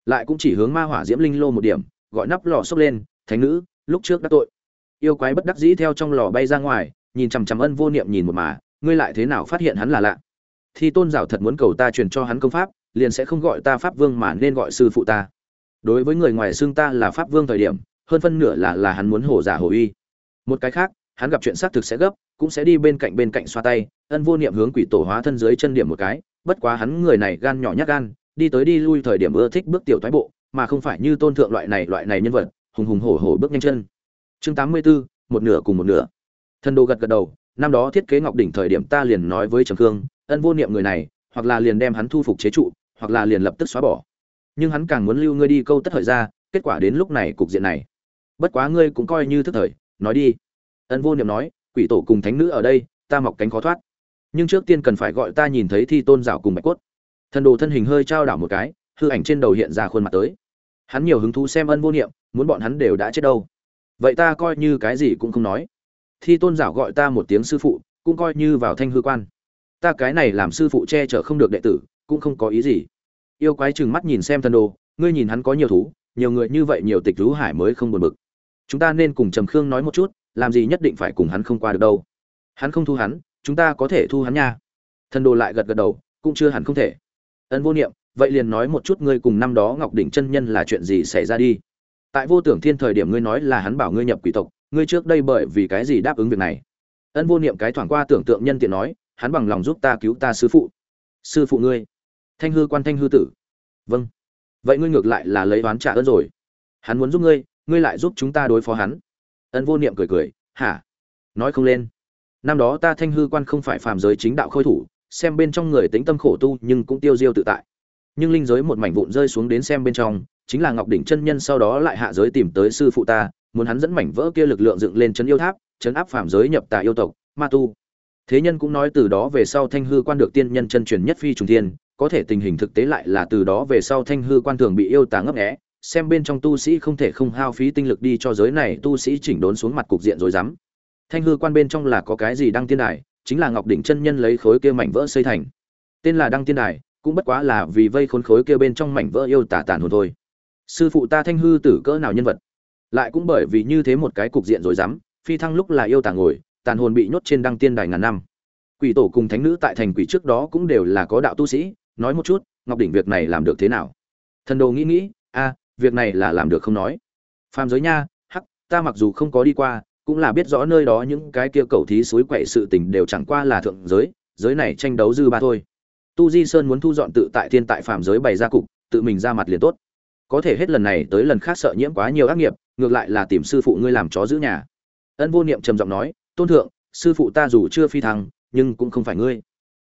lại cũng chỉ hướng ma hỏa diễm linh lô một điểm, gọi nắp lò xốc lên, thánh nữ, lúc trước đã tội. Yêu quái bất đắc dĩ theo trong lò bay ra ngoài, nhìn chằm chằm Ân Vô Niệm nhìn một mà, ngươi lại thế nào phát hiện hắn là lạ? Thi Tôn Giảo thật muốn cầu ta truyền cho hắn công pháp, liền sẽ không gọi ta pháp vương mà nên gọi sư phụ ta. Đối với người ngoài xưng ta là pháp vương thời điểm, hơn phân nửa là hắn muốn hổ giả hổ uy. Một cái khác, hắn gặp chuyện xác thực sẽ gấp, cũng sẽ đi bên cạnh xoa tay. Ân Vô Niệm hướng quỷ tổ hóa thân dưới chân điểm một cái, bất quá hắn người này gan nhỏ nhát gan, đi tới đi lui thời điểm ưa thích bước tiểu thoái bộ, mà không phải như Tôn thượng loại này nhân vật, hùng hùng hổ hổ bước nhanh chân. Chương 84, một nửa cùng một nửa. Thần Đồ gật gật đầu, năm đó thiết kế Ngọc đỉnh thời điểm ta liền nói với Trầm Khương, Ân Vô Niệm người này, hoặc là liền đem hắn thu phục chế trụ, hoặc là liền lập tức xóa bỏ. Nhưng hắn càng muốn lưu ngươi đi câu tất thời ra, kết quả đến lúc này cục diện này. Bất quá ngươi cũng coi như thức thời, nói đi. Ân Vô Niệm nói, quỷ tổ cùng thánh nữ ở đây, ta mọc cánh khó thoát. Nhưng trước tiên cần phải gọi ta nhìn thấy Thi Tôn Giảo cùng Bạch Cốt. Thần Đồ thân hình hơi trao đảo một cái, hư ảnh trên đầu hiện ra khuôn mặt tới. Hắn nhiều hứng thú xem Ân Vô Niệm, muốn bọn hắn đều đã chết đâu. Vậy ta coi như cái gì cũng không nói. Thi Tôn Giảo gọi ta một tiếng sư phụ, cũng coi như vào thanh hư quan. Ta cái này làm sư phụ che chở không được đệ tử, cũng không có ý gì. Yêu quái trừng mắt nhìn xem Thần Đồ, ngươi nhìn hắn có nhiều thú, nhiều người như vậy nhiều tịch thú hải mới không buồn bực. Chúng ta nên cùng Trầm Khương nói một chút, làm gì nhất định phải cùng hắn không qua được đâu. Hắn không thu hắn, chúng ta có thể thu hắn nha. Thần Đồ lại gật gật đầu, cũng chưa hẳn không thể. Ân Vô Niệm, vậy liền nói một chút ngươi cùng năm đó Ngọc đỉnh chân nhân là chuyện gì xảy ra đi. Tại Vô Tưởng Thiên thời điểm ngươi nói là hắn bảo ngươi nhập quỷ tộc, ngươi trước đây bởi vì cái gì đáp ứng việc này? Ân Vô Niệm cái thoảng qua tưởng tượng nhân tiện nói, hắn bằng lòng giúp ta cứu ta sư phụ. Sư phụ ngươi? Thanh hư quan thanh hư tử. Vâng. Vậy ngươi ngược lại là lấy oán trả ơn rồi. Hắn muốn giúp ngươi, ngươi lại giúp chúng ta đối phó hắn. Ân Vô Niệm cười cười, hả? Nói không lên. Năm đó ta thanh hư quan không phải phàm giới chính đạo khôi thủ, xem bên trong người tĩnh tâm khổ tu nhưng cũng tiêu diêu tự tại. Nhưng linh giới một mảnh vụn rơi xuống đến xem bên trong, chính là Ngọc đỉnh chân nhân sau đó lại hạ giới tìm tới sư phụ ta, muốn hắn dẫn mảnh vỡ kia lực lượng dựng lên trấn yêu tháp, trấn áp phàm giới nhập tà yêu tộc, ma tu. Thế nhân cũng nói từ đó về sau thanh hư quan được tiên nhân chân truyền nhất phi trùng thiên, có thể tình hình thực tế lại là từ đó về sau thanh hư quan thường bị yêu tà ngấp nghé, xem bên trong tu sĩ không thể không hao phí tinh lực đi cho giới này tu sĩ chỉnh đốn xuống mặt cục diện rồi dám. Thanh hư quan bên trong là có cái gì đăng tiên đài, chính là Ngọc đỉnh chân nhân lấy khối kia mảnh vỡ xây thành. Tên là đăng tiên đài, cũng bất quá là vì vây khốn khối kia bên trong mảnh vỡ yêu tà tàn hồn thôi. Sư phụ ta thanh hư tử cỡ nào nhân vật, lại cũng bởi vì như thế một cái cục diện rồi dám, phi thăng lúc là yêu tà ngồi, tàn hồn bị nhốt trên đăng tiên đài ngàn năm. Quỷ tổ cùng thánh nữ tại thành quỷ trước đó cũng đều là có đạo tu sĩ, nói một chút, Ngọc đỉnh việc này làm được thế nào? Thần Đồ nghĩ, việc này là làm được không nói. Phàm giới nha, hắc, ta mặc dù không có đi qua, cũng là biết rõ nơi đó những cái kia cầu thí suối quậy sự tình đều chẳng qua là thượng giới, giới này tranh đấu dư ba thôi. Tu Di Sơn muốn thu dọn tự tại thiên tại phàm giới bày ra cục, tự mình ra mặt liền tốt. Có thể hết lần này tới lần khác sợ nhiễm quá nhiều ác nghiệp, ngược lại là tìm sư phụ ngươi làm chó giữ nhà. Ân Vô Niệm trầm giọng nói, tôn thượng, sư phụ ta dù chưa phi thăng, nhưng cũng không phải ngươi.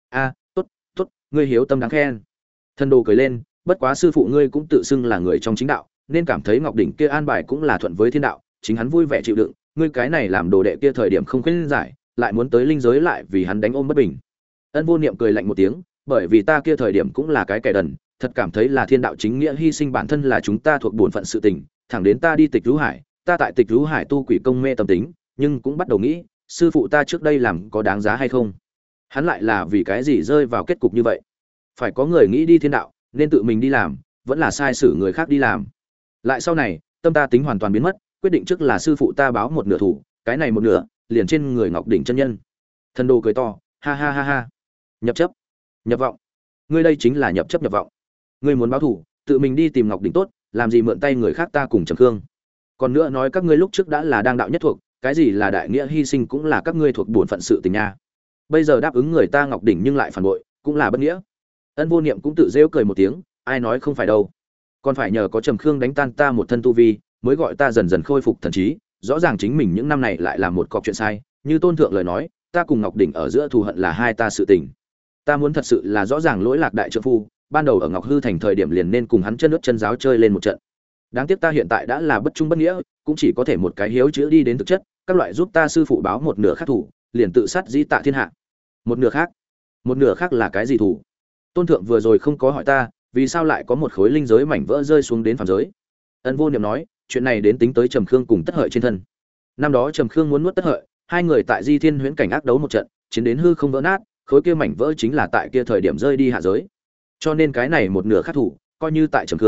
Tốt, ngươi hiếu tâm đáng khen. Thần Đồ cười lên, bất quá sư phụ ngươi cũng tự xưng là người trong chính đạo, nên cảm thấy Ngọc đỉnh kia an bài cũng là thuận với thiên đạo, chính hắn vui vẻ chịu đựng, ngươi cái này làm đồ đệ kia thời điểm không khuyên giải, lại muốn tới linh giới lại vì hắn đánh ôm bất bình. Ân Vô Niệm cười lạnh một tiếng, bởi vì ta kia thời điểm cũng là cái kẻ đần, thật cảm thấy là thiên đạo chính nghĩa hy sinh bản thân là chúng ta thuộc bổn phận sự tình, thẳng đến ta đi Tịch Lũ Hải, ta tại Tịch Lũ Hải tu quỷ công mê tâm tính, nhưng cũng bắt đầu nghĩ, sư phụ ta trước đây làm có đáng giá hay không? Hắn lại là vì cái gì rơi vào kết cục như vậy? Phải có người nghĩ đi thiên đạo, nên tự mình đi làm, vẫn là sai sử người khác đi làm. Lại sau này, tâm ta tính hoàn toàn biến mất, quyết định trước là sư phụ ta báo một nửa thủ, cái này một nửa liền trên người Ngọc đỉnh chân nhân. Thần Đồ cười to, ha. Nhập chấp, nhập vọng. Ngươi đây chính là nhập chấp nhập vọng. Ngươi muốn báo thủ, tự mình đi tìm Ngọc đỉnh tốt, làm gì mượn tay người khác ta cùng Trầm Khương. Còn nữa nói các ngươi lúc trước đã là đang đạo nhất thuộc, cái gì là đại nghĩa hy sinh cũng là các ngươi thuộc bổn phận sự tình nha. Bây giờ đáp ứng người ta Ngọc đỉnh nhưng lại phản bội, cũng là bất nghĩa. Ân Vô Niệm cũng tự rêu cười một tiếng, ai nói không phải đâu. Còn phải nhờ có Trầm Khương đánh tan ta một thân tu vi, mới gọi ta dần dần khôi phục thần trí, rõ ràng chính mình những năm này lại làm một cọc chuyện sai, như tôn thượng lời nói, ta cùng Ngọc đỉnh ở giữa thù hận là hai ta sự tình. Ta muốn thật sự là rõ ràng lỗi lạc đại trượng phu, ban đầu ở Ngọc Hư thành thời điểm liền nên cùng hắn chân nước chân giáo chơi lên một trận. Đáng tiếc ta hiện tại đã là bất trung bất nghĩa, cũng chỉ có thể một cái hiếu chữa đi đến thực chất, các loại giúp ta sư phụ báo một nửa khác thủ, liền tự sát dĩ tạ thiên hạ. Một nửa khác là cái gì thủ? Tôn thượng vừa rồi không có hỏi ta, vì sao lại có một khối linh giới mảnh vỡ rơi xuống đến phàm giới? Ân Vô Niệm nói, chuyện này đến tính tới Trầm Khương cùng Tất Hợi trên thân. Năm đó Trầm Khương muốn nuốt Tất Hợi, hai người tại Di Thiên Huyễn cảnh ác đấu một trận, chiến đến hư không vỡ nát, khối kia mảnh vỡ chính là tại kia thời điểm rơi đi hạ giới. Cho nên cái này một nửa khác thủ, coi như tại Trầm Khương,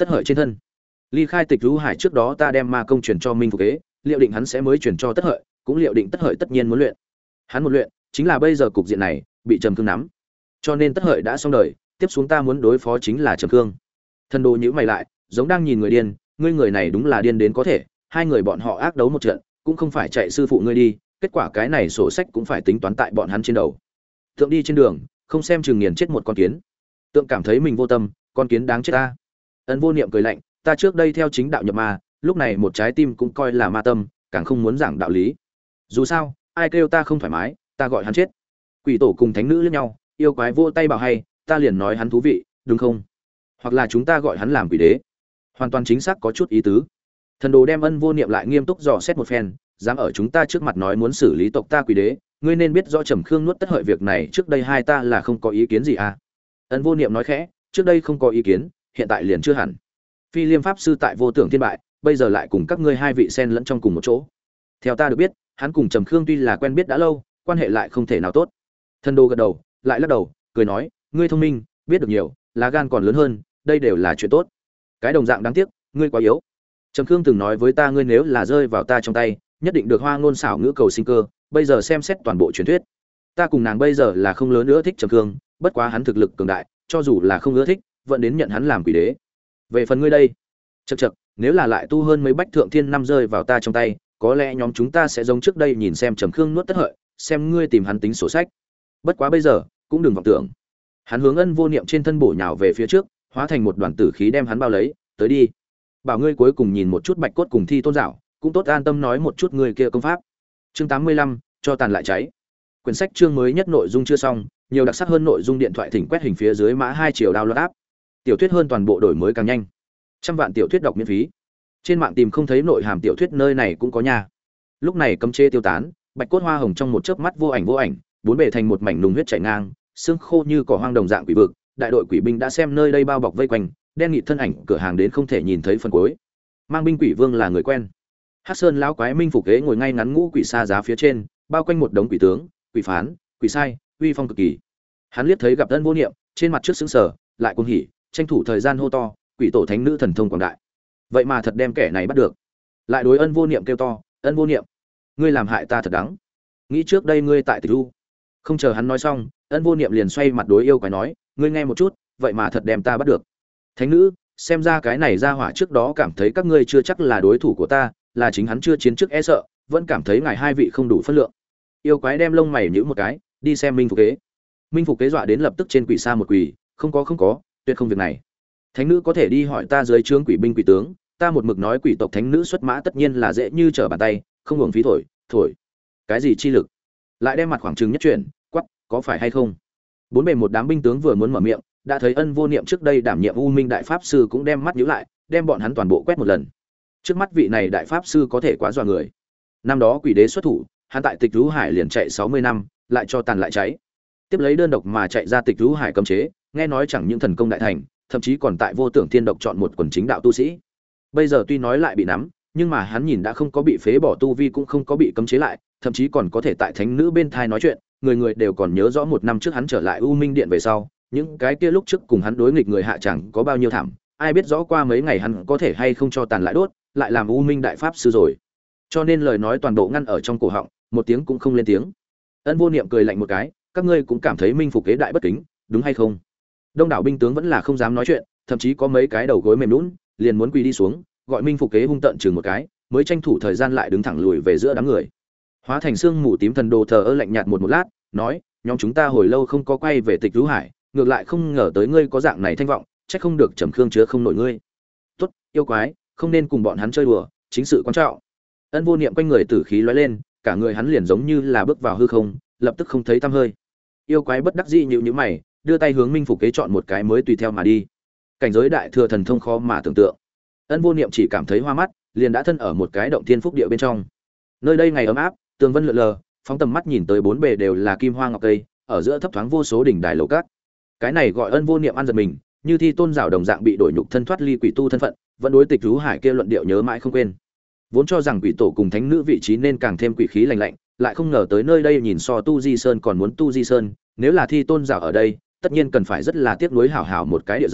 tất hợi trên thân. Ly khai Tịch Vũ Hải trước đó ta đem ma công truyền cho Minh Phục Kế, liệu định hắn sẽ mới truyền cho tất hợi, cũng liệu định tất hợi tất nhiên muốn luyện. Hắn một luyện, chính là bây giờ cục diện này bị Trầm Cương nắm. Cho nên tất hợi đã xong đời, tiếp xuống ta muốn đối phó chính là Trầm Cương. Thần Đồ nhíu mày lại, giống đang nhìn người điên, ngươi người này đúng là điên đến có thể, hai người bọn họ ác đấu một trận, cũng không phải chạy sư phụ ngươi đi, kết quả cái này sổ sách cũng phải tính toán tại bọn hắn trên đầu. Tượng đi trên đường, không xem chừng nghiền chết một con kiến. Tượng cảm thấy mình vô tâm, con kiến đáng chết ta. Ân Vô Niệm cười lạnh, ta trước đây theo chính đạo nhập ma, lúc này một trái tim cũng coi là ma tâm, càng không muốn giảng đạo lý. Dù sao, ai kêu ta không thoải mái, ta gọi hắn chết. Quỷ tổ cùng thánh nữ liếc nhau, yêu quái vô tay bảo hay, ta liền nói hắn thú vị, đúng không? Hoặc là chúng ta gọi hắn làm quỷ đế. Hoàn toàn chính xác có chút ý tứ. Thần Đồ đem Ân Vô Niệm lại nghiêm túc dò xét một phen, dám ở chúng ta trước mặt nói muốn xử lý tộc ta quỷ đế, ngươi nên biết rõ Trầm Khương nuốt tất hợi việc này trước đây hai ta là không có ý kiến gì à? Ân Vô Niệm nói khẽ, trước đây không có ý kiến, hiện tại liền chưa hẳn. Phi Liêm pháp sư tại Vô Tưởng Thiên bại, bây giờ lại cùng các ngươi hai vị xen lẫn trong cùng một chỗ. Theo ta được biết, hắn cùng Trầm Khương tuy là quen biết đã lâu, quan hệ lại không thể nào tốt. Thần Đồ gật đầu, lại lắc đầu, cười nói, ngươi thông minh, biết được nhiều, lá gan còn lớn hơn, đây đều là chuyện tốt. Cái đồng dạng đáng tiếc, ngươi quá yếu. Trầm Khương từng nói với ta, ngươi nếu là rơi vào ta trong tay, nhất định được hoa ngôn xảo ngữ cầu sinh cơ, bây giờ xem xét toàn bộ truyền thuyết. Ta cùng nàng bây giờ là không lớn nữa thích Trầm Khương, bất quá hắn thực lực cường đại, cho dù là không ưa thích, vẫn đến nhận hắn làm quỷ đế. Về phần ngươi đây, chậc chậc, nếu là lại tu hơn mấy bách thượng thiên năm rơi vào ta trong tay, có lẽ nhóm chúng ta sẽ giống trước đây nhìn xem Trầm Khương nuốt tất hợi, xem ngươi tìm hắn tính sổ sách. Bất quá bây giờ, cũng đừng vọng tưởng. Hắn hướng Ân Vô Niệm trên thân bổ nhào về phía trước, hóa thành một đoàn tử khí đem hắn bao lấy, tới đi. Bảo ngươi cuối cùng nhìn một chút Bạch Cốt cùng Thi Tôn Dạo, cũng tốt an tâm nói một chút người kia công pháp. Chương 85, cho tàn lại cháy. Quyển sách chương mới nhất nội dung chưa xong, nhiều đặc sắc hơn nội dung điện thoại thỉnh quét hình phía dưới mã 2 chiều download app. Tiểu thuyết hơn toàn bộ đổi mới càng nhanh. Trăm vạn tiểu thuyết đọc miễn phí. Trên mạng tìm không thấy nội hàm tiểu thuyết nơi này cũng có nha. Lúc này cấm chế tiêu tán, Bạch Cốt hoa hồng trong một chớp mắt vô ảnh, bốn bề thành một mảnh nùng huyết chảy ngang, xương khô như cỏ hoang đồng dạng quỷ vực, đại đội quỷ binh đã xem nơi đây bao bọc vây quanh, đen nghịt thân ảnh cửa hàng đến không thể nhìn thấy phần cuối. Mang binh quỷ vương là người quen. Hắc Sơn lão quái Minh Phục Kế ngồi ngay ngắn ngũ quỷ xa giá phía trên, bao quanh một đống quỷ tướng, quỷ phán, quỷ sai, uy phong cực kỳ. Hắn liếc thấy gặp Ân Vô Niệm, trên mặt trước sững sờ, lại cuồng hỉ, tranh thủ thời gian hô to, quỷ tổ thánh nữ thần thông quảng đại. Vậy mà thật đem kẻ này bắt được. Lại đối Ân Vô Niệm kêu to, Ân Vô Niệm, ngươi làm hại ta thật đắng. Nghĩ trước đây ngươi tại Tịch Du. Không chờ hắn nói xong, Ân Vô Niệm liền xoay mặt đối yêu quái nói, ngươi nghe một chút, vậy mà thật đem ta bắt được. Thánh nữ, xem ra cái này ra hỏa trước đó cảm thấy các ngươi chưa chắc là đối thủ của ta, là chính hắn chưa chiến trước e sợ, vẫn cảm thấy ngài hai vị không đủ phân lượng. Yêu quái đem lông mày nhíu một cái, đi xem Minh Phục Kế. Minh Phục Kế dọa đến lập tức trên quỷ sa một quỷ, không có, tuyệt không việc này. Thánh nữ có thể đi hỏi ta dưới trướng quỷ binh quỷ tướng, ta một mực nói quỷ tộc thánh nữ xuất mã tất nhiên là dễ như trở bàn tay, không uổng phí thổi. Cái gì chi lực? Lại đem mặt khoảng trừng nhất chuyển, quắc, có phải hay không? Bốn bề một đám binh tướng vừa muốn mở miệng, đã thấy Ân Vô Niệm trước đây đảm nhiệm U Minh đại pháp sư cũng đem mắt nhíu lại, đem bọn hắn toàn bộ quét một lần. Trước mắt vị này đại pháp sư có thể quá dọa người. Năm đó quỷ đế xuất thủ, hắn tại Tịch Vũ Hải liền chạy 60 năm, lại cho tàn lại cháy. Tiếp lấy đơn độc mà chạy ra Tịch Vũ Hải cấm chế, nghe nói chẳng những thần công đại thành, thậm chí còn tại Vô Tưởng Thiên độc chọn một quần chính đạo tu sĩ. Bây giờ tuy nói lại bị nắm, nhưng mà hắn nhìn đã không có bị phế bỏ tu vi, cũng không có bị cấm chế lại, thậm chí còn có thể tại thánh nữ bên thai nói chuyện, người đều còn nhớ rõ một năm trước hắn trở lại U Minh Điện về sau, những cái kia lúc trước cùng hắn đối nghịch người hạ chẳng có bao nhiêu thảm, ai biết rõ qua mấy ngày hắn có thể hay không cho tàn lại đốt, lại làm U Minh đại pháp sư rồi. Cho nên lời nói toàn bộ ngăn ở trong cổ họng, một tiếng cũng không lên tiếng. Ân Vô Niệm cười lạnh một cái, các ngươi cũng cảm thấy Minh Phục Kế đại bất kính, đúng hay không? Đông đảo binh tướng vẫn là không dám nói chuyện, thậm chí có mấy cái đầu gối mềm nhũn, liền muốn quỳ đi xuống, gọi Minh Phục Kế hung tợn chừng một cái, mới tranh thủ thời gian lại đứng thẳng lùi về giữa đám người. Hóa thành xương mù tím thần đồ thờ ơ lạnh nhạt một lát, nói, nhóm chúng ta hồi lâu không có quay về Tịch Vũ Hải, ngược lại không ngờ tới ngươi có dạng này thanh vọng, chắc không được Trầm Khương chứa không nổi ngươi. Tốt, yêu quái, không nên cùng bọn hắn chơi đùa, chính sự quan trọng. Ân Vô Niệm quanh người tử khí lóe lên, cả người hắn liền giống như là bước vào hư không, lập tức không thấy tăm hơi. Yêu quái bất đắc dĩ nhíu nhíu mày, đưa tay hướng Minh Phục Kế chọn một cái mới tùy theo mà đi. Cảnh giới đại thừa thần thông khó mà tưởng tượng. Ân Vô Niệm chỉ cảm thấy hoa mắt, liền đã thân ở một cái động thiên phúc địa bên trong. Nơi đây ngày ấm áp, tường vân lượn lờ, phóng tầm mắt nhìn tới bốn bề đều là kim hoa ngọc cây, ở giữa thấp thoáng vô số đỉnh đài lầu các. Cái này gọi Ân Vô Niệm ăn giật mình, như Thi Tôn Giảo đồng dạng bị đổi nhục thân thoát ly quỷ tu thân phận, vẫn đối Tịch Vũ Hải kia luận điệu nhớ mãi không quên. Vốn cho rằng quỷ tổ cùng thánh nữ vị trí nên càng thêm quỷ khí lạnh lạnh, lại không ngờ tới nơi đây nhìn so Tu Di Sơn còn muốn Tu Di Sơn, nếu là Thi Tôn Giảo ở đây, tất nhiên cần phải rất là tiếc nuối hảo hảo một cái địa giới,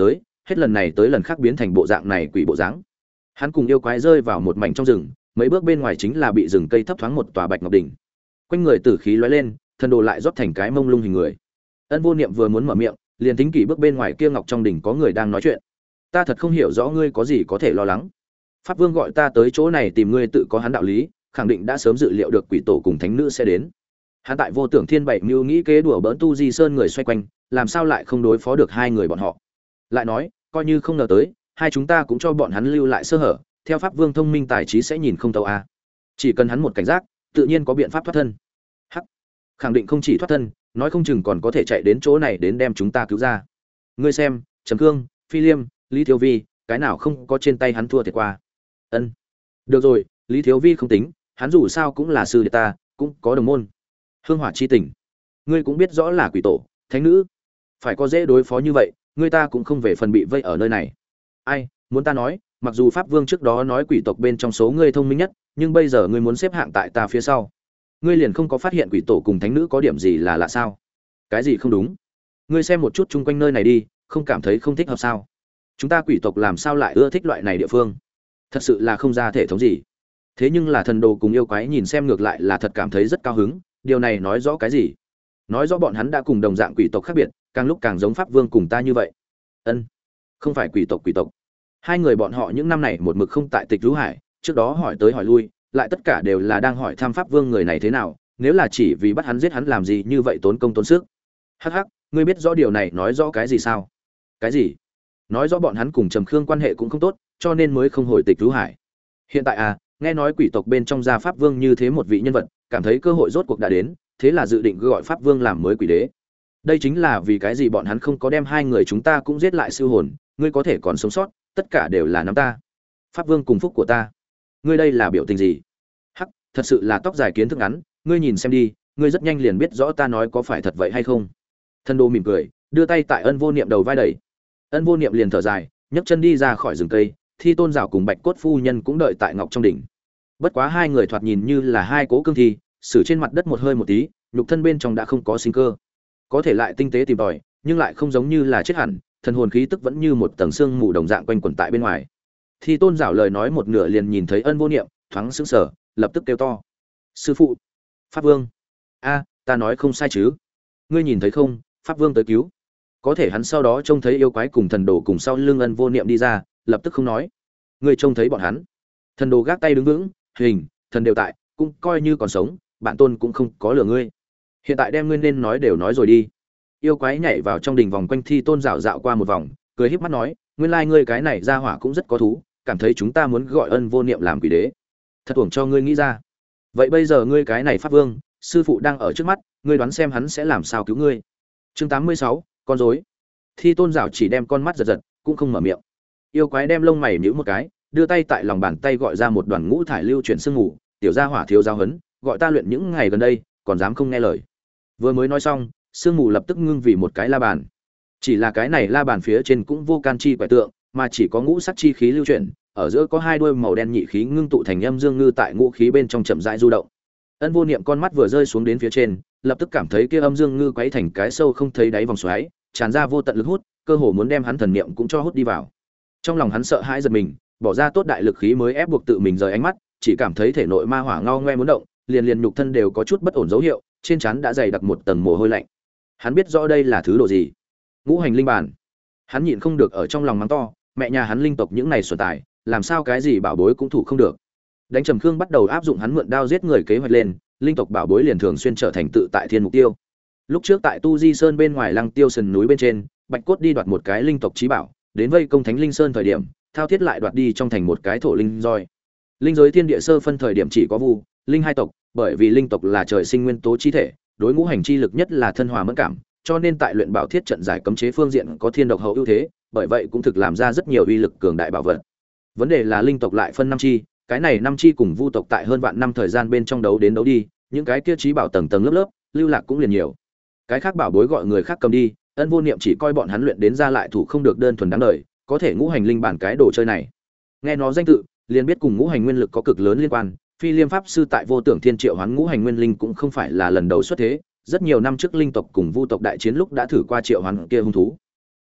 hết lần này tới lần khác biến thành bộ dạng này quỷ bộ dáng. Hắn cùng yêu quái rơi vào một mảnh trong rừng, mấy bước bên ngoài chính là bị rừng cây thấp thoáng một tòa bạch ngọc đỉnh. Quanh người tử khí lóe lên, thần đồ lại rót thành cái mông lung hình người. Ân Vô Niệm vừa muốn mở miệng, liền tính kỷ bước bên ngoài kia ngọc trong đỉnh có người đang nói chuyện. Ta thật không hiểu rõ ngươi có gì có thể lo lắng. Pháp Vương gọi ta tới chỗ này tìm ngươi tự có hắn đạo lý, khẳng định đã sớm dự liệu được quỷ tổ cùng thánh nữ sẽ đến. Hắn tại Vô Tưởng Thiên bảy mưu nghĩ kế đùa bỡn Tu Di Sơn người xoay quanh, làm sao lại không đối phó được hai người bọn họ. Lại nói, coi như không ngờ tới, hai chúng ta cũng cho bọn hắn lưu lại sơ hở, theo Pháp Vương thông minh tài trí sẽ nhìn không tấu a. Chỉ cần hắn một cảnh giác, tự nhiên có biện pháp thoát thân. Hắc, khẳng định không chỉ thoát thân, nói không chừng còn có thể chạy đến chỗ này đến đem chúng ta cứu ra. Ngươi xem, Trầm Cương, Phi Liêm, Lý Thiếu Vi, cái nào không có trên tay hắn thua thiệt qua. Ân, được rồi, Lý Thiếu Vi không tính, hắn dù sao cũng là sư đệ ta, cũng có đồng môn. Hương Hỏa chi tình, ngươi cũng biết rõ là quỷ tổ, thánh nữ, phải có dễ đối phó như vậy, ngươi ta cũng không về phần bị vây ở nơi này. Ai, muốn ta nói, mặc dù Pháp Vương trước đó nói quỷ tộc bên trong số ngươi thông minh nhất, nhưng bây giờ ngươi muốn xếp hạng tại ta phía sau. Ngươi liền không có phát hiện quỷ tổ cùng thánh nữ có điểm gì là lạ sao? Cái gì không đúng? Ngươi xem một chút chung quanh nơi này đi, không cảm thấy không thích hợp sao? Chúng ta quỷ tộc làm sao lại ưa thích loại này địa phương? Thật sự là không ra thể thống gì. Thế nhưng là thần đồ cùng yêu quái nhìn xem ngược lại là thật cảm thấy rất cao hứng, điều này nói rõ cái gì? Nói rõ bọn hắn đã cùng đồng dạng quỷ tộc khác biệt, càng lúc càng giống Pháp Vương cùng ta như vậy. Ân, không phải quỷ tộc. Hai người bọn họ những năm này một mực không tại Tịch Rú Hải, trước đó hỏi tới hỏi lui, lại tất cả đều là đang hỏi thăm Pháp Vương người này thế nào, nếu là chỉ vì bắt hắn giết hắn làm gì như vậy tốn công tốn sức. Hắc hắc, ngươi biết rõ điều này nói rõ cái gì sao? Cái gì? Nói rõ bọn hắn cùng Trầm Khương quan hệ cũng không tốt, cho nên mới không hồi Tịch Rú Hải. Hiện tại nghe nói quỷ tộc bên trong gia Pháp Vương như thế một vị nhân vật, cảm thấy cơ hội rốt cuộc đã đến, thế là dự định gọi Pháp Vương làm mới quỷ đế. Đây chính là vì cái gì bọn hắn không có đem hai người chúng ta cũng giết lại siêu hồn, ngươi có thể còn sống sót, tất cả đều là nắm ta. Pháp Vương cùng phúc của ta. Ngươi đây là biểu tình gì? Hắc, thật sự là tóc dài kiến thức ngắn, ngươi nhìn xem đi, ngươi rất nhanh liền biết rõ ta nói có phải thật vậy hay không. Thần Đô mỉm cười, đưa tay tại Ân Vô Niệm đầu vai đẩy. Ân Vô Niệm liền thở dài, nhấc chân đi ra khỏi rừng cây, Thi Tôn Giảo cùng Bạch Cốt phu nhân cũng đợi tại ngọc trong đỉnh. Bất quá hai người thoạt nhìn như là hai cố cương thi, xử trên mặt đất một hơi một tí, nhục thân bên trong đã không có sinh cơ. Có thể lại tinh tế tìm tòi, nhưng lại không giống như là chết hẳn, thần hồn khí tức vẫn như một tầng xương mù đồng dạng quanh quẩn tại bên ngoài. Thi Tôn Giảo lời nói một nửa liền nhìn thấy Ân Vô Niệm, thoáng sững sờ, lập tức kêu to: "Sư phụ, Pháp Vương!" "A, ta nói không sai chứ? Ngươi nhìn thấy không, Pháp Vương tới cứu." Có thể hắn sau đó trông thấy yêu quái cùng thần đồ cùng sau lưng Ân Vô Niệm đi ra, lập tức không nói. "Ngươi trông thấy bọn hắn?" Thần đồ gác tay đứng vững, "Hình, thần đều tại, cũng coi như còn sống, bản tôn cũng không có lừa ngươi. Hiện tại đem ngươi nên nói đều nói rồi đi." Yêu quái nhảy vào trong đình vòng quanh Thi Tôn Giảo dạo qua một vòng, cười híp mắt nói: "Nguyên lai ngươi cái này ra hỏa cũng rất có thú, cảm thấy chúng ta muốn gọi Ân Vô Niệm làm quỷ đế. Thật uổng cho ngươi nghĩ ra. Vậy bây giờ ngươi cái này Pháp Vương, sư phụ đang ở trước mắt, ngươi đoán xem hắn sẽ làm sao cứu ngươi." Chương 86, con rối. Thi Tôn Giảo chỉ đem con mắt giật giật, cũng không mở miệng. Yêu quái đem lông mày nhíu một cái, đưa tay tại lòng bàn tay gọi ra một đoàn ngũ thải lưu chuyển sương mù, "Tiểu gia hỏa thiếu giáo huấn, gọi ta luyện những ngày gần đây, còn dám không nghe lời." Vừa mới nói xong, sương mù lập tức ngưng vì một cái la bàn. Chỉ là cái này la bàn phía trên cũng vô can chi quẻ tượng, mà chỉ có ngũ sắc chi khí lưu chuyển, ở giữa có hai đuôi màu đen nhị khí ngưng tụ thành âm dương ngư tại ngũ khí bên trong chậm rãi du động. Ân Vô Niệm con mắt vừa rơi xuống đến phía trên, lập tức cảm thấy kia âm dương ngư quấy thành cái sâu không thấy đáy vòng xoáy, tràn ra vô tận lực hút, cơ hồ muốn đem hắn thần niệm cũng cho hút đi vào. Trong lòng hắn sợ hãi giật mình, bỏ ra tốt đại lực khí mới ép buộc tự mình rời ánh mắt, chỉ cảm thấy thể nội ma hỏa ngao ngoe muốn động, liền nhục thân đều có chút bất ổn dấu hiệu, trên trán đã dày đặc một tầng mồ hôi lạnh. Hắn biết rõ đây là thứ đồ gì. Ngũ hành linh bản. Hắn nhịn không được ở trong lòng mắng to, mẹ nhà hắn linh tộc những này xuẩn tài, làm sao cái gì bảo bối cũng thủ không được. Đánh Trầm Khương bắt đầu áp dụng hắn mượn đao giết người kế hoạch lên, linh tộc bảo bối liền thường xuyên trở thành tự tại thiên mục tiêu. Lúc trước tại Tu Di Sơn bên ngoài Lăng Tiêu Sườn núi bên trên, Bạch Cốt đi đoạt một cái linh tộc chí bảo, đến vây công Thánh Linh Sơn thời điểm, Thao Thiết lại đoạt đi trong thành một cái thổ linh roi. Linh giới thiên địa sơ phân thời điểm chỉ có Vu, Linh hai tộc, bởi vì linh tộc là trời sinh nguyên tố chi thể, đối ngũ hành chi lực nhất là thân hòa mẫn cảm, cho nên tại luyện bảo thiết trận giải cấm chế phương diện có thiên độc hậu ưu thế, bởi vậy cũng thực làm ra rất nhiều uy lực cường đại bảo vật. Vấn đề là linh tộc lại phân năm chi, cái này năm chi cùng Vu tộc tại hơn vạn năm thời gian bên trong đấu đến đấu đi, những cái kia chí bảo tầng tầng lớp lớp, lưu lạc cũng liền nhiều. Cái khác bảo bối gọi người khác cầm đi, Ân Vô Niệm chỉ coi bọn hắn luyện đến ra lại thủ không được đơn thuần đáng đời, có thể ngũ hành linh bản cái đồ chơi này. Nghe nó danh tự, liền biết cùng ngũ hành nguyên lực có cực lớn liên quan, Phi Liêm pháp sư tại Vô Tưởng Thiên triệu hoán ngũ hành nguyên linh cũng không phải là lần đầu xuất thế, rất nhiều năm trước linh tộc cùng Vu tộc đại chiến lúc đã thử qua triệu hoán kia hung thú.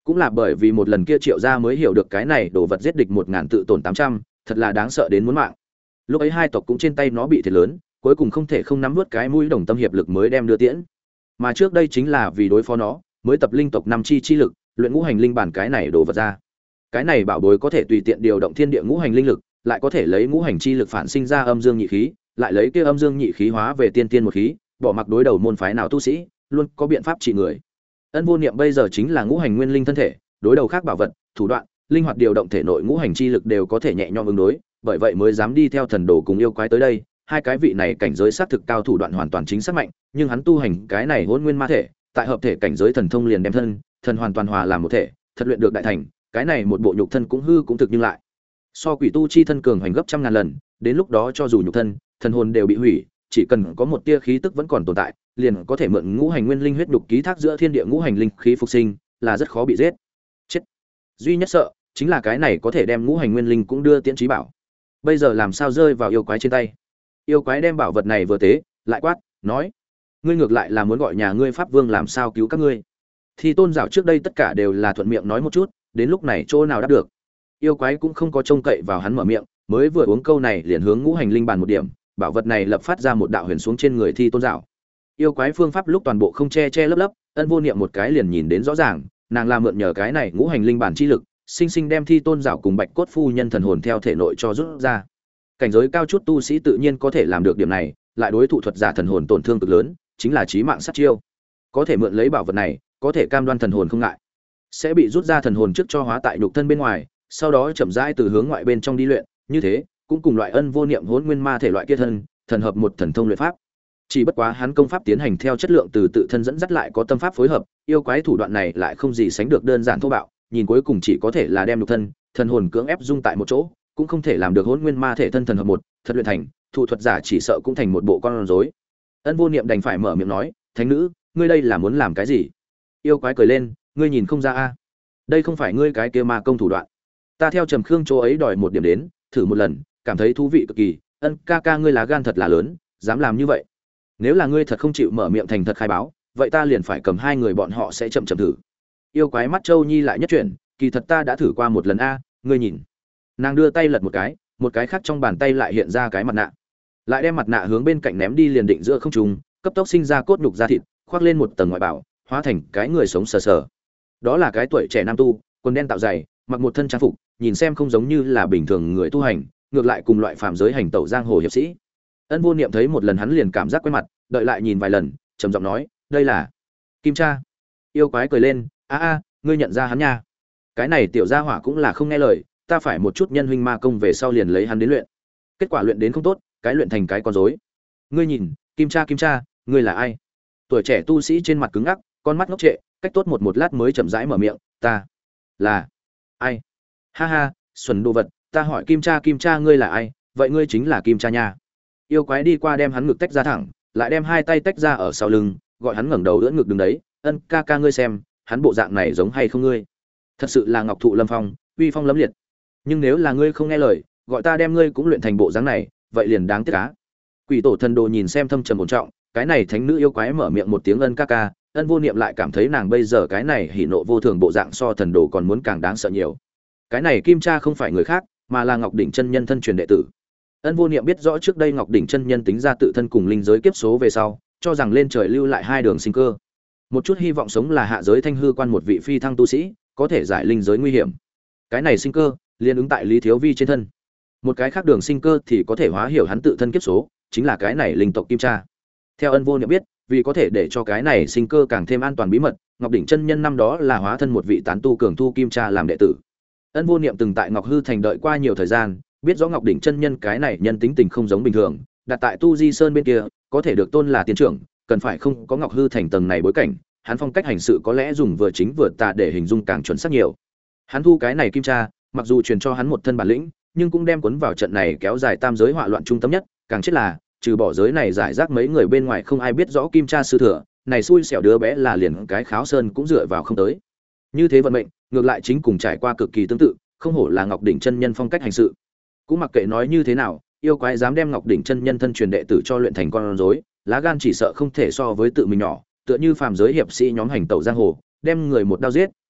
Cũng là bởi vì một lần kia Triệu gia mới hiểu được cái này đồ vật giết địch 1000 tự tổn 800, thật là đáng sợ đến muốn mạng. Lúc ấy hai tộc cũng trên tay nó bị thiệt lớn, cuối cùng không thể không nắm vớt cái mũi đồng tâm hiệp lực mới đem đưa tiễn. Mà trước đây chính là vì đối phó nó, mới tập linh tộc 5 chi lực, luyện ngũ hành linh bản cái này đồ vật ra. Cái này bảo bối có thể tùy tiện điều động thiên địa ngũ hành linh lực, lại có thể lấy ngũ hành chi lực phản sinh ra âm dương nhị khí, lại lấy kia âm dương nhị khí hóa về tiên tiên một khí, bỏ mặc đối đầu môn phái nào tu sĩ, luôn có biện pháp trị người. Ân Vô Niệm bây giờ chính là ngũ hành nguyên linh thân thể, đối đầu khác bảo vật, thủ đoạn, linh hoạt điều động thể nội ngũ hành chi lực đều có thể nhẹ nhõm ứng đối, bởi vậy mới dám đi theo thần đồ cùng yêu quái tới đây. Hai cái vị này cảnh giới sát thực cao, thủ đoạn hoàn toàn chính xác mạnh, nhưng hắn tu hành cái này hỗn nguyên ma thể, tại hợp thể cảnh giới thần thông liền đem thân, thần hoàn toàn hòa làm một thể, thật luyện được đại thành, cái này một bộ nhục thân cũng hư cũng thực nhưng lại so quỷ tu chi thân cường hành gấp trăm ngàn lần, đến lúc đó cho dù nhục thân, thần hồn đều bị hủy, chỉ cần có một tia khí tức vẫn còn tồn tại, liền có thể mượn ngũ hành nguyên linh huyết đục ký thác giữa thiên địa ngũ hành linh khí phục sinh, là rất khó bị giết. Chết. Duy nhất sợ chính là cái này có thể đem ngũ hành nguyên linh cũng đưa tiễn trí bảo. Bây giờ làm sao rơi vào yêu quái trên tay? Yêu quái đem bảo vật này vừa tế, lại quát, nói: "Ngươi ngược lại là muốn gọi nhà ngươi pháp vương làm sao cứu các ngươi?" Thì Tôn Giảo trước đây tất cả đều là thuận miệng nói một chút, đến lúc này chỗ nào đáp được. Yêu quái cũng không có trông cậy vào hắn mở miệng, mới vừa uống câu này liền hướng ngũ hành linh bàn một điểm, bảo vật này lập phát ra một đạo huyền xuống trên người Thi Tôn Giảo. Yêu quái phương pháp lúc toàn bộ không che che lấp lấp, Ân Vô Niệm một cái liền nhìn đến rõ ràng, nàng là mượn nhờ cái này ngũ hành linh bản chi lực, sinh sinh đem Thi Tôn Giảo cùng Bạch Cốt phu nhân thần hồn theo thể nội cho rút ra. Cảnh giới cao chút tu sĩ tự nhiên có thể làm được điểm này, lại đối thủ thuật giả thần hồn tổn thương cực lớn, chính là chí mạng sát chiêu. Có thể mượn lấy bảo vật này, có thể cam đoan thần hồn không ngại, sẽ bị rút ra thần hồn trước cho hóa tại nhục thân bên ngoài, sau đó chậm rãi từ hướng ngoại bên trong đi luyện, như thế cũng cùng loại Ân Vô Niệm hỗn nguyên ma thể loại kia thân, thần hợp một thần thông luyện pháp. Chỉ bất quá hắn công pháp tiến hành theo chất lượng từ tự thân dẫn dắt lại có tâm pháp phối hợp, yêu quái thủ đoạn này lại không gì sánh được đơn giản thô bạo, nhìn cuối cùng chỉ có thể là đem nhục thân, thần hồn cưỡng ép dung tại một chỗ, cũng không thể làm được hỗn nguyên ma thể thân thần hợp một, thật luyện thành, thủ thuật giả chỉ sợ cũng thành một bộ con rối. Ân Vô Niệm đành phải mở miệng nói: "Thánh nữ, ngươi đây là muốn làm cái gì?" Yêu quái cười lên: "Ngươi nhìn không ra a? Đây không phải ngươi cái kia ma công thủ đoạn. Ta theo Trầm Khương chỗ ấy đòi một điểm đến, thử một lần, cảm thấy thú vị cực kỳ, Ân ca ca ngươi lá gan thật là lớn, dám làm như vậy. Nếu là ngươi thật không chịu mở miệng thành thật khai báo, vậy ta liền phải cầm hai người bọn họ sẽ chậm chậm thử." Yêu quái mắt Châu Nhi lại nhất chuyển: "Kỳ thật ta đã thử qua một lần a, ngươi nhìn." Nàng đưa tay lật một cái khác trong bàn tay lại hiện ra cái mặt nạ, lại đem mặt nạ hướng bên cạnh ném đi, liền định giữa không trung, cấp tốc sinh ra cốt nhục da thịt, khoác lên một tầng ngoại bảo, hóa thành cái người sống sờ sờ. Đó là cái tuổi trẻ nam tu, quần đen tạo dày, mặc một thân trang phục, nhìn xem không giống như là bình thường người tu hành, ngược lại cùng loại phàm giới hành tẩu giang hồ hiệp sĩ. Ân Vô Niệm thấy một lần hắn liền cảm giác quen mặt, đợi lại nhìn vài lần, trầm giọng nói: "Đây là Kim Cha." Yêu quái cười lên: "A, ngươi nhận ra hắn nha? Cái này tiểu gia hỏa cũng là không nghe lời, ta phải một chút nhân huynh ma công về sau liền lấy hắn đến luyện. Kết quả luyện đến không tốt, cái luyện thành cái con rối. Ngươi nhìn, Kim Cha, ngươi là ai?" Tuổi trẻ tu sĩ trên mặt cứng ngắc, con mắt ngốc trệ, cách tốt một lát mới chậm rãi mở miệng: "Ta là ai?" "Ha ha, xuẩn đồ vật, ta hỏi Kim Cha ngươi là ai, vậy ngươi chính là Kim Cha nha." Yêu quái đi qua đem hắn ngực tách ra thẳng, lại đem hai tay tách ra ở sau lưng, gọi hắn ngẩng đầu ưỡn ngực đứng đấy: "Ân ca ca ngươi xem, hắn bộ dạng này giống hay không ngươi? Thật sự là ngọc thụ lâm phong, uy phong lẫm liệt. Nhưng nếu là ngươi không nghe lời, gọi ta đem ngươi cũng luyện thành bộ dáng này, vậy liền đáng tiếc cá." Quỷ tổ thần đồ nhìn xem thâm trầm ổn trọng, cái này thánh nữ yêu quái mở miệng một tiếng ân ca ca, Ân Vô Niệm lại cảm thấy nàng bây giờ cái này hỉ nộ vô thường bộ dạng so thần đồ còn muốn càng đáng sợ nhiều. Cái này Kim Cha không phải người khác, mà là Ngọc Đỉnh chân nhân thân truyền đệ tử. Ân Vô Niệm biết rõ trước đây Ngọc Đỉnh chân nhân tính ra tự thân cùng linh giới kiếp số về sau, cho rằng lên trời lưu lại hai đường sinh cơ. Một chút hy vọng sống là hạ giới Thanh Hư quan một vị phi thăng tu sĩ, có thể giải linh giới nguy hiểm. Cái này sinh cơ liên ứng tại Lý Thiếu Vi trên thân. Một cái khác đường sinh cơ thì có thể hóa hiểu hắn tự thân kiếp số, chính là cái này linh tộc Kim Cha. Theo Ân Vô Niệm biết, vì có thể để cho cái này sinh cơ càng thêm an toàn bí mật, Ngọc Đỉnh chân nhân năm đó là hóa thân một vị tán tu cường thu Kim Cha làm đệ tử. Ân Vô Niệm từng tại Ngọc Hư thành đợi qua nhiều thời gian, biết rõ Ngọc Đỉnh chân nhân cái này nhân tính tình không giống bình thường, đặt tại Tu Di Sơn bên kia, có thể được tôn là tiến trưởng, cần phải không có Ngọc Hư thành tầng này bối cảnh, hắn phong cách hành sự có lẽ dùng vừa chính vừa tà để hình dung càng chuẩn xác nhiều. Hắn thu cái này Kim Cha, mặc dù truyền cho hắn một thân bản lĩnh, nhưng cũng đem cuốn vào trận này kéo dài tam giới họa loạn trung tâm nhất, càng chết là trừ bỏ giới này giải rác mấy người bên ngoài không ai biết rõ Kim Cha sư thừa, này xui xẻo đứa bé là liền cái Kháo Sơn cũng dựa vào không tới. Như thế vận mệnh, ngược lại chính cùng trải qua cực kỳ tương tự, không hổ là Ngọc Đỉnh chân nhân phong cách hành sự. Cũng mặc kệ nói như thế nào, yêu quái dám đem Ngọc Đỉnh chân nhân thân truyền đệ tử cho luyện thành con rối, lá gan chỉ sợ không thể so với tự mình nhỏ, tựa như phàm giới hiệp sĩ nhóm hành tẩu giang hồ, đem người một đao giết,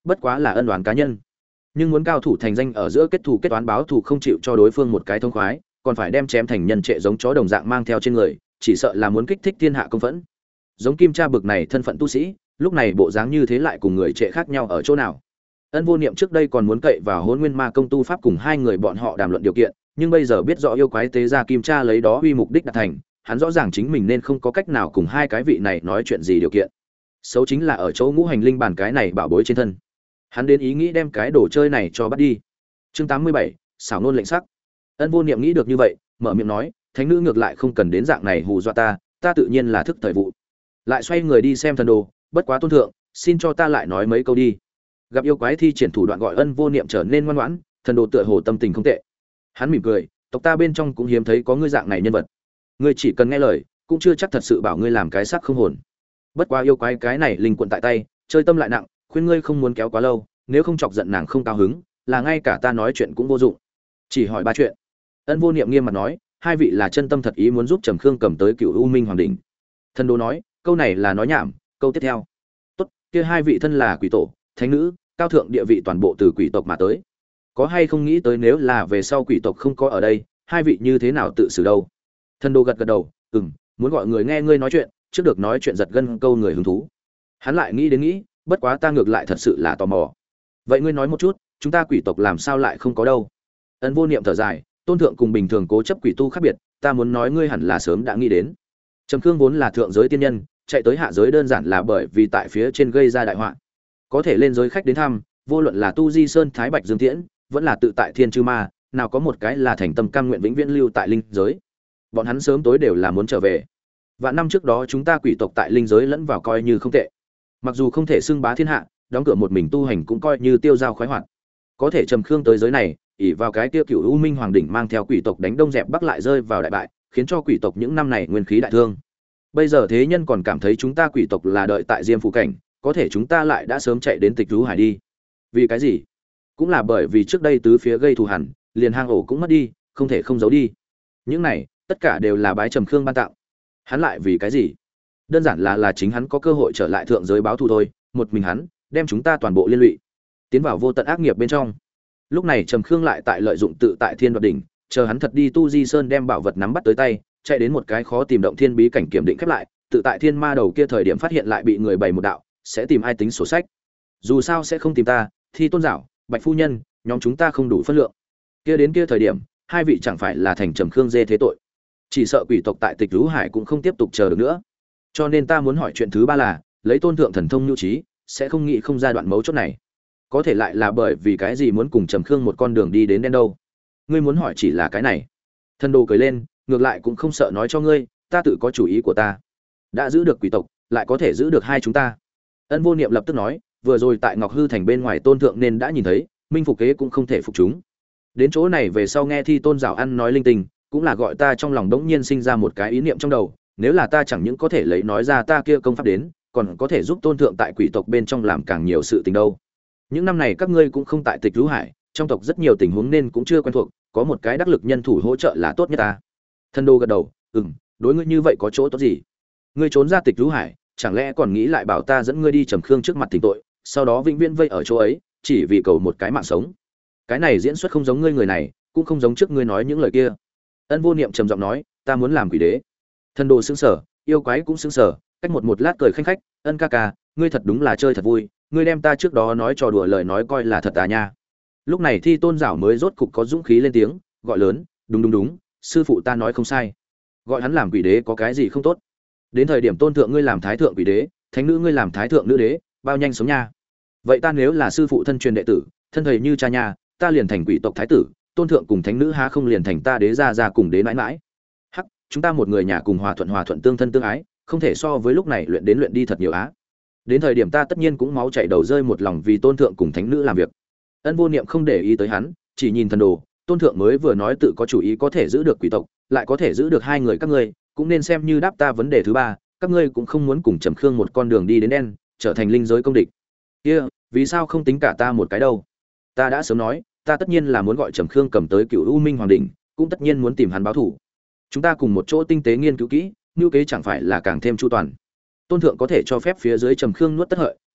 bất quá là ân oán cá nhân. Nhưng muốn cao thủ thành danh ở giữa kết thù kết toán báo thù không chịu cho đối phương một cái thông khoái, còn phải đem chém thành nhân trệ giống chó đồng dạng mang theo trên người, chỉ sợ là muốn kích thích thiên hạ công phẫn. Giống Kim Cha bực này thân phận tu sĩ, lúc này bộ dáng như thế lại cùng người trệ khác nhau ở chỗ nào? Ân Vô Niệm trước đây còn muốn cậy vào Hỗn Nguyên Ma công tu pháp cùng hai người bọn họ đàm luận điều kiện, nhưng bây giờ biết rõ yêu quái tế ra Kim Cha lấy đó uy mục đích đạt thành, hắn rõ ràng chính mình nên không có cách nào cùng hai cái vị này nói chuyện gì điều kiện. Xấu chính là ở chỗ ngũ hành linh bản cái này bảo bối trên thân. Hắn đến ý nghĩ đem cái đồ chơi này cho bắt đi. Chương 87, xảo nôn lệnh sắc. Ân Vô Niệm nghĩ được như vậy, mở miệng nói, thánh nữ ngược lại không cần đến dạng này hù dọa ta, ta tự nhiên là thức thời vụ. Lại xoay người đi xem thần đồ, bất quá tôn thượng, xin cho ta lại nói mấy câu đi. Gặp yêu quái thi triển thủ đoạn gọi Ân Vô Niệm trở nên ngoan ngoãn, thần đồ tựa hồ tâm tình không tệ. Hắn mỉm cười, tộc ta bên trong cũng hiếm thấy có ngươi dạng này nhân vật. Ngươi chỉ cần nghe lời, cũng chưa chắc thật sự bảo ngươi làm cái xác không hồn. Bất quá yêu quái cái này linh quận tại tay, chơi tâm lại nặng, khuyên ngươi không muốn kéo quá lâu, nếu không chọc giận nàng không cao hứng, là ngay cả ta nói chuyện cũng vô dụng. Chỉ hỏi ba chuyện. Ân Vô Niệm nghiêm mặt nói, hai vị là chân tâm thật ý muốn giúp Trầm Khương cầm tới Cửu U Minh Hoàng đỉnh. Thần đồ nói, câu này là nói nhảm, câu tiếp theo. Tốt, kia hai vị thân là quỷ tổ, thánh nữ, cao thượng địa vị toàn bộ từ quỷ tộc mà tới. Có hay không nghĩ tới nếu là về sau quỷ tộc không có ở đây, hai vị như thế nào tự xử đâu? Thần đồ gật gật đầu, muốn gọi người nghe ngươi nói chuyện, trước được nói chuyện giật gân câu người hứng thú. Hắn lại nghĩ đến nghĩ, bất quá ta ngược lại thật sự là tò mò. Vậy ngươi nói một chút, chúng ta quỷ tộc làm sao lại không có đâu? Ân Vô Niệm thở dài, tôn thượng cùng bình thường cố chấp quỷ tu khác biệt, ta muốn nói ngươi hẳn là sớm đã nghĩ đến. Trầm Khương vốn là thượng giới tiên nhân, chạy tới hạ giới đơn giản là bởi vì tại phía trên gây ra đại họa. Có thể lên giới khách đến thăm, vô luận là Tu Di Sơn Thái Bạch Dương Tiễn, vẫn là tự tại Thiên Chư Ma, nào có một cái là thành tâm cam nguyện vĩnh viễn lưu tại linh giới. Bọn hắn sớm tối đều là muốn trở về. Vạn năm trước đó chúng ta quỷ tộc tại linh giới lẫn vào coi như không tệ. Mặc dù không thể xưng bá thiên hạ, đóng cửa một mình tu hành cũng coi như tiêu dao khoái hoạt. Có thể Trầm Khương tới giới này, ỷ vào cái kia Cửu U Minh Hoàng đỉnh mang theo quỷ tộc đánh đông dẹp bắc lại rơi vào đại bại, khiến cho quỷ tộc những năm này nguyên khí đại thương. Bây giờ thế nhân còn cảm thấy chúng ta quỷ tộc là đợi tại Diêm Phù cảnh, có thể chúng ta lại đã sớm chạy đến Tịch Thú Hải đi. Vì cái gì? Cũng là bởi vì trước đây tứ phía gây thù hằn, liền hang ổ cũng mất đi, không thể không giấu đi. Những này, tất cả đều là bái Trầm Khương ban tặng. Hắn lại vì cái gì? Đơn giản là chính hắn có cơ hội trở lại thượng giới báo thù thôi, một mình hắn đem chúng ta toàn bộ liên lụy, tiến vào vô tận ác nghiệp bên trong. Lúc này Trầm Khương lại tại lợi dụng tự tại Thiên Đoạt đỉnh, chờ hắn thật đi Tu Di Sơn đem bảo vật nắm bắt tới tay, chạy đến một cái khó tìm động thiên bí cảnh kiểm định khép lại, tự tại Thiên Ma đầu kia thời điểm phát hiện lại bị người bày một đạo, sẽ tìm ai tính sổ sách. Dù sao sẽ không tìm ta, Thi Tôn Giảo, Bạch phu nhân, nhóm chúng ta không đủ phân lượng. Kia đến kia thời điểm, hai vị chẳng phải là thành Trầm Khương dê thế tội. Chỉ sợ quỷ tộc tại Tịch Thú Hải cũng không tiếp tục chờ được nữa. Cho nên ta muốn hỏi chuyện thứ ba là, lấy tôn thượng thần thông nhu trí, sẽ không nghĩ không ra đoạn mấu chốt này. Có thể lại là bởi vì cái gì muốn cùng Trầm Khương một con đường đi đến đen đâu? Ngươi muốn hỏi chỉ là cái này. Thần đồ cười lên, ngược lại cũng không sợ nói cho ngươi, ta tự có chủ ý của ta. Đã giữ được quỷ tộc, lại có thể giữ được hai chúng ta. Ân Vô Niệm lập tức nói, vừa rồi tại Ngọc Hư thành bên ngoài tôn thượng nên đã nhìn thấy, minh phục kế cũng không thể phục chúng. Đến chỗ này về sau nghe Thi Tôn Giảo ăn nói linh tinh, cũng là gọi ta trong lòng đống nhiên sinh ra một cái ý niệm trong đầu, nếu là ta chẳng những có thể lấy nói ra ta kia công pháp đến, còn có thể giúp tôn thượng tại quỷ tộc bên trong làm càng nhiều sự tình đâu. Những năm này các ngươi cũng không tại Tịch Thú Hải, trong tộc rất nhiều tình huống nên cũng chưa quen thuộc, có một cái đắc lực nhân thủ hỗ trợ là tốt nhất ta. Thân Đô gật đầu, đối ngươi như vậy có chỗ tốt gì? Ngươi trốn ra Tịch Thú Hải, chẳng lẽ còn nghĩ lại bảo ta dẫn ngươi đi Trầm Khương trước mặt thỉnh tội, sau đó vĩnh viễn vây ở chỗ ấy, chỉ vì cầu một cái mạng sống? Cái này diễn xuất không giống ngươi người này, cũng không giống trước ngươi nói những lời kia. Ân Vô Niệm trầm giọng nói, ta muốn làm quỷ đế. Thân Đồ sững sờ, yêu quái cũng sững sờ, cách một lát cười khanh khách, Ân ca ca, ngươi thật đúng là chơi thật vui, ngươi đem ta trước đó nói trò đùa lời nói coi là thật à nha. Lúc này Thi Tôn Giảo mới rốt cục có dũng khí lên tiếng, gọi lớn, đúng, sư phụ ta nói không sai. Gọi hắn làm quỷ đế có cái gì không tốt? Đến thời điểm tôn thượng ngươi làm thái thượng quỷ đế, thánh nữ ngươi làm thái thượng nữ đế, bao nhanh sống nha. Vậy ta nếu là sư phụ thân truyền đệ tử, thân thầy như cha nha, ta liền thành quỷ tộc thái tử, tôn thượng cùng thánh nữ há không liền thành ta đế gia cùng đế mãi mãi. Hắc, chúng ta một người nhà cùng hòa thuận tương thân tương ái, không thể so với lúc này luyện đến luyện đi thật nhiều á. Đến thời điểm ta tất nhiên cũng máu chảy đầu rơi một lòng vì tôn thượng cùng thánh nữ làm việc. Ân Vô Niệm không để ý tới hắn, chỉ nhìn thần đồ, tôn thượng mới vừa nói tự có chủ ý có thể giữ được quỷ tộc, lại có thể giữ được hai người các ngươi, cũng nên xem như đáp ta vấn đề thứ ba, các ngươi cũng không muốn cùng Trầm Khương một con đường đi đến đen, trở thành linh giới công địch. Kia, vì sao không tính cả ta một cái đâu? Ta đã sớm nói, ta tất nhiên là muốn gọi Trầm Khương cầm tới Cửu U Minh Hoàng đỉnh, cũng tất nhiên muốn tìm hắn báo thù. Chúng ta cùng một chỗ tinh tế nghiên cứu kỹ, như kế chẳng phải là càng thêm chu toàn. Tôn thượng có thể cho phép phía dưới Trầm Khương nuốt tất hợi,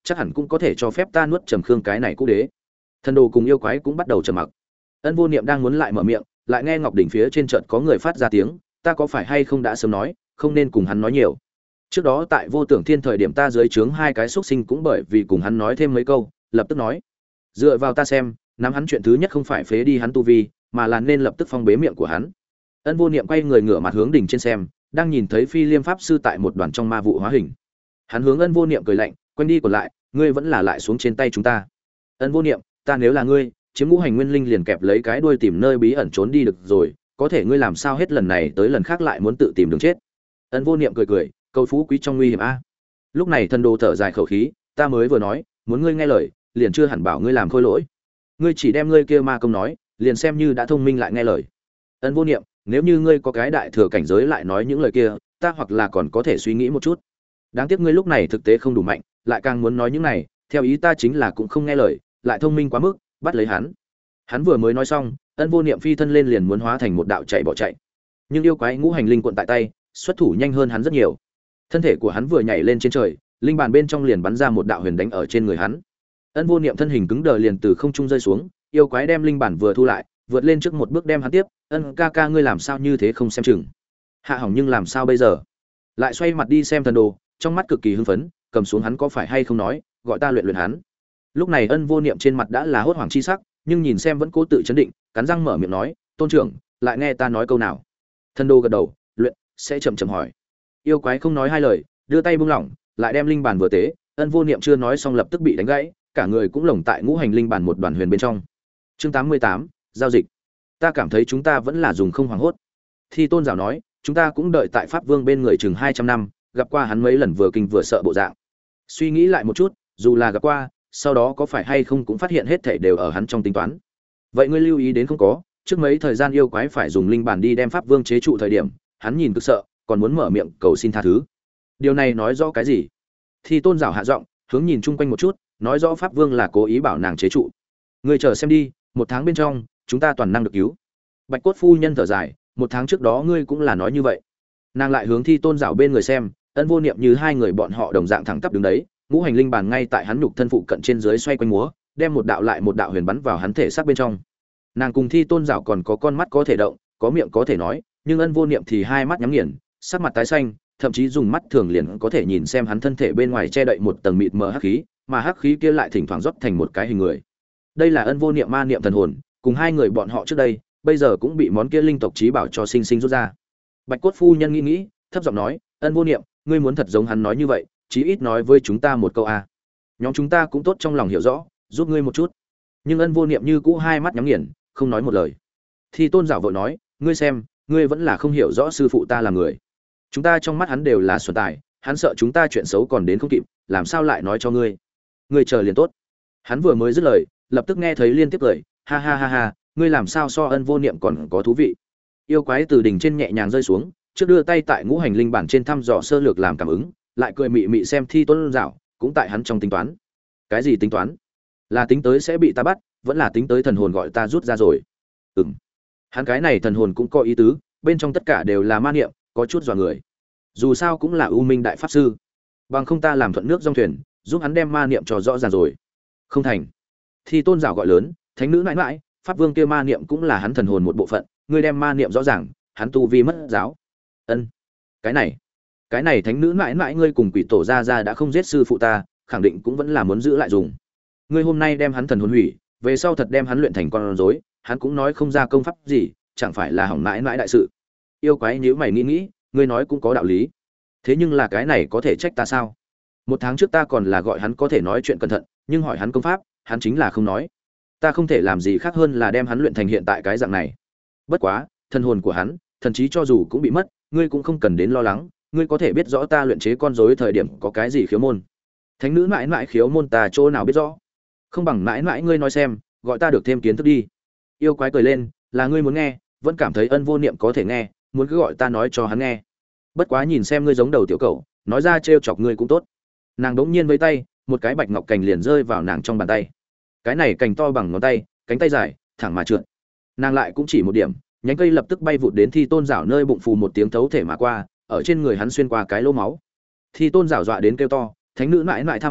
chắc hẳn cũng có thể cho phép ta nuốt trầm khương cái này cũ đế. Thần đồ cùng yêu quái cũng bắt đầu trầm mặc. Ân Vô Niệm đang muốn lại mở miệng, lại nghe ngọc đỉnh phía trên chợt có người phát ra tiếng, ta có phải hay không đã sớm nói, không nên cùng hắn nói nhiều. Trước đó tại Vô Tưởng Thiên thời điểm ta dưới trướng hai cái xuất sinh cũng bởi vì cùng hắn nói thêm mấy câu, lập tức nói, dựa vào ta xem, nắm hắn chuyện thứ nhất không phải phế đi hắn tu vi, mà là nên lập tức phong bế miệng của hắn. Ân Vô Niệm quay người ngửa mặt hướng đỉnh trên xem, đang nhìn thấy Phi Liêm pháp sư tại một đoàn trong ma vụ hóa hình. Hắn hướng Ân Vô Niệm cười lạnh, quanh đi còn lại, ngươi vẫn là lại xuống trên tay chúng ta. Ân Vô Niệm, ta nếu là ngươi, chiếm ngũ hành nguyên linh liền kẹp lấy cái đuôi tìm nơi bí ẩn trốn đi được rồi, có thể ngươi làm sao hết lần này tới lần khác lại muốn tự tìm đường chết. Ân Vô Niệm cười cười, cầu phú quý trong nguy hiểm a. Lúc này thần đồ thở dài khẩu khí, ta mới vừa nói, muốn ngươi nghe lời, liền chưa hẳn bảo ngươi làm khôi lỗi. Ngươi chỉ đem ngươi kia ma công nói, liền xem như đã thông minh lại nghe lời. Ân Vô Niệm, nếu như ngươi có cái đại thừa cảnh giới lại nói những lời kia, ta hoặc là còn có thể suy nghĩ một chút. Đáng tiếc ngươi lúc này thực tế không đủ mạnh, lại càng muốn nói những này, theo ý ta chính là cũng không nghe lời, lại thông minh quá mức, bắt lấy hắn. Hắn vừa mới nói xong, Ân Vô Niệm phi thân lên liền muốn hóa thành một đạo chạy bỏ chạy. Nhưng yêu quái ngũ hành linh quận tại tay, xuất thủ nhanh hơn hắn rất nhiều. Thân thể của hắn vừa nhảy lên trên trời, linh bàn bên trong liền bắn ra một đạo huyền đánh ở trên người hắn. Ân Vô Niệm thân hình cứng đờ liền từ không trung rơi xuống, yêu quái đem linh bản vừa thu lại, vượt lên trước một bước đem hắn tiếp, "Ân ca ca ngươi làm sao như thế không xem chừng? Hạ hỏng nhưng làm sao bây giờ?" Lại xoay mặt đi xem thần đồ, trong mắt cực kỳ hưng phấn, cầm xuống hắn có phải hay không nói, gọi ta luyện luyện hắn. Lúc này Ân Vô Niệm trên mặt đã là hốt hoảng chi sắc, nhưng nhìn xem vẫn cố tự chấn định, cắn răng mở miệng nói, "Tôn trưởng, lại nghe ta nói câu nào?" Thần đồ gật đầu, "Luyện." Sẽ chậm chậm hỏi. Yêu quái không nói hai lời, đưa tay buông lỏng, lại đem linh bàn vừa tế, Ân Vô Niệm chưa nói xong lập tức bị đánh gãy, cả người cũng lồng tại ngũ hành linh bàn một đoàn huyền bên trong. Chương 88, giao dịch. Ta cảm thấy chúng ta vẫn là dùng không hoảng hốt. Thi Tôn Giảo nói, chúng ta cũng đợi tại Pháp Vương bên người chừng 200 năm, gặp qua hắn mấy lần vừa kinh vừa sợ bộ dạng. Suy nghĩ lại một chút, dù là gặp qua, sau đó có phải hay không cũng phát hiện hết thảy đều ở hắn trong tính toán. Vậy ngươi lưu ý đến không có, trước mấy thời gian yêu quái phải dùng linh bản đi đem Pháp Vương chế trụ thời điểm, hắn nhìn cực sợ, còn muốn mở miệng cầu xin tha thứ. Điều này nói rõ cái gì? Thi Tôn Giảo hạ giọng, hướng nhìn chung quanh một chút, nói rõ Pháp Vương là cố ý bảo nàng chế trụ. Ngươi chờ xem đi, 1 tháng bên trong, chúng ta toàn năng được cứu. Bạch Cốt phu nhân thở dài, 1 tháng trước đó ngươi cũng là nói như vậy. Nàng lại hướng Thi Tôn Giảo bên người xem, Ân Vô Niệm như hai người bọn họ đồng dạng thẳng tắp đứng đấy, ngũ hành linh bàn ngay tại hắn nhục thân phụ cận trên dưới xoay quanh múa, đem một đạo lại một đạo huyền bắn vào hắn thể xác bên trong. Nàng cùng Thi Tôn Giảo còn có con mắt có thể động, có miệng có thể nói, nhưng Ân Vô Niệm thì hai mắt nhắm nghiền, sắc mặt tái xanh, thậm chí dùng mắt thường liền có thể nhìn xem hắn thân thể bên ngoài che đậy một tầng mịt mờ hắc khí, mà hắc khí kia lại thỉnh thoảng rót thành một cái hình người. Đây là Ân Vô Niệm ma niệm thần hồn, cùng hai người bọn họ trước đây, bây giờ cũng bị món kia linh tộc trí bảo cho sinh sinh rút ra. Bạch Cốt phu nhân nghĩ, thấp giọng nói, Ân Vô Niệm, ngươi muốn thật giống hắn nói như vậy, chí ít nói với chúng ta một câu a. Nhóm chúng ta cũng tốt trong lòng hiểu rõ, giúp ngươi một chút. Nhưng Ân Vô Niệm như cũ hai mắt nhắm nghiền, không nói một lời. Thì Tôn Giảo vội nói, ngươi xem, ngươi vẫn là không hiểu rõ sư phụ ta là người. Chúng ta trong mắt hắn đều là xuẩn tài, hắn sợ chúng ta chuyện xấu còn đến không kịp, làm sao lại nói cho ngươi? Ngươi chờ liền tốt. Hắn vừa mới dứt lời, lập tức nghe thấy liên tiếp cười, ha ha ha ha, ngươi làm sao so Ân Vô Niệm còn có thú vị. Yêu quái từ đỉnh trên nhẹ nhàng rơi xuống, trước đưa tay tại ngũ hành linh bản trên thăm dò sơ lược làm cảm ứng, lại cười mị mị xem Thi Tôn Giảo, cũng tại hắn trong tính toán. Cái gì tính toán? Là tính tới sẽ bị ta bắt, vẫn là tính tới thần hồn gọi ta rút ra rồi? Hắn cái này thần hồn cũng có ý tứ, bên trong tất cả đều là ma niệm, có chút dọa người. Dù sao cũng là U Minh đại pháp sư, bằng không ta làm thuận nước dòng thuyền, giúp hắn đem ma niệm cho rõ ràng rồi. Không thành. Thi Tôn Giảo gọi lớn, thánh nữ mãi mãi, pháp vương kia ma niệm cũng là hắn thần hồn một bộ phận, ngươi đem ma niệm rõ ràng, hắn tu vi mất giáo. Ân, cái này thánh nữ mãi mãi ngươi cùng quỷ tổ ra đã không giết sư phụ ta, khẳng định cũng vẫn là muốn giữ lại dùng. Ngươi hôm nay đem hắn thần hồn hủy, về sau thật đem hắn luyện thành con rối, hắn cũng nói không ra công pháp gì, chẳng phải là hỏng mãi mãi đại sự. Yêu quái nhíu mày nghĩ, ngươi nói cũng có đạo lý. Thế nhưng là cái này có thể trách ta sao? 1 tháng trước ta còn là gọi hắn có thể nói chuyện cẩn thận, nhưng hỏi hắn công pháp, hắn chính là không nói. Ta không thể làm gì khác hơn là đem hắn luyện thành hiện tại cái dạng này. Bất quá, thần hồn của hắn, thần chí cho dù cũng bị mất, ngươi cũng không cần đến lo lắng, ngươi có thể biết rõ ta luyện chế con rối thời điểm có cái gì khiếu môn. Thánh nữ mãi mãi khiếu môn ta chỗ nào biết rõ? Không bằng mãi mãi ngươi nói xem, gọi ta được thêm kiến thức đi. Yêu quái cười lên, là ngươi muốn nghe, vẫn cảm thấy Ân Vô Niệm có thể nghe, muốn cứ gọi ta nói cho hắn nghe. Bất quá nhìn xem ngươi giống đầu tiểu cẩu, nói ra trêu chọc ngươi cũng tốt. Nàng đống nhiên với tay, một cái bạch ngọc cành liền rơi vào nàng trong bàn tay. Cái này cành to bằng ngón tay, cánh tay dài, thẳng mà trượt. Nàng lại cũng chỉ một điểm, nhánh cây lập tức bay vụt đến Thi Tôn Giảo nơi bụng phù một tiếng thấu thể mà qua, ở trên người hắn xuyên qua cái lỗ máu. Thi Tôn Giảo dọa đến kêu to, thánh nữ mãi mãi tha mạng,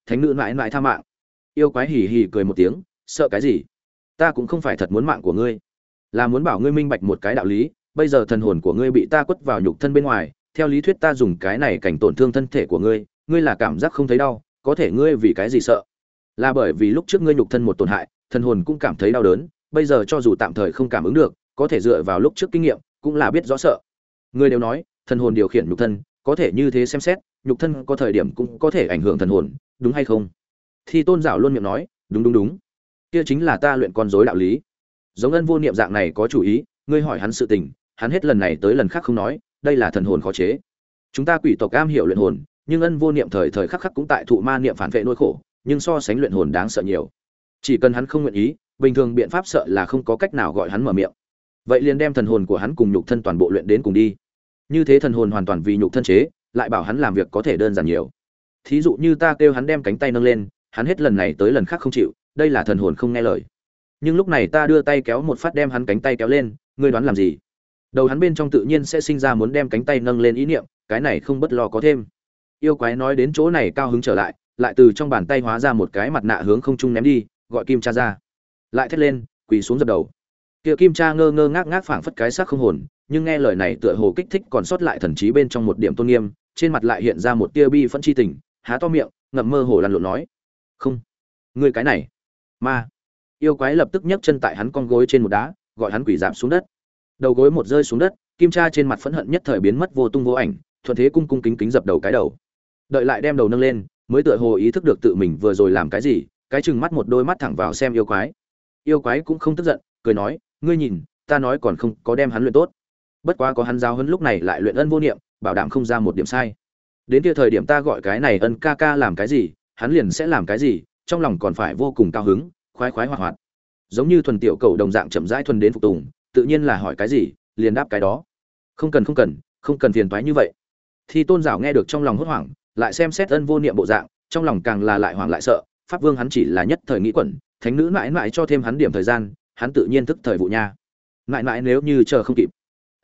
thánh nữ mãi mãi tha mạng. Yêu quái hì hì cười một tiếng, sợ cái gì? Ta cũng không phải thật muốn mạng của ngươi, là muốn bảo ngươi minh bạch một cái đạo lý. Bây giờ thần hồn của ngươi bị ta quất vào nhục thân bên ngoài, theo lý thuyết ta dùng cái này cảnh tổn thương thân thể của ngươi, ngươi là cảm giác không thấy đau, có thể ngươi vì cái gì sợ? Là bởi vì lúc trước ngươi nhục thân một tổn hại, thần hồn cũng cảm thấy đau đớn, bây giờ cho dù tạm thời không cảm ứng được, có thể dựa vào lúc trước kinh nghiệm, cũng là biết rõ sợ. Ngươi đều nói, thần hồn điều khiển nhục thân, có thể như thế xem xét, nhục thân có thời điểm cũng có thể ảnh hưởng thần hồn, đúng hay không? Thi Tôn Giảo luôn miệng nói, đúng. Kia chính là ta luyện con rối đạo lý. Giống Ân Vô Niệm dạng này có chủ ý, ngươi hỏi hắn sự tình, hắn hết lần này tới lần khác không nói, đây là thần hồn khó chế. Chúng ta quỷ tộc am hiểu luyện hồn, nhưng Ân Vô Niệm thời thời khắc khắc cũng tại thụ ma niệm phản vệ nỗi khổ, nhưng so sánh luyện hồn đáng sợ nhiều. Chỉ cần hắn không nguyện ý, bình thường biện pháp sợ là không có cách nào gọi hắn mở miệng. Vậy liền đem thần hồn của hắn cùng nhục thân toàn bộ luyện đến cùng đi. Như thế thần hồn hoàn toàn vì nhục thân chế, lại bảo hắn làm việc có thể đơn giản nhiều. Thí dụ như ta kêu hắn đem cánh tay nâng lên, hắn hết lần này tới lần khác không chịu, đây là thần hồn không nghe lời. Nhưng lúc này ta đưa tay kéo một phát đem hắn cánh tay kéo lên, ngươi đoán làm gì? Đầu hắn bên trong tự nhiên sẽ sinh ra muốn đem cánh tay nâng lên ý niệm, cái này không bất lo có thêm. Yêu quái nói đến chỗ này cao hứng trở lại, lại từ trong bàn tay hóa ra một cái mặt nạ hướng không trung ném đi, gọi Kim Cha ra. Lại thét lên, quỳ xuống dập đầu. Kia Kim Cha ngơ ngơ ngác ngác phảng phất cái xác không hồn, nhưng nghe lời này tựa hồ kích thích còn sót lại thần trí bên trong một điểm tôn nghiêm, trên mặt lại hiện ra một tia bi phẫn chi tình, há to miệng, ngậm mơ hồ lăn lộn nói: "Không, ngươi cái này, ma." Yêu quái lập tức nhấc chân tại hắn con gối trên một đá, gọi hắn quỳ rạp xuống đất. Đầu gối một rơi xuống đất, Kim Cha trên mặt phẫn hận nhất thời biến mất vô tung vô ảnh, thuận thế cung cung kính kính dập đầu cái đầu. Đợi lại đem đầu nâng lên, mới tựa hồ ý thức được tự mình vừa rồi làm cái gì, cái chừng mắt một đôi mắt thẳng vào xem yêu quái. Yêu quái cũng không tức giận, cười nói: "Ngươi nhìn, ta nói còn không có đem hắn luyện tốt. Bất quá có hắn giáo huấn lúc này lại luyện Ân Vô Niệm, bảo đảm không ra một điểm sai. Đến kia thời điểm ta gọi cái này Ân ca ca làm cái gì, hắn liền sẽ làm cái gì, trong lòng còn phải vô cùng cao hứng, khoái khoái hoạt hoạt." Giống như thuần tiểu cầu đồng dạng chậm rãi thuần đến phục tùng, tự nhiên là hỏi cái gì, liền đáp cái đó. Không cần phiền toái như vậy. Thì Tôn Giảo nghe được trong lòng hốt hoảng, lại xem xét Ân Vô Niệm bộ dạng, trong lòng càng là lại hoảng lại sợ, Pháp Vương hắn chỉ là nhất thời nghĩ quẩn, thánh nữ mãi mãi cho thêm hắn điểm thời gian, hắn tự nhiên thức thời vụ nha. Mãi mãi nếu như chờ không kịp.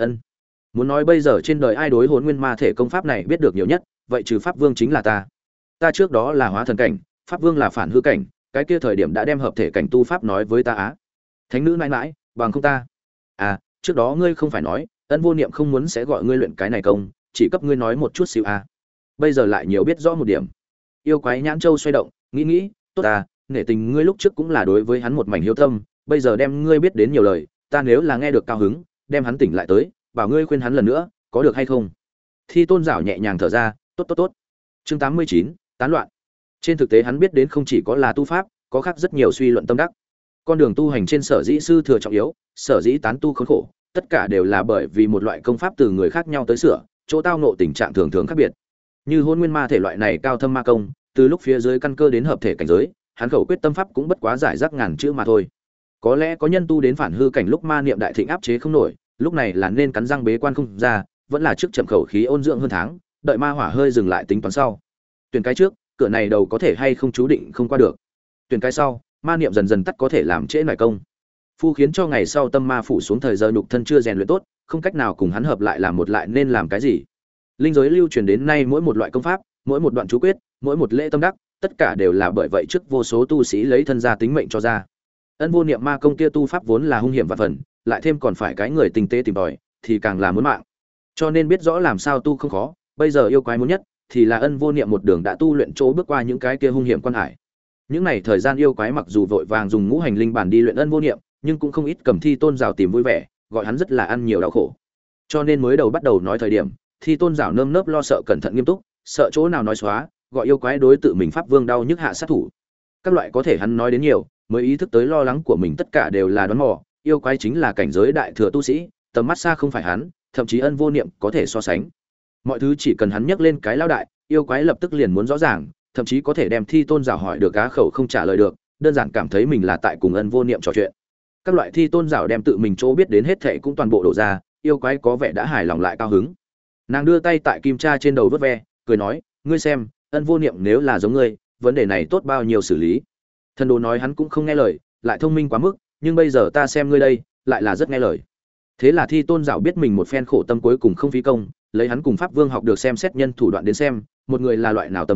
Muốn nói bây giờ trên đời ai đối Hỗn Nguyên Ma Thể công pháp này biết được nhiều nhất, vậy trừ Pháp Vương chính là ta. Ta trước đó là hóa thần cảnh, Pháp Vương là phản hư cảnh, cái kia thời điểm đã đem hợp thể cảnh tu pháp nói với ta á. Thánh nữ mãi mãi, bằng không ta. À, trước đó ngươi không phải nói, Ân Vô Niệm không muốn sẽ gọi ngươi luyện cái này công, chỉ cấp ngươi nói một chút xíu à. Bây giờ lại nhiều biết rõ một điểm. Yêu quái nhãn châu xoay động, nghĩ, tốt à, nể tình ngươi lúc trước cũng là đối với hắn một mảnh hiếu tâm, bây giờ đem ngươi biết đến nhiều lời, ta nếu là nghe được cao hứng, đem hắn tỉnh lại tới, bảo ngươi khuyên hắn lần nữa, có được hay không? Thi Tôn Giảo nhẹ nhàng thở ra, tốt. Chương 89, tán loạn. Trên thực tế hắn biết đến không chỉ có là tu pháp, có khác rất nhiều suy luận tâm đắc. Con đường tu hành trên sở dĩ sư thừa trọng yếu, sở dĩ tán tu khốn khổ, tất cả đều là bởi vì một loại công pháp từ người khác nhau tới sửa, chỗ tao ngộ tình trạng thường thường khác biệt. Như Hỗn Nguyên Ma Thể loại này cao thâm ma công, từ lúc phía dưới căn cơ đến hợp thể cảnh giới, hắn khẩu quyết tâm pháp cũng bất quá giải rác ngàn chữ mà thôi. Có lẽ có nhân tu đến phản hư cảnh lúc ma niệm đại thịnh áp chế không nổi, lúc này là nên cắn răng bế quan không ra, vẫn là trước chậm khẩu khí ôn dưỡng hơn tháng, đợi ma hỏa hơi dừng lại tính toán sau. Tuyển cái trước, cửa này đầu có thể hay không chú định không qua được. Tuyển cái sau, ma niệm dần dần tắt có thể làm trễ nải công. Phu khiến cho ngày sau tâm ma phủ xuống thời giờ nhục thân chưa rèn luyện tốt, không cách nào cùng hắn hợp lại làm một lại nên làm cái gì. Linh giới lưu truyền đến nay mỗi một loại công pháp, mỗi một đoạn chú quyết, mỗi một lễ tâm đắc, tất cả đều là bởi vậy trước vô số tu sĩ lấy thân gia tính mệnh cho ra. Ân Vô Niệm ma công kia tu pháp vốn là hung hiểm và phần, lại thêm còn phải cái người tinh tế tìm tòi, thì càng là muốn mạng. Cho nên biết rõ làm sao tu không khó, bây giờ yêu quái muốn nhất thì là Ân Vô Niệm một đường đã tu luyện chỗ bước qua những cái kia hung hiểm quan hải. Những này thời gian yêu quái mặc dù vội vàng dùng ngũ hành linh bản đi luyện Ân Vô Niệm, nhưng cũng không ít cầm Thi Tôn Giảo tìm vui vẻ, gọi hắn rất là ăn nhiều đau khổ. Cho nên mới đầu bắt đầu nói thời điểm, Thi Tôn Giảo nơm nớp lo sợ cẩn thận nghiêm túc, sợ chỗ nào nói xóa, gọi yêu quái đối tự mình Pháp Vương đau nhức hạ sát thủ. Các loại có thể hắn nói đến nhiều, mới ý thức tới lo lắng của mình tất cả đều là đoán mò, yêu quái chính là cảnh giới đại thừa tu sĩ, tầm mắt xa không phải hắn, thậm chí Ân Vô Niệm có thể so sánh. Mọi thứ chỉ cần hắn nhắc lên cái lão đại, yêu quái lập tức liền muốn rõ ràng, thậm chí có thể đem Thi Tôn Giảo hỏi được cá khẩu không trả lời được, đơn giản cảm thấy mình là tại cùng Ân Vô Niệm trò chuyện. Các loại Thi Tôn Giảo đem tự mình chỗ biết đến hết thảy cũng toàn bộ đổ ra, yêu quái có vẻ đã hài lòng lại cao hứng. Nàng đưa tay tại Kim Cha trên đầu vuốt ve, cười nói, ngươi xem, Ân Vô Niệm nếu là giống ngươi, vấn đề này tốt bao nhiêu xử lý. Thần đồ nói hắn cũng không nghe lời, lại thông minh quá mức, nhưng bây giờ ta xem ngươi đây, lại là rất nghe lời. Thế là Thi Tôn Giảo biết mình một phen khổ tâm cuối cùng không phí công, lấy hắn cùng Pháp Vương học được xem xét nhân thủ đoạn đến xem, một người là loại nào tâm tính,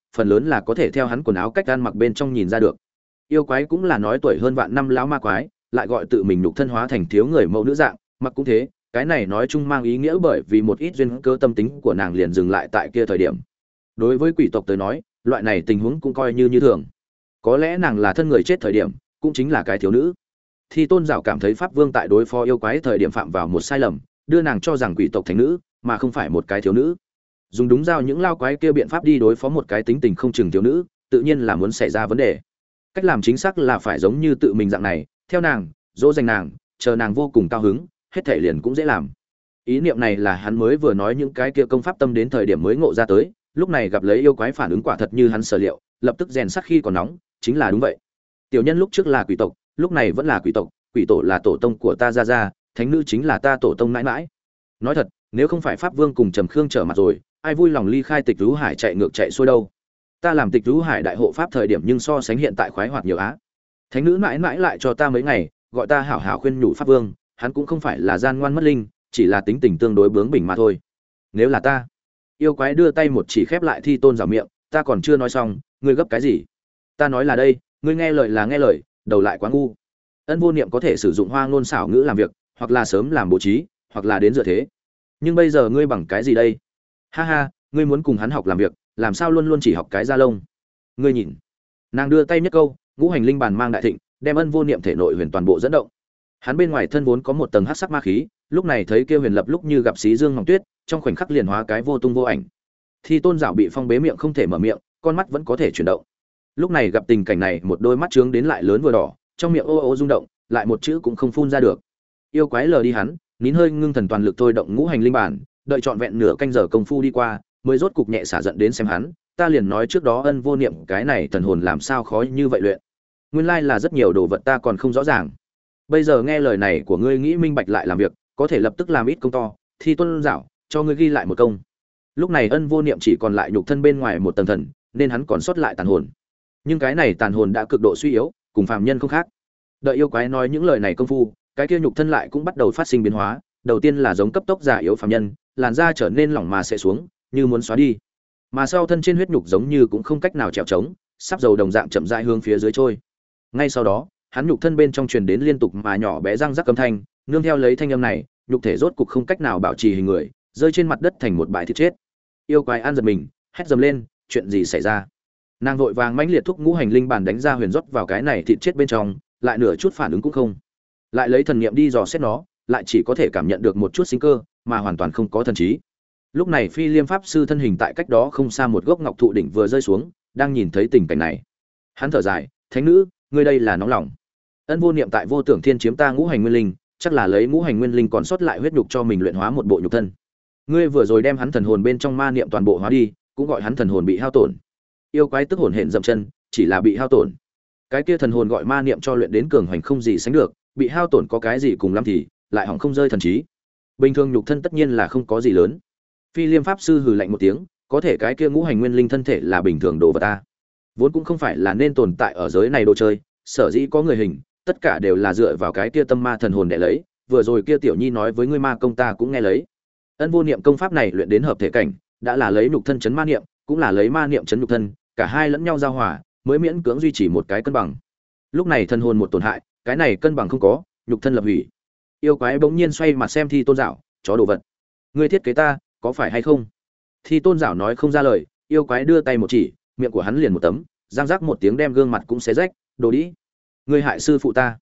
phần lớn là có thể theo hắn quần áo cách ăn mặc bên trong nhìn ra được. Yêu quái cũng là nói tuổi hơn vạn năm lão ma quái, lại gọi tự mình nhục thân hóa thành thiếu người mẫu nữ dạng, mặc cũng thế, cái này nói chung mang ý nghĩa bởi vì một ít duyên cơ tâm tính của nàng liền dừng lại tại kia thời điểm. Đối với quỷ tộc tới nói, loại này tình huống cũng coi như thường. Có lẽ nàng là thân người chết thời điểm, cũng chính là cái thiếu nữ. Thì Tôn Giảo cảm thấy Pháp Vương tại đối phó yêu quái thời điểm phạm vào một sai lầm, đưa nàng cho rằng quỷ tộc thành nữ, mà không phải một cái thiếu nữ. Dùng đúng giao những lao quái kia biện pháp đi đối phó một cái tính tình không chừng thiếu nữ, tự nhiên là muốn xảy ra vấn đề. Cách làm chính xác là phải giống như tự mình dạng này, theo nàng, dỗ dành nàng, chờ nàng vô cùng cao hứng, hết thể liền cũng dễ làm. Ý niệm này là hắn mới vừa nói những cái kia công pháp tâm đến thời điểm mới ngộ ra tới, lúc này gặp lấy yêu quái phản ứng quả thật như hắn sở liệu, lập tức rèn sắt khi còn nóng, chính là đúng vậy. Tiểu nhân lúc trước là quỷ tộc, lúc này vẫn là quỷ tộc, quỷ tổ là tổ tông của ta ra, thánh nữ chính là ta tổ tông mãi mãi. Nói thật, nếu không phải Pháp Vương cùng Trầm Khương trở mặt rồi, ai vui lòng ly khai Tịch Vũ Hải chạy ngược chạy xuôi đâu. Ta làm Tịch Vũ Hải đại hộ pháp thời điểm nhưng so sánh hiện tại khoái hoạt nhiều á. Thánh nữ mãi mãi lại cho ta mấy ngày, gọi ta hảo hảo khuyên nhủ Pháp Vương, hắn cũng không phải là gian ngoan mất linh, chỉ là tính tình tương đối bướng bỉnh mà thôi. Nếu là ta, yêu quái đưa tay một chỉ khép lại Thi Tôn Giảo miệng, ta còn chưa nói xong, ngươi gấp cái gì? Ta nói là đây, ngươi nghe lời là nghe lời, đầu lại quá ngu. Ân Vô Niệm có thể sử dụng hoa ngôn xảo ngữ làm việc, hoặc là sớm làm bố trí, hoặc là đến dựa thế. Nhưng bây giờ ngươi bằng cái gì đây? Ha ha, ngươi muốn cùng hắn học làm việc, làm sao luôn luôn chỉ học cái da lông? Ngươi nhìn. Nàng đưa tay nhất câu, ngũ hành linh bàn mang đại thịnh, đem Ân Vô Niệm thể nội huyền toàn bộ dẫn động. Hắn bên ngoài thân vốn có một tầng hắc sắc ma khí, lúc này thấy kia huyền lập lúc như gặp xí dương ngọc tuyết, trong khoảnh khắc liền hóa cái vô tung vô ảnh. Thì Tôn Giảo bị phong bế miệng không thể mở miệng, con mắt vẫn có thể chuyển động. Lúc này gặp tình cảnh này, một đôi mắt trướng đến lại lớn vừa đỏ, trong miệng ô ô rung động, lại một chữ cũng không phun ra được. Yêu quái lờ đi hắn, nín hơi ngưng thần toàn lực thôi động ngũ hành linh bản, đợi trọn vẹn nửa canh giờ công phu đi qua, mới rốt cục nhẹ xả giận đến xem hắn, ta liền nói trước đó Ân Vô Niệm cái này thần hồn làm sao khó như vậy luyện. Nguyên lai là rất nhiều đồ vật ta còn không rõ ràng. Bây giờ nghe lời này của ngươi nghĩ minh bạch lại làm việc, có thể lập tức làm ít công to, Thì Tôn Giảo, cho ngươi ghi lại một công. Lúc này Ân Vô Niệm chỉ còn lại nhục thân bên ngoài một tầng thần, nên hắn còn sót lại tàn hồn. Nhưng cái này tàn hồn đã cực độ suy yếu, cùng phàm nhân không khác. Đợi yêu quái nói những lời này công phu, cái kia nhục thân lại cũng bắt đầu phát sinh biến hóa, đầu tiên là giống cấp tốc già yếu phàm nhân, làn da trở nên lỏng mà sẽ xuống, như muốn xóa đi. Mà sau thân trên huyết nhục giống như cũng không cách nào trèo trống, sắp dầu đồng dạng chậm rãi hướng phía dưới trôi. Ngay sau đó, hắn nhục thân bên trong truyền đến liên tục mà nhỏ bé răng rắc âm thanh, nương theo lấy thanh âm này, nhục thể rốt cục không cách nào bảo trì hình người, rơi trên mặt đất thành một bãi thịt chết. Yêu quái an giật mình, hét dầm lên, chuyện gì xảy ra? Nàng vội vàng mãnh liệt thúc ngũ hành linh bản đánh ra huyền rót vào cái này thịt chết bên trong, lại nửa chút phản ứng cũng không. Lại lấy thần niệm đi dò xét nó, lại chỉ có thể cảm nhận được một chút sinh cơ, mà hoàn toàn không có thần trí. Lúc này Phi Liêm pháp sư thân hình tại cách đó không xa một gốc ngọc thụ đỉnh vừa rơi xuống, đang nhìn thấy tình cảnh này. Hắn thở dài, "Thánh nữ, ngươi đây là nóng lòng." Ân Vô Niệm tại Vô Tưởng Thiên chiếm ta ngũ hành nguyên linh, chắc là lấy ngũ hành nguyên linh còn sót lại huyết nhục cho mình luyện hóa một bộ nhục thân. Ngươi vừa rồi đem hắn thần hồn bên trong ma niệm toàn bộ hóa đi, cũng gọi hắn thần hồn bị hao tổn. Yêu quái tức hồn hển dậm chân, chỉ là bị hao tổn. Cái kia thần hồn gọi ma niệm cho luyện đến cường hành không gì sánh được, bị hao tổn có cái gì cùng lắm thì lại hỏng không rơi thần trí. Bình thường nhục thân tất nhiên là không có gì lớn. Phi Liêm pháp sư hừ lạnh một tiếng, có thể cái kia ngũ hành nguyên linh thân thể là bình thường đồ vật ta, vốn cũng không phải là nên tồn tại ở giới này đồ chơi, sở dĩ có người hình, tất cả đều là dựa vào cái kia tâm ma thần hồn để lấy, vừa rồi kia tiểu nhi nói với ngươi ma công ta cũng nghe lấy. Ân Vô Niệm công pháp này luyện đến hợp thể cảnh, đã là lấy nhục thân chấn ma niệm, cũng là lấy ma niệm chấn nhục thân, cả hai lẫn nhau giao hòa, mới miễn cưỡng duy trì một cái cân bằng. Lúc này thần hồn một tổn hại, cái này cân bằng không có, nhục thân lập hủy. Yêu quái bỗng nhiên xoay mặt xem Thi Tôn Giảo, chó đồ vật, ngươi thiết kế ta, có phải hay không? Thi Tôn Giảo nói không ra lời, yêu quái đưa tay một chỉ, miệng của hắn liền một tấm, giang rắc một tiếng đem gương mặt cũng xé rách, đồ đĩ, ngươi hại sư phụ ta.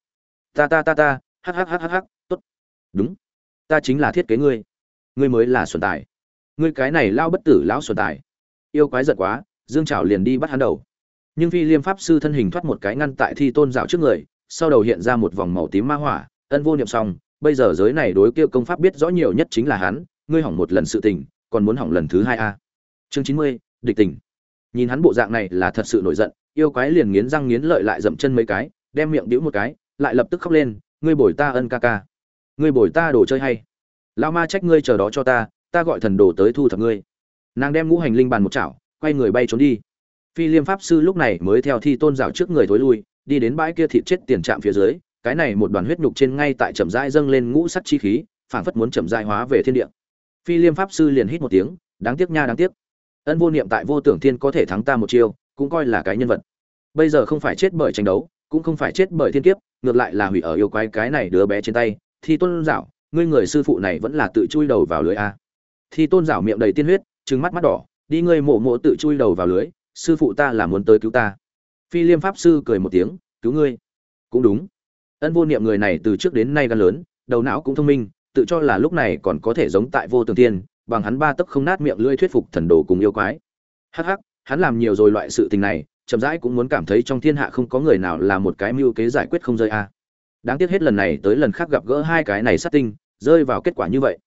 Ta, hắc, tốt, đúng, ta chính là thiết kế ngươi, ngươi mới là xuẩn tài, ngươi cái này lao bất tử lão xuẩn tài. Yêu quái giận quá, dương chảo liền đi bắt hắn đầu, nhưng Phi Liêm pháp sư thân hình thoát một cái ngăn tại Thi Tôn Giảo trước người, sau đầu hiện ra một vòng màu tím ma hỏa. Ân Vô Niệm xong, bây giờ giới này đối kia công pháp biết rõ nhiều nhất chính là hắn, ngươi hỏng một lần sự tình, còn muốn hỏng lần thứ hai a. Chương 90, địch tình. Nhìn hắn bộ dạng này là thật sự nổi giận, yêu quái liền nghiến răng nghiến lợi lại dậm chân mấy cái, đem miệng đĩu một cái, lại lập tức khóc lên, ngươi bồi ta Ân ca ca, ngươi bồi ta đồ chơi hay, lão ma trách ngươi chờ đó cho ta, ta gọi thần đồ tới thu thập ngươi. Nàng đem ngũ hành linh bàn một chảo, quay người bay trốn đi. Phi Liêm pháp sư lúc này mới theo Thi Tôn Giảo trước người thối lui, đi đến bãi kia thịt chết tiền trạm phía dưới, cái này một đoàn huyết nhục trên ngay tại chậm rãi dâng lên ngũ sắc chi khí, phảng phất muốn chậm rãi hóa về thiên địa. Phi Liêm pháp sư liền hít một tiếng, đáng tiếc nha, đáng tiếc. Ân Vô Niệm tại Vô Tưởng Thiên có thể thắng ta một chiêu, cũng coi là cái nhân vật. Bây giờ không phải chết bởi tranh đấu, cũng không phải chết bởi thiên kiếp, ngược lại là hủy ở yêu quái cái này đứa bé trên tay. Thi Tôn Dạo, ngươi người sư phụ này vẫn là tự chui đầu vào lưới a. Thi Tôn Dạo miệng đầy tiên huyết, trừng mắt mắt đỏ, đi ngươi mộ mộ tự chui đầu vào lưới, sư phụ ta là muốn tới cứu ta. Phi Liêm pháp sư cười một tiếng, cứu ngươi. Cũng đúng. Ân Vô Niệm người này từ trước đến nay gan lớn, đầu não cũng thông minh, tự cho là lúc này còn có thể giống tại Vô Tường Tiên, bằng hắn ba tấc không nát miệng lưỡi thuyết phục thần đồ cùng yêu quái. Hắc hắc, hắn làm nhiều rồi loại sự tình này, chậm rãi cũng muốn cảm thấy trong thiên hạ không có người nào là một cái mưu kế giải quyết không rơi a. Đáng tiếc hết lần này tới lần khác gặp gỡ hai cái này sát tinh, rơi vào kết quả như vậy.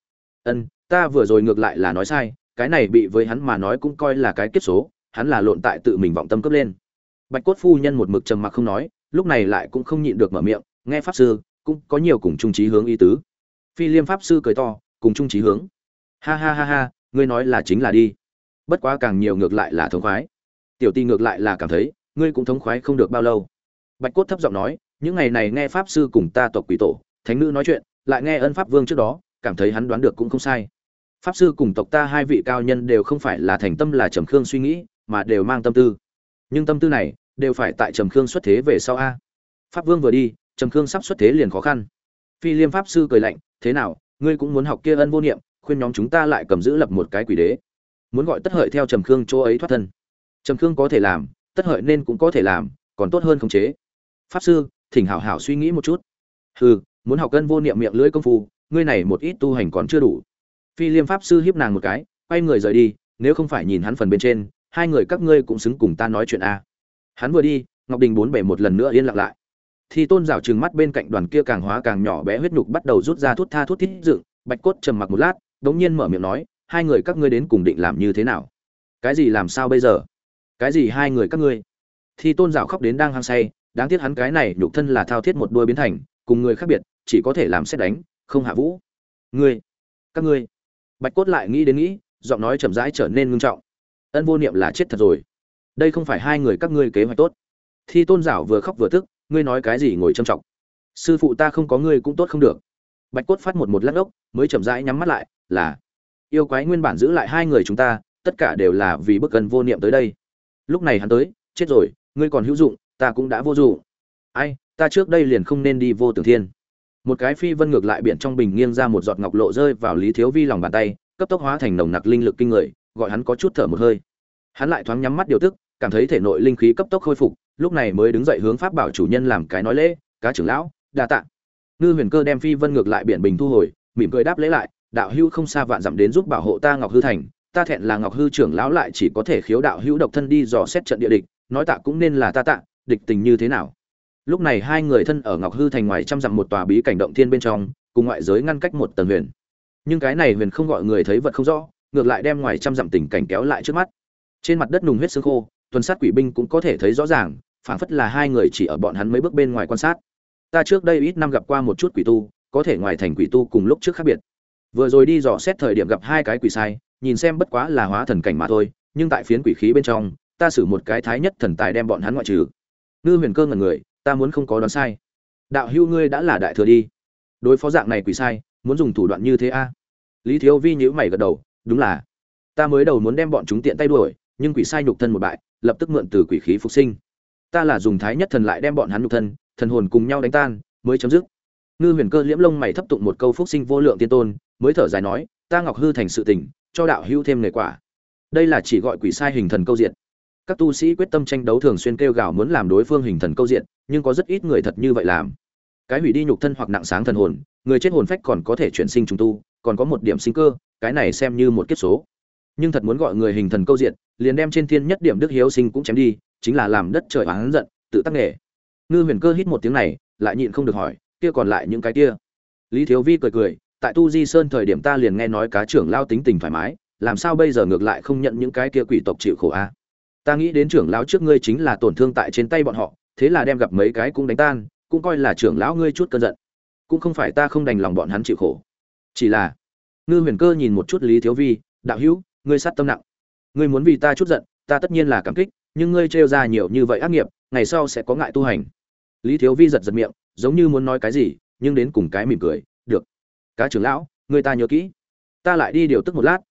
Ta vừa rồi ngược lại là nói sai, cái này bị với hắn mà nói cũng coi là cái kiếp số, hắn là lộn tại tự mình vọng tâm cấp lên. Bạch Cốt phu nhân một mực trầm mặc không nói, lúc này lại cũng không nhịn được mở miệng, nghe pháp sư, cũng có nhiều cùng chung chí hướng ý tứ. Phi Liêm pháp sư cười to, cùng chung chí hướng. Ha ha ha ha, ngươi nói là chính là đi. Bất quá càng nhiều ngược lại là thống khoái. Tiểu Ti ngược lại là cảm thấy, ngươi cũng thống khoái không được bao lâu. Bạch Cốt thấp giọng nói, những ngày này nghe pháp sư cùng ta tộc quỷ tổ, thánh nữ nói chuyện, lại nghe Ân pháp vương trước đó, cảm thấy hắn đoán được cũng không sai. Pháp sư cùng tộc ta hai vị cao nhân đều không phải là thành tâm là Trầm Khương suy nghĩ, mà đều mang tâm tư. Nhưng tâm tư này, đều phải tại Trầm Khương xuất thế về sau a. Pháp vương vừa đi, Trầm Khương sắp xuất thế liền khó khăn. Phi Liêm pháp sư cười lạnh, thế nào, ngươi cũng muốn học kia Ân Vô Niệm, khuyên nhóm chúng ta lại cầm giữ lập một cái quỷ đế, muốn gọi Tất Hợi theo Trầm Khương chỗ ấy thoát thân. Trầm Khương có thể làm, Tất Hợi nên cũng có thể làm, còn tốt hơn khống chế. Pháp sư, thỉnh hảo hảo suy nghĩ một chút. Hừ, muốn học Ân Vô Niệm miệng lưỡi công phu, ngươi này một ít tu hành còn chưa đủ. Phi Liêm pháp sư hiếp nàng một cái, quay người rời đi, nếu không phải nhìn hắn phần bên trên, hai người các ngươi cũng xứng cùng ta nói chuyện a. Hắn vừa đi, Ngọc Đình bốn bể một lần nữa yên lặng lại. Thì Tôn rảo trừng mắt bên cạnh đoàn kia càng hóa càng nhỏ bé huyết nhục bắt đầu rút ra thút tha thút thít dựng, Bạch Cốt trầm mặc một lát, đống nhiên mở miệng nói, hai người các ngươi đến cùng định làm như thế nào? Cái gì làm sao bây giờ? Cái gì hai người các ngươi? Thì Tôn rảo khóc đến đang hăng say, đáng tiếc hắn cái này nhục thân là thao thiết một đuôi biến thành, cùng người khác biệt, chỉ có thể làm xét đánh, không hạ vũ. Ngươi, các ngươi. Bạch Cốt lại nghĩ đến nghĩ, giọng nói chậm rãi trở nên ngưng trọng. Ân Vô Niệm là chết thật rồi. Đây không phải hai người các ngươi kế hoạch tốt. Thi Tôn rảo vừa khóc vừa tức, ngươi nói cái gì ngồi trầm trọng. Sư phụ ta không có ngươi cũng tốt không được. Bạch Cốt phát một lát ốc, mới chậm rãi nhắm mắt lại, là yêu quái nguyên bản giữ lại hai người chúng ta, tất cả đều là vì bức Ân Vô Niệm tới đây. Lúc này hắn tới, chết rồi, ngươi còn hữu dụng, ta cũng đã vô dụng. Ai, ta trước đây liền không nên đi Vô Tưởng Thiên. Một cái phi vân ngược lại biển trong bình nghiêng ra một giọt ngọc lộ rơi vào Lý Thiếu Vi lòng bàn tay, cấp tốc hóa thành nồng nặc linh lực kinh người, gọi hắn có chút thở một hơi. Hắn lại thoáng nhắm mắt điều tức, cảm thấy thể nội linh khí cấp tốc khôi phục, lúc này mới đứng dậy hướng pháp bảo chủ nhân làm cái nói lễ, cá trưởng lão, đa tạ. Ngư Huyền Cơ đem phi vân ngược lại biển bình thu hồi, mỉm cười đáp lễ lại, đạo hữu không xa vạn dặm đến giúp bảo hộ ta Ngọc Hư Thành, ta thẹn là Ngọc Hư trưởng lão lại chỉ có thể khiếu đạo hữu độc thân đi dò xét trận địa địch, nói tạ cũng nên là ta tạ, địch tình như thế nào? Lúc này hai người thân ở Ngọc Hư Thành ngoài trăm dặm một tòa bí cảnh động thiên bên trong, cùng ngoại giới ngăn cách một tầng huyền. Nhưng cái này huyền không gọi người thấy vật không rõ, ngược lại đem ngoài trăm dặm tình cảnh kéo lại trước mắt. Trên mặt đất nùng huyết xương khô, tuần sát quỷ binh cũng có thể thấy rõ ràng, phảng phất là hai người chỉ ở bọn hắn mấy bước bên ngoài quan sát. Ta trước đây ít năm gặp qua một chút quỷ tu, có thể ngoài thành quỷ tu cùng lúc trước khác biệt. Vừa rồi đi dò xét thời điểm gặp hai cái quỷ sai, nhìn xem bất quá là hóa thần cảnh mà thôi, nhưng tại phiến quỷ khí bên trong, ta sử một cái thái nhất thần tài đem bọn hắn ngoại trừ. Ngư Huyền Cơ ngẩn người, ta muốn không có đoán sai. Đạo hữu ngươi đã là đại thừa đi. Đối phó dạng này quỷ sai, muốn dùng thủ đoạn như thế a? Lý Thiếu Vi nhíu mày gật đầu, đúng là. Ta mới đầu muốn đem bọn chúng tiện tay đuổi, nhưng quỷ sai nhục thân một bại, lập tức mượn từ quỷ khí phục sinh. Ta là dùng thái nhất thần lại đem bọn hắn nhục thân, thần hồn cùng nhau đánh tan, mới chấm dứt. Ngư Huyền Cơ liễm lông mày thấp tụng một câu phúc sinh vô lượng tiên tôn, mới thở dài nói, ta Ngọc Hư Thành sự tình, cho đạo hữu thêm nghề quả. Đây là chỉ gọi quỷ sai hình thần câu diện. Các tu sĩ quyết tâm tranh đấu thường xuyên kêu gào muốn làm đối phương hình thần câu diện, nhưng có rất ít người thật như vậy làm. Cái hủy đi nhục thân hoặc nặng sáng thần hồn, người chết hồn phách còn có thể chuyển sinh trùng tu, còn có một điểm sinh cơ, cái này xem như một kiếp số. Nhưng thật muốn gọi người hình thần câu diện, liền đem trên thiên nhất điểm đức hiếu sinh cũng chém đi, chính là làm đất trời oán giận, tự tác nghề. Ngư Huyền Cơ hít một tiếng này, lại nhịn không được hỏi, kia còn lại những cái kia? Lý Thiếu Vi cười cười, tại Tu Di Sơn thời điểm ta liền nghe nói cá trưởng lao tính tình thoải mái, làm sao bây giờ ngược lại không nhận những cái kia quỷ tộc chịu khổ a? Ta nghĩ đến trưởng lão trước ngươi chính là tổn thương tại trên tay bọn họ, thế là đem gặp mấy cái cũng đánh tan, cũng coi là trưởng lão ngươi chút cơn giận. Cũng không phải ta không đành lòng bọn hắn chịu khổ, chỉ là Ngư Huyền Cơ nhìn một chút Lý Thiếu Vi, đạo hữu, ngươi sát tâm nặng, ngươi muốn vì ta chút giận, ta tất nhiên là cảm kích, nhưng ngươi trêu ra nhiều như vậy ác nghiệp, ngày sau sẽ có ngại tu hành. Lý Thiếu Vi giật giật miệng, giống như muốn nói cái gì, nhưng đến cùng cái mỉm cười, được. Cá trưởng lão, ngươi ta nhớ kỹ. Ta lại đi điều tức một lát,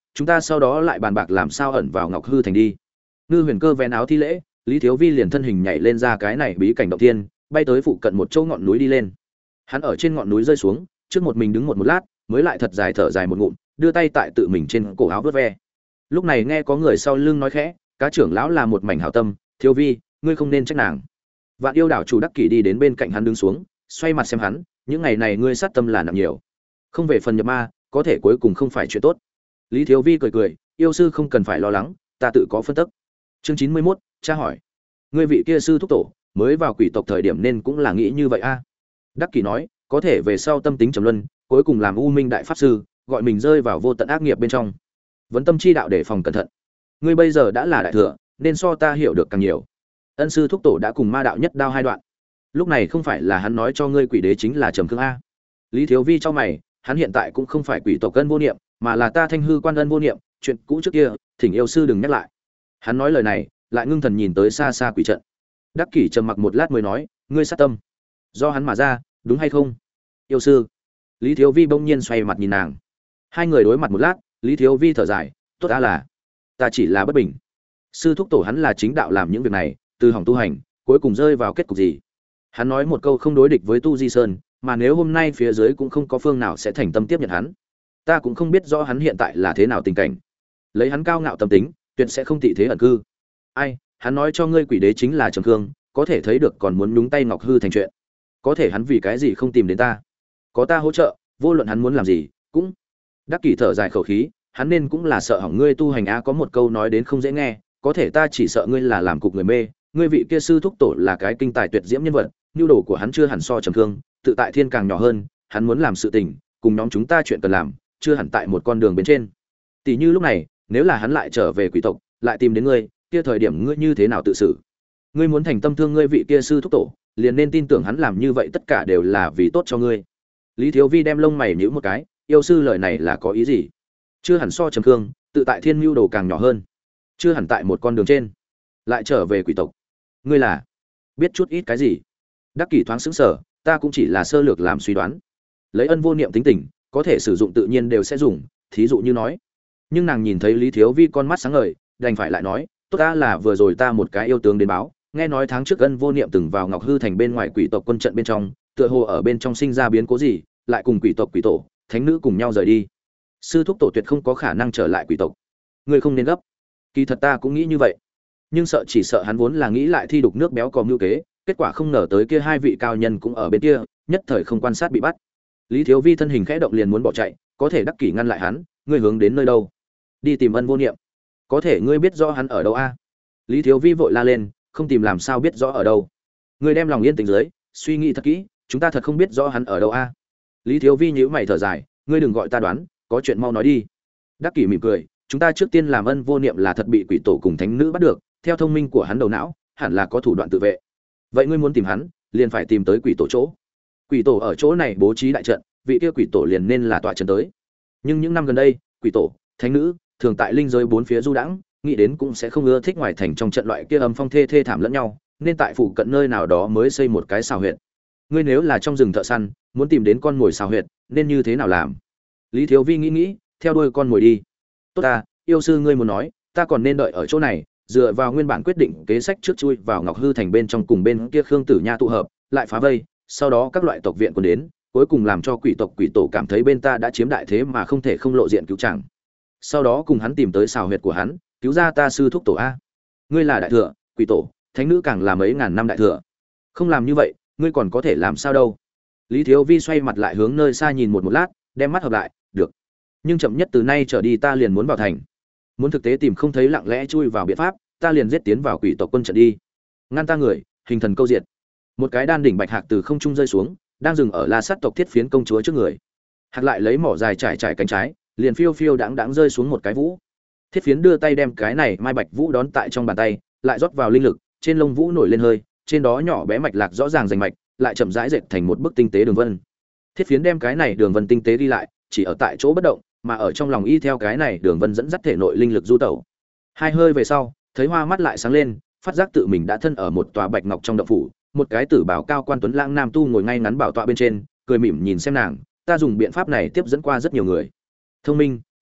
chúng ta sau đó lại bàn bạc làm sao ẩn vào Ngọc Hư thành đi. Ngư Huyền Cơ vén áo thi lễ, Lý Thiếu Vi liền thân hình nhảy lên ra cái này bí cảnh động thiên, bay tới phụ cận một chỗ ngọn núi đi lên. Hắn ở trên ngọn núi rơi xuống, trước một mình đứng một lát, mới lại thật dài thở dài một ngụm, đưa tay tại tự mình trên cổ áo vớt ve. Lúc này nghe có người sau lưng nói khẽ, cá trưởng lão là một mảnh hảo tâm, Thiếu Vi, ngươi không nên trách nàng. Vạn Yêu đảo chủ Đắc Kỷ đi đến bên cạnh hắn đứng xuống, xoay mặt xem hắn, những ngày này ngươi sát tâm là nặng nhiều, không về phần nhập ma, có thể cuối cùng không phải chuyện tốt. Lý Thiếu Vi cười cười, yêu sư không cần phải lo lắng, ta tự có phân tích. Chương 91, tra hỏi. Ngươi vị kia sư thúc tổ, mới vào quỷ tộc thời điểm nên cũng là nghĩ như vậy a. Đắc Kỷ nói, có thể về sau tâm tính trầm luân, cuối cùng làm U Minh đại pháp sư, gọi mình rơi vào vô tận ác nghiệp bên trong. Vấn tâm chi đạo để phòng cẩn thận. Ngươi bây giờ đã là đại thừa, nên so ta hiểu được càng nhiều. Ân sư thúc tổ đã cùng ma đạo nhất đao hai đoạn. Lúc này không phải là hắn nói cho ngươi quỷ đế chính là Trầm Khương a. Lý Thiếu Vi cho mày, hắn hiện tại cũng không phải quỷ tộc Ân vô niệm, mà là ta Thanh Hư quan Ân vô niệm, chuyện cũ trước kia, thỉnh yêu sư đừng nhắc lại. Hắn nói lời này, lại ngưng thần nhìn tới xa xa quỷ trận. Đắc Kỷ trầm mặc một lát mới nói, ngươi sát tâm, do hắn mà ra, đúng hay không? Yêu sư. Lý Thiếu Vi bỗng nhiên xoay mặt nhìn nàng. Hai người đối mặt một lát, Lý Thiếu Vi thở dài, tốt đã là, ta chỉ là bất bình. Sư thúc tổ hắn là chính đạo làm những việc này, từ hỏng tu hành, cuối cùng rơi vào kết cục gì? Hắn nói một câu không đối địch với Tu Di Sơn, mà nếu hôm nay phía dưới cũng không có phương nào sẽ thành tâm tiếp nhận hắn, ta cũng không biết rõ hắn hiện tại là thế nào tình cảnh. Lấy hắn cao ngạo tâm tính, tuyệt sẽ không tị thế ẩn cư. Ai, hắn nói cho ngươi quỷ đế chính là Trầm Khương, có thể thấy được còn muốn nhúng tay Ngọc Hư thành chuyện. Có thể hắn vì cái gì không tìm đến ta? Có ta hỗ trợ, vô luận hắn muốn làm gì, cũng. Đắc Kỷ thở dài khẩu khí, hắn nên cũng là sợ hỏng ngươi tu hành á, có một câu nói đến không dễ nghe, có thể ta chỉ sợ ngươi là làm cục người mê, ngươi vị kia sư thúc tổ là cái kinh tài tuyệt diễm nhân vật, nhu đồ của hắn chưa hẳn so Trầm Khương, tự tại thiên càng nhỏ hơn, hắn muốn làm sự tình, cùng nhóm chúng ta chuyện cần làm, chưa hẳn tại một con đường bên trên. Tỷ như lúc này, nếu là hắn lại trở về quỷ tộc, lại tìm đến ngươi, kia thời điểm ngươi như thế nào tự xử? Ngươi muốn thành tâm thương ngươi vị kia sư thúc tổ, liền nên tin tưởng hắn làm như vậy tất cả đều là vì tốt cho ngươi. Lý Thiếu Vi đem lông mày nhíu một cái, yêu sư lời này là có ý gì? Chưa hẳn so Trầm Khương, tự tại thiên nhu đồ càng nhỏ hơn, chưa hẳn tại một con đường trên, lại trở về quỷ tộc. Ngươi là biết chút ít cái gì? Đắc Kỷ thoáng sững sờ, ta cũng chỉ là sơ lược làm suy đoán. Lấy Ân vô niệm tính tình, có thể sử dụng tự nhiên đều sẽ dùng, thí dụ như nói. Nhưng nàng nhìn thấy Lý Thiếu Vi con mắt sáng ngời, đành phải lại nói, tốt ta là vừa rồi ta một cái yêu tướng đến báo, nghe nói tháng trước Ân vô niệm từng vào Ngọc Hư thành bên ngoài quỷ tộc quân trận bên trong, tựa hồ ở bên trong sinh ra biến cố gì, lại cùng quỷ tộc quỷ tổ, thánh nữ cùng nhau rời đi. Sư thúc tổ tuyệt không có khả năng trở lại quỷ tộc. Ngươi không nên gấp. Kỳ thật ta cũng nghĩ như vậy, nhưng chỉ sợ hắn vốn là nghĩ lại thi đục nước béo cò mưu kế, kết quả không ngờ tới kia hai vị cao nhân cũng ở bên kia, nhất thời không quan sát bị bắt. Lý Thiếu Vi thân hình khẽ động liền muốn bỏ chạy, có thể Đắc Kỷ ngăn lại hắn, ngươi hướng đến nơi đâu? Đi tìm Ân vô niệm. Có thể ngươi biết rõ hắn ở đâu a? Lý Thiếu Vi vội la lên, không tìm làm sao biết rõ ở đâu? Ngươi đem lòng yên tĩnh dưới, suy nghĩ thật kỹ, chúng ta thật không biết rõ hắn ở đâu a. Lý Thiếu Vi nhíu mày thở dài, ngươi đừng gọi ta đoán, có chuyện mau nói đi. Đắc Kỷ mỉm cười, chúng ta trước tiên làm Ân vô niệm là thật bị quỷ tổ cùng thánh nữ bắt được, theo thông minh của hắn đầu não, hẳn là có thủ đoạn tự vệ. Vậy ngươi muốn tìm hắn, liền phải tìm tới quỷ tổ chỗ. Quỷ tổ ở chỗ này bố trí đại trận, vị kia quỷ tổ liền nên là tọa trận tới. Nhưng những năm gần đây, quỷ tổ, thánh nữ thường tại linh giới bốn phía du đãng, nghĩ đến cũng sẽ không ưa thích ngoài thành trong trận loại kia âm phong thê thảm lẫn nhau, nên tại phụ cận nơi nào đó mới xây một cái xào huyệt. Ngươi nếu là trong rừng thợ săn, muốn tìm đến con mồi xào huyệt, nên như thế nào làm? Lý Thiếu Vi nghĩ, theo đuôi con mồi đi. Tốt ta, yêu sư ngươi muốn nói, ta còn nên đợi ở chỗ này, dựa vào nguyên bản quyết định kế sách trước chui vào Ngọc Hư thành bên trong cùng bên kia Khương Tử Nha tụ hợp, lại phá vây, sau đó các loại tộc viện còn đến, cuối cùng làm cho quỷ tộc quỷ tổ cảm thấy bên ta đã chiếm đại thế mà không thể không lộ diện cứu chẳng. Sau đó cùng hắn tìm tới xào huyệt của hắn, cứu ra ta sư thúc tổ a. Ngươi là đại thừa, quỷ tổ, thánh nữ càng là mấy ngàn năm đại thừa. Không làm như vậy, ngươi còn có thể làm sao đâu? Lý Thiếu Vi xoay mặt lại hướng nơi xa nhìn một lát, đem mắt hợp lại, được. Nhưng chậm nhất từ nay trở đi ta liền muốn vào thành. Muốn thực tế tìm không thấy lặng lẽ chui vào biện pháp, ta liền giết tiến vào quỷ tộc quân trận đi. Ngăn ta người, hình thần câu diệt. Một cái đan đỉnh bạch hạc từ không trung rơi xuống, đang dừng ở La Sát tộc Thiết Phiến công chúa trước người. Hạc lại lấy mỏ dài trải cánh trái, liền phiêu phiêu đãng đãng rơi xuống một cái vũ. Thiết Phiến đưa tay đem cái này mai bạch vũ đón tại trong bàn tay, lại rót vào linh lực, trên lông vũ nổi lên hơi, trên đó nhỏ bé mạch lạc rõ ràng rành mạch, lại chậm rãi dệt thành một bức tinh tế đường vân. Thiết Phiến đem cái này đường vân tinh tế đi lại, chỉ ở tại chỗ bất động, mà ở trong lòng y theo cái này đường vân dẫn dắt thể nội linh lực du tẩu. Hai hơi về sau, thấy hoa mắt lại sáng lên, phát giác tự mình đã thân ở một tòa bạch ngọc trong động phủ, một cái tử bào cao quan tuấn lãng nam tu ngồi ngay ngắn bảo tọa bên trên, cười mỉm nhìn xem nàng, ta dùng biện pháp này tiếp dẫn qua rất nhiều người. Thông minh,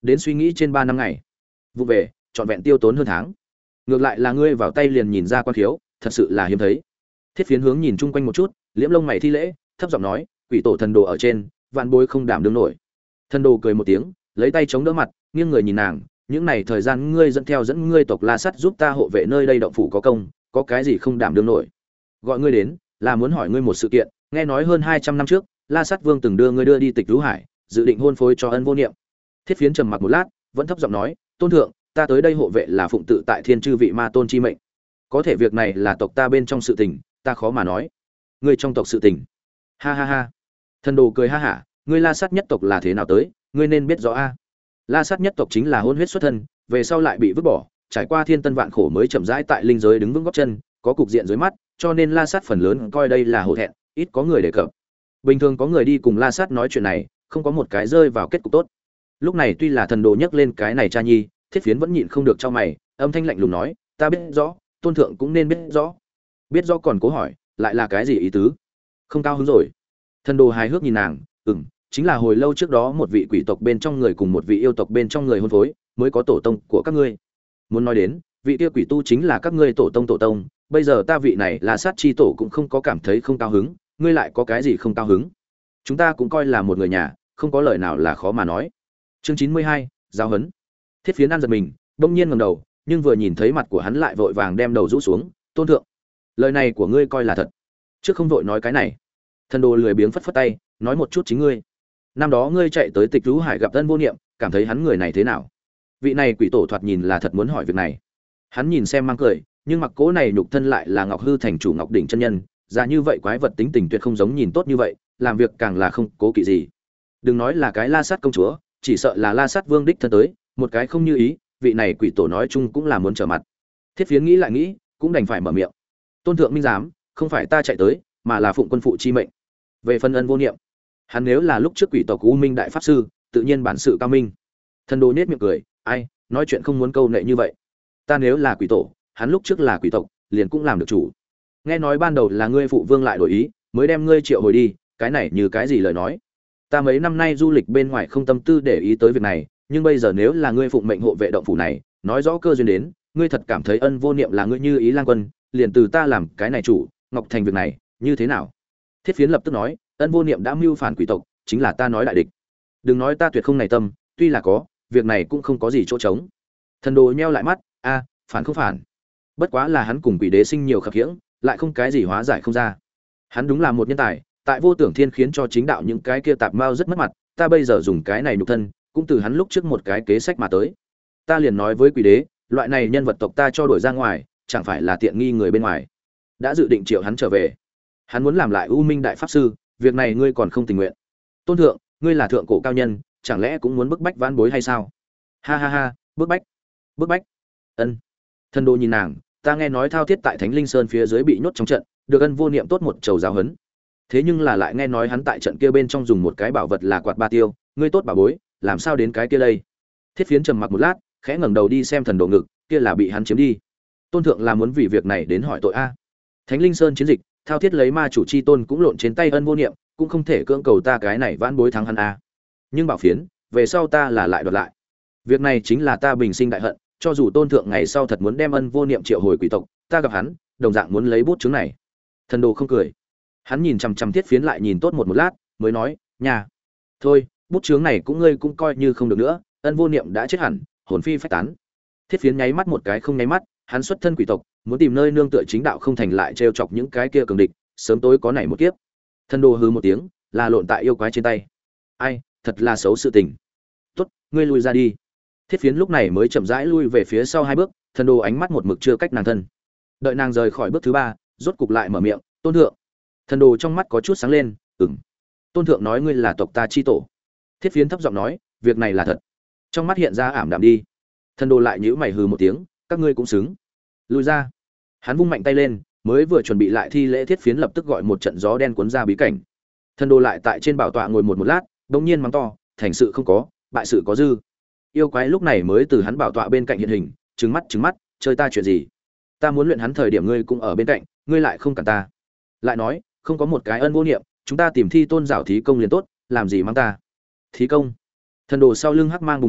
đến suy nghĩ trên 3 năm ngày. Vụ về, trọn vẹn tiêu tốn hơn tháng. Ngược lại là ngươi vào tay liền nhìn ra quan khiếu, thật sự là hiếm thấy. Thiết Phiến hướng nhìn chung quanh một chút, liễm lông mày thi lễ, thấp giọng nói, quỷ tổ thần đồ ở trên, vạn bối không đảm đương nổi. Thần đồ cười một tiếng, lấy tay chống đỡ mặt, nghiêng người nhìn nàng, những này thời gian ngươi dẫn ngươi tộc La Sắt giúp ta hộ vệ nơi đây động phủ có công, có cái gì không đảm đương nổi. Gọi ngươi đến, là muốn hỏi ngươi một sự kiện, nghe nói hơn 200 năm trước, La Sắt Vương từng đưa đi Tịch Lũ Hải, dự định hôn phối cho Ân Vô Niệm. Thiết Phiến trầm mặc một lát, vẫn thấp giọng nói, tôn thượng, ta tới đây hộ vệ là phụng tự tại Thiên Chư vị ma tôn chi mệnh. Có thể việc này là tộc ta bên trong sự tình, ta khó mà nói. Ngươi trong tộc sự tình. Ha ha ha. Thần đồ cười ha hả, ngươi La Sát nhất tộc là thế nào tới, ngươi nên biết rõ a. La Sát nhất tộc chính là hôn huyết xuất thân, về sau lại bị vứt bỏ, trải qua thiên tân vạn khổ mới chậm rãi tại linh giới đứng vững gót chân, có cục diện dưới mắt, cho nên La Sát phần lớn coi đây là hổ thẹn, ít có người đề cập. Bình thường có người đi cùng La Sát nói chuyện này, không có một cái rơi vào kết cục tốt. Lúc này tuy là thần đồ nhắc lên cái này cha nhi, Thiết Phiến vẫn nhịn không được cho mày, âm thanh lạnh lùng nói, ta biết rõ, tôn thượng cũng nên biết rõ. Biết rõ còn cố hỏi, lại là cái gì ý tứ? Không cao hứng rồi. Thần đồ hài hước nhìn nàng, chính là hồi lâu trước đó một vị quỷ tộc bên trong người cùng một vị yêu tộc bên trong người hôn phối, mới có tổ tông của các ngươi. Muốn nói đến, vị kia quỷ tu chính là các ngươi tổ tông, bây giờ ta vị này là sát chi tổ cũng không có cảm thấy không cao hứng, ngươi lại có cái gì không cao hứng? Chúng ta cũng coi là một người nhà, không có lời nào là khó mà nói. Chương 92, giáo huấn. Thiết Phiến ăn giật mình, bỗng nhiên ngẩng đầu, nhưng vừa nhìn thấy mặt của hắn lại vội vàng đem đầu rũ xuống, tôn thượng, lời này của ngươi coi là thật. Trước không vội nói cái này. Thần đồ lười biếng phất phất tay, nói một chút chính ngươi. Năm đó ngươi chạy tới Tịch Lũ Hải gặp Ân Vô Niệm, cảm thấy hắn người này thế nào? Vị này quỷ tổ thoạt nhìn là thật muốn hỏi việc này. Hắn nhìn xem mang cười, nhưng mặc cố này nhục thân lại là Ngọc Hư thành chủ Ngọc đỉnh chân nhân, ra như vậy quái vật tính tình tuyệt không giống nhìn tốt như vậy, làm việc càng là không cố kỵ gì. Đừng nói là cái La Sát công chúa, chỉ sợ là La Sát Vương đích thân tới, một cái không như ý, vị này quỷ tổ nói chung cũng là muốn trở mặt. Thiết Phiến nghĩ lại nghĩ, cũng đành phải mở miệng. Tôn thượng minh giám, không phải ta chạy tới, mà là phụng quân phụ chi mệnh. Về phần Ân Vô Niệm, hắn nếu là lúc trước quỷ tộc U Minh đại pháp sư, tự nhiên bản sự cao minh. Thần đồ nhếch miệng cười, ai, nói chuyện không muốn câu nệ như vậy. Ta nếu là quỷ tổ, hắn lúc trước là quỷ tộc, liền cũng làm được chủ. Nghe nói ban đầu là ngươi phụ vương lại đổi ý, mới đem ngươi triệu hồi đi, cái này như cái gì lời nói? Ta mấy năm nay du lịch bên ngoài không tâm tư để ý tới việc này, nhưng bây giờ nếu là ngươi phụng mệnh hộ vệ động phủ này, nói rõ cơ duyên đến, ngươi thật cảm thấy Ân Vô Niệm là ngươi như ý lang quân, liền từ ta làm cái này chủ, Ngọc Thành việc này, như thế nào? Thiết Phiến lập tức nói, Ân Vô Niệm đã mưu phản quỷ tộc, chính là ta nói đại địch. Đừng nói ta tuyệt không này tâm, tuy là có, việc này cũng không có gì chỗ trống. Thần đồ nheo lại mắt, phản không phản. Bất quá là hắn cùng quỷ đế sinh nhiều khập khiễng, lại không cái gì hóa giải không ra. Hắn đúng là một nhân tài, tại Vô Tưởng Thiên khiến cho chính đạo những cái kia tạp mao rất mất mặt, ta bây giờ dùng cái này nhục thân, cũng từ hắn lúc trước một cái kế sách mà tới. Ta liền nói với quỷ đế, loại này nhân vật tộc ta cho đuổi ra ngoài, chẳng phải là tiện nghi người bên ngoài. Đã dự định triệu hắn trở về. Hắn muốn làm lại U Minh đại pháp sư, việc này ngươi còn không tình nguyện. Tôn thượng, ngươi là thượng cổ cao nhân, chẳng lẽ cũng muốn bức bách vãn bối hay sao? Ha ha ha, bức bách. Ân. Thần đồ nhìn nàng, ta nghe nói Thao Thiết tại Thánh Linh Sơn phía dưới bị nhốt trong trận, được Ân Vô Niệm tốt một trầu giáo huấn. Thế nhưng là lại nghe nói hắn tại trận kia bên trong dùng một cái bảo vật là quạt ba tiêu, ngươi tốt bảo bối, làm sao đến cái kia đây? Thiết Phiến trầm mặc một lát, khẽ ngẩng đầu đi xem thần đồ ngực, kia là bị hắn chiếm đi. Tôn thượng là muốn vì việc này đến hỏi tội a? Thánh Linh Sơn chiến dịch, Thao Thiết lấy ma chủ chi tôn cũng lộn trên tay Ân Vô Niệm, cũng không thể cưỡng cầu ta cái này vãn bối thắng hắn a. Nhưng bảo phiến, về sau ta là lại đoạt lại. Việc này chính là ta bình sinh đại hận, cho dù tôn thượng ngày sau thật muốn đem Ân Vô Niệm triệu hồi quỷ tộc, ta gặp hắn, đồng dạng muốn lấy bút chứng này. Thần đồ không cười. Hắn nhìn chằm chằm Thiết Phiến lại nhìn tốt một lát, mới nói, "Nhà, thôi, bút chướng này cũng ngươi cũng coi như không được nữa, Ân Vô Niệm đã chết hẳn, hồn phi phách tán." Thiết Phiến nháy mắt một cái không nháy mắt, hắn xuất thân quỷ tộc, muốn tìm nơi nương tựa chính đạo không thành lại trêu chọc những cái kia cường địch, sớm tối có nảy một kiếp. Thần đồ hừ một tiếng, là lộn tại yêu quái trên tay. Ai, thật là xấu sự tình. Tốt, ngươi lui ra đi. Thiết Phiến lúc này mới chậm rãi lui về phía sau hai bước, thần đồ ánh mắt một mực chưa cách nàng thân. Đợi nàng rời khỏi bước thứ ba, rốt cục lại mở miệng, "Tôn thượng." Thần đồ trong mắt có chút sáng lên, Tôn thượng nói ngươi là tộc ta chi tổ." Thiết Phiến thấp giọng nói, "Việc này là thật." Trong mắt hiện ra ảm đạm đi. Thần đồ lại nhíu mày hừ một tiếng, "Các ngươi cũng xứng." Lui ra. Hắn vung mạnh tay lên, mới vừa chuẩn bị lại thi lễ, Thiết Phiến lập tức gọi một trận gió đen cuốn ra bí cảnh. Thần đồ lại tại trên bảo tọa ngồi một lát, bỗng nhiên mắng to, "Thành sự không có, bại sự có dư." Yêu quái lúc này mới từ hắn bảo tọa bên cạnh hiện hình, trừng mắt, "Chơi ta chuyện gì? Ta muốn luyện hắn thời điểm ngươi cũng ở bên cạnh, ngươi lại không cản ta." Lại nói, "Không có một cái Ân Vô Niệm, chúng ta tìm thi tôn giảo thí công liền tốt, làm gì mang ta?" Thí công? Thần đồ sau lưng hắc mang bùng lên,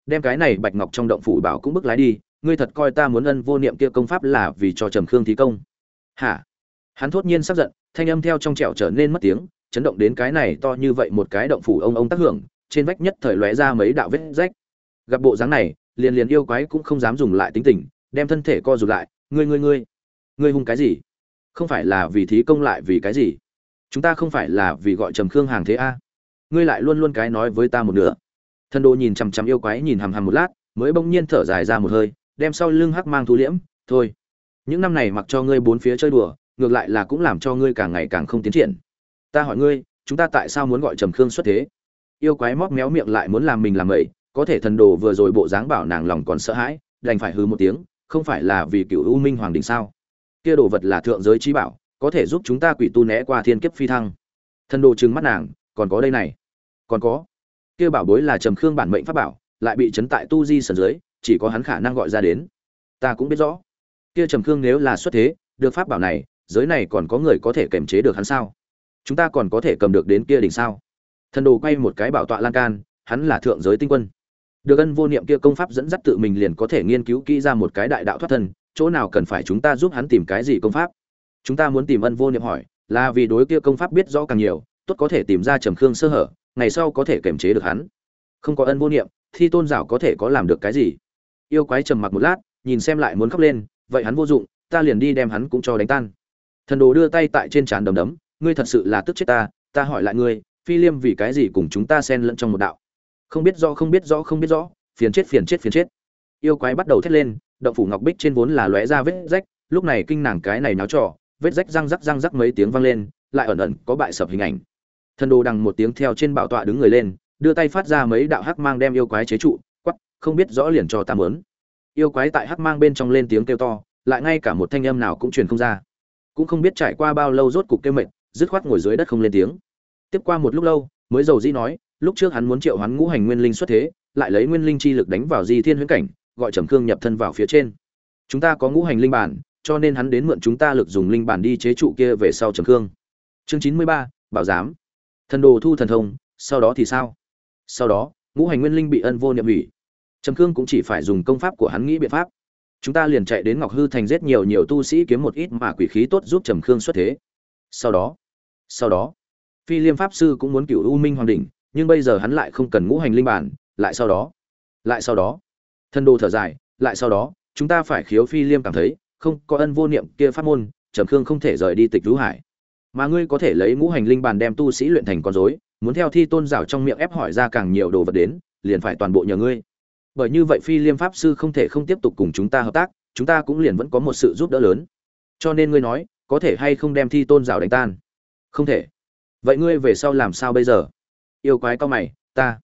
đem cái này bạch ngọc trong động phủ bảo cũng bức lái đi, ngươi thật coi ta muốn ân vô niệm kia công pháp là vì cho Trầm Khương thí công? Hả? Hắn thốt nhiên sắc giận, thanh âm theo trong trẻo trở nên mất tiếng, chấn động đến cái này to như vậy một cái động phủ ông tác hưởng, trên vách nhất thời lóe ra mấy đạo vết rách. Gặp bộ dáng này, liền liền yêu quái cũng không dám dùng lại tính tình, đem thân thể co rụt lại, ngươi hung cái gì? Không phải là vì thí công lại vì cái gì? Chúng ta không phải là vì gọi Trầm Khương hàng thế a? Ngươi lại luôn luôn cái nói với ta một nửa. Thần Đồ nhìn chằm chằm yêu quái nhìn hằm hằm một lát, mới bỗng nhiên thở dài ra một hơi, đem sau lưng hắc mang thu liễm, thôi. Những năm này mặc cho ngươi bốn phía chơi đùa, ngược lại là cũng làm cho ngươi càng ngày càng không tiến triển. Ta hỏi ngươi, chúng ta tại sao muốn gọi Trầm Khương xuất thế? Yêu quái móc méo miệng lại muốn làm mình làm bậy, có thể Thần Đồ vừa rồi bộ dáng bảo nàng lòng còn sợ hãi, đành phải hừ một tiếng, không phải là vì Cửu U Minh Hoàng đỉnh sao? Kia đồ vật là thượng giới chi bảo, có thể giúp chúng ta quỷ tu né qua thiên kiếp phi thăng. Thần Đồ trừng mắt nàng, còn có đây này, còn có. Kia bảo bối là Trầm Khương bản mệnh pháp bảo, lại bị trấn tại tu di sân dưới, chỉ có hắn khả năng gọi ra đến. Ta cũng biết rõ. Kia Trầm Khương nếu là xuất thế, được pháp bảo này, giới này còn có người có thể kiềm chế được hắn sao? Chúng ta còn có thể cầm được đến kia đỉnh sao? Thần Đồ quay một cái bảo tọa lan can, hắn là thượng giới tinh quân. Được ân vô niệm kia công pháp dẫn dắt tự mình liền có thể nghiên cứu kỹ ra một cái đại đạo thoát thân, chỗ nào cần phải chúng ta giúp hắn tìm cái gì công pháp? Chúng ta muốn tìm ân vô niệm hỏi, là vì đối kia công pháp biết rõ càng nhiều, tốt có thể tìm ra Trầm Khương sơ hở, ngày sau có thể kiềm chế được hắn. Không có ân vô niệm, Thi Tôn Giảo có thể có làm được cái gì? Yêu quái trầm mặc một lát, nhìn xem lại muốn khóc lên, vậy hắn vô dụng, ta liền đi đem hắn cũng cho đánh tan. Thần Đồ đưa tay tại trên trán đấm đấm, ngươi thật sự là tức chết ta hỏi lại ngươi, Phi Liêm vì cái gì cùng chúng ta xen lẫn trong một đạo? Không biết rõ, phiền chết. Yêu quái bắt đầu thét lên, động phủ ngọc bích trên vốn là lóe ra vết rách, lúc này kinh nàng cái này náo trò, vết rách răng rắc mấy tiếng vang lên, lại ẩn ẩn có bại sập hình ảnh. Thần Đồ đằng một tiếng theo trên bảo tọa đứng người lên, đưa tay phát ra mấy đạo hắc mang đem yêu quái chế trụ, quắc, không biết rõ liền cho ta muốn. Yêu quái tại hắc mang bên trong lên tiếng kêu to, lại ngay cả một thanh âm nào cũng truyền không ra. Cũng không biết trải qua bao lâu rốt cục kêu mệt, dứt khoát ngồi dưới đất không lên tiếng. Tiếp qua một lúc lâu, mới dầu dĩ nói, lúc trước hắn muốn triệu hoán ngũ hành nguyên linh xuất thế, lại lấy nguyên linh chi lực đánh vào Di Thiên huyễn cảnh, gọi Trầm Khương nhập thân vào phía trên. Chúng ta có ngũ hành linh bản, cho nên hắn đến mượn chúng ta lực dùng linh bản đi chế trụ kia về sau Trầm Khương. Chương 93, bảo giám. Thần Đồ thu thần thông, sau đó thì sao? Sau đó, ngũ hành nguyên linh bị ân vô niệm hủy. Trầm Khương cũng chỉ phải dùng công pháp của hắn nghĩ biện pháp. Chúng ta liền chạy đến Ngọc Hư thành giết nhiều tu sĩ kiếm một ít mà quỷ khí tốt giúp Trầm Khương xuất thế. Sau đó, Phi Liêm pháp sư cũng muốn Cửu U Minh Hoàng đỉnh, nhưng bây giờ hắn lại không cần ngũ hành linh bản, lại sau đó. Thần Đồ thở dài, lại sau đó, chúng ta phải khiếu Phi Liêm cảm thấy, không có ân vô niệm kia pháp môn, Trầm Khương không thể rời đi Tịch Vũ Hải. Mà ngươi có thể lấy ngũ hành linh bản đem tu sĩ luyện thành con rối, muốn theo Thi Tôn Giảo trong miệng ép hỏi ra càng nhiều đồ vật đến, liền phải toàn bộ nhờ ngươi. Bởi như vậy Phi Liêm pháp sư không thể không tiếp tục cùng chúng ta hợp tác, chúng ta cũng liền vẫn có một sự giúp đỡ lớn. Cho nên ngươi nói, có thể hay không đem Thi Tôn Giảo đánh tan? Không thể. Vậy ngươi về sau làm sao bây giờ? Yêu quái cao mày,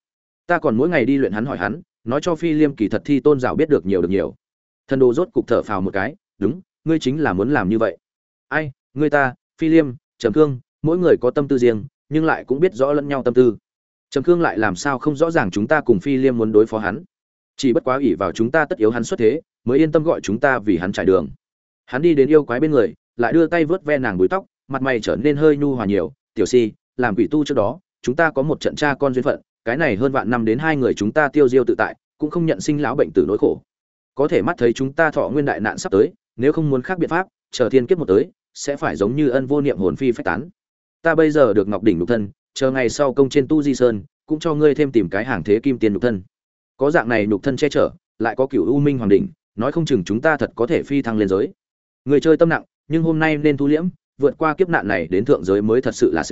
ta còn mỗi ngày đi luyện hắn hỏi hắn, nói cho Phi Liêm kỳ thật Thi Tôn Giảo biết được nhiều. Thần Đồ rốt cục thở phào một cái, đúng, ngươi chính là muốn làm như vậy. Ai, ngươi ta, Phi Liêm, Trầm Khương, mỗi người có tâm tư riêng, nhưng lại cũng biết rõ lẫn nhau tâm tư. Trầm Khương lại làm sao không rõ ràng chúng ta cùng Phi Liêm muốn đối phó hắn? Chỉ bất quá ủy vào chúng ta tất yếu hắn xuất thế, mới yên tâm gọi chúng ta vì hắn trải đường. Hắn đi đến yêu quái bên người, lại đưa tay vớt ve nàng búi tóc, mặt mày trở nên hơi nhu hòa nhiều. Tiểu Si, làm quỷ tu trước đó, chúng ta có một trận cha con duyên phận, cái này hơn vạn năm đến hai người chúng ta tiêu diêu tự tại, cũng không nhận sinh lão bệnh tử nỗi khổ. Có thể mắt thấy chúng ta thọ nguyên đại nạn sắp tới, nếu không muốn khác biện pháp, chờ thiên kiếp một tới, sẽ phải giống như ân vô niệm hồn phi phách tán. Ta bây giờ được ngọc đỉnh nhục thân, chờ ngày sau công trên tu di sơn, cũng cho ngươi thêm tìm cái hàng thế kim tiền nhục thân. Có dạng này nhục thân che chở, lại có Cửu U Minh Hoàng đỉnh, nói không chừng chúng ta thật có thể phi thăng lên giới. Người chơi tâm nặng, nhưng hôm nay nên thu liễm, vượt qua kiếp nạn này đến thượng giới mới thật sự là C.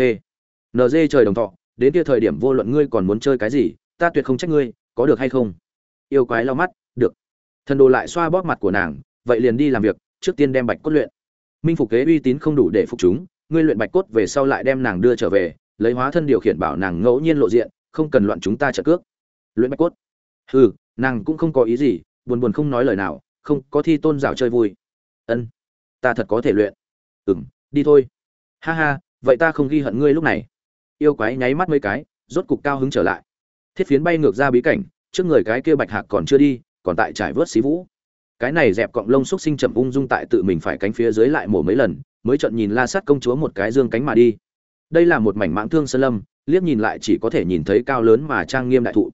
NG trời đồng thọ, đến kia thời điểm vô luận ngươi còn muốn chơi cái gì, ta tuyệt không trách ngươi, có được hay không? Yêu quái lau mắt, được. Thần Đồ lại xoa bóp mặt của nàng, vậy liền đi làm việc, trước tiên đem bạch cốt luyện. Minh phục kế uy tín không đủ để phục chúng, ngươi luyện bạch cốt về sau lại đem nàng đưa trở về, lấy hóa thân điều khiển bảo nàng ngẫu nhiên lộ diện, không cần loạn chúng ta trợ cước. Luyện bạch cốt. Hừ, nàng cũng không có ý gì, buồn không nói lời nào, không có Thi Tôn Giảo chơi vui. Ân, ta thật có thể luyện. Đi thôi. Ha ha, vậy ta không ghi hận ngươi lúc này. Yêu quái nháy mắt mấy cái, rốt cục cao hứng trở lại. Thiết phiến bay ngược ra bí cảnh, trước người cái kia bạch hạc còn chưa đi, còn tại trải vớt xí vũ. Cái này dẹp cọng lông xúc sinh chậm ung dung tại tự mình phải cánh phía dưới lại mổ mấy lần, mới chợt nhìn La Sát công chúa một cái dương cánh mà đi. Đây là một mảnh mãng thương sơn lâm, liếc nhìn lại chỉ có thể nhìn thấy cao lớn mà trang nghiêm đại thụ.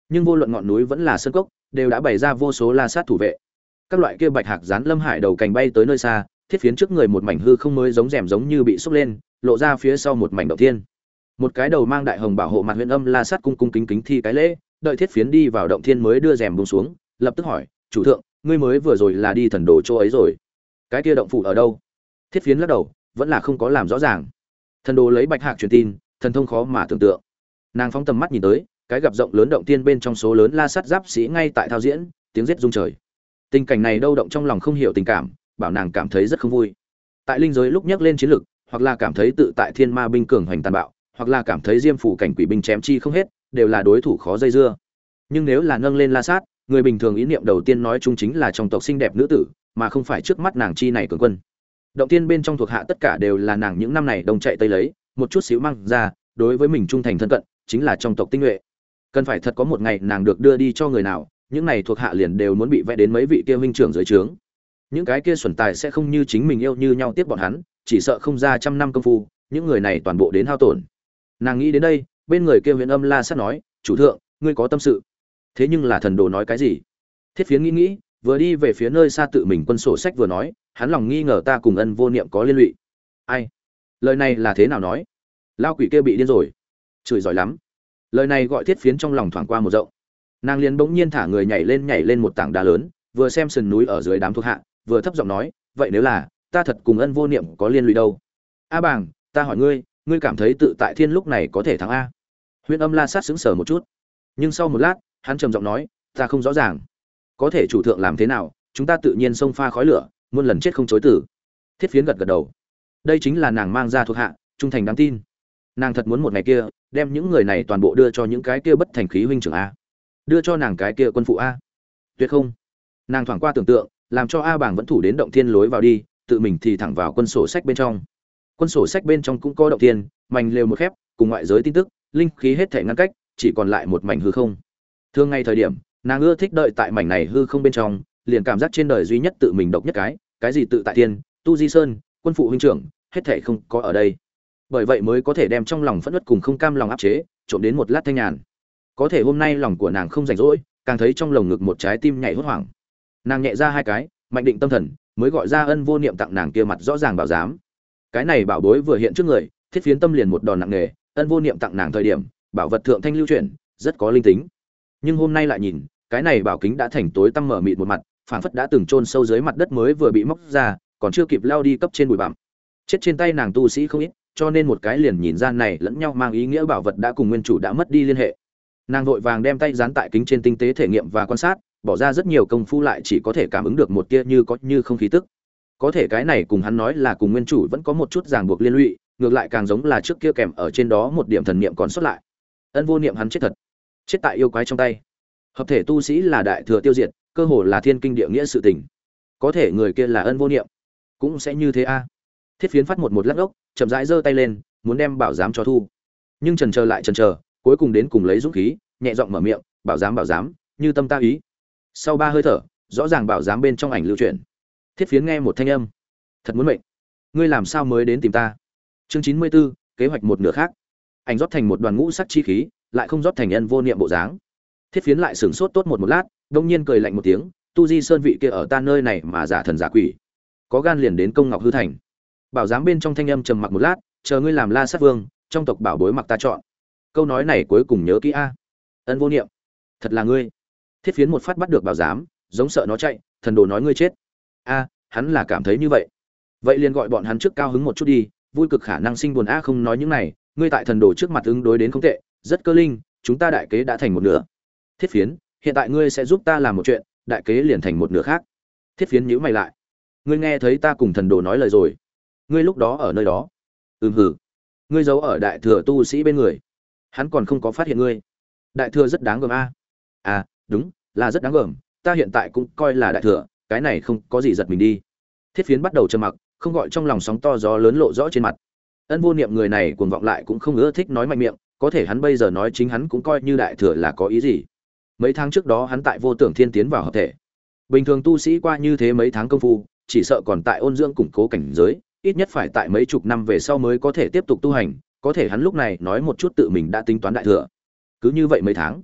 nhưng vô luận ngọn núi vẫn là sơn cốc đều đã bày ra vô số la sát thủ vệ. Các loại kia bạch hạc dán lâm hải đầu cành bay tới nơi xa, thiết phiến trước người một mảnh hư không mới giống rèm giống như bị xốc lên, lộ ra phía sau một mảnh động thiên. Một cái đầu mang đại hồng bảo hộ mặt huyền âm la sát cung cung kính kính thi cái lễ, đợi thiết phiến đi vào động thiên mới đưa rèm buông xuống, lập tức hỏi, chủ thượng, ngươi mới vừa rồi là đi thần đồ chỗ ấy rồi? Cái kia động phủ ở đâu? Thiết phiến lắc đầu, vẫn là không có làm rõ ràng. Thần đồ lấy bạch hạc truyền tin, thần thông khó mà tưởng tượng. Nàng phóng tầm mắt nhìn tới, cái gặp rộng lớn động tiên bên trong số lớn la sát giáp sĩ ngay tại thao diễn, tiếng giết rung trời. Tình cảnh này đâu động trong lòng không hiểu tình cảm, bảo nàng cảm thấy rất không vui. Tại linh giới lúc nhắc lên chiến lực, hoặc là cảm thấy tự tại thiên ma binh cường hoành tàn bạo, hoặc là cảm thấy diêm phủ cảnh quỷ binh chém chi không hết, đều là đối thủ khó dây dưa. Nhưng nếu là nâng lên la sát, người bình thường ý niệm đầu tiên nói chung chính là trong tộc xinh đẹp nữ tử, mà không phải trước mắt nàng chi này cường quân. Động tiên bên trong thuộc hạ tất cả đều là nàng những năm này đông chạy tây lấy, một chút xíu mang ra, đối với mình trung thành thân cận, chính là trong tộc tinh nhuệ. Cần phải thật có một ngày nàng được đưa đi cho người nào, những này thuộc hạ liền đều muốn bị vẽ đến mấy vị kia huynh trưởng dưới trướng. Những cái kia xuẩn tài sẽ không như chính mình yêu như nhau tiếp bọn hắn, chỉ sợ không ra trăm năm công phu, những người này toàn bộ đến hao tổn. Nàng nghĩ đến đây, bên người kia huyền âm la sát nói, chủ thượng, ngươi có tâm sự. Thế nhưng là thần đồ nói cái gì? Thiết phiến nghĩ, vừa đi về phía nơi xa tự mình quân sổ sách vừa nói, hắn lòng nghi ngờ ta cùng Ân Vô Niệm có liên lụy. Ai? Lời này là thế nào nói? Lao quỷ kia bị điên rồi. Chửi giỏi lắm. Lời này gọi thiết phiến trong lòng thoáng qua một rộng. Nàng liền bỗng nhiên thả người nhảy lên một tảng đá lớn, vừa xem sườn núi ở dưới đám thuộc hạ, vừa thấp giọng nói, vậy nếu là ta thật cùng Ân Vô Niệm có liên lụy đâu? A bàng, ta hỏi ngươi, ngươi cảm thấy tự tại thiên lúc này có thể thắng a? Huyền âm la sát sững sờ một chút, nhưng sau một lát, hắn trầm giọng nói, ta không rõ ràng. Có thể chủ thượng làm thế nào, chúng ta tự nhiên xông pha khói lửa, muôn lần chết không chối từ. Thiết phiến gật gật đầu. Đây chính là nàng mang ra thuộc hạ, trung thành đáng tin. Nàng thật muốn một ngày kia, đem những người này toàn bộ đưa cho những cái kia bất thành khí huynh trưởng a, đưa cho nàng cái kia quân phụ a. Tuyệt không. Nàng thoáng qua tưởng tượng, làm cho A bảng vẫn thủ đến động thiên lối vào đi, tự mình thì thẳng vào quân sổ sách bên trong. Quân sổ sách bên trong cũng có động thiên, mảnh lều một khép, cùng ngoại giới tin tức, linh khí hết thể ngăn cách, chỉ còn lại một mảnh hư không. Thường ngày thời điểm, nàng ưa thích đợi tại mảnh này hư không bên trong, liền cảm giác trên đời duy nhất tự mình độc nhất cái gì tự tại thiên, tu di sơn, quân phụ huynh trưởng, hết thể không có ở đây. Bởi vậy mới có thể đem trong lòng phẫn uất cùng không cam lòng áp chế, trộm đến một lát thanh nhàn. Có thể hôm nay lòng của nàng không rảnh rỗi, càng thấy trong lồng ngực một trái tim nhảy hốt hoảng. Nàng nhẹ ra hai cái, mạnh định tâm thần, mới gọi ra Ân Vô Niệm tặng nàng kia mặt rõ ràng bảo giám. Cái này bảo bối vừa hiện trước người, thiết phiến tâm liền một đòn nặng nề. Ân Vô Niệm tặng nàng thời điểm, bảo vật thượng thanh lưu chuyển, rất có linh tính. Nhưng hôm nay lại nhìn, cái này bảo kính đã thành tối tăm mở mịt một mặt, phảng phất đã từng chôn sâu dưới mặt đất mới vừa bị móc ra, còn chưa kịp lao đi cấp trên bụi bặm. Chết trên tay nàng tu sĩ không ít, cho nên một cái liền nhìn ra này lẫn nhau mang ý nghĩa bảo vật đã cùng nguyên chủ đã mất đi liên hệ. Nàng vội vàng đem tay dán tại kính trên tinh tế thể nghiệm và quan sát, bỏ ra rất nhiều công phu lại chỉ có thể cảm ứng được một tia như có như không khí tức. Có thể cái này cùng hắn nói là cùng nguyên chủ vẫn có một chút ràng buộc liên lụy, ngược lại càng giống là trước kia kèm ở trên đó một điểm thần niệm còn sót lại. Ân Vô Niệm hắn chết thật, chết tại yêu quái trong tay. Hợp thể tu sĩ là đại thừa tiêu diệt, cơ hồ là thiên kinh địa nghĩa sự tình. Có thể người kia là Ân Vô Niệm, cũng sẽ như thế a. Thiết phiến phát một lát ốc, chậm rãi giơ tay lên, muốn đem bảo giám cho thu. Nhưng chần chờ lại chần chờ, cuối cùng đến cùng lấy dũng khí, nhẹ giọng mở miệng, bảo giám, như tâm ta ý. Sau 3 hơi thở, rõ ràng bảo giám bên trong ảnh lưu chuyển. Thiết phiến nghe một thanh âm, thật muốn mệnh, ngươi làm sao mới đến tìm ta? Chương 94, kế hoạch một nửa khác. Ảnh rót thành một đoàn ngũ sắc chi khí, lại không rót thành Ân Vô Niệm bộ dáng. Thiết phiến lại sửng sốt tốt một lát, đông nhiên cười lạnh một tiếng, tu di sơn vị kia ở ta nơi này mà giả thần giả quỷ, có gan liền đến công ngọc hư thành. Bảo giám bên trong thanh âm trầm mặc một lát, chờ ngươi làm La Sát Vương, trong tộc bảo bối mặc ta chọn. Câu nói này cuối cùng nhớ kỹ a. Ân Vô Niệm, thật là ngươi. Thiết phiến một phát bắt được bảo giám, giống sợ nó chạy, thần đồ nói ngươi chết. A, hắn là cảm thấy như vậy. Vậy liền gọi bọn hắn trước cao hứng một chút đi, vui cực khả năng sinh buồn a không nói những này, ngươi tại thần đồ trước mặt ứng đối đến không tệ, rất cơ linh, chúng ta đại kế đã thành một nửa. Thiết phiến, hiện tại ngươi sẽ giúp ta làm một chuyện, đại kế liền thành một nửa khác. Thiết phiến nhíu mày lại. Ngươi nghe thấy ta cùng thần đồ nói lời rồi? Ngươi lúc đó ở nơi đó? Hử. Ngươi giấu ở đại thừa tu sĩ bên người, hắn còn không có phát hiện ngươi. Đại thừa rất đáng gờm a. À, đúng, là rất đáng gờm, ta hiện tại cũng coi là đại thừa, cái này không có gì giật mình đi. Thiết phiến bắt đầu trầm mặc, không gọi trong lòng sóng to gió lớn lộ rõ trên mặt. Ân Vô Niệm người này cuồng vọng lại cũng không ưa thích nói mạnh miệng, có thể hắn bây giờ nói chính hắn cũng coi như đại thừa là có ý gì? Mấy tháng trước đó hắn tại Vô Tưởng Thiên tiến vào hợp thể. Bình thường tu sĩ qua như thế mấy tháng công phu, chỉ sợ còn tại ôn dưỡng củng cố cảnh giới, ít nhất phải tại mấy chục năm về sau mới có thể tiếp tục tu hành, có thể hắn lúc này nói một chút tự mình đã tính toán đại thừa. Cứ như vậy mấy tháng,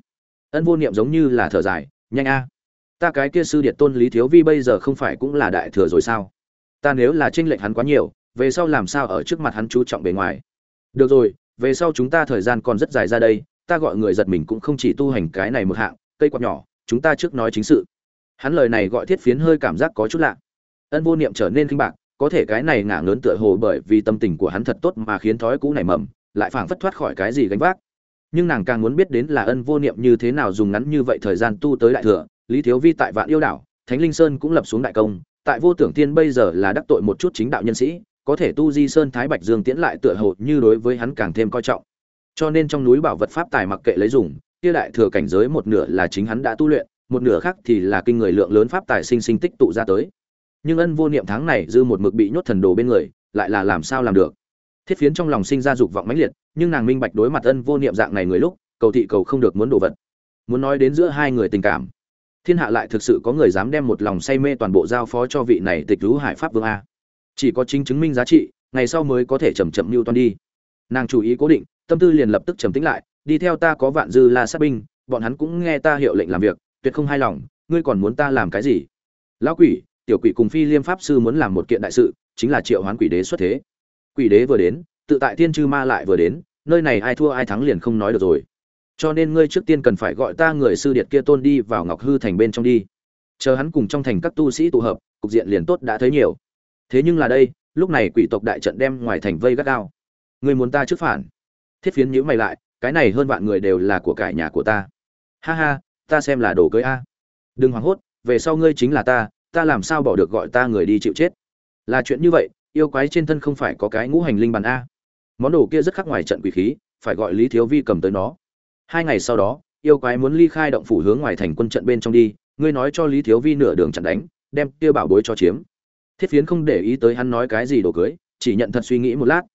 Ân Vô Niệm giống như là thở dài, nhanh a, ta cái kia sư điệt tôn Lý Thiếu Vi bây giờ không phải cũng là đại thừa rồi sao? Ta nếu là chênh lệch hắn quá nhiều, về sau làm sao ở trước mặt hắn chú trọng bề ngoài? Được rồi, về sau chúng ta thời gian còn rất dài ra đây, ta gọi người giật mình cũng không chỉ tu hành cái này một hạng, cây quạt nhỏ, chúng ta trước nói chính sự. Hắn lời này gọi Thiết Phiến hơi cảm giác có chút lạ. Ân Vô Niệm trở nên kinh bạc, có thể cái này ngả ngớn tựa hồ bởi vì tâm tình của hắn thật tốt mà khiến thói cũ nảy mầm, lại phảng phất thoát khỏi cái gì gánh vác. Nhưng nàng càng muốn biết đến là Ân Vô Niệm như thế nào dùng ngắn như vậy thời gian tu tới đại thừa. Lý Thiếu Vi tại Vạn Yêu đảo, Thánh Linh Sơn cũng lập xuống đại công, tại Vô Tưởng Tiên bây giờ là đắc tội một chút chính đạo nhân sĩ, có thể tu Di Sơn Thái Bạch Dương Tiễn lại tựa hồ như đối với hắn càng thêm coi trọng. Cho nên trong núi bảo vật pháp tài mặc kệ lấy dùng, kia đại thừa cảnh giới một nửa là chính hắn đã tu luyện, một nửa khác thì là kinh người lượng lớn pháp tài sinh sinh tích tụ ra tới. Nhưng Ân Vô Niệm tháng này dư một mực bị nhốt thần đồ bên người, lại là làm sao làm được? Thiết Phiến trong lòng sinh ra dục vọng mãnh liệt, nhưng nàng minh bạch đối mặt Ân Vô Niệm dạng này người lúc, cầu thị cầu không được muốn đồ vật. Muốn nói đến giữa hai người tình cảm, thiên hạ lại thực sự có người dám đem một lòng say mê toàn bộ giao phó cho vị này Tịch Rú Hải Pháp Vương a. Chỉ có chính chứng minh giá trị, ngày sau mới có thể chậm chậm lưu toan đi. Nàng chủ ý cố định, tâm tư liền lập tức trầm tĩnh lại, đi theo ta có Vạn Dư La sát binh, bọn hắn cũng nghe ta hiệu lệnh làm việc, tuyệt không hài lòng, ngươi còn muốn ta làm cái gì? Lão quỷ, tiểu quỷ cùng Phi Liêm pháp sư muốn làm một kiện đại sự, chính là triệu hoán quỷ đế xuất thế. Quỷ đế vừa đến, tự tại thiên chư ma lại vừa đến, nơi này ai thua ai thắng liền không nói được rồi. Cho nên ngươi trước tiên cần phải gọi ta người sư điệt kia tôn đi vào Ngọc Hư thành bên trong đi. Chờ hắn cùng trong thành các tu sĩ tụ hợp, cục diện liền tốt đã thấy nhiều. Thế nhưng là đây, lúc này quỷ tộc đại trận đem ngoài thành vây gắt gao. Ngươi muốn ta trước phản? Thiết Phiến nhíu mày lại, cái này hơn vạn người đều là của cải nhà của ta. Ha ha, ta xem là đồ cưới a. Đừng hoảng hốt, về sau ngươi chính là ta làm sao bỏ được gọi ta người đi chịu chết. Là chuyện như vậy, yêu quái trên thân không phải có cái ngũ hành linh bàn a. Món đồ kia rất khác ngoài trận quỷ khí, phải gọi Lý Thiếu Vi cầm tới nó. 2 ngày sau đó, yêu quái muốn ly khai động phủ hướng ngoài thành quân trận bên trong đi, ngươi nói cho Lý Thiếu Vi nửa đường chặn đánh, đem kia bảo bối cho chiếm. Thiết Phiến không để ý tới hắn nói cái gì đồ cưới, chỉ nhận thật suy nghĩ một lát,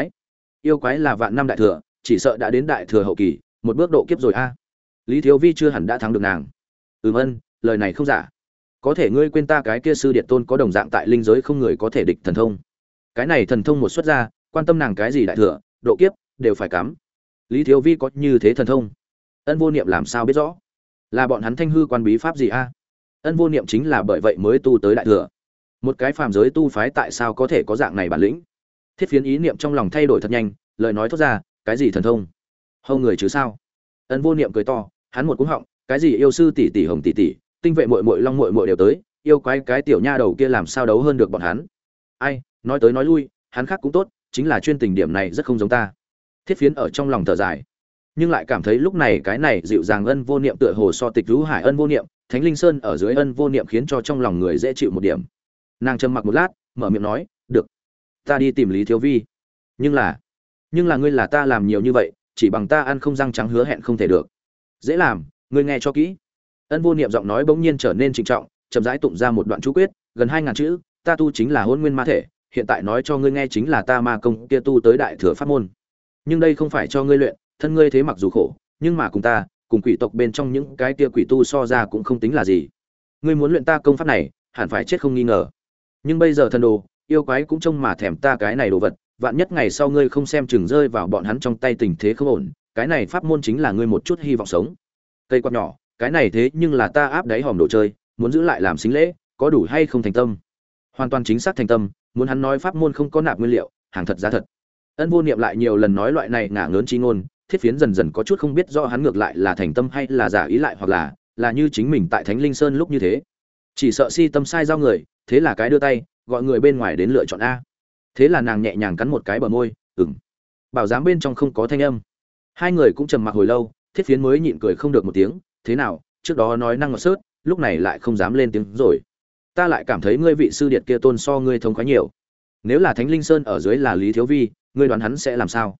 yêu quái là vạn năm đại thừa, chỉ sợ đã đến đại thừa hậu kỳ, một bước độ kiếp rồi a. Lý Thiếu Vi chưa hẳn đã thắng được nàng. Ân, lời này không giả. Có thể ngươi quên ta cái kia sư điệt tôn có đồng dạng tại linh giới không người có thể địch thần thông. Cái này thần thông một xuất ra, quan tâm nàng cái gì đại thừa, độ kiếp đều phải cắm. Lý Thiếu Vi có như thế thần thông, Ân Vô Niệm làm sao biết rõ? Là bọn hắn thanh hư quan bí pháp gì a? Ân Vô Niệm chính là bởi vậy mới tu tới đại thừa. Một cái phàm giới tu phái tại sao có thể có dạng này bản lĩnh? Thiết Phiến ý niệm trong lòng thay đổi thật nhanh, lời nói thốt ra, cái gì thần thông? Hâu người chứ sao? Ân Vô Niệm cười to, hắn một cú họng, cái gì yêu sư tỷ tỷ hồng tỷ tỷ, tinh vệ muội muội long muội muội đều tới, yêu quái cái tiểu nha đầu kia làm sao đấu hơn được bọn hắn? Ai, nói tới nói lui, hắn khác cũng tốt, chính là chuyên tình điểm này rất không giống ta. Thiết Phiến ở trong lòng thở dài, nhưng lại cảm thấy lúc này cái này dịu dàng Ân Vô Niệm tựa hồ so Tịch Rú Hải Ân Vô Niệm, Thánh Linh Sơn ở dưới Ân Vô Niệm khiến cho trong lòng người dễ chịu một điểm. Nàng trầm mặc một lát, mở miệng nói, "Được, ta đi tìm Lý Thiếu Vi. Nhưng là ngươi là ta làm nhiều như vậy, chỉ bằng ta ăn không răng trắng hứa hẹn không thể được. Dễ làm, ngươi nghe cho kỹ." Ân Vô Niệm giọng nói bỗng nhiên trở nên trịnh trọng, chậm rãi tụng ra một đoạn chú quyết, gần 2000 chữ, "Ta tu chính là Hỗn Nguyên Ma Thể, hiện tại nói cho ngươi nghe chính là ta ma công kia tu tới đại thừa pháp môn. Nhưng đây không phải cho ngươi luyện, thân ngươi thế mặc dù khổ, nhưng mà cùng ta, cùng quỷ tộc bên trong những cái kia quỷ tu so ra cũng không tính là gì. Ngươi muốn luyện ta công pháp này, hẳn phải chết không nghi ngờ. Nhưng bây giờ thần đồ, yêu quái cũng trông mà thèm ta cái này đồ vật, vạn nhất ngày sau ngươi không xem chừng rơi vào bọn hắn trong tay tình thế không ổn, cái này pháp môn chính là ngươi một chút hy vọng sống." Cây quạt nhỏ, cái này thế nhưng là ta áp đáy hòm đồ chơi, muốn giữ lại làm xính lễ, có đủ hay không thành tâm? Hoàn toàn chính xác thành tâm, muốn hắn nói pháp môn không có nạp nguyên liệu, hàng thật giá thật. Ân Vô Niệm lại nhiều lần nói loại này ngả ngớn chi ngôn, Thiết Phiến dần dần có chút không biết rõ hắn ngược lại là thành tâm hay là giả ý lại, hoặc là như chính mình tại Thánh Linh Sơn lúc như thế. Chỉ sợ si tâm sai giao người, thế là cái đưa tay, gọi người bên ngoài đến lựa chọn a. Thế là nàng nhẹ nhàng cắn một cái bờ môi, bảo giám bên trong không có thanh âm. Hai người cũng trầm mặc hồi lâu, Thiết Phiến mới nhịn cười không được một tiếng, "Thế nào, trước đó nói năng ngọt sớt, lúc này lại không dám lên tiếng rồi. Ta lại cảm thấy ngươi vị sư điệt kia tôn so ngươi thông khoái nhiều. Nếu là Thánh Linh Sơn ở dưới là Lý Thiếu Vi, ngươi đoán hắn sẽ làm sao?"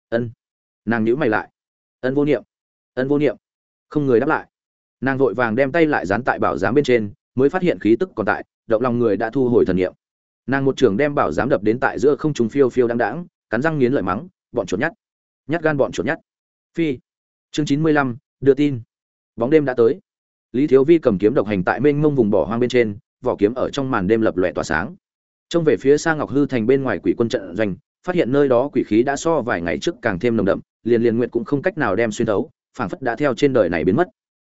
Nàng nhíu mày lại. Ân Vô Niệm, không người đáp lại. Nàng vội vàng đem tay lại dán tại bảo giám bên trên, mới phát hiện khí tức còn tại, động lòng người đã thu hồi thần niệm. Nàng một trường đem bảo giám đập đến tại giữa không trung phiêu phiêu đang đãng, cắn răng nghiến lợi mắng, "Bọn chuột nhắt, nhát gan bọn chuột nhắt." Phi. Chương 95, đưa tin. Bóng đêm đã tới. Lý Thiếu Vi cầm kiếm độc hành tại mênh mông vùng bỏ hoang bên trên, vỏ kiếm ở trong màn đêm lập lòe tỏa sáng. Trông về phía xa Ngọc Hư thành bên ngoài quỷ quân trận doanh, phát hiện nơi đó quỷ khí đã so vài ngày trước càng thêm nồng đậm, liền nguyệt cũng không cách nào đem xuyên thấu, phảng phất đã theo trên đời này biến mất.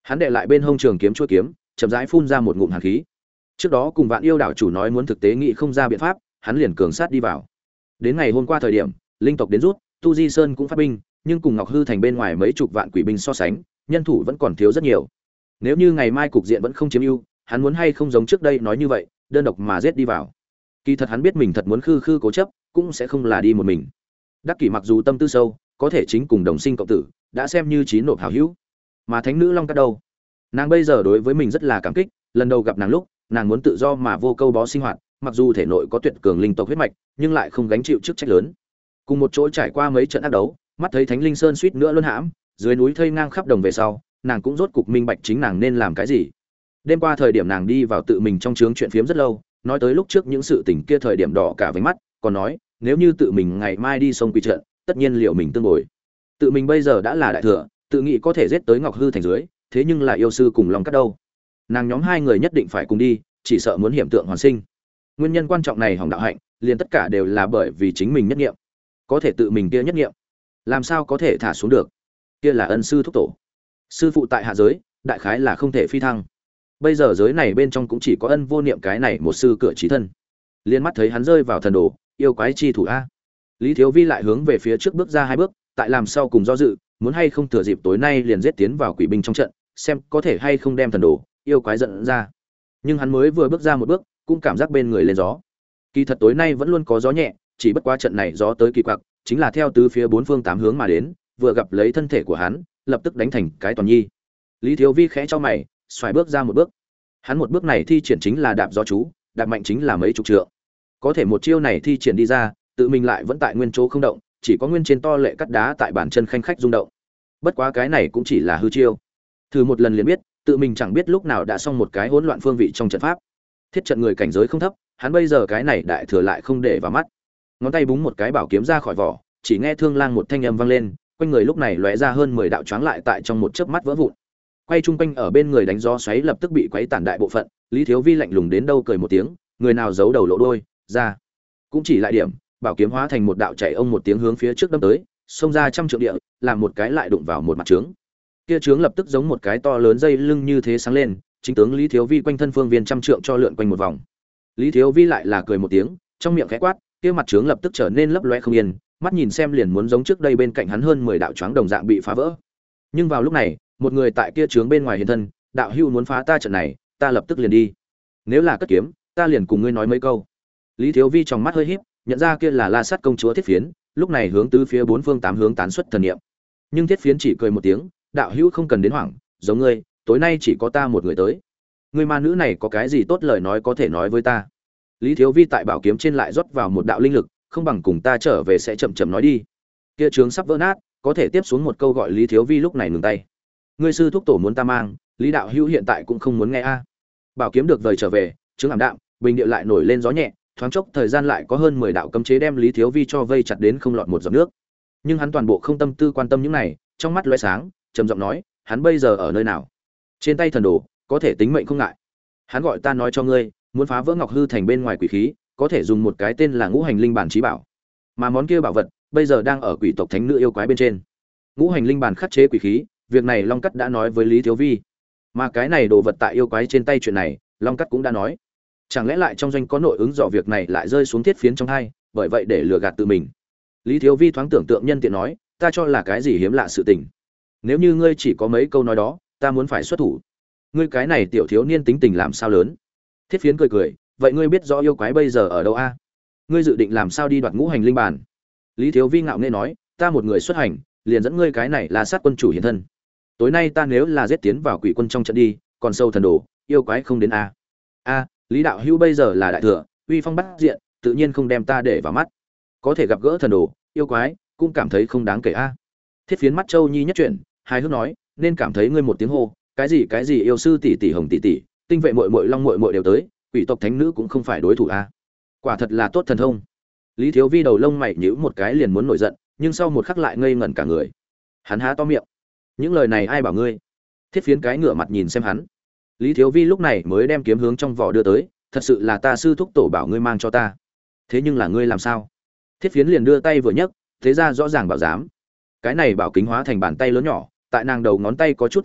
Hắn đệ lại bên hông trường kiếm chuôi kiếm, chậm rãi phun ra một ngụm hàn khí. Trước đó cùng Vạn Yêu đảo chủ nói muốn thực tế nghĩ không ra biện pháp, hắn liền cường sát đi vào. Đến ngày hôm qua thời điểm, linh tộc đến rút, Tu Di Sơn cũng phát binh, nhưng cùng Ngọc Hư thành bên ngoài mấy chục vạn quỷ binh so sánh, nhân thủ vẫn còn thiếu rất nhiều. Nếu như ngày mai cục diện vẫn không chiếm ưu, hắn muốn hay không giống trước đây nói như vậy, đơn độc mà giết đi vào. Kỳ thật hắn biết mình thật muốn khư khư cố chấp, cũng sẽ không là đi một mình. Đắc Kỷ mặc dù tâm tư sâu, có thể chính cùng đồng sinh cộng tử, đã xem như chí nộp hảo hữu. Mà thánh nữ Long Cát đâu? Nàng bây giờ đối với mình rất là cảm kích, lần đầu gặp nàng lúc, nàng muốn tự do mà vô câu bó sinh hoạt, mặc dù thể nội có tuyệt cường linh tộc huyết mạch, nhưng lại không gánh chịu chức trách lớn. Cùng một chỗ trải qua mấy trận ác đấu, mắt thấy Thánh Linh Sơn suýt nữa luân hãm, dưới núi thây ngang khắp đồng về sau, nàng cũng rốt cục minh bạch chính nàng nên làm cái gì. Đêm qua thời điểm nàng đi vào tự mình trong trướng chuyện phiếm rất lâu, nói tới lúc trước những sự tình kia thời điểm đỏ cả váy mắt, còn nói, nếu như tự mình ngày mai đi sông quỷ trận, tất nhiên liệu mình tương bồi. Tự mình bây giờ đã là đại thừa, tự nghĩ có thể giết tới Ngọc Hư thành dưới, thế nhưng lại yêu sư cùng Long Cát đâu. Nàng nhóm hai người nhất định phải cùng đi, chỉ sợ muốn hiểm tượng hoàn sinh. Nguyên nhân quan trọng này hỏng đạo hạnh, liền tất cả đều là bởi vì chính mình nhất nghiệm. Có thể tự mình kia nhất nghiệm, làm sao có thể thả xuống được? Kia là ân sư thúc tổ. Sư phụ tại hạ giới, đại khái là không thể phi thăng. Bây giờ giới này bên trong cũng chỉ có Ân Vô Niệm cái này một sư cửa chí thân. Liên mắt thấy hắn rơi vào thần đồ, yêu quái chi thủ a. Lý Thiếu Vi lại hướng về phía trước bước ra hai bước, tại làm sau cùng do dự, muốn hay không thừa dịp tối nay liền giết tiến vào quỷ binh trong trận, xem có thể hay không đem thần đồ, yêu quái giận ra. Nhưng hắn mới vừa bước ra một bước, cũng cảm giác bên người lên gió. Kỳ thật tối nay vẫn luôn có gió nhẹ, chỉ bất quá trận này gió tới kỳ quặc, chính là theo tứ phía bốn phương tám hướng mà đến, vừa gặp lấy thân thể của hắn, lập tức đánh thành cái toàn nhi. Lý Thiếu Vi khẽ cho mày, xoài bước ra một bước. Hắn một bước này thi triển chính là đạp gió chú, đạp mạnh chính là mấy chục trượng. Có thể một chiêu này thi triển đi ra, tự mình lại vẫn tại nguyên chỗ không động, chỉ có nguyên trên to lệ cắt đá tại bàn chân khanh khách rung động. Bất quá cái này cũng chỉ là hư chiêu. Thử một lần liền biết, tự mình chẳng biết lúc nào đã xong một cái hỗn loạn phương vị trong trận pháp. Thiết trận người cảnh giới không thấp, hắn bây giờ cái này đại thừa lại không để vào mắt. Ngón tay búng một cái bảo kiếm ra khỏi vỏ, chỉ nghe thương lang một thanh âm vang lên, quanh người lúc này lóe ra hơn 10 đạo choáng lại tại trong một chớp mắt vỡ vụn. Quay trung quanh ở bên người đánh gió xoáy lập tức bị quấy tản đại bộ phận, Lý Thiếu Vi lạnh lùng đến đâu cười một tiếng, người nào giấu đầu lộ đôi, ra. Cũng chỉ lại điểm, bảo kiếm hóa thành một đạo chạy ông một tiếng hướng phía trước đâm tới, xông ra trăm trượng địa, làm một cái lại đụng vào một mặt trướng. Kia trướng lập tức giống một cái to lớn dây lưng như thế sáng lên, chính tướng Lý Thiếu Vi quanh thân phương viên trăm trượng cho lượn quanh một vòng. Lý Thiếu Vi lại là cười một tiếng, trong miệng khẽ quát, kia mặt trướng lập tức trở nên lấp loé không yên, mắt nhìn xem liền muốn giống trước đây bên cạnh hắn hơn 10 đạo choáng đồng dạng bị phá vỡ. Nhưng vào lúc này, một người tại kia trướng bên ngoài hiện thân, đạo hữu muốn phá ta trận này, ta lập tức liền đi. Nếu là cất kiếm, ta liền cùng ngươi nói mấy câu. Lý Thiếu Vi trong mắt hơi híp, nhận ra kia là La Sát công chúa Thiết Phiến, lúc này hướng tứ phía bốn phương tám hướng tán xuất thần niệm. Nhưng Thiết Phiến chỉ cười một tiếng, đạo hữu không cần đến hoảng, giống ngươi, tối nay chỉ có ta một người tới. Ngươi ma nữ này có cái gì tốt lời nói có thể nói với ta. Lý Thiếu Vi tại bảo kiếm trên lại rót vào một đạo linh lực, không bằng cùng ta trở về sẽ chậm chậm nói đi. Kia trướng sắp vỡ nát, có thể tiếp xuống một câu gọi Lý Thiếu Vi lúc này ngừng tay. Ngươi sư thúc tổ muốn ta mang, Lý đạo hữu hiện tại cũng không muốn nghe a. Bảo kiếm được vời trở về, trướng ảm đạm, bình địa lại nổi lên gió nhẹ, thoáng chốc thời gian lại có hơn 10 đạo cấm chế đem Lý Thiếu Vi cho vây chặt đến không lọt một giọt nước. Nhưng hắn toàn bộ không tâm tư quan tâm những này, trong mắt lóe sáng, trầm giọng nói, hắn bây giờ ở nơi nào? Trên tay thần đồ, có thể tính mệnh không ngại. Hắn gọi ta nói cho ngươi, muốn phá vỡ Ngọc Hư thành bên ngoài quỷ khí, có thể dùng một cái tên là Ngũ Hành Linh Bản chí bảo. Mà món kia bảo vật, bây giờ đang ở quỷ tộc thánh nữ yêu quái bên trên. Ngũ Hành Linh Bản khắc chế quỷ khí, việc này Long Cắt đã nói với Lý Thiếu Vi. Mà cái này đồ vật tại yêu quái trên tay chuyện này, Long Cắt cũng đã nói. Chẳng lẽ lại trong doanh có nội ứng dò việc này lại rơi xuống Thiết Phiến trong hai, bởi vậy để lừa gạt tự mình. Lý Thiếu Vi thoáng tưởng tượng nhân tiện nói, ta cho là cái gì hiếm lạ sự tình. Nếu như ngươi chỉ có mấy câu nói đó, ta muốn phải xuất thủ. Ngươi cái này tiểu thiếu niên tính tình làm sao lớn? Thiết Phiến cười cười, vậy ngươi biết rõ yêu quái bây giờ ở đâu a? Ngươi dự định làm sao đi đoạt Ngũ Hành Linh Bản? Lý Thiếu Vi ngạo nghễ nói, ta một người xuất hành, liền dẫn ngươi cái này là sát quân chủ hiện thân. Tối nay ta nếu là giết tiến vào quỷ quân trong trận đi, còn sâu thần đồ, yêu quái không đến a. A, Lý đạo hữu bây giờ là đại thừa, uy phong bát diện, tự nhiên không đem ta để vào mắt. Có thể gặp gỡ thần đồ, yêu quái, cũng cảm thấy không đáng kể a. Thiết Phiến mắt Châu Nhi nhất chuyển, hài hước nói, nên cảm thấy ngươi một tiếng hô, cái gì yêu sư tỷ tỷ hồng tỷ tỷ, tinh vệ muội muội long muội muội đều tới, quỷ tộc thánh nữ cũng không phải đối thủ a. Quả thật là tốt thần thông. Lý Thiếu Vi đầu lông mày nhíu một cái liền muốn nổi giận, nhưng sau một khắc lại ngây ngẩn cả người. Hắn há to miệng. Những lời này ai bảo ngươi? Thiết Phiến cái ngửa mặt nhìn xem hắn. Lý Thiếu Vi lúc này mới đem kiếm hướng trong vỏ đưa tới, thật sự là ta sư thúc tổ bảo ngươi mang cho ta. Thế nhưng là ngươi làm sao? Thiết Phiến liền đưa tay vừa nhấc, thế ra rõ ràng bảo dám. Cái này bảo kính hóa thành bàn tay lớn nhỏ, tại nàng đầu ngón tay có chút chuyển động,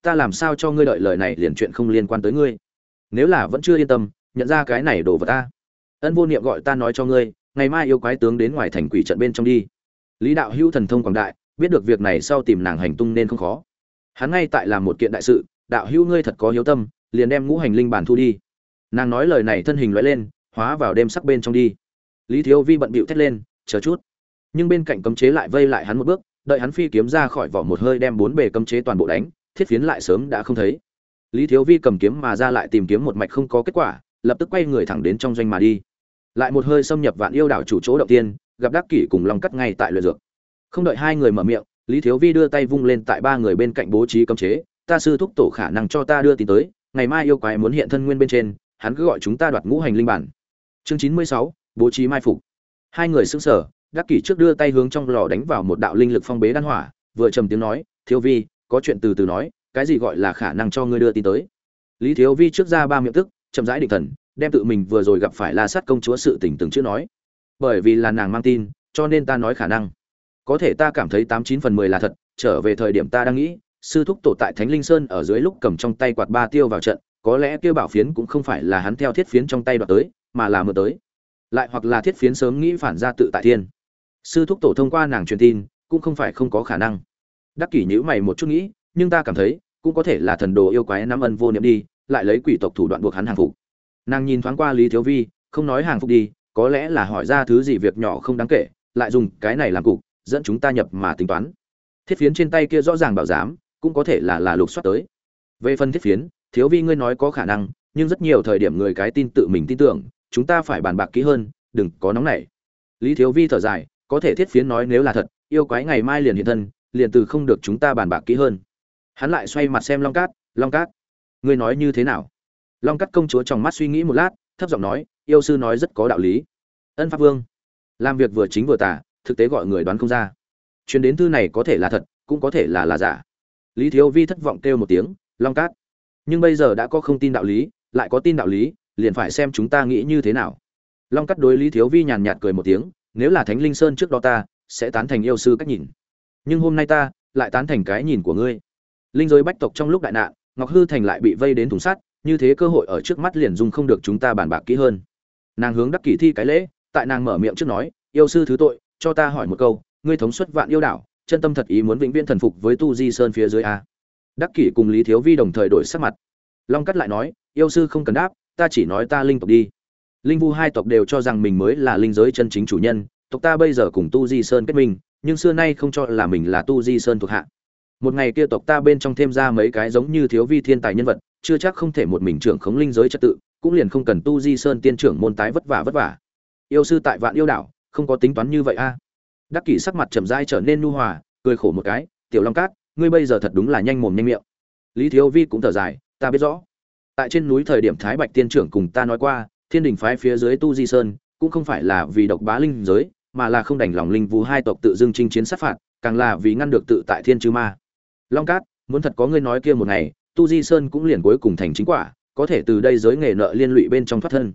ta làm sao cho ngươi đợi lời này liền chuyện không liên quan tới ngươi. Nếu là vẫn chưa yên tâm, nhận ra cái này đồ vật ta. Ân Vô Niệm gọi ta nói cho ngươi, ngày mai yêu quái tướng đến ngoài thành quỷ trận bên trong đi. Lý Đạo Hữu thần thông quảng đại, biết được việc này sau tìm nàng hành tung nên không khó. Hắn ngay tại làm một kiện đại sự, đạo hữu ngươi thật có hiếu tâm, liền đem ngũ hành linh bản thu đi. Nàng nói lời này thân hình lóe lên, hóa vào đêm sắc bên trong đi. Lý Thiếu Vi bận bịu thét lên, chờ chút. Nhưng bên cạnh cấm chế lại vây lại hắn một bước, đợi hắn phi kiếm ra khỏi vỏ một hơi đem bốn bề cấm chế toàn bộ đánh, thiết phiến lại sớm đã không thấy. Lý Thiếu Vi cầm kiếm mà ra lại tìm kiếm một mạch không có kết quả, lập tức quay người thẳng đến trong doanh mà đi. Lại một hơi xâm nhập Vạn Yêu đảo chủ chỗ động tiên, gặp Đắc Kỷ cùng Long Cắt ngay tại luyện dược. Không đợi hai người mở miệng, Lý Thiếu Vi đưa tay vung lên tại ba người bên cạnh bố trí cấm chế, ta sư thúc tổ khả năng cho ta đưa tin tới, ngày mai yêu quái muốn hiện thân nguyên bên trên, hắn cứ gọi chúng ta đoạt ngũ hành linh bản. Chương 96, bố trí mai phục. Hai người sững sờ, Đắc Kỷ trước đưa tay hướng trong lò đánh vào một đạo linh lực phong bế đan hỏa, vừa trầm tiếng nói, "Thiếu Vi, có chuyện từ từ nói, cái gì gọi là khả năng cho ngươi đưa tin tới?" Lý Thiếu Vi trước ra ba miệng tức, chậm rãi định thần, đem tự mình vừa rồi gặp phải La Sát công chúa sự tình từng chữ nói. Bởi vì là nàng mang tin, cho nên ta nói khả năng. Có thể ta cảm thấy 89/10 là thật, trở về thời điểm ta đang nghĩ, sư thúc tổ tại Thánh Linh Sơn ở dưới lúc cầm trong tay quạt ba tiêu vào trận, có lẽ kia bảo phiến cũng không phải là hắn theo thiết phiến trong tay đoạt tới, mà là mượn tới. Lại hoặc là thiết phiến sớm nghĩ phản ra tự tại thiên. Sư thúc tổ thông qua nàng truyền tin, cũng không phải không có khả năng. Đắc Kỷ nhíu mày một chút nghĩ, nhưng ta cảm thấy, cũng có thể là thần đồ yêu quái nắm Ân Vô Niệm đi, lại lấy quỷ tộc thủ đoạn buộc hắn hàng phục. Nàng nhìn thoáng qua Lý Thiếu Vi, không nói hàng phục đi, có lẽ là hỏi ra thứ gì việc nhỏ không đáng kể, lại dùng cái này làm cục, dẫn chúng ta nhập mà tính toán. Thiết phiến trên tay kia rõ ràng bảo giám, cũng có thể là lục soát tới. Về phần thiết phiến, Thiếu Vi ngươi nói có khả năng, nhưng rất nhiều thời điểm người cái tin tự mình tin tưởng, chúng ta phải bàn bạc kỹ hơn, đừng có nóng nảy. Lý Thiếu Vi thở dài, có thể thiết phiến nói nếu là thật, yêu quái ngày mai liền hiện thân, liền từ không được chúng ta bàn bạc kỹ hơn. Hắn lại xoay mặt xem Long Cát, Long Cát, ngươi nói như thế nào? Long Cát công chúa trong mắt suy nghĩ một lát, thấp giọng nói, yêu sư nói rất có đạo lý. Ân Pháp Vương, làm việc vừa chính vừa tà, thực tế gọi người đoán không ra. Truyền đến thư này có thể là thật, cũng có thể là giả. Lý Thiếu Vi thất vọng kêu một tiếng, Long Cát. Nhưng bây giờ đã có không tin đạo lý, lại có tin đạo lý, liền phải xem chúng ta nghĩ như thế nào. Long Cát đối Lý Thiếu Vi nhàn nhạt cười một tiếng, nếu là Thánh Linh Sơn trước đó ta sẽ tán thành yêu sư cách nhìn, nhưng hôm nay ta lại tán thành cái nhìn của ngươi. Linh giới bách tộc trong lúc đại nạn, Ngọc Hư Thành lại bị vây đến thùng sắt, như thế cơ hội ở trước mắt liền dung không được chúng ta bàn bạc kỹ hơn. Nàng hướng Đắc Kỷ thi cái lễ, tại nàng mở miệng trước nói, yêu sư thứ tội, cho ta hỏi một câu, ngươi thống suất Vạn Yêu đảo, chân tâm thật ý muốn vĩnh viễn thần phục với Tu Di Sơn phía dưới a? Đắc Kỷ cùng Lý Thiếu Vi đồng thời đổi sắc mặt. Long Cát lại nói, yêu sư không cần đáp, ta chỉ nói ta linh tộc đi. Linh Vu hai tộc đều cho rằng mình mới là linh giới chân chính chủ nhân, tộc ta bây giờ cùng Tu Di Sơn kết minh, nhưng xưa nay không cho là mình là Tu Di Sơn thuộc hạ. Một ngày kia tộc ta bên trong thêm ra mấy cái giống như Thiếu Vi thiên tài nhân vật, chưa chắc không thể một mình trưởng khống linh giới trật tự, cũng liền không cần Tu Di Sơn tiên trưởng môn tái vất vả. Yêu sư tại Vạn Yêu đảo, không có tính toán như vậy a. Đắc Kỷ sắc mặt chậm rãi trở nên nhu hòa, cười khổ một cái, "Tiểu Long Cát, ngươi bây giờ thật đúng là nhanh mồm nhanh miệng." Lý Thiếu Vi cũng thở dài, "Ta biết rõ. Tại trên núi thời điểm Thái Bạch tiên trưởng cùng ta nói qua, Thiên Đình phái phía dưới Tu Di Sơn, cũng không phải là vì độc bá linh giới, mà là không đành lòng linh vũ hai tộc tự dưng chinh chiến sát phạt, càng là vì ngăn được tự tại thiên chư ma. Long Cát, muốn thật có ngươi nói kia một ngày, Tu Di Sơn cũng liền cuối cùng thành chính quả, có thể từ đây giới nghề nợ liên lụy bên trong thoát thân."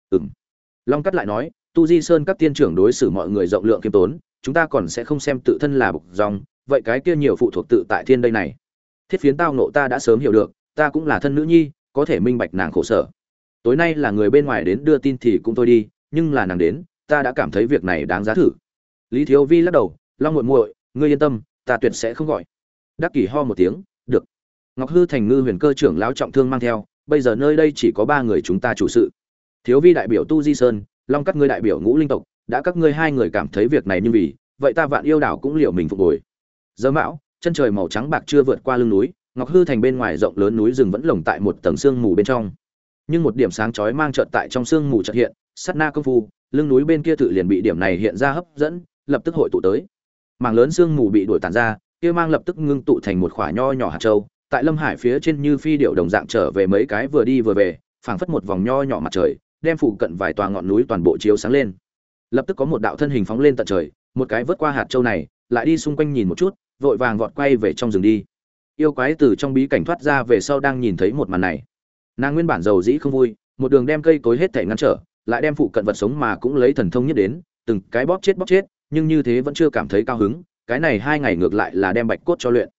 Long Cát lại nói, Tu Di Sơn các tiên trưởng đối xử mọi người rộng lượng kiêm tốn, chúng ta còn sẽ không xem tự thân là bộc dòng, vậy cái kia nhiều phụ thuộc tự tại thiên đây này. Thiết phiến tao nộ ta đã sớm hiểu được, ta cũng là thân nữ nhi, có thể minh bạch nàng khổ sở. Tối nay là người bên ngoài đến đưa tin thì cũng thôi đi, nhưng là nàng đến, ta đã cảm thấy việc này đáng giá thử. Lý Thiếu Vi lắc đầu, Long muội muội, ngươi yên tâm, ta tuyệt sẽ không gọi. Đắc Kỷ ho một tiếng, được. Ngọc Hư Thành Ngư Huyền Cơ trưởng lão trọng thương mang theo, bây giờ nơi đây chỉ có 3 người chúng ta chủ sự. Thiếu Vi đại biểu Tu Di Sơn, Long Cát ngươi đại biểu Ngũ Linh tộc, đã các ngươi hai người cảm thấy việc này như vì, vậy ta Vạn Yêu đảo cũng liệu mình phục hồi. Giờ mão, chân trời màu trắng bạc chưa vượt qua lưng núi, Ngọc Hư Thành bên ngoài rộng lớn núi rừng vẫn lồng tại một tầng sương mù bên trong. Nhưng một điểm sáng chói mang chợt tại trong sương mù chợt hiện, sát na công phu, lưng núi bên kia tự liền bị điểm này hiện ra hấp dẫn, lập tức hội tụ tới. Mảng lớn sương mù bị đuổi tản ra, kia mang lập tức ngưng tụ thành một quả nho nhỏ hạt châu, tại Lâm Hải phía trên như phi điệu đồng dạng trở về mấy cái vừa đi vừa về, phảng phất một vòng nho nhỏ mặt trời, đem phụ cận vài tòa ngọn núi toàn bộ chiếu sáng lên. Lập tức có một đạo thân hình phóng lên tận trời, một cái vớt qua hạt châu này, lại đi xung quanh nhìn một chút, vội vàng vọt quay về trong rừng đi. Yêu quái từ trong bí cảnh thoát ra về sau đang nhìn thấy một màn này. Nàng nguyên bản giàu dĩ không vui, một đường đem cây cối hết thảy ngăn trở, lại đem phụ cận vật sống mà cũng lấy thần thông nhất đến, từng cái bóp chết, nhưng như thế vẫn chưa cảm thấy cao hứng, cái này 2 ngày ngược lại là đem bạch cốt cho luyện.